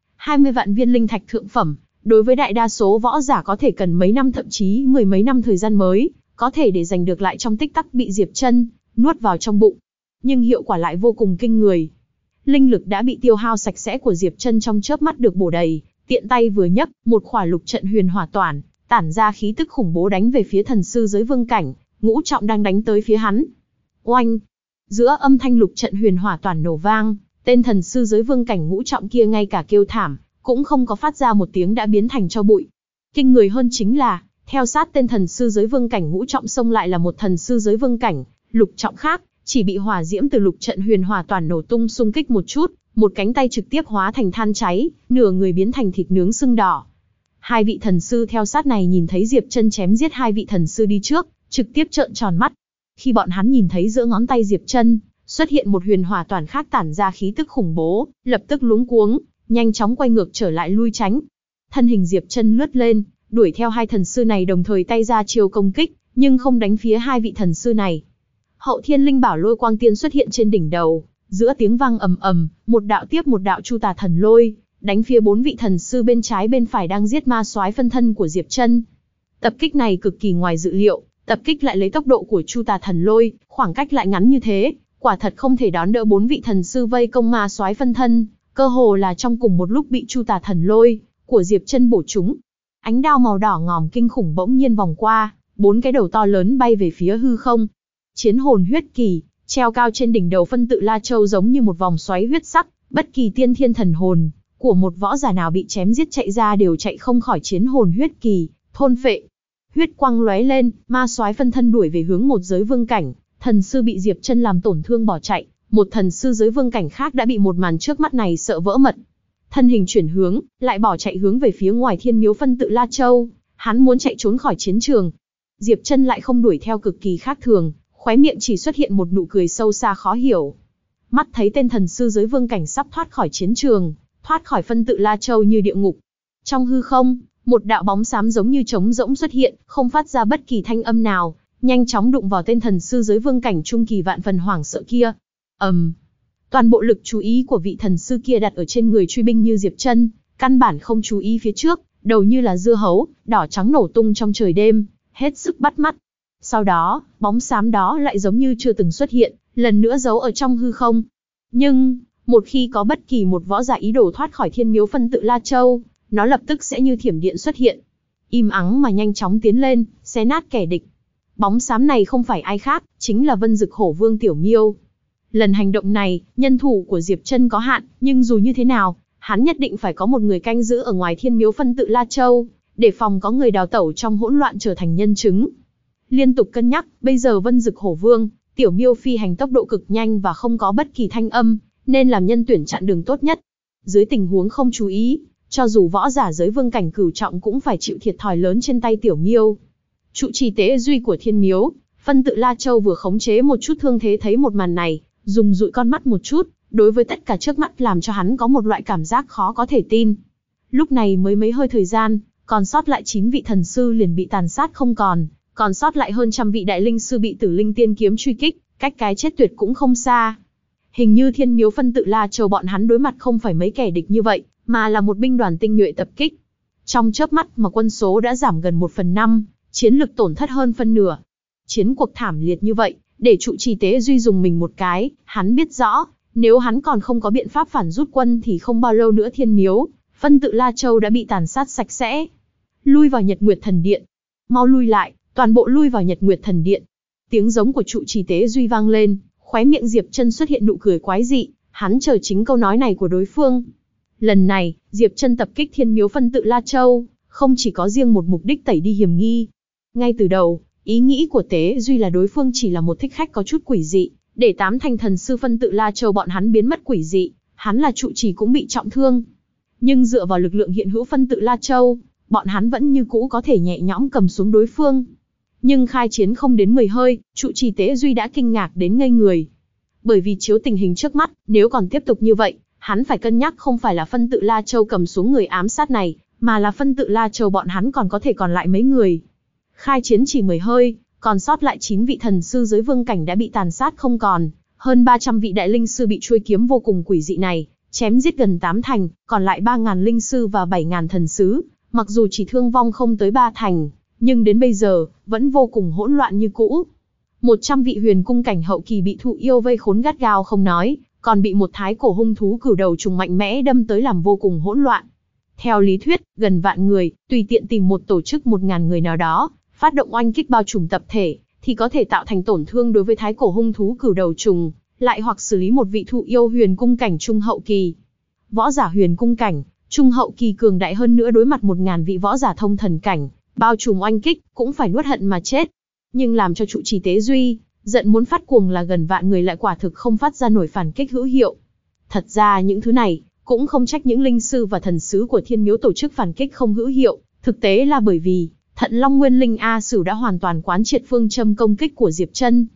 20 vạn viên linh thạch thượng phẩm, đối với đại đa số võ giả có thể cần mấy năm thậm chí 10 mấy năm thời gian mới, có thể để giành được lại trong tích tắc bị Diệp Chân nuốt vào trong bụng. Nhưng hiệu quả lại vô cùng kinh người. Linh lực đã bị tiêu hao sạch sẽ của Diệp Chân trong chớp mắt được bổ đầy, tiện tay vừa nhấc, một khỏa lục trận huyền hỏa toản, tản ra khí tức khủng bố đánh về phía thần sư giới vương cảnh, ngũ trọng đang đánh tới phía hắn. Oanh! Giữa âm thanh lục trận huyền hỏa toản nổ vang, tên thần sư giới vương cảnh ngũ trọng kia ngay cả kêu thảm, cũng không có phát ra một tiếng đã biến thành tro bụi. Kinh người hơn chính là, theo sát tên thần sư giới vương cảnh ngũ trọng xông lại là một thần sư giới vương cảnh lục trọng khác, chỉ bị hỏa diễm từ lục trận huyền hỏa toản nổ tung xung kích một chút, một cánh tay trực tiếp hóa thành than cháy, nửa người biến thành thịt nướng sưng đỏ. Hai vị thần sư theo sát này nhìn thấy Diệp Chân chém giết hai vị thần sư đi trước, trực tiếp trợn tròn mắt. Khi bọn hắn nhìn thấy giữa ngón tay Diệp Trân xuất hiện một huyền hỏa toàn khác tản ra khí tức khủng bố, lập tức luống cuống, nhanh chóng quay ngược trở lại lui tránh. Thân hình Diệp Trân lướt lên, đuổi theo hai thần sư này đồng thời tay ra chiêu công kích, nhưng không đánh phía hai vị thần sư này. Hậu Thiên Linh Bảo Lôi Quang Tiên xuất hiện trên đỉnh đầu, giữa tiếng vang ầm ầm, một đạo tiếp một đạo Chu Tà Thần Lôi, đánh phía bốn vị thần sư bên trái bên phải đang giết ma soái phân thân của Diệp Trân. Tập kích này cực kỳ ngoài dự liệu, tập kích lại lấy tốc độ của Chu Tà Thần Lôi, khoảng cách lại ngắn như thế, quả thật không thể đón đỡ bốn vị thần sư vây công ma soái phân thân, cơ hồ là trong cùng một lúc bị Chu Tà Thần Lôi của Diệp Trân bổ trúng. Ánh đao màu đỏ ngòm kinh khủng bỗng nhiên vòng qua, bốn cái đầu to lớn bay về phía hư không. Chiến hồn huyết kỳ, treo cao trên đỉnh đầu phân tự La Châu giống như một vòng xoáy huyết sắc, bất kỳ tiên thiên thần hồn của một võ giả nào bị chém giết chạy ra đều chạy không khỏi chiến hồn huyết kỳ, thôn phệ. Huyết quang lóe lên, ma soái phân thân đuổi về hướng một giới vương cảnh, thần sư bị Diệp Trân làm tổn thương bỏ chạy, một thần sư giới vương cảnh khác đã bị một màn trước mắt này sợ vỡ mật. Thân hình chuyển hướng, lại bỏ chạy hướng về phía ngoài Thiên Miếu phân tự La Châu, hắn muốn chạy trốn khỏi chiến trường. Diệp Trân lại không đuổi theo, cực kỳ khác thường, khóe miệng chỉ xuất hiện một nụ cười sâu xa khó hiểu. Mắt thấy tên thần sư giới vương cảnh sắp thoát khỏi chiến trường, thoát khỏi phân tự La Châu như địa ngục. Trong hư không, một đạo bóng xám giống như trống rỗng xuất hiện, không phát ra bất kỳ thanh âm nào, nhanh chóng đụng vào tên thần sư giới vương cảnh trung kỳ vạn phần hoảng sợ kia. Toàn bộ lực chú ý của vị thần sư kia đặt ở trên người truy binh như Diệp Trân, căn bản không chú ý phía trước, đầu như là dưa hấu, đỏ trắng nổ tung trong trời đêm, hết sức bắt mắt. Sau đó, bóng xám đó lại giống như chưa từng xuất hiện, lần nữa giấu ở trong hư không. Nhưng, một khi có bất kỳ một võ giả ý đồ thoát khỏi Thiên Miếu phân tự La Châu, nó lập tức sẽ như thiểm điện xuất hiện, im ắng mà nhanh chóng tiến lên, xé nát kẻ địch. Bóng xám này không phải ai khác, chính là Vân Dực Hổ Vương Tiểu Miêu. Lần hành động này, nhân thủ của Diệp Trân có hạn, nhưng dù như thế nào, hắn nhất định phải có một người canh giữ ở ngoài Thiên Miếu phân tự La Châu, để phòng có người đào tẩu trong hỗn loạn trở thành nhân chứng. Liên tục cân nhắc, bây giờ Vân Dực Hổ Vương, Tiểu Miêu phi hành tốc độ cực nhanh và không có bất kỳ thanh âm, nên làm nhân tuyển chặn đường tốt nhất. Dưới tình huống không chú ý, cho dù võ giả giới vương cảnh cửu trọng cũng phải chịu thiệt thòi lớn trên tay Tiểu Miêu. Trụ trì tế duy của Thiên Miếu phân tự La Châu vừa khống chế một chút thương thế thấy một màn này, dùng dụi con mắt một chút, đối với tất cả trước mắt làm cho hắn có một loại cảm giác khó có thể tin. Lúc này mới mấy hơi thời gian, còn sót lại 9 vị thần sư liền bị tàn sát không còn sót lại hơn trăm vị đại linh sư bị Tử Linh Tiên kiếm truy kích, cách cái chết tuyệt cũng không xa. Hình như Thiên Miếu phân tự La Châu bọn hắn đối mặt không phải mấy kẻ địch như vậy, mà là một binh đoàn tinh nhuệ tập kích. Trong chớp mắt mà quân số đã giảm gần 1/5, chiến lực tổn thất hơn phân nửa. Chiến cuộc thảm liệt như vậy, để trụ trì tế duy dùng mình một cái, hắn biết rõ, nếu hắn còn không có biện pháp phản rút quân thì không bao lâu nữa Thiên Miếu phân tự La Châu đã bị tàn sát sạch sẽ. Lui vào Nhật Nguyệt Thần Điện. Mau lui lại, toàn bộ lui vào Nhật Nguyệt Thần Điện. Tiếng giống của trụ trì tế duy vang lên, khóe miệng Diệp Trân xuất hiện nụ cười quái dị, hắn chờ chính câu nói này của đối phương. Lần này, Diệp Trân tập kích Thiên Miếu phân tự La Châu, không chỉ có riêng một mục đích tẩy đi hiểm nghi. Ngay từ đầu, ý nghĩ của Tế Duy là đối phương chỉ là một thích khách có chút quỷ dị, để 8 thành thần sư phân tự La Châu bọn hắn biến mất quỷ dị, hắn là trụ trì cũng bị trọng thương. Nhưng dựa vào lực lượng hiện hữu phân tự La Châu, bọn hắn vẫn như cũ có thể nhẹ nhõm cầm xuống đối phương. Nhưng khai chiến không đến 10 hơi, trụ trì Tế Duy đã kinh ngạc đến ngây người. Bởi vì chiếu tình hình trước mắt, nếu còn tiếp tục như vậy, hắn phải cân nhắc không phải là phân tự La Châu cầm xuống người ám sát này, mà là phân tự La Châu bọn hắn còn có thể còn lại mấy người. Khai chiến chỉ 10 hơi, còn sót lại 9 vị thần sư giới vương cảnh đã bị tàn sát không còn, hơn 300 vị đại linh sư bị chuôi kiếm vô cùng quỷ dị này, chém giết gần 8 thành, còn lại 3.000 linh sư và 7.000 thần sứ, mặc dù chỉ thương vong không tới 3 thành, nhưng đến bây giờ, vẫn vô cùng hỗn loạn như cũ. 100 vị huyền cung cảnh hậu kỳ bị thụ yêu vây khốn gắt gao không nói, còn bị một thái cổ hung thú cửu đầu trùng mạnh mẽ đâm tới làm vô cùng hỗn loạn. Theo lý thuyết, gần vạn người, tùy tiện tìm một tổ chức 1.000 người nào đó, phát động oanh kích bao trùm tập thể, thì có thể tạo thành tổn thương đối với thái cổ hung thú cửu đầu trùng, lại hoặc xử lý một vị thụ yêu huyền cung cảnh trung hậu kỳ. Võ giả huyền cung cảnh, trung hậu kỳ cường đại hơn nữa đối mặt 1.000 vị võ giả thông thần cảnh, bao trùm oanh kích, cũng phải nuốt hận mà chết. Nhưng làm cho trụ trì Tế Duy giận muốn phát cuồng là gần vạn người lại quả thực không phát ra nổi phản kích hữu hiệu. Thật ra những thứ này, cũng không trách những linh sư và thần sứ của Thiên Miếu tổ chức phản kích không hữu hiệu, thực tế là bởi vì Thận Long Nguyên Linh A Sửu đã hoàn toàn quán triệt phương châm công kích của Diệp Trân.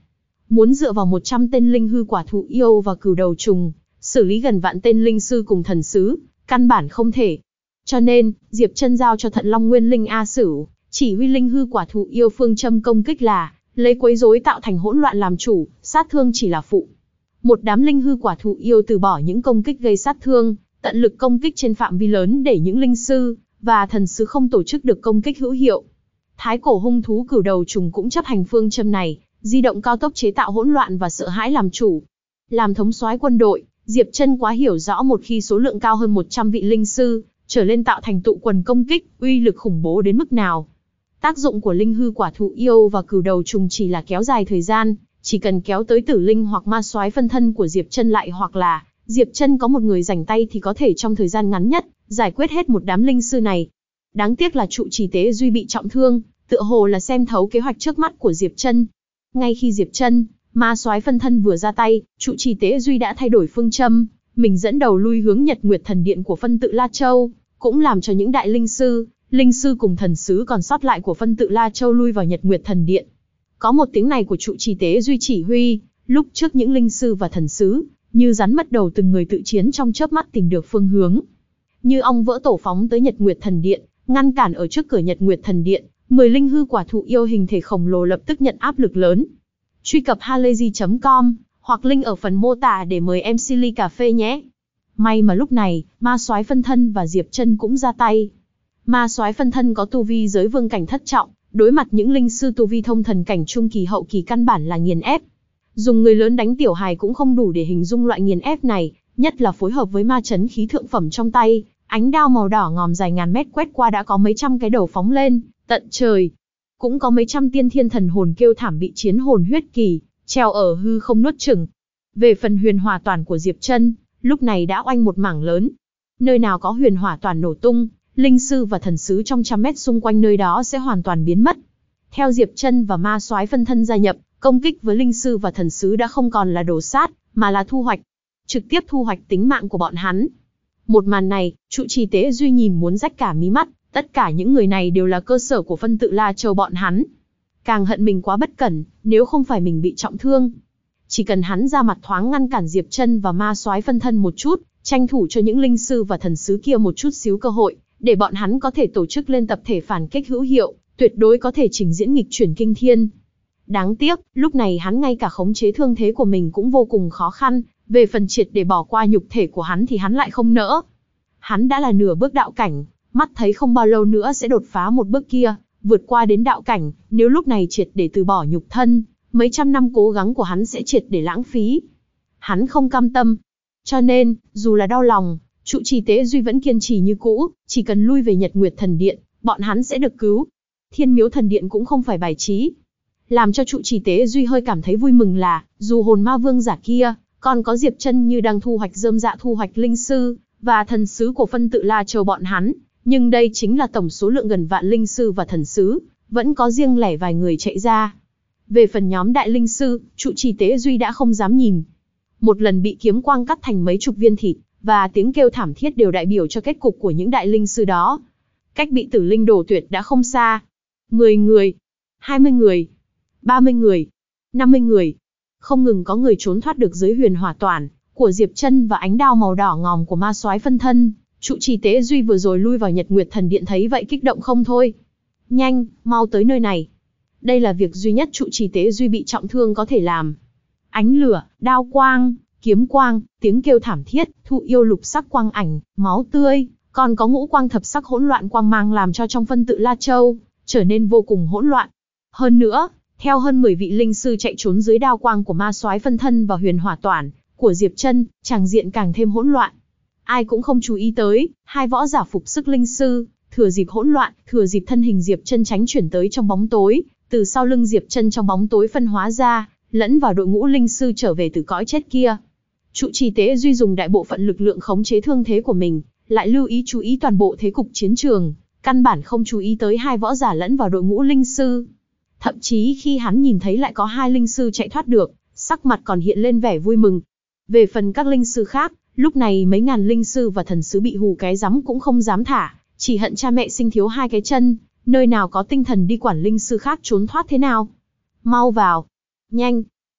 muốn dựa vào 100 tên linh hư quả thụ yêu và cừu đầu trùng, xử lý gần vạn tên linh sư cùng thần sứ, căn bản không thể. Cho nên, Diệp Trân giao cho Thận Long Nguyên Linh A Sửu, chỉ huy linh hư quả thụ yêu phương châm công kích là, lấy quấy rối tạo thành hỗn loạn làm chủ, sát thương chỉ là phụ. Một đám linh hư quả thụ yêu từ bỏ những công kích gây sát thương, tận lực công kích trên phạm vi lớn để những linh sư và thần sứ không tổ chức được công kích hữu hiệu. Thái cổ hung thú cừu đầu trùng cũng chấp hành phương châm này, di động cao tốc chế tạo hỗn loạn và sợ hãi làm chủ. Làm thống soái quân đội, Diệp Trân quá hiểu rõ một khi số lượng cao hơn 100 vị linh sư trở lên tạo thành tụ quần công kích, uy lực khủng bố đến mức nào. Tác dụng của linh hư quả thụ yêu và cừu đầu trùng chỉ là kéo dài thời gian, chỉ cần kéo tới tử linh hoặc ma soái phân thân của Diệp Trân lại, hoặc là Diệp Trân có một người rảnh tay thì có thể trong thời gian ngắn nhất giải quyết hết một đám linh sư này. Đáng tiếc là trụ trì Tế Duy bị trọng thương, tựa hồ là xem thấu kế hoạch trước mắt của Diệp Trân. Ngay khi Diệp Trân, ma soái phân thân vừa ra tay, trụ trì Tế Duy đã thay đổi phương châm, mình dẫn đầu lui hướng Nhật Nguyệt Thần Điện của phân tự La Châu, cũng làm cho những đại linh sư cùng thần sứ còn sót lại của phân tự La Châu lui vào Nhật Nguyệt Thần Điện. Có một tiếng này của trụ trì Tế Duy chỉ huy, lúc trước những linh sư và thần sứ như rắn mất đầu từng người tự chiến trong chớp mắt tìm được phương hướng. Như ong vỡ tổ phóng tới Nhật Nguyệt Thần Điện, ngăn cản ở trước cửa Nhật Nguyệt Thần Điện, 10 linh hư quả thụ yêu hình thể khổng lồ lập tức nhận áp lực lớn. Truy cập halayzi.com hoặc link ở phần mô tả để mời em Silly Cà Phê nhé. May mà lúc này, ma soái phân thân và Diệp Trân cũng ra tay. Ma soái phân thân có tu vi giới vương cảnh thất trọng, đối mặt những linh sư tu vi thông thần cảnh trung kỳ hậu kỳ căn bản là nghiền ép. Dùng người lớn đánh tiểu hài cũng không đủ để hình dung loại nghiền ép này, nhất là phối hợp với ma chấn khí thượng phẩm trong tay, ánh đao màu đỏ ngòm dài ngàn mét quét qua đã có mấy trăm cái đầu phóng lên tận trời. Cũng có mấy trăm tiên thiên thần hồn kêu thảm bị chiến hồn huyết kỳ treo ở hư không nuốt chửng. Về phần huyền hỏa toàn của Diệp Trân, lúc này đã oanh một mảng lớn. Nơi nào có huyền hỏa toàn nổ tung, linh sư và thần sứ trong trăm mét xung quanh nơi đó sẽ hoàn toàn biến mất. Theo Diệp Trân và ma soái phân thân gia nhập, công kích với linh sư và thần sứ đã không còn là đổ sát, mà là thu hoạch. Trực tiếp thu hoạch tính mạng của bọn hắn. Một màn này, trụ trì Tế Duy nhìn muốn rách cả mí mắt, tất cả những người này đều là cơ sở của phân tự La Châu bọn hắn. Càng hận mình quá bất cẩn, nếu không phải mình bị trọng thương. Chỉ cần hắn ra mặt thoáng ngăn cản Diệp Trân và ma soái phân thân một chút, tranh thủ cho những linh sư và thần sứ kia một chút xíu cơ hội, để bọn hắn có thể tổ chức lên tập thể phản kích hữu hiệu, tuyệt đối có thể trình diễn nghịch chuyển kinh thiên. Đáng tiếc, lúc này hắn ngay cả khống chế thương thế của mình cũng vô cùng khó khăn, về phần triệt để bỏ qua nhục thể của hắn thì hắn lại không nỡ. Hắn đã là nửa bước đạo cảnh, mắt thấy không bao lâu nữa sẽ đột phá một bước kia, vượt qua đến đạo cảnh, nếu lúc này triệt để từ bỏ nhục thân, mấy trăm năm cố gắng của hắn sẽ triệt để lãng phí. Hắn không cam tâm. Cho nên, dù là đau lòng, trụ trì Tế Duy vẫn kiên trì như cũ, chỉ cần lui về Nhật Nguyệt Thần Điện, bọn hắn sẽ được cứu. Thiên Miếu Thần Điện cũng không phải bài trí. Làm cho trụ trì Tế Duy hơi cảm thấy vui mừng là, dù hồn ma vương giả kia, còn có Diệp Trân như đang thu hoạch rơm dạ thu hoạch linh sư, và thần sứ của phân tự La Châu bọn hắn, nhưng đây chính là tổng số lượng gần vạn linh sư và thần sứ, vẫn có riêng lẻ vài người chạy ra. Về phần nhóm đại linh sư, trụ trì Tế Duy đã không dám nhìn. Một lần bị kiếm quang cắt thành mấy chục viên thịt, và tiếng kêu thảm thiết đều đại biểu cho kết cục của những đại linh sư đó. Cách bị tử linh đổ tuyệt đã không xa. 10 người, 20 người, 30 người, 50 người. Không ngừng có người trốn thoát được dưới huyền hỏa toàn của Diệp Trân và ánh đao màu đỏ ngòm của ma soái phân thân. Trụ trì Tế Duy vừa rồi lui vào Nhật Nguyệt Thần Điện thấy vậy kích động không thôi. Nhanh, mau tới nơi này. Đây là việc duy nhất trụ trì Tế Duy bị trọng thương có thể làm. Ánh lửa, đao quang, kiếm quang, tiếng kêu thảm thiết, thụ yêu lục sắc quang ảnh, máu tươi, còn có ngũ quang thập sắc hỗn loạn quang mang làm cho trong phân tự La Châu trở nên vô cùng hỗn loạn. Hơn nữa, theo hơn 10 vị linh sư chạy trốn dưới đao quang của ma soái phân thân và huyền hỏa toản của Diệp Trân, tràng diện càng thêm hỗn loạn. Ai cũng không chú ý tới, hai võ giả phục sức linh sư, thừa dịp hỗn loạn, thừa dịp thân hình Diệp Trân tránh chuyển tới trong bóng tối, từ sau lưng Diệp Trân trong bóng tối phân hóa ra, lẫn vào đội ngũ linh sư trở về từ cõi chết kia. Trụ trì Tế Duy dùng đại bộ phận lực lượng khống chế thương thế của mình, lại lưu ý chú ý toàn bộ thế cục chiến trường, căn bản không chú ý tới hai võ giả lẫn vào đội ngũ linh sư. Thậm chí khi hắn nhìn thấy lại có hai linh sư chạy thoát được, sắc mặt còn hiện lên vẻ vui mừng. Về phần các linh sư khác, lúc này mấy ngàn linh sư và thần sứ bị hù cái rắm cũng không dám thả, chỉ hận cha mẹ sinh thiếu hai cái chân, nơi nào có tinh thần đi quản linh sư khác trốn thoát thế nào. Mau vào. Nhanh.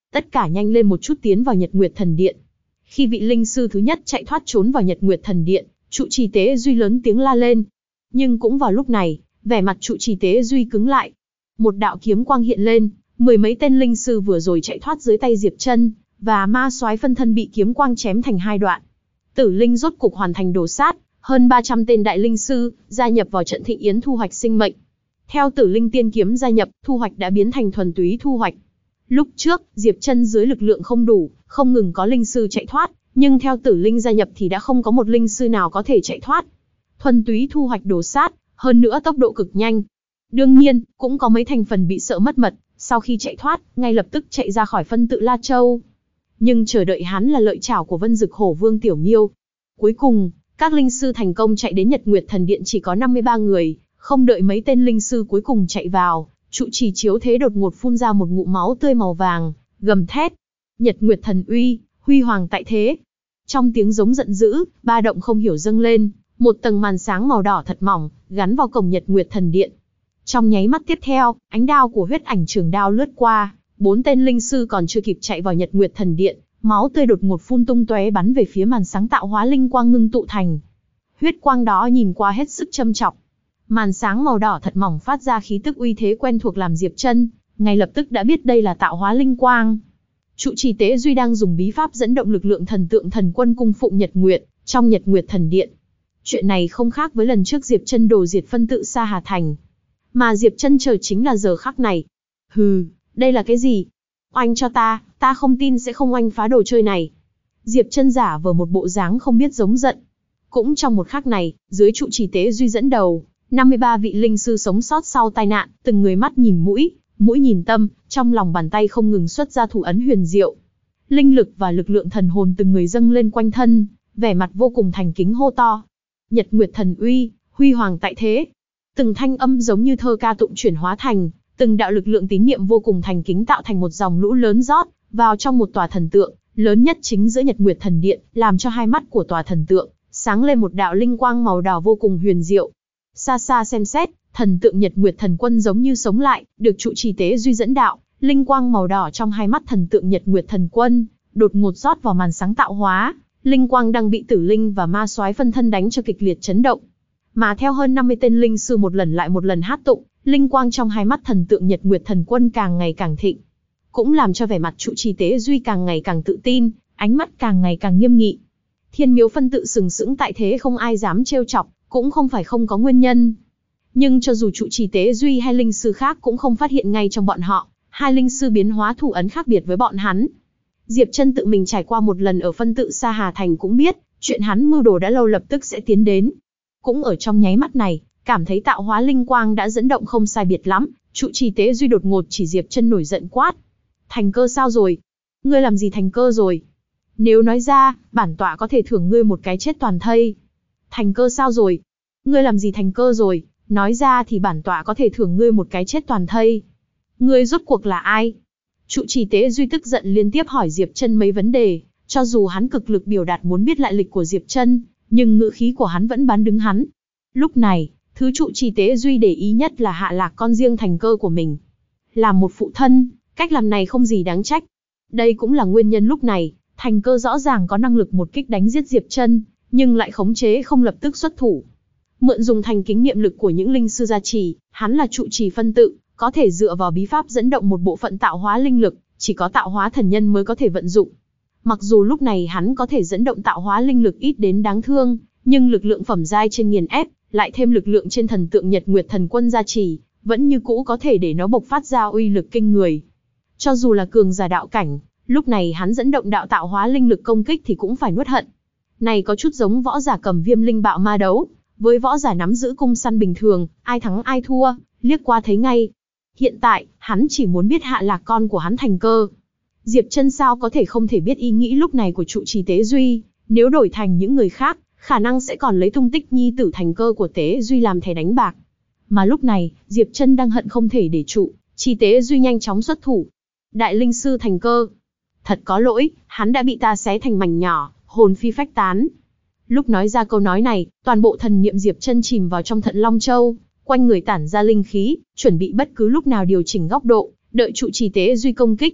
tất cả nhanh lên một chút tiến vào Nhật Nguyệt Thần Điện. Khi vị linh sư thứ nhất chạy thoát trốn vào Nhật Nguyệt Thần Điện, trụ trì Tế Duy lớn tiếng la lên. Nhưng cũng vào lúc này, vẻ mặt trụ trì Tế Duy cứng lại. Một đạo kiếm quang hiện lên, mười mấy tên linh sư vừa rồi chạy thoát dưới tay Diệp Chân và ma soái phân thân bị kiếm quang chém thành hai đoạn. Tử linh rốt cục hoàn thành đổ sát, hơn 300 tên đại linh sư gia nhập vào trận thịnh yến thu hoạch sinh mệnh. Theo Tử linh tiên kiếm gia nhập, thu hoạch đã biến thành thuần túy thu hoạch. Lúc trước, Diệp Chân dưới lực lượng không đủ, không ngừng có linh sư chạy thoát, nhưng theo Tử linh gia nhập thì đã không có một linh sư nào có thể chạy thoát. Thuần túy thu hoạch đổ sát, hơn nữa tốc độ cực nhanh. Đương nhiên, cũng có mấy thành phần bị sợ mất mật, sau khi chạy thoát, ngay lập tức chạy ra khỏi phân tự La Châu. Nhưng chờ đợi hắn là lợi chảo của Vân Dực Hổ Vương Tiểu Nghiêu. Cuối cùng, các linh sư thành công chạy đến Nhật Nguyệt Thần Điện chỉ có 53 người, không đợi mấy tên linh sư cuối cùng chạy vào, trụ trì Chiếu Thế đột ngột phun ra một ngụm máu tươi màu vàng, gầm thét: Nhật Nguyệt Thần uy, huy hoàng tại thế. Trong tiếng giống giận dữ, ba động không hiểu dâng lên, một tầng màn sáng màu đỏ thật mỏng, gắn vào cổng Nhật Nguyệt Thần Điện. Trong nháy mắt tiếp theo, ánh đao của huyết ảnh trường đao lướt qua, 4 tên linh sư còn chưa kịp chạy vào Nhật Nguyệt Thần Điện, máu tươi đột ngột phun tung tóe bắn về phía màn sáng tạo hóa linh quang ngưng tụ thành. Huyết quang đó nhìn qua hết sức châm chọc. Màn sáng màu đỏ thật mỏng phát ra khí tức uy thế quen thuộc làm Diệp Chân ngay lập tức đã biết đây là tạo hóa linh quang. Trụ trì Tế Duy đang dùng bí pháp dẫn động lực lượng thần tượng thần quân cung phụng Nhật Nguyệt trong Nhật Nguyệt Thần Điện. Chuyện này không khác với lần trước Diệp Chân đổ diệt phân tự Sa Hà Thành, mà Diệp Chân chờ chính là giờ khắc này. Hừ, đây là cái gì? Oanh cho ta không tin sẽ không oanh phá đồ chơi này. Diệp Chân giả vờ một bộ dáng không biết giống giận. Cũng trong một khắc này, dưới trụ trì Tế Duy dẫn đầu, 53 vị linh sư sống sót sau tai nạn, từng người mắt nhìn mũi, mũi nhìn tâm, trong lòng bàn tay không ngừng xuất ra thủ ấn huyền diệu. Linh lực và lực lượng thần hồn từng người dâng lên quanh thân, vẻ mặt vô cùng thành kính hô to: Nhật Nguyệt Thần uy, huy hoàng tại thế. Từng thanh âm giống như thơ ca tụng chuyển hóa thành từng đạo lực lượng tín niệm vô cùng thành kính, tạo thành một dòng lũ lớn rót vào trong một tòa thần tượng lớn nhất chính giữa Nhật Nguyệt Thần Điện, làm cho hai mắt của tòa thần tượng sáng lên một đạo linh quang màu đỏ vô cùng huyền diệu. Xa xa xem xét, thần tượng Nhật Nguyệt Thần Quân giống như sống lại, được trụ trì Tế Duy dẫn đạo, linh quang màu đỏ trong hai mắt thần tượng Nhật Nguyệt Thần Quân đột ngột rót vào màn sáng tạo hóa, linh quang đang bị Tử linh và ma soái phân thân đánh cho kịch liệt chấn động. Mà theo hơn 50 tên linh sư một lần lại một lần hát tụng, linh quang trong hai mắt thần tượng Nhật Nguyệt Thần Quân càng ngày càng thịnh, cũng làm cho vẻ mặt trụ trì Tế Duy càng ngày càng tự tin, ánh mắt càng ngày càng nghiêm nghị. Thiên Miếu phân tự sừng sững tại thế, không ai dám trêu chọc, cũng không phải không có nguyên nhân. Nhưng cho dù trụ trì Tế Duy hay linh sư khác cũng không phát hiện ngay trong bọn họ, hai linh sư biến hóa thủ ấn khác biệt với bọn hắn. Diệp Chân tự mình trải qua một lần ở phân tự Sa Hà Thành cũng biết, chuyện hắn mưu đồ đã lâu lập tức sẽ tiến đến. Cũng ở trong nháy mắt này, cảm thấy tạo hóa linh quang đã dẫn động không sai biệt lắm, trụ trì Tế Duy đột ngột chỉ Diệp Chân nổi giận quát: Thành cơ sao rồi? Ngươi làm gì thành cơ rồi? Nếu nói ra, bản tọa có thể thưởng ngươi một cái chết toàn thây. Thành cơ sao rồi? Ngươi làm gì thành cơ rồi? Nói ra thì bản tọa có thể thưởng ngươi một cái chết toàn thây. Ngươi rốt cuộc là ai? Trụ trì Tế Duy tức giận liên tiếp hỏi Diệp Chân mấy vấn đề, cho dù hắn cực lực biểu đạt muốn biết lại lịch của Diệp Chân, nhưng ngữ khí của hắn vẫn bán đứng hắn. Lúc này, thứ trụ trì Tế Duy để ý nhất là hạ lạc con riêng thành cơ của mình. Làm một phụ thân, cách làm này không gì đáng trách. Đây cũng là nguyên nhân lúc này, thành cơ rõ ràng có năng lực một kích đánh giết Diệp Chân, nhưng lại khống chế không lập tức xuất thủ. Mượn dùng thành kính niệm lực của những linh sư gia trì, hắn là trụ trì phân tự, có thể dựa vào bí pháp dẫn động một bộ phận tạo hóa linh lực, chỉ có tạo hóa thần nhân mới có thể vận dụng. Mặc dù lúc này hắn có thể dẫn động tạo hóa linh lực ít đến đáng thương, nhưng lực lượng phẩm giai trên nghiền ép, lại thêm lực lượng trên thần tượng Nhật Nguyệt Thần Quân gia trì, vẫn như cũ có thể để nó bộc phát ra uy lực kinh người. Cho dù là cường giả đạo cảnh, lúc này hắn dẫn động đạo tạo hóa linh lực công kích thì cũng phải nuốt hận. Này có chút giống võ giả cầm viêm linh bạo ma đấu, với võ giả nắm giữ cung săn bình thường, ai thắng ai thua, liếc qua thấy ngay. Hiện tại, hắn chỉ muốn biết hạ lạc con của hắn thành cơ. Diệp Chân sao có thể không thể biết ý nghĩ lúc này của trụ trì Tế Duy, nếu đổi thành những người khác, khả năng sẽ còn lấy tung tích nhi tử thành cơ của Tế Duy làm thẻ đánh bạc. Mà lúc này, Diệp Chân đang hận không thể để trụ trì Tế Duy nhanh chóng xuất thủ. Đại linh sư thành cơ, thật có lỗi, hắn đã bị ta xé thành mảnh nhỏ, hồn phi phách tán. Lúc nói ra câu nói này, toàn bộ thần niệm Diệp Chân chìm vào trong Thận Long Châu, quanh người tản ra linh khí, chuẩn bị bất cứ lúc nào điều chỉnh góc độ, đợi trụ trì Tế Duy công kích.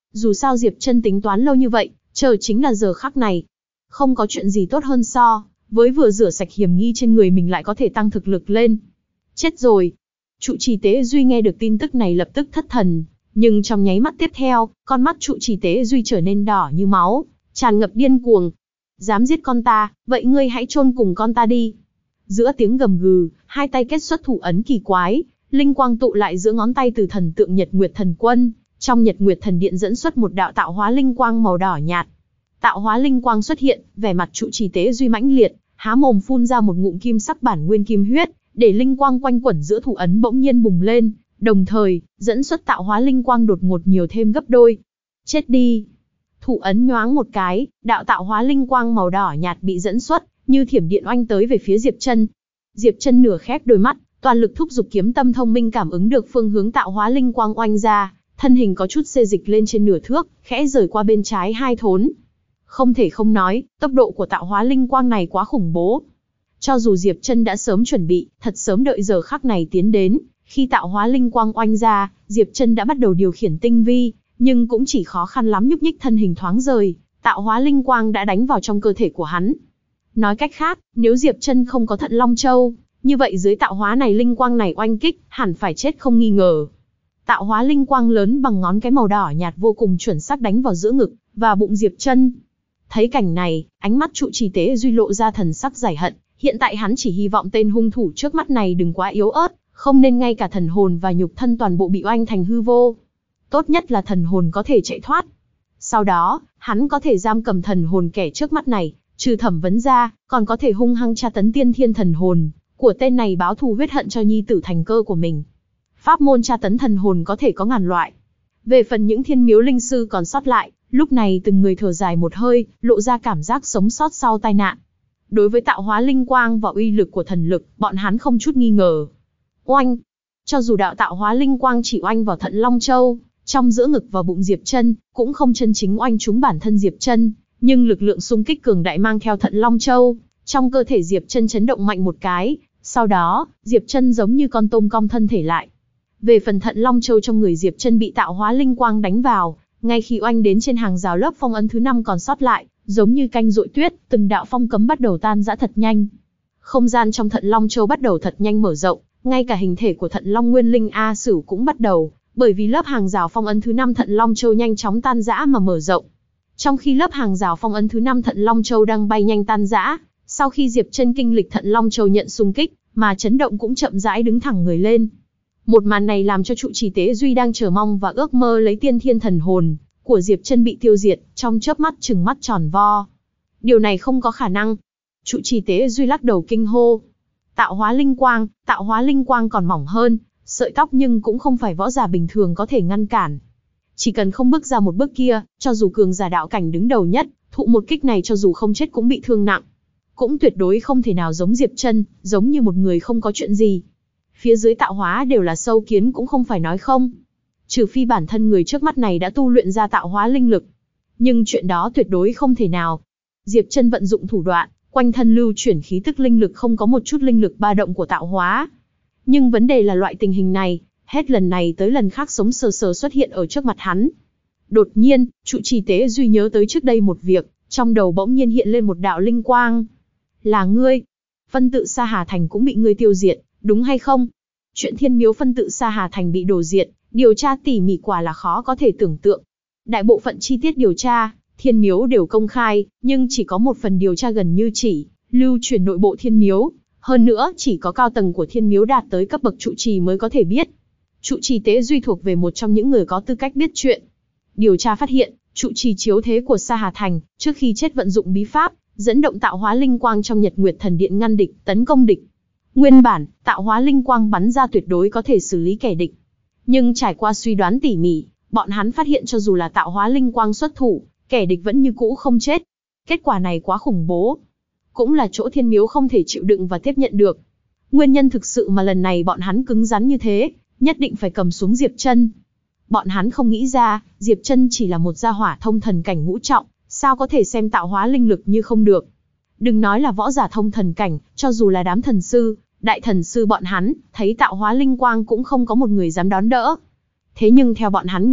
Dù sao Diệp Chân tính toán lâu như vậy, chờ chính là giờ khắc này. Không có chuyện gì tốt hơn so với vừa rửa sạch hiểm nghi trên người mình lại có thể tăng thực lực lên. Chết rồi. Trụ trì Tế Duy nghe được tin tức này lập tức thất thần, nhưng trong nháy mắt tiếp theo, con mắt trụ trì Tế Duy trở nên đỏ như máu, tràn ngập điên cuồng. Dám giết con ta, vậy ngươi hãy chôn cùng con ta đi. Giữa tiếng gầm gừ, hai tay kết xuất thủ ấn kỳ quái, linh quang tụ lại giữa ngón tay từ thần tượng Nhật Nguyệt Thần Quân, trong Nhật Nguyệt Thần Điện dẫn xuất một đạo tạo hóa linh quang màu đỏ nhạt. Tạo hóa linh quang xuất hiện, vẻ mặt trụ trì Tế Duy mãnh liệt, há mồm phun ra một ngụm kim sắc bản nguyên kim huyết, để linh quang quanh quẩn giữa thủ ấn bỗng nhiên bùng lên, đồng thời, dẫn xuất tạo hóa linh quang đột ngột nhiều thêm gấp đôi. Chết đi! Thủ ấn nhoáng một cái, đạo tạo hóa linh quang màu đỏ nhạt bị dẫn xuất, như thiểm điện oanh tới về phía Diệp Chân. Diệp Chân nửa khép đôi mắt, toàn lực thúc giục kiếm tâm thông minh cảm ứng được phương hướng tạo hóa linh quang oanh ra, thân hình có chút xê dịch lên trên nửa thước, khẽ rời qua bên trái hai thốn. Không thể không nói, tốc độ của tạo hóa linh quang này quá khủng bố. Cho dù Diệp Chân đã sớm chuẩn bị, thật sớm đợi giờ khắc này tiến đến, khi tạo hóa linh quang oanh ra, Diệp Chân đã bắt đầu điều khiển tinh vi, nhưng cũng chỉ khó khăn lắm nhúc nhích thân hình thoáng rời, tạo hóa linh quang đã đánh vào trong cơ thể của hắn. Nói cách khác, nếu Diệp Chân không có Thận Long Châu, như vậy dưới tạo hóa này linh quang này oanh kích, hẳn phải chết không nghi ngờ. Tạo hóa linh quang lớn bằng ngón cái màu đỏ nhạt vô cùng chuẩn xác đánh vào giữa ngực và bụng Diệp Chân. Thấy cảnh này, ánh mắt trụ trì Tế Duy lộ ra thần sắc giải hận, hiện tại hắn chỉ hy vọng tên hung thủ trước mắt này đừng quá yếu ớt, không nên ngay cả thần hồn và nhục thân toàn bộ bị oanh thành hư vô. Tốt nhất là thần hồn có thể chạy thoát. Sau đó, hắn có thể giam cầm thần hồn kẻ trước mắt này, trừ thẩm vấn ra, còn có thể hung hăng tra tấn tiên thiên thần hồn của tên này báo thù huyết hận cho nhi tử thành cơ của mình. Pháp môn tra tấn thần hồn có thể có ngàn loại. Về phần những thiên miếu linh sư còn sót lại, lúc này từng người thở dài một hơi, lộ ra cảm giác sống sót sau tai nạn. Đối với tạo hóa linh quang và uy lực của thần lực, bọn hắn không chút nghi ngờ. Oanh! Cho dù đạo tạo hóa linh quang chỉ oanh vào Thận Long Châu, trong giữa ngực và bụng Diệp Chân, cũng không chân chính oanh trúng bản thân Diệp Chân, nhưng lực lượng xung kích cường đại mang theo Thận Long Châu, trong cơ thể Diệp Chân chấn động mạnh một cái, sau đó, Diệp Chân giống như con tôm cong thân thể lại. Về phần Thận Long Châu trong người Diệp Chân bị tạo hóa linh quang đánh vào, ngay khi oanh đến trên hàng rào lớp phong ấn thứ 5 còn sót lại, giống như canh dội tuyết, từng đạo phong cấm bắt đầu tan rã thật nhanh. Không gian trong Thận Long Châu bắt đầu thật nhanh mở rộng, ngay cả hình thể của Thận Long Nguyên Linh A Sửu cũng bắt đầu, bởi vì lớp hàng rào phong ấn thứ 5 Thận Long Châu nhanh chóng tan rã mà mở rộng. Trong khi lớp hàng rào phong ấn thứ 5 Thận Long Châu đang bay nhanh tan rã, sau khi Diệp Chân kinh lịch Thận Long Châu nhận xung kích, mà chấn động cũng chậm rãi đứng thẳng người lên. Một màn này làm cho trụ trì Tế Duy đang chờ mong và ước mơ lấy tiên thiên thần hồn của Diệp Chân bị tiêu diệt, trong chớp mắt trừng mắt tròn vo. Điều này không có khả năng. Trụ trì Tế Duy lắc đầu kinh hô. Tạo hóa linh quang còn mỏng hơn, sợi tóc nhưng cũng không phải võ giả bình thường có thể ngăn cản. Chỉ cần không bước ra một bước kia, cho dù cường giả đạo cảnh đứng đầu nhất, thụ một kích này cho dù không chết cũng bị thương nặng. Cũng tuyệt đối không thể nào giống Diệp Chân, giống như một người không có chuyện gì. Phía dưới tạo hóa đều là sâu kiến cũng không phải nói không. Trừ phi bản thân người trước mắt này đã tu luyện ra tạo hóa linh lực. Nhưng chuyện đó tuyệt đối không thể nào. Diệp Chân vận dụng thủ đoạn, quanh thân lưu chuyển khí tức linh lực không có một chút linh lực ba động của tạo hóa. Nhưng vấn đề là loại tình hình này, hết lần này tới lần khác sống sờ sờ xuất hiện ở trước mặt hắn. Đột nhiên, trụ trì Tế Duy nhớ tới trước đây một việc, trong đầu bỗng nhiên hiện lên một đạo linh quang. Là ngươi. Phân tự Sa Hà Thành cũng bị ngươi tiêu diệt, đúng hay không? Chuyện thiên miếu phân tự Sa Hà Thành bị đổ diệt, điều tra tỉ mỉ quả là khó có thể tưởng tượng. Đại bộ phận chi tiết điều tra, thiên miếu đều công khai, nhưng chỉ có một phần điều tra gần như chỉ lưu truyền nội bộ thiên miếu. Hơn nữa, chỉ có cao tầng của thiên miếu đạt tới cấp bậc trụ trì mới có thể biết. Trụ trì Tế Duy thuộc về một trong những người có tư cách biết chuyện. Điều tra phát hiện, trụ trì chiếu thế của Sa Hà Thành, trước khi chết vận dụng bí pháp, dẫn động tạo hóa linh quang trong Nhật Nguyệt Thần Điện ngăn địch, tấn công địch. Nguyên bản, tạo hóa linh quang bắn ra tuyệt đối có thể xử lý kẻ địch. Nhưng trải qua suy đoán tỉ mỉ, bọn hắn phát hiện cho dù là tạo hóa linh quang xuất thủ, kẻ địch vẫn như cũ không chết. Kết quả này quá khủng bố. Cũng là chỗ thiên miếu không thể chịu đựng và tiếp nhận được. Nguyên nhân thực sự mà lần này bọn hắn cứng rắn như thế, nhất định phải cầm xuống Diệp Chân. Bọn hắn không nghĩ ra, Diệp Chân chỉ là một gia hỏa thông thần cảnh ngũ trọng, sao có thể xem tạo hóa linh lực như không được. Đừng nói là võ giả thông thần cảnh, cho dù là đám thần sư, đại thần sư bọn hắn, thấy tạo hóa linh quang cũng không có một người dám đón đỡ. Thế nhưng theo bọn hắn nghĩ,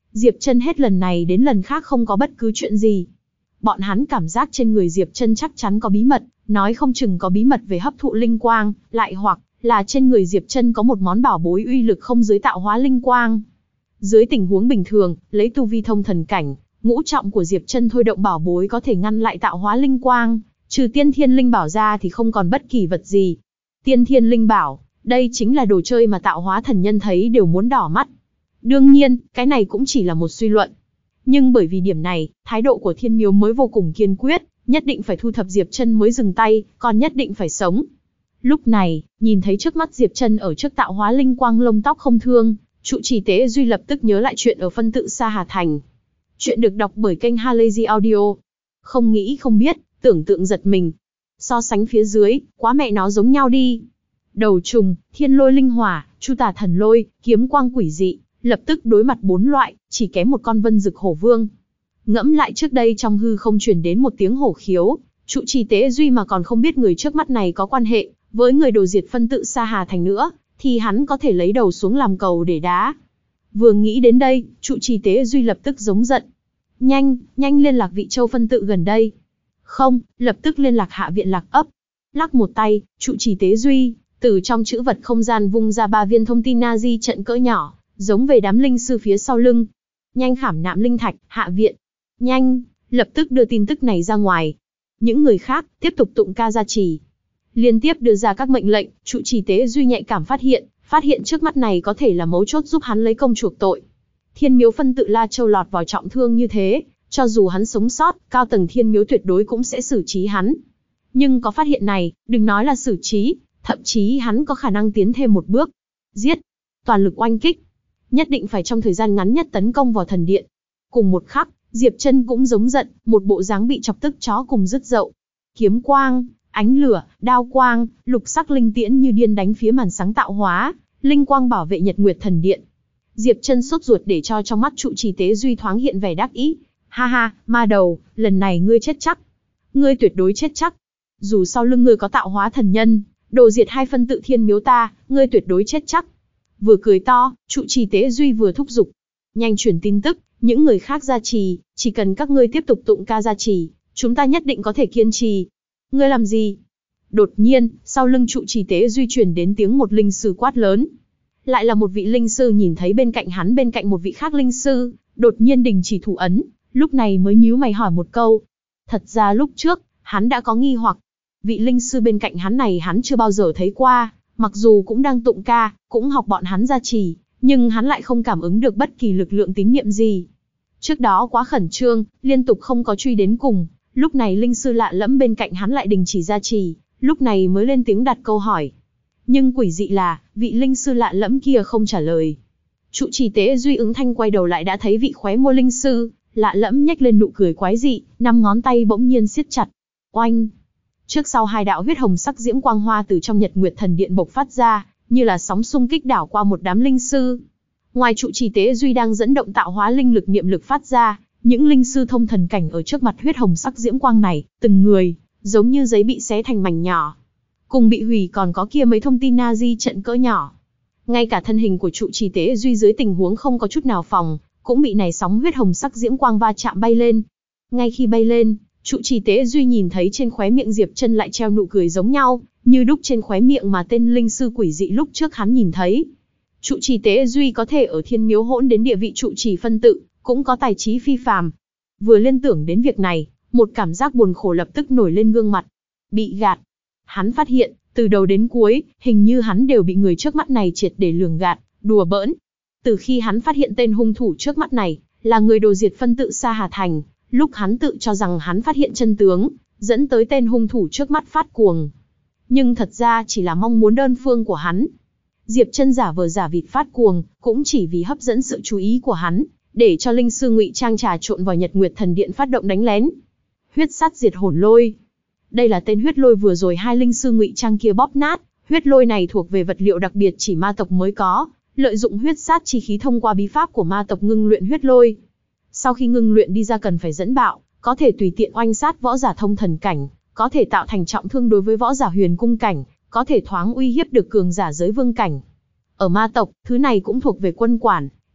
Diệp Trân hết lần này đến lần khác không có bất cứ chuyện gì. Bọn hắn cảm giác trên người Diệp Trân chắc chắn có bí mật, nói không chừng có bí mật về hấp thụ linh quang, lại hoặc là trên người Diệp Trân có một món bảo bối uy lực không dưới tạo hóa linh quang. Dưới tình huống bình thường, lấy tu vi thông thần cảnh, ngũ trọng của Diệp Trân thôi động bảo bối có thể ngăn lại tạo hóa linh quang, trừ tiên thiên linh bảo ra thì không còn bất kỳ vật gì. Tiên thiên linh bảo, đây chính là đồ chơi mà tạo hóa thần nhân thấy đều muốn đỏ mắt. Đương nhiên, cái này cũng chỉ là một suy luận. Nhưng bởi vì điểm này, thái độ của Thiên Miếu mới vô cùng kiên quyết, nhất định phải thu thập Diệp Trân mới dừng tay, còn nhất định phải sống. Lúc này, nhìn thấy trước mắt Diệp Trân ở trước tạo hóa linh quang lông tóc không thương, trụ trì Tế Duy lập tức nhớ lại chuyện ở phân tự Sa Hà Thành. Chuyện được đọc bởi kênh Halazy Audio. Không nghĩ không biết, tưởng tượng giật mình. So sánh phía dưới, quá mẹ nó giống nhau đi. Đầu trùng, thiên lôi linh hỏa, chu tà thần lôi, kiếm quang quỷ dị, lập tức đối mặt 4 loại, chỉ kém một con vân dực hổ vương. Ngẫm lại trước đây trong hư không truyền đến một tiếng hổ khiếu, trụ trì Tế Duy mà còn không biết người trước mắt này có quan hệ với người đồ diệt phân tự Sa Hà Thành nữa, thì hắn có thể lấy đầu xuống làm cầu để đá. Vừa nghĩ đến đây, trụ trì Tế Duy lập tức giống giận. Nhanh liên lạc Vị Châu phân tự gần đây. Không, lập tức liên lạc Hạ viện Lạc ấp. Lắc một tay, trụ trì Tế Duy từ trong chữ vật không gian vung ra 3 viên thông tin Nazi trận cỡ nhỏ, giống về đám linh sư phía sau lưng. Nhanh khảm nạm linh thạch, Hạ viện. Nhanh, lập tức đưa tin tức này ra ngoài. Những người khác tiếp tục tụng ca gia trì. Liên tiếp đưa ra các mệnh lệnh, trụ trì Tế Duy nhạy cảm phát hiện trước mắt này có thể là mấu chốt giúp hắn lấy công chuộc tội. Thiên Miếu phân tự La Châu lọt vào trọng thương như thế, cho dù hắn sống sót, cao tầng Thiên Miếu tuyệt đối cũng sẽ xử trí hắn. Nhưng có phát hiện này, đừng nói là xử trí, thậm chí hắn có khả năng tiến thêm một bước. Giết, toàn lực oanh kích, nhất định phải trong thời gian ngắn nhất tấn công vào thần điện. Cùng một khắc, Diệp Trân cũng giống giận, một bộ dáng bị chọc tức chó cùng rứt dậu. Kiếm quang, ánh lửa, đao quang, lục sắc linh tiễn như điên đánh phía màn sáng tạo hóa, linh quang bảo vệ Nhật Nguyệt thần điện. Diệp Trân sốt ruột để cho trong mắt trụ trì Tế Duy thoáng hiện vẻ đắc ý. Ha ha, ma đầu, lần này ngươi chết chắc. Ngươi tuyệt đối chết chắc. Dù sau lưng ngươi có tạo hóa thần nhân, đồ diệt 2 phân tự Thiên Miếu ta, ngươi tuyệt đối chết chắc. Vừa cười to, trụ trì Tế Duy vừa thúc giục. Nhanh truyền tin tức, những người khác gia trì, chỉ cần các ngươi tiếp tục tụng ca gia trì, chúng ta nhất định có thể kiên trì. Ngươi làm gì? Đột nhiên, sau lưng trụ trì Tế Duy truyền đến tiếng một linh sư quát lớn. Lại là một vị linh sư nhìn thấy bên cạnh hắn bên cạnh một vị khác linh sư, đột nhiên đình chỉ thủ ấn, lúc này mới nhíu mày hỏi một câu. Thật ra lúc trước, hắn đã có nghi hoặc. Vị linh sư bên cạnh hắn này hắn chưa bao giờ thấy qua, mặc dù cũng đang tụng ca, cũng học bọn hắn gia trì, nhưng hắn lại không cảm ứng được bất kỳ lực lượng tín niệm gì. Trước đó quá khẩn trương, liên tục không có truy đến cùng, lúc này linh sư lạ lẫm bên cạnh hắn lại đình chỉ gia trì, lúc này mới lên tiếng đặt câu hỏi. Nhưng quỷ dị là, vị linh sư lạ lẫm kia không trả lời. Trụ trì Tế Duy ứng thanh quay đầu lại đã thấy vị khóe môi linh sư lạ lẫm nhếch lên nụ cười quái dị, 5 ngón tay bỗng nhiên siết chặt. Oanh! Trước sau 2 đạo huyết hồng sắc diễm quang hoa từ trong Nhật Nguyệt thần điện bộc phát ra, như là sóng xung kích đảo qua một đám linh sư. Ngoài trụ trì Tế Duy đang dẫn động tạo hóa linh lực niệm lực phát ra, những linh sư thông thần cảnh ở trước mặt huyết hồng sắc diễm quang này, từng người giống như giấy bị xé thành mảnh nhỏ. Cùng bị hủy còn có kia mấy thông tin Nazi trận cỡ nhỏ. Ngay cả thân hình của trụ trì Tế Duy dưới tình huống không có chút nào phòng, cũng bị này sóng huyết hồng sắc diễm quang va chạm bay lên. Ngay khi bay lên, trụ trì Tế Duy nhìn thấy trên khóe miệng Diệp Trân lại treo nụ cười giống nhau, như đúc trên khóe miệng mà tên linh sư quỷ dị lúc trước hắn nhìn thấy. Trụ trì Tế Duy có thể ở Thiên Miếu hỗn đến địa vị trụ trì phân tự, cũng có tài trí phi phàm. Vừa liên tưởng đến việc này, một cảm giác buồn khổ lập tức nổi lên gương mặt. Bị gạt. Hắn phát hiện, từ đầu đến cuối, hình như hắn đều bị người trước mắt này triệt để lường gạt, đùa bỡn. Từ khi hắn phát hiện tên hung thủ trước mắt này, là người đồ diệt phân tự Sa Hà Thành, lúc hắn tự cho rằng hắn phát hiện chân tướng, dẫn tới tên hung thủ trước mắt phát cuồng. Nhưng thật ra chỉ là mong muốn đơn phương của hắn. Diệp Trân giả vờ giả vịt phát cuồng, cũng chỉ vì hấp dẫn sự chú ý của hắn, để cho linh sư ngụy trang trà trộn vào Nhật Nguyệt thần điện phát động đánh lén. Huyết sát diệt hồn lôi. Đây là tên huyết lôi vừa rồi 2 linh sư ngụy trang kia bóp nát, huyết lôi này thuộc về vật liệu đặc biệt chỉ ma tộc mới có, lợi dụng huyết sát chi khí thông qua bí pháp của ma tộc ngưng luyện huyết lôi. Sau khi ngưng luyện đi ra cần phải dẫn bạo, có thể tùy tiện oanh sát võ giả thông thần cảnh, có thể tạo thành trọng thương đối với võ giả huyền cung cảnh, có thể thoáng uy hiếp được cường giả giới vương cảnh. Ở ma tộc, thứ này cũng thuộc về quân quản,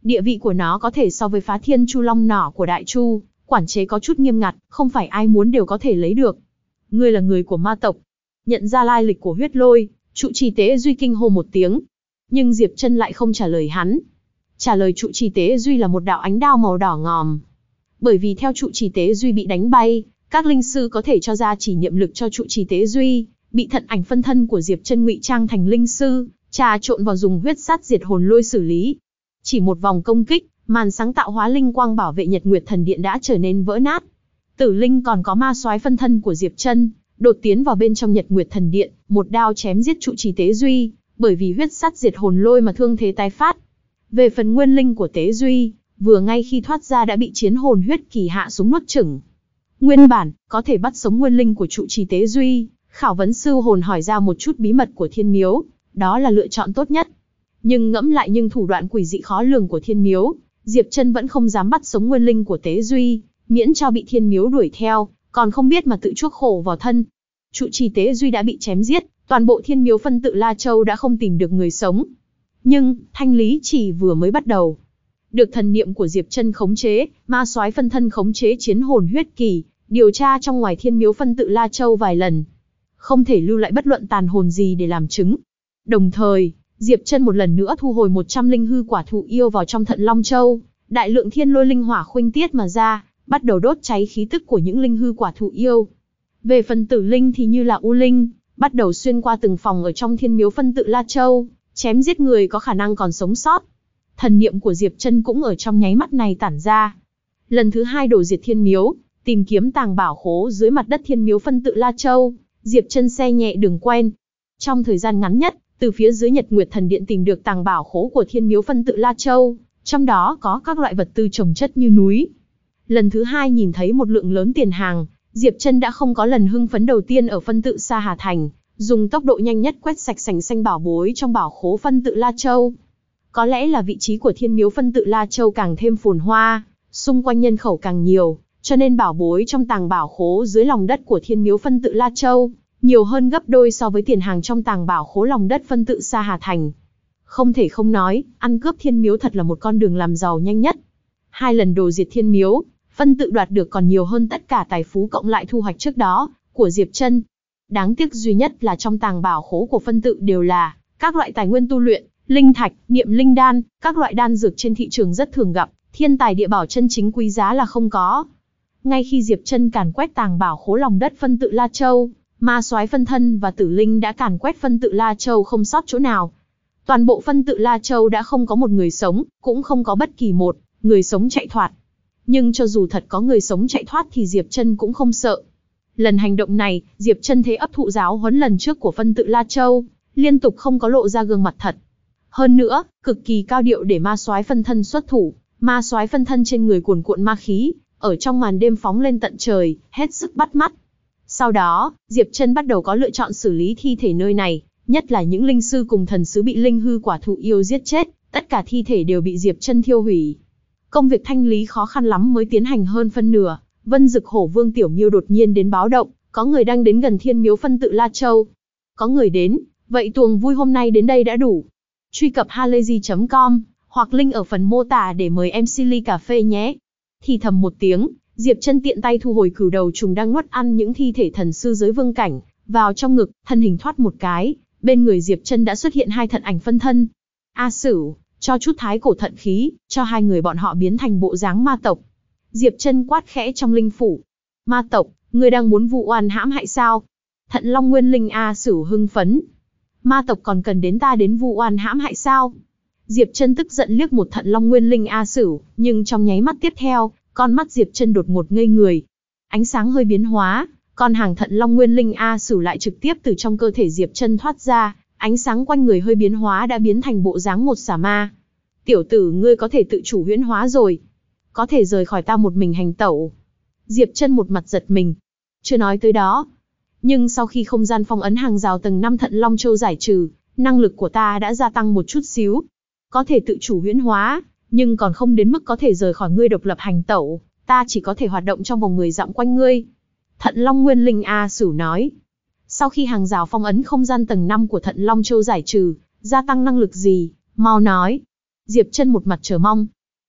Địa vị của nó có thể so với Phá Thiên Chu Long nỏ của Đại Chu, quản chế có chút nghiêm ngặt, không phải ai muốn đều có thể lấy được. Ngươi là người của ma tộc. Nhận ra lai lịch của huyết lôi, trụ trì Tế Duy kinh hô một tiếng. Nhưng Diệp Chân lại không trả lời hắn. Trả lời trụ trì Tế Duy là một đạo ánh đao màu đỏ ngòm. Bởi vì theo trụ trì Tế Duy bị đánh bay, các linh sư có thể cho ra chỉ niệm lực cho trụ trì Tế Duy, bị thận ảnh phân thân của Diệp Chân ngụy trang thành linh sư, trà trộn vào dùng huyết sát diệt hồn lôi xử lý. Chỉ một vòng công kích, màn sáng tạo hóa linh quang bảo vệ Nhật Nguyệt Thần Điện đã trở nên vỡ nát. Tử Linh còn có ma soái phân thân của Diệp Chân, đột tiến vào bên trong Nhật Nguyệt Thần Điện, một đao chém giết trụ trì Tế Duy, bởi vì huyết sát diệt hồn lôi mà thương thế tái phát. Về phần nguyên linh của Tế Duy, vừa ngay khi thoát ra đã bị chiến hồn huyết kỳ hạ xuống nuốt chửng. Nguyên bản, có thể bắt sống nguyên linh của trụ trì Tế Duy, khảo vấn sư hồn hỏi ra một chút bí mật của Thiên Miếu, đó là lựa chọn tốt nhất. Nhưng ngẫm lại nhưng thủ đoạn quỷ dị khó lường của Thiên Miếu, Diệp Chân vẫn không dám bắt sống nguyên linh của Tế Duy, miễn cho bị Thiên Miếu đuổi theo, còn không biết mà tự chuốc khổ vào thân. Trụ trì Tế Duy đã bị chém giết, toàn bộ Thiên Miếu phân tự La Châu đã không tìm được người sống. Nhưng, thanh lý chỉ vừa mới bắt đầu. Được thần niệm của Diệp Chân khống chế, ma soái phân thân khống chế chiến hồn huyết kỳ, điều tra trong ngoài Thiên Miếu phân tự La Châu vài lần. Không thể lưu lại bất luận tàn hồn gì để làm chứng. Đồng thời, Diệp Chân một lần nữa thu hồi 100 linh hư quả thụ yêu vào trong thận Long Châu, đại lượng thiên lôi linh hỏa khuynh tiết mà ra, bắt đầu đốt cháy khí tức của những linh hư quả thụ yêu. Về phần tử linh thì như là u linh, bắt đầu xuyên qua từng phòng ở trong Thiên Miếu phân tự La Châu, chém giết người có khả năng còn sống sót. Thần niệm của Diệp Chân cũng ở trong nháy mắt này tản ra. Lần thứ 2 đổ diệt Thiên Miếu, tìm kiếm tàng bảo khố dưới mặt đất Thiên Miếu phân tự La Châu, Diệp Chân xe nhẹ đường quen. Trong thời gian ngắn nhất, từ phía dưới Nhật Nguyệt Thần Điện tìm được tàng bảo khố của Thiên Miếu phân tự La Châu, trong đó có các loại vật tư trồng chất như núi. Lần thứ 2 nhìn thấy một lượng lớn tiền hàng, Diệp Chân đã không có lần hưng phấn đầu tiên ở phân tự Sa Hà Thành, dùng tốc độ nhanh nhất quét sạch sành xanh bảo bối trong bảo khố phân tự La Châu. Có lẽ là vị trí của Thiên Miếu phân tự La Châu càng thêm phồn hoa, xung quanh nhân khẩu càng nhiều, cho nên bảo bối trong tàng bảo khố dưới lòng đất của Thiên Miếu phân tự La Châu nhiều hơn gấp đôi so với tiền hàng trong tàng bảo khố lòng đất phân tự Sa Hà Thành. Không thể không nói, ăn cướp Thiên Miếu thật là một con đường làm giàu nhanh nhất. 2 lần đồ diệt Thiên Miếu, phân tự đoạt được còn nhiều hơn tất cả tài phú cộng lại thu hoạch trước đó của Diệp Chân. Đáng tiếc duy nhất là trong tàng bảo khố của phân tự đều là các loại tài nguyên tu luyện, linh thạch, niệm linh đan, các loại đan dược trên thị trường rất thường gặp, thiên tài địa bảo chân chính quý giá là không có. Ngay khi Diệp Chân càn quét tàng bảo khố lòng đất phân tự La Châu, ma soái phân thân và tử linh đã càn quét phân tự La Châu không sót chỗ nào. Toàn bộ phân tự La Châu đã không có một người sống, cũng không có bất kỳ một người sống chạy thoát. Nhưng cho dù thật có người sống chạy thoát thì Diệp Chân cũng không sợ. Lần hành động này, Diệp Chân thế ấp thụ giáo huấn lần trước của phân tự La Châu, liên tục không có lộ ra gương mặt thật. Hơn nữa, cực kỳ cao điệu để ma soái phân thân xuất thủ, ma soái phân thân trên người cuồn cuộn ma khí, ở trong màn đêm phóng lên tận trời, hết sức bắt mắt. Sau đó, Diệp Chân bắt đầu có lựa chọn xử lý thi thể nơi này, nhất là những linh sư cùng thần sứ bị linh hư quả thụ yêu giết chết, tất cả thi thể đều bị Diệp Chân thiêu hủy. Công việc thanh lý khó khăn lắm mới tiến hành hơn phân nửa, Vân Dực Hổ Vương Tiểu Miêu đột nhiên đến báo động, có người đang đến gần Thiên Miếu phân tự La Châu. Có người đến, vậy tuồng vui hôm nay đến đây đã đủ. Truy cập halayzi.com, hoặc link ở phần mô tả để mời MC ly cà phê nhé. Thì thầm một tiếng, Diệp Chân tiện tay thu hồi cửu đầu trùng đang nuốt ăn những thi thể thần sư giới vương cảnh, vào trong ngực, thân hình thoát một cái, bên người Diệp Chân đã xuất hiện 2 thận ảnh phân thân. A Sửu, cho chút thái cổ thận khí, cho 2 người bọn họ biến thành bộ dáng ma tộc. Diệp Chân quát khẽ trong linh phủ. Ma tộc, ngươi đang muốn vu oan hãm hại sao? Thận Long Nguyên Linh A Sửu hưng phấn. Ma tộc còn cần đến ta đến vu oan hãm hại sao? Diệp Chân tức giận liếc một Thận Long Nguyên Linh A Sửu, nhưng trong nháy mắt tiếp theo, con mắt Diệp Chân đột ngột ngây người. Ánh sáng hơi biến hóa, con hàng Thận Long Nguyên Linh A Sửu lại trực tiếp từ trong cơ thể Diệp Chân thoát ra, ánh sáng quanh người hơi biến hóa đã biến thành bộ dáng một xà ma. Tiểu tử, ngươi có thể tự chủ huyễn hóa rồi, có thể rời khỏi ta một mình hành tẩu. Diệp Chân một mặt giật mình. Chưa nói tới đó, nhưng sau khi không gian phong ấn hàng rào tầng 5 Thận Long Châu giải trừ, năng lực của ta đã gia tăng một chút xíu. Có thể tự chủ huyễn hóa, nhưng còn không đến mức có thể rời khỏi ngươi độc lập hành tẩu, ta chỉ có thể hoạt động trong vòng 10 dặm quanh ngươi. Thận Long Nguyên Linh A Sửu nói. Sau khi hàng rào phong ấn không gian tầng 5 của Thận Long Châu giải trừ, gia tăng năng lực gì, mau nói. Diệp Chân một mặt chờ mong.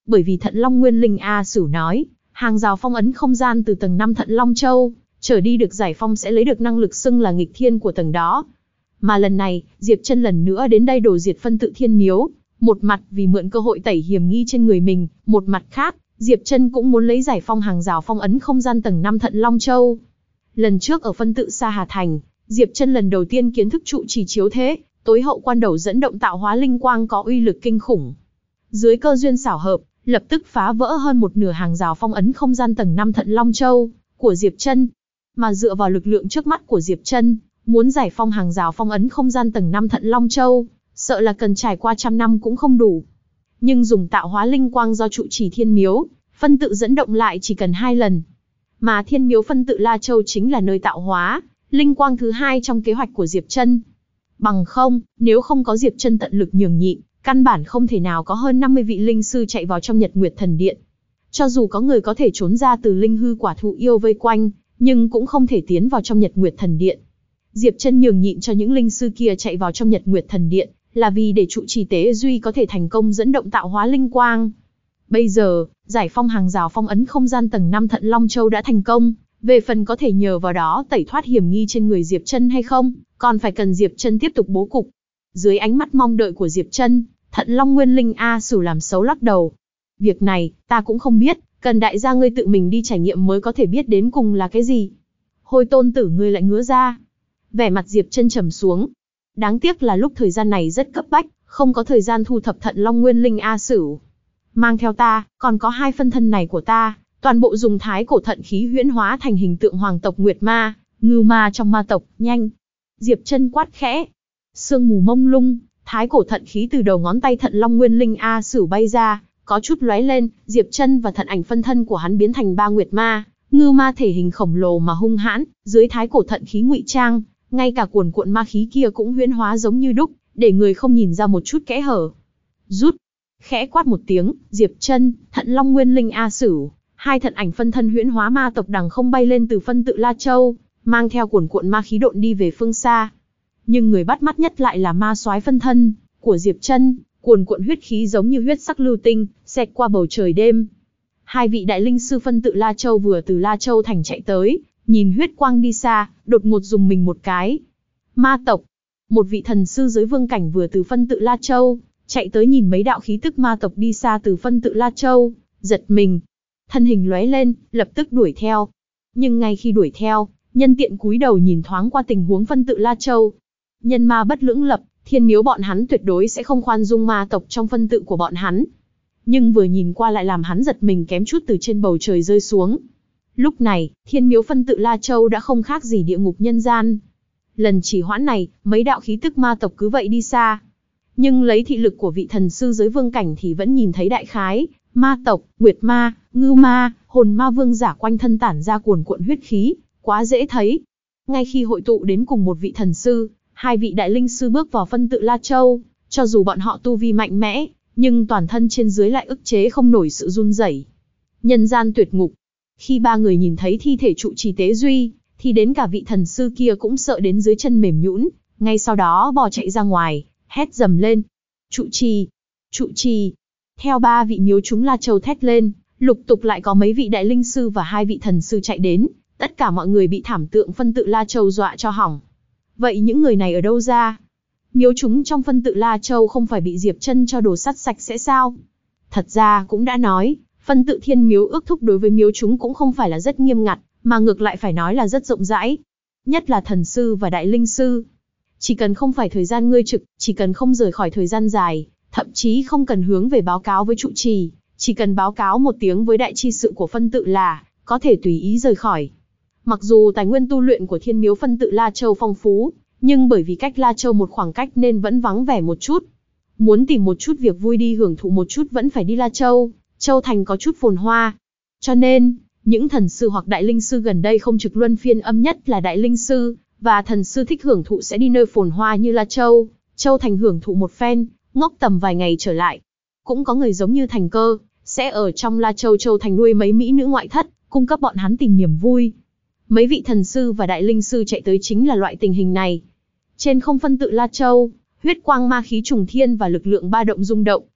Bởi vì Thận Long Nguyên Linh A Sửu nói, hàng rào phong ấn không gian từ tầng 5 Thận Long Châu trở đi được giải phong sẽ lấy được năng lực xưng là nghịch thiên của tầng đó. Mà lần này, Diệp Chân lần nữa đến đây đổ diệt phân tự thiên miếu, một mặt vì mượn cơ hội tẩy hiểm nghi trên người mình, một mặt khác, Diệp Chân cũng muốn lấy giải phong hàng rào phong ấn không gian tầng 5 Thận Long Châu. Lần trước ở phân tự Sa Hà Thành, Diệp Chân lần đầu tiên kiến thức trụ trì chiếu thế, tối hậu quan đầu dẫn động tạo hóa linh quang có uy lực kinh khủng. Dưới cơ duyên xảo hợp, lập tức phá vỡ hơn một nửa hàng rào phong ấn không gian tầng 5 Thận Long Châu của Diệp Chân. Mà dựa vào lực lượng trước mắt của Diệp Chân, muốn giải phong hàng rào phong ấn không gian tầng 5 Thận Long Châu, sợ là cần trải qua trăm năm cũng không đủ. Nhưng dùng tạo hóa linh quang do trụ trì thiên miếu, phân tự dẫn động lại chỉ cần 2 lần. Mà thiên miếu phân tự La Châu chính là nơi tạo hóa linh quang thứ 2 trong kế hoạch của Diệp Chân. Bằng không, nếu không có Diệp Chân tận lực nhường nhịn, căn bản không thể nào có hơn 50 vị linh sư chạy vào trong Nhật Nguyệt Thần Điện. Cho dù có người có thể trốn ra từ linh hư quả thụ yêu vây quanh, nhưng cũng không thể tiến vào trong Nhật Nguyệt Thần Điện. Diệp Chân nhường nhịn cho những linh sư kia chạy vào trong Nhật Nguyệt Thần Điện, là vì để trụ trì Tế Duy có thể thành công dẫn động tạo hóa linh quang. Bây giờ, giải phong hàng rào phong ấn không gian tầng 5 Thận Long Châu đã thành công, về phần có thể nhờ vào đó tẩy thoát hiểm nghi trên người Diệp Chân hay không, còn phải cần Diệp Chân tiếp tục bố cục. Dưới ánh mắt mong đợi của Diệp Chân, Thận Long Nguyên Linh A Sửu làm xấu lắc đầu. Việc này, ta cũng không biết, cần đại gia ngươi tự mình đi trải nghiệm mới có thể biết đến cùng là cái gì. Hôi tôn tử ngươi lại ngứa ra. Vẻ mặt Diệp Chân trầm xuống. Đáng tiếc là lúc thời gian này rất cấp bách, không có thời gian thu thập Thận Long Nguyên Linh A Sửu. Mang theo ta, còn có 2 phân thân này của ta, toàn bộ dùng thái cổ thận khí huyễn hóa thành hình tượng hoàng tộc Nguyệt Ma, Ngưu Ma trong ma tộc, nhanh. Diệp Chân quát khẽ. Sương mù mông lung, thái cổ thận khí từ đầu ngón tay Thận Long Nguyên Linh A Sửu bay ra, có chút lóe lên, Diệp Chân và thận ảnh phân thân của hắn biến thành 3 Nguyệt Ma, Ngưu Ma thể hình khổng lồ mà hung hãn, dưới thái cổ thận khí ngụy trang, ngay cả cuồn cuộn ma khí kia cũng huyễn hóa giống như đúc, để người không nhìn ra một chút kẽ hở. Rút. Khẽ quát một tiếng, Diệp Chân, Thận Long Nguyên Linh A Sửu, 2 thận ảnh phân thân huyễn hóa ma tộc đằng không bay lên từ phân tự La Châu, mang theo cuồn cuộn ma khí độn đi về phương xa. Nhưng người bắt mắt nhất lại là ma soái phân thân của Diệp Chân, cuồn cuộn huyết khí giống như huyết sắc lưu tinh, xẹt qua bầu trời đêm. 2 vị đại linh sư phân tự La Châu vừa từ La Châu thành chạy tới, nhìn huyết quang đi xa, đột ngột dùng mình một cái. Ma tộc. Một vị thần sư giới vương cảnh vừa từ phân tự La Châu chạy tới nhìn mấy đạo khí tức ma tộc đi xa từ phân tự La Châu, giật mình. Thân hình lóe lên, lập tức đuổi theo. Nhưng ngay khi đuổi theo, nhân tiện cúi đầu nhìn thoáng qua tình huống phân tự La Châu. Nhân ma bất lưỡng lập, thiên miếu bọn hắn tuyệt đối sẽ không khoan dung ma tộc trong phân tự của bọn hắn. Nhưng vừa nhìn qua lại làm hắn giật mình kém chút từ trên bầu trời rơi xuống. Lúc này, thiên miếu phân tự La Châu đã không khác gì địa ngục nhân gian. Lần chỉ hoãn này, mấy đạo khí tức ma tộc cứ vậy đi xa. Nhưng lấy thị lực của vị thần sư giới vương cảnh thì vẫn nhìn thấy đại khái, ma tộc, nguyệt ma, ngưu ma, hồn ma vương giả quanh thân tản ra cuồn cuộn huyết khí, quá dễ thấy. Ngay khi hội tụ đến cùng một vị thần sư, 2 vị đại linh sư bước vào phân tự La Châu, cho dù bọn họ tu vi mạnh mẽ, nhưng toàn thân trên dưới lại ức chế không nổi sự run rẩy. Nhân gian tuyệt ngục. Khi 3 người nhìn thấy thi thể trụ trì Tế Duy, thì đến cả vị thần sư kia cũng sợ đến dưới chân mềm nhũn, ngay sau đó bò chạy ra ngoài, hét dầm lên. Trụ trì! Trụ trì! Theo 3 vị miếu chúng La Châu thét lên, lục tục lại có mấy vị đại linh sư và 2 vị thần sư chạy đến, tất cả mọi người bị thảm tượng phân tự La Châu dọa cho hỏng. Vậy những người này ở đâu ra? Miếu chúng trong phân tự La Châu không phải bị Diệp Chân cho đồ sắt sạch sẽ sao? Thật ra cũng đã nói, phân tự thiên miếu ước thúc đối với miếu chúng cũng không phải là rất nghiêm ngặt, mà ngược lại phải nói là rất rộng rãi. Nhất là thần sư và đại linh sư. Chỉ cần không phải thời gian ngươi trực, chỉ cần không rời khỏi thời gian dài, thậm chí không cần hướng về báo cáo với trụ trì, chỉ cần báo cáo một tiếng với đại chi sự của phân tự là có thể tùy ý rời khỏi. Mặc dù tài nguyên tu luyện của thiên miếu phân tự La Châu phong phú, nhưng bởi vì cách La Châu một khoảng cách nên vẫn vắng vẻ một chút. Muốn tìm một chút việc vui đi hưởng thụ một chút vẫn phải đi La Châu, Châu Thành có chút phồn hoa. Cho nên, những thần sư hoặc đại linh sư gần đây không trực luân phiên âm, nhất là đại linh sư và thần sư thích hưởng thụ sẽ đi nơi phồn hoa như La Châu, Châu Thành hưởng thụ một phen, ngốc tầm vài ngày trở lại. Cũng có người giống như Thành Cơ, sẽ ở trong La Châu Châu Thành nuôi mấy mỹ nữ ngoại thất, cung cấp bọn hắn tìm niềm vui. Mấy vị thần sư và đại linh sư chạy tới chính là loại tình hình này. Trên không phân tự La Châu, huyết quang ma khí trùng thiên và lực lượng ba động rung động,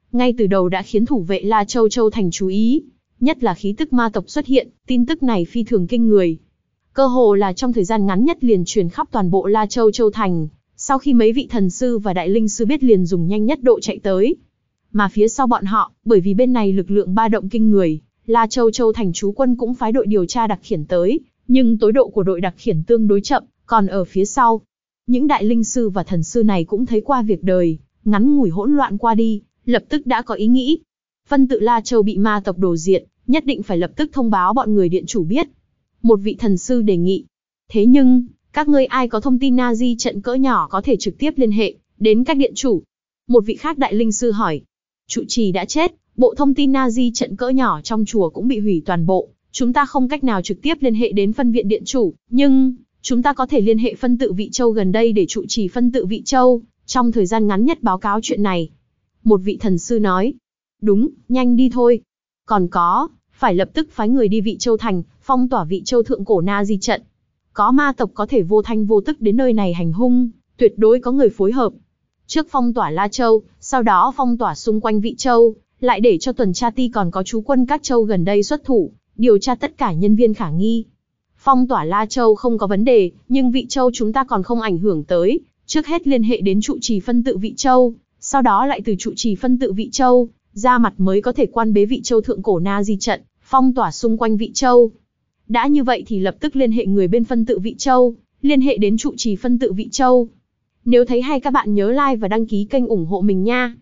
ngay từ đầu đã khiến thủ vệ La Châu Châu Thành chú ý. Nhất là khí tức ma tộc xuất hiện, tin tức này phi thường kinh người. Cơ hồ là trong thời gian ngắn nhất liền truyền khắp toàn bộ La Châu Châu Thành. Sau khi mấy vị thần sư và đại linh sư biết liền dùng nhanh nhất độ chạy tới. Mà phía sau bọn họ, bởi vì bên này lực lượng ba động kinh người, La Châu Châu Thành trú quân cũng phái đội điều tra đặc khiển tới, nhưng tối độ của đội đặc khiển tương đối chậm, còn ở phía sau. Những đại linh sư và thần sư này cũng thấy qua việc đời, ngắn ngủi hỗn loạn qua đi, lập tức đã có ý nghĩ. Phân tự La Châu bị ma tộc đổ diệt, nhất định phải lập tức thông báo bọn người điện chủ biết. Một vị thần sư đề nghị. Thế nhưng, các ngươi ai có thông tin Nazi trận cỡ nhỏ có thể trực tiếp liên hệ đến các điện chủ? Một vị khác đại linh sư hỏi. Trụ trì đã chết, bộ thông tin Nazi trận cỡ nhỏ trong chùa cũng bị hủy toàn bộ. Chúng ta không cách nào trực tiếp liên hệ đến phân viện điện chủ, nhưng chúng ta có thể liên hệ phân tự Vị Châu gần đây để trụ trì phân tự Vị Châu trong thời gian ngắn nhất báo cáo chuyện này. Một vị thần sư nói. Đúng, nhanh đi thôi. Còn có, phải lập tức phái người đi Vị Châu Thành, phong tỏa Vị Châu thượng cổ Nazi trận. Có ma tộc có thể vô thanh vô tức đến nơi này hành hung, tuyệt đối có người phối hợp. Trước phong tỏa La Châu, sau đó phong tỏa xung quanh Vị Châu, lại để cho tuần tra ti còn có trú quân các châu gần đây xuất thủ, điều tra tất cả nhân viên khả nghi. Phong tỏa La Châu không có vấn đề, nhưng Vị Châu chúng ta còn không ảnh hưởng tới, trước hết liên hệ đến trụ trì phân tự Vị Châu, sau đó lại từ trụ trì phân tự Vị Châu, ra mặt mới có thể quan bế Vị Châu thượng cổ Nazi trận, phong tỏa xung quanh Vị Châu. Đã như vậy thì lập tức liên hệ người bên phân tự Vị Châu, liên hệ đến trụ trì phân tự Vị Châu. Nếu thấy hay các bạn nhớ like và đăng ký kênh ủng hộ mình nha.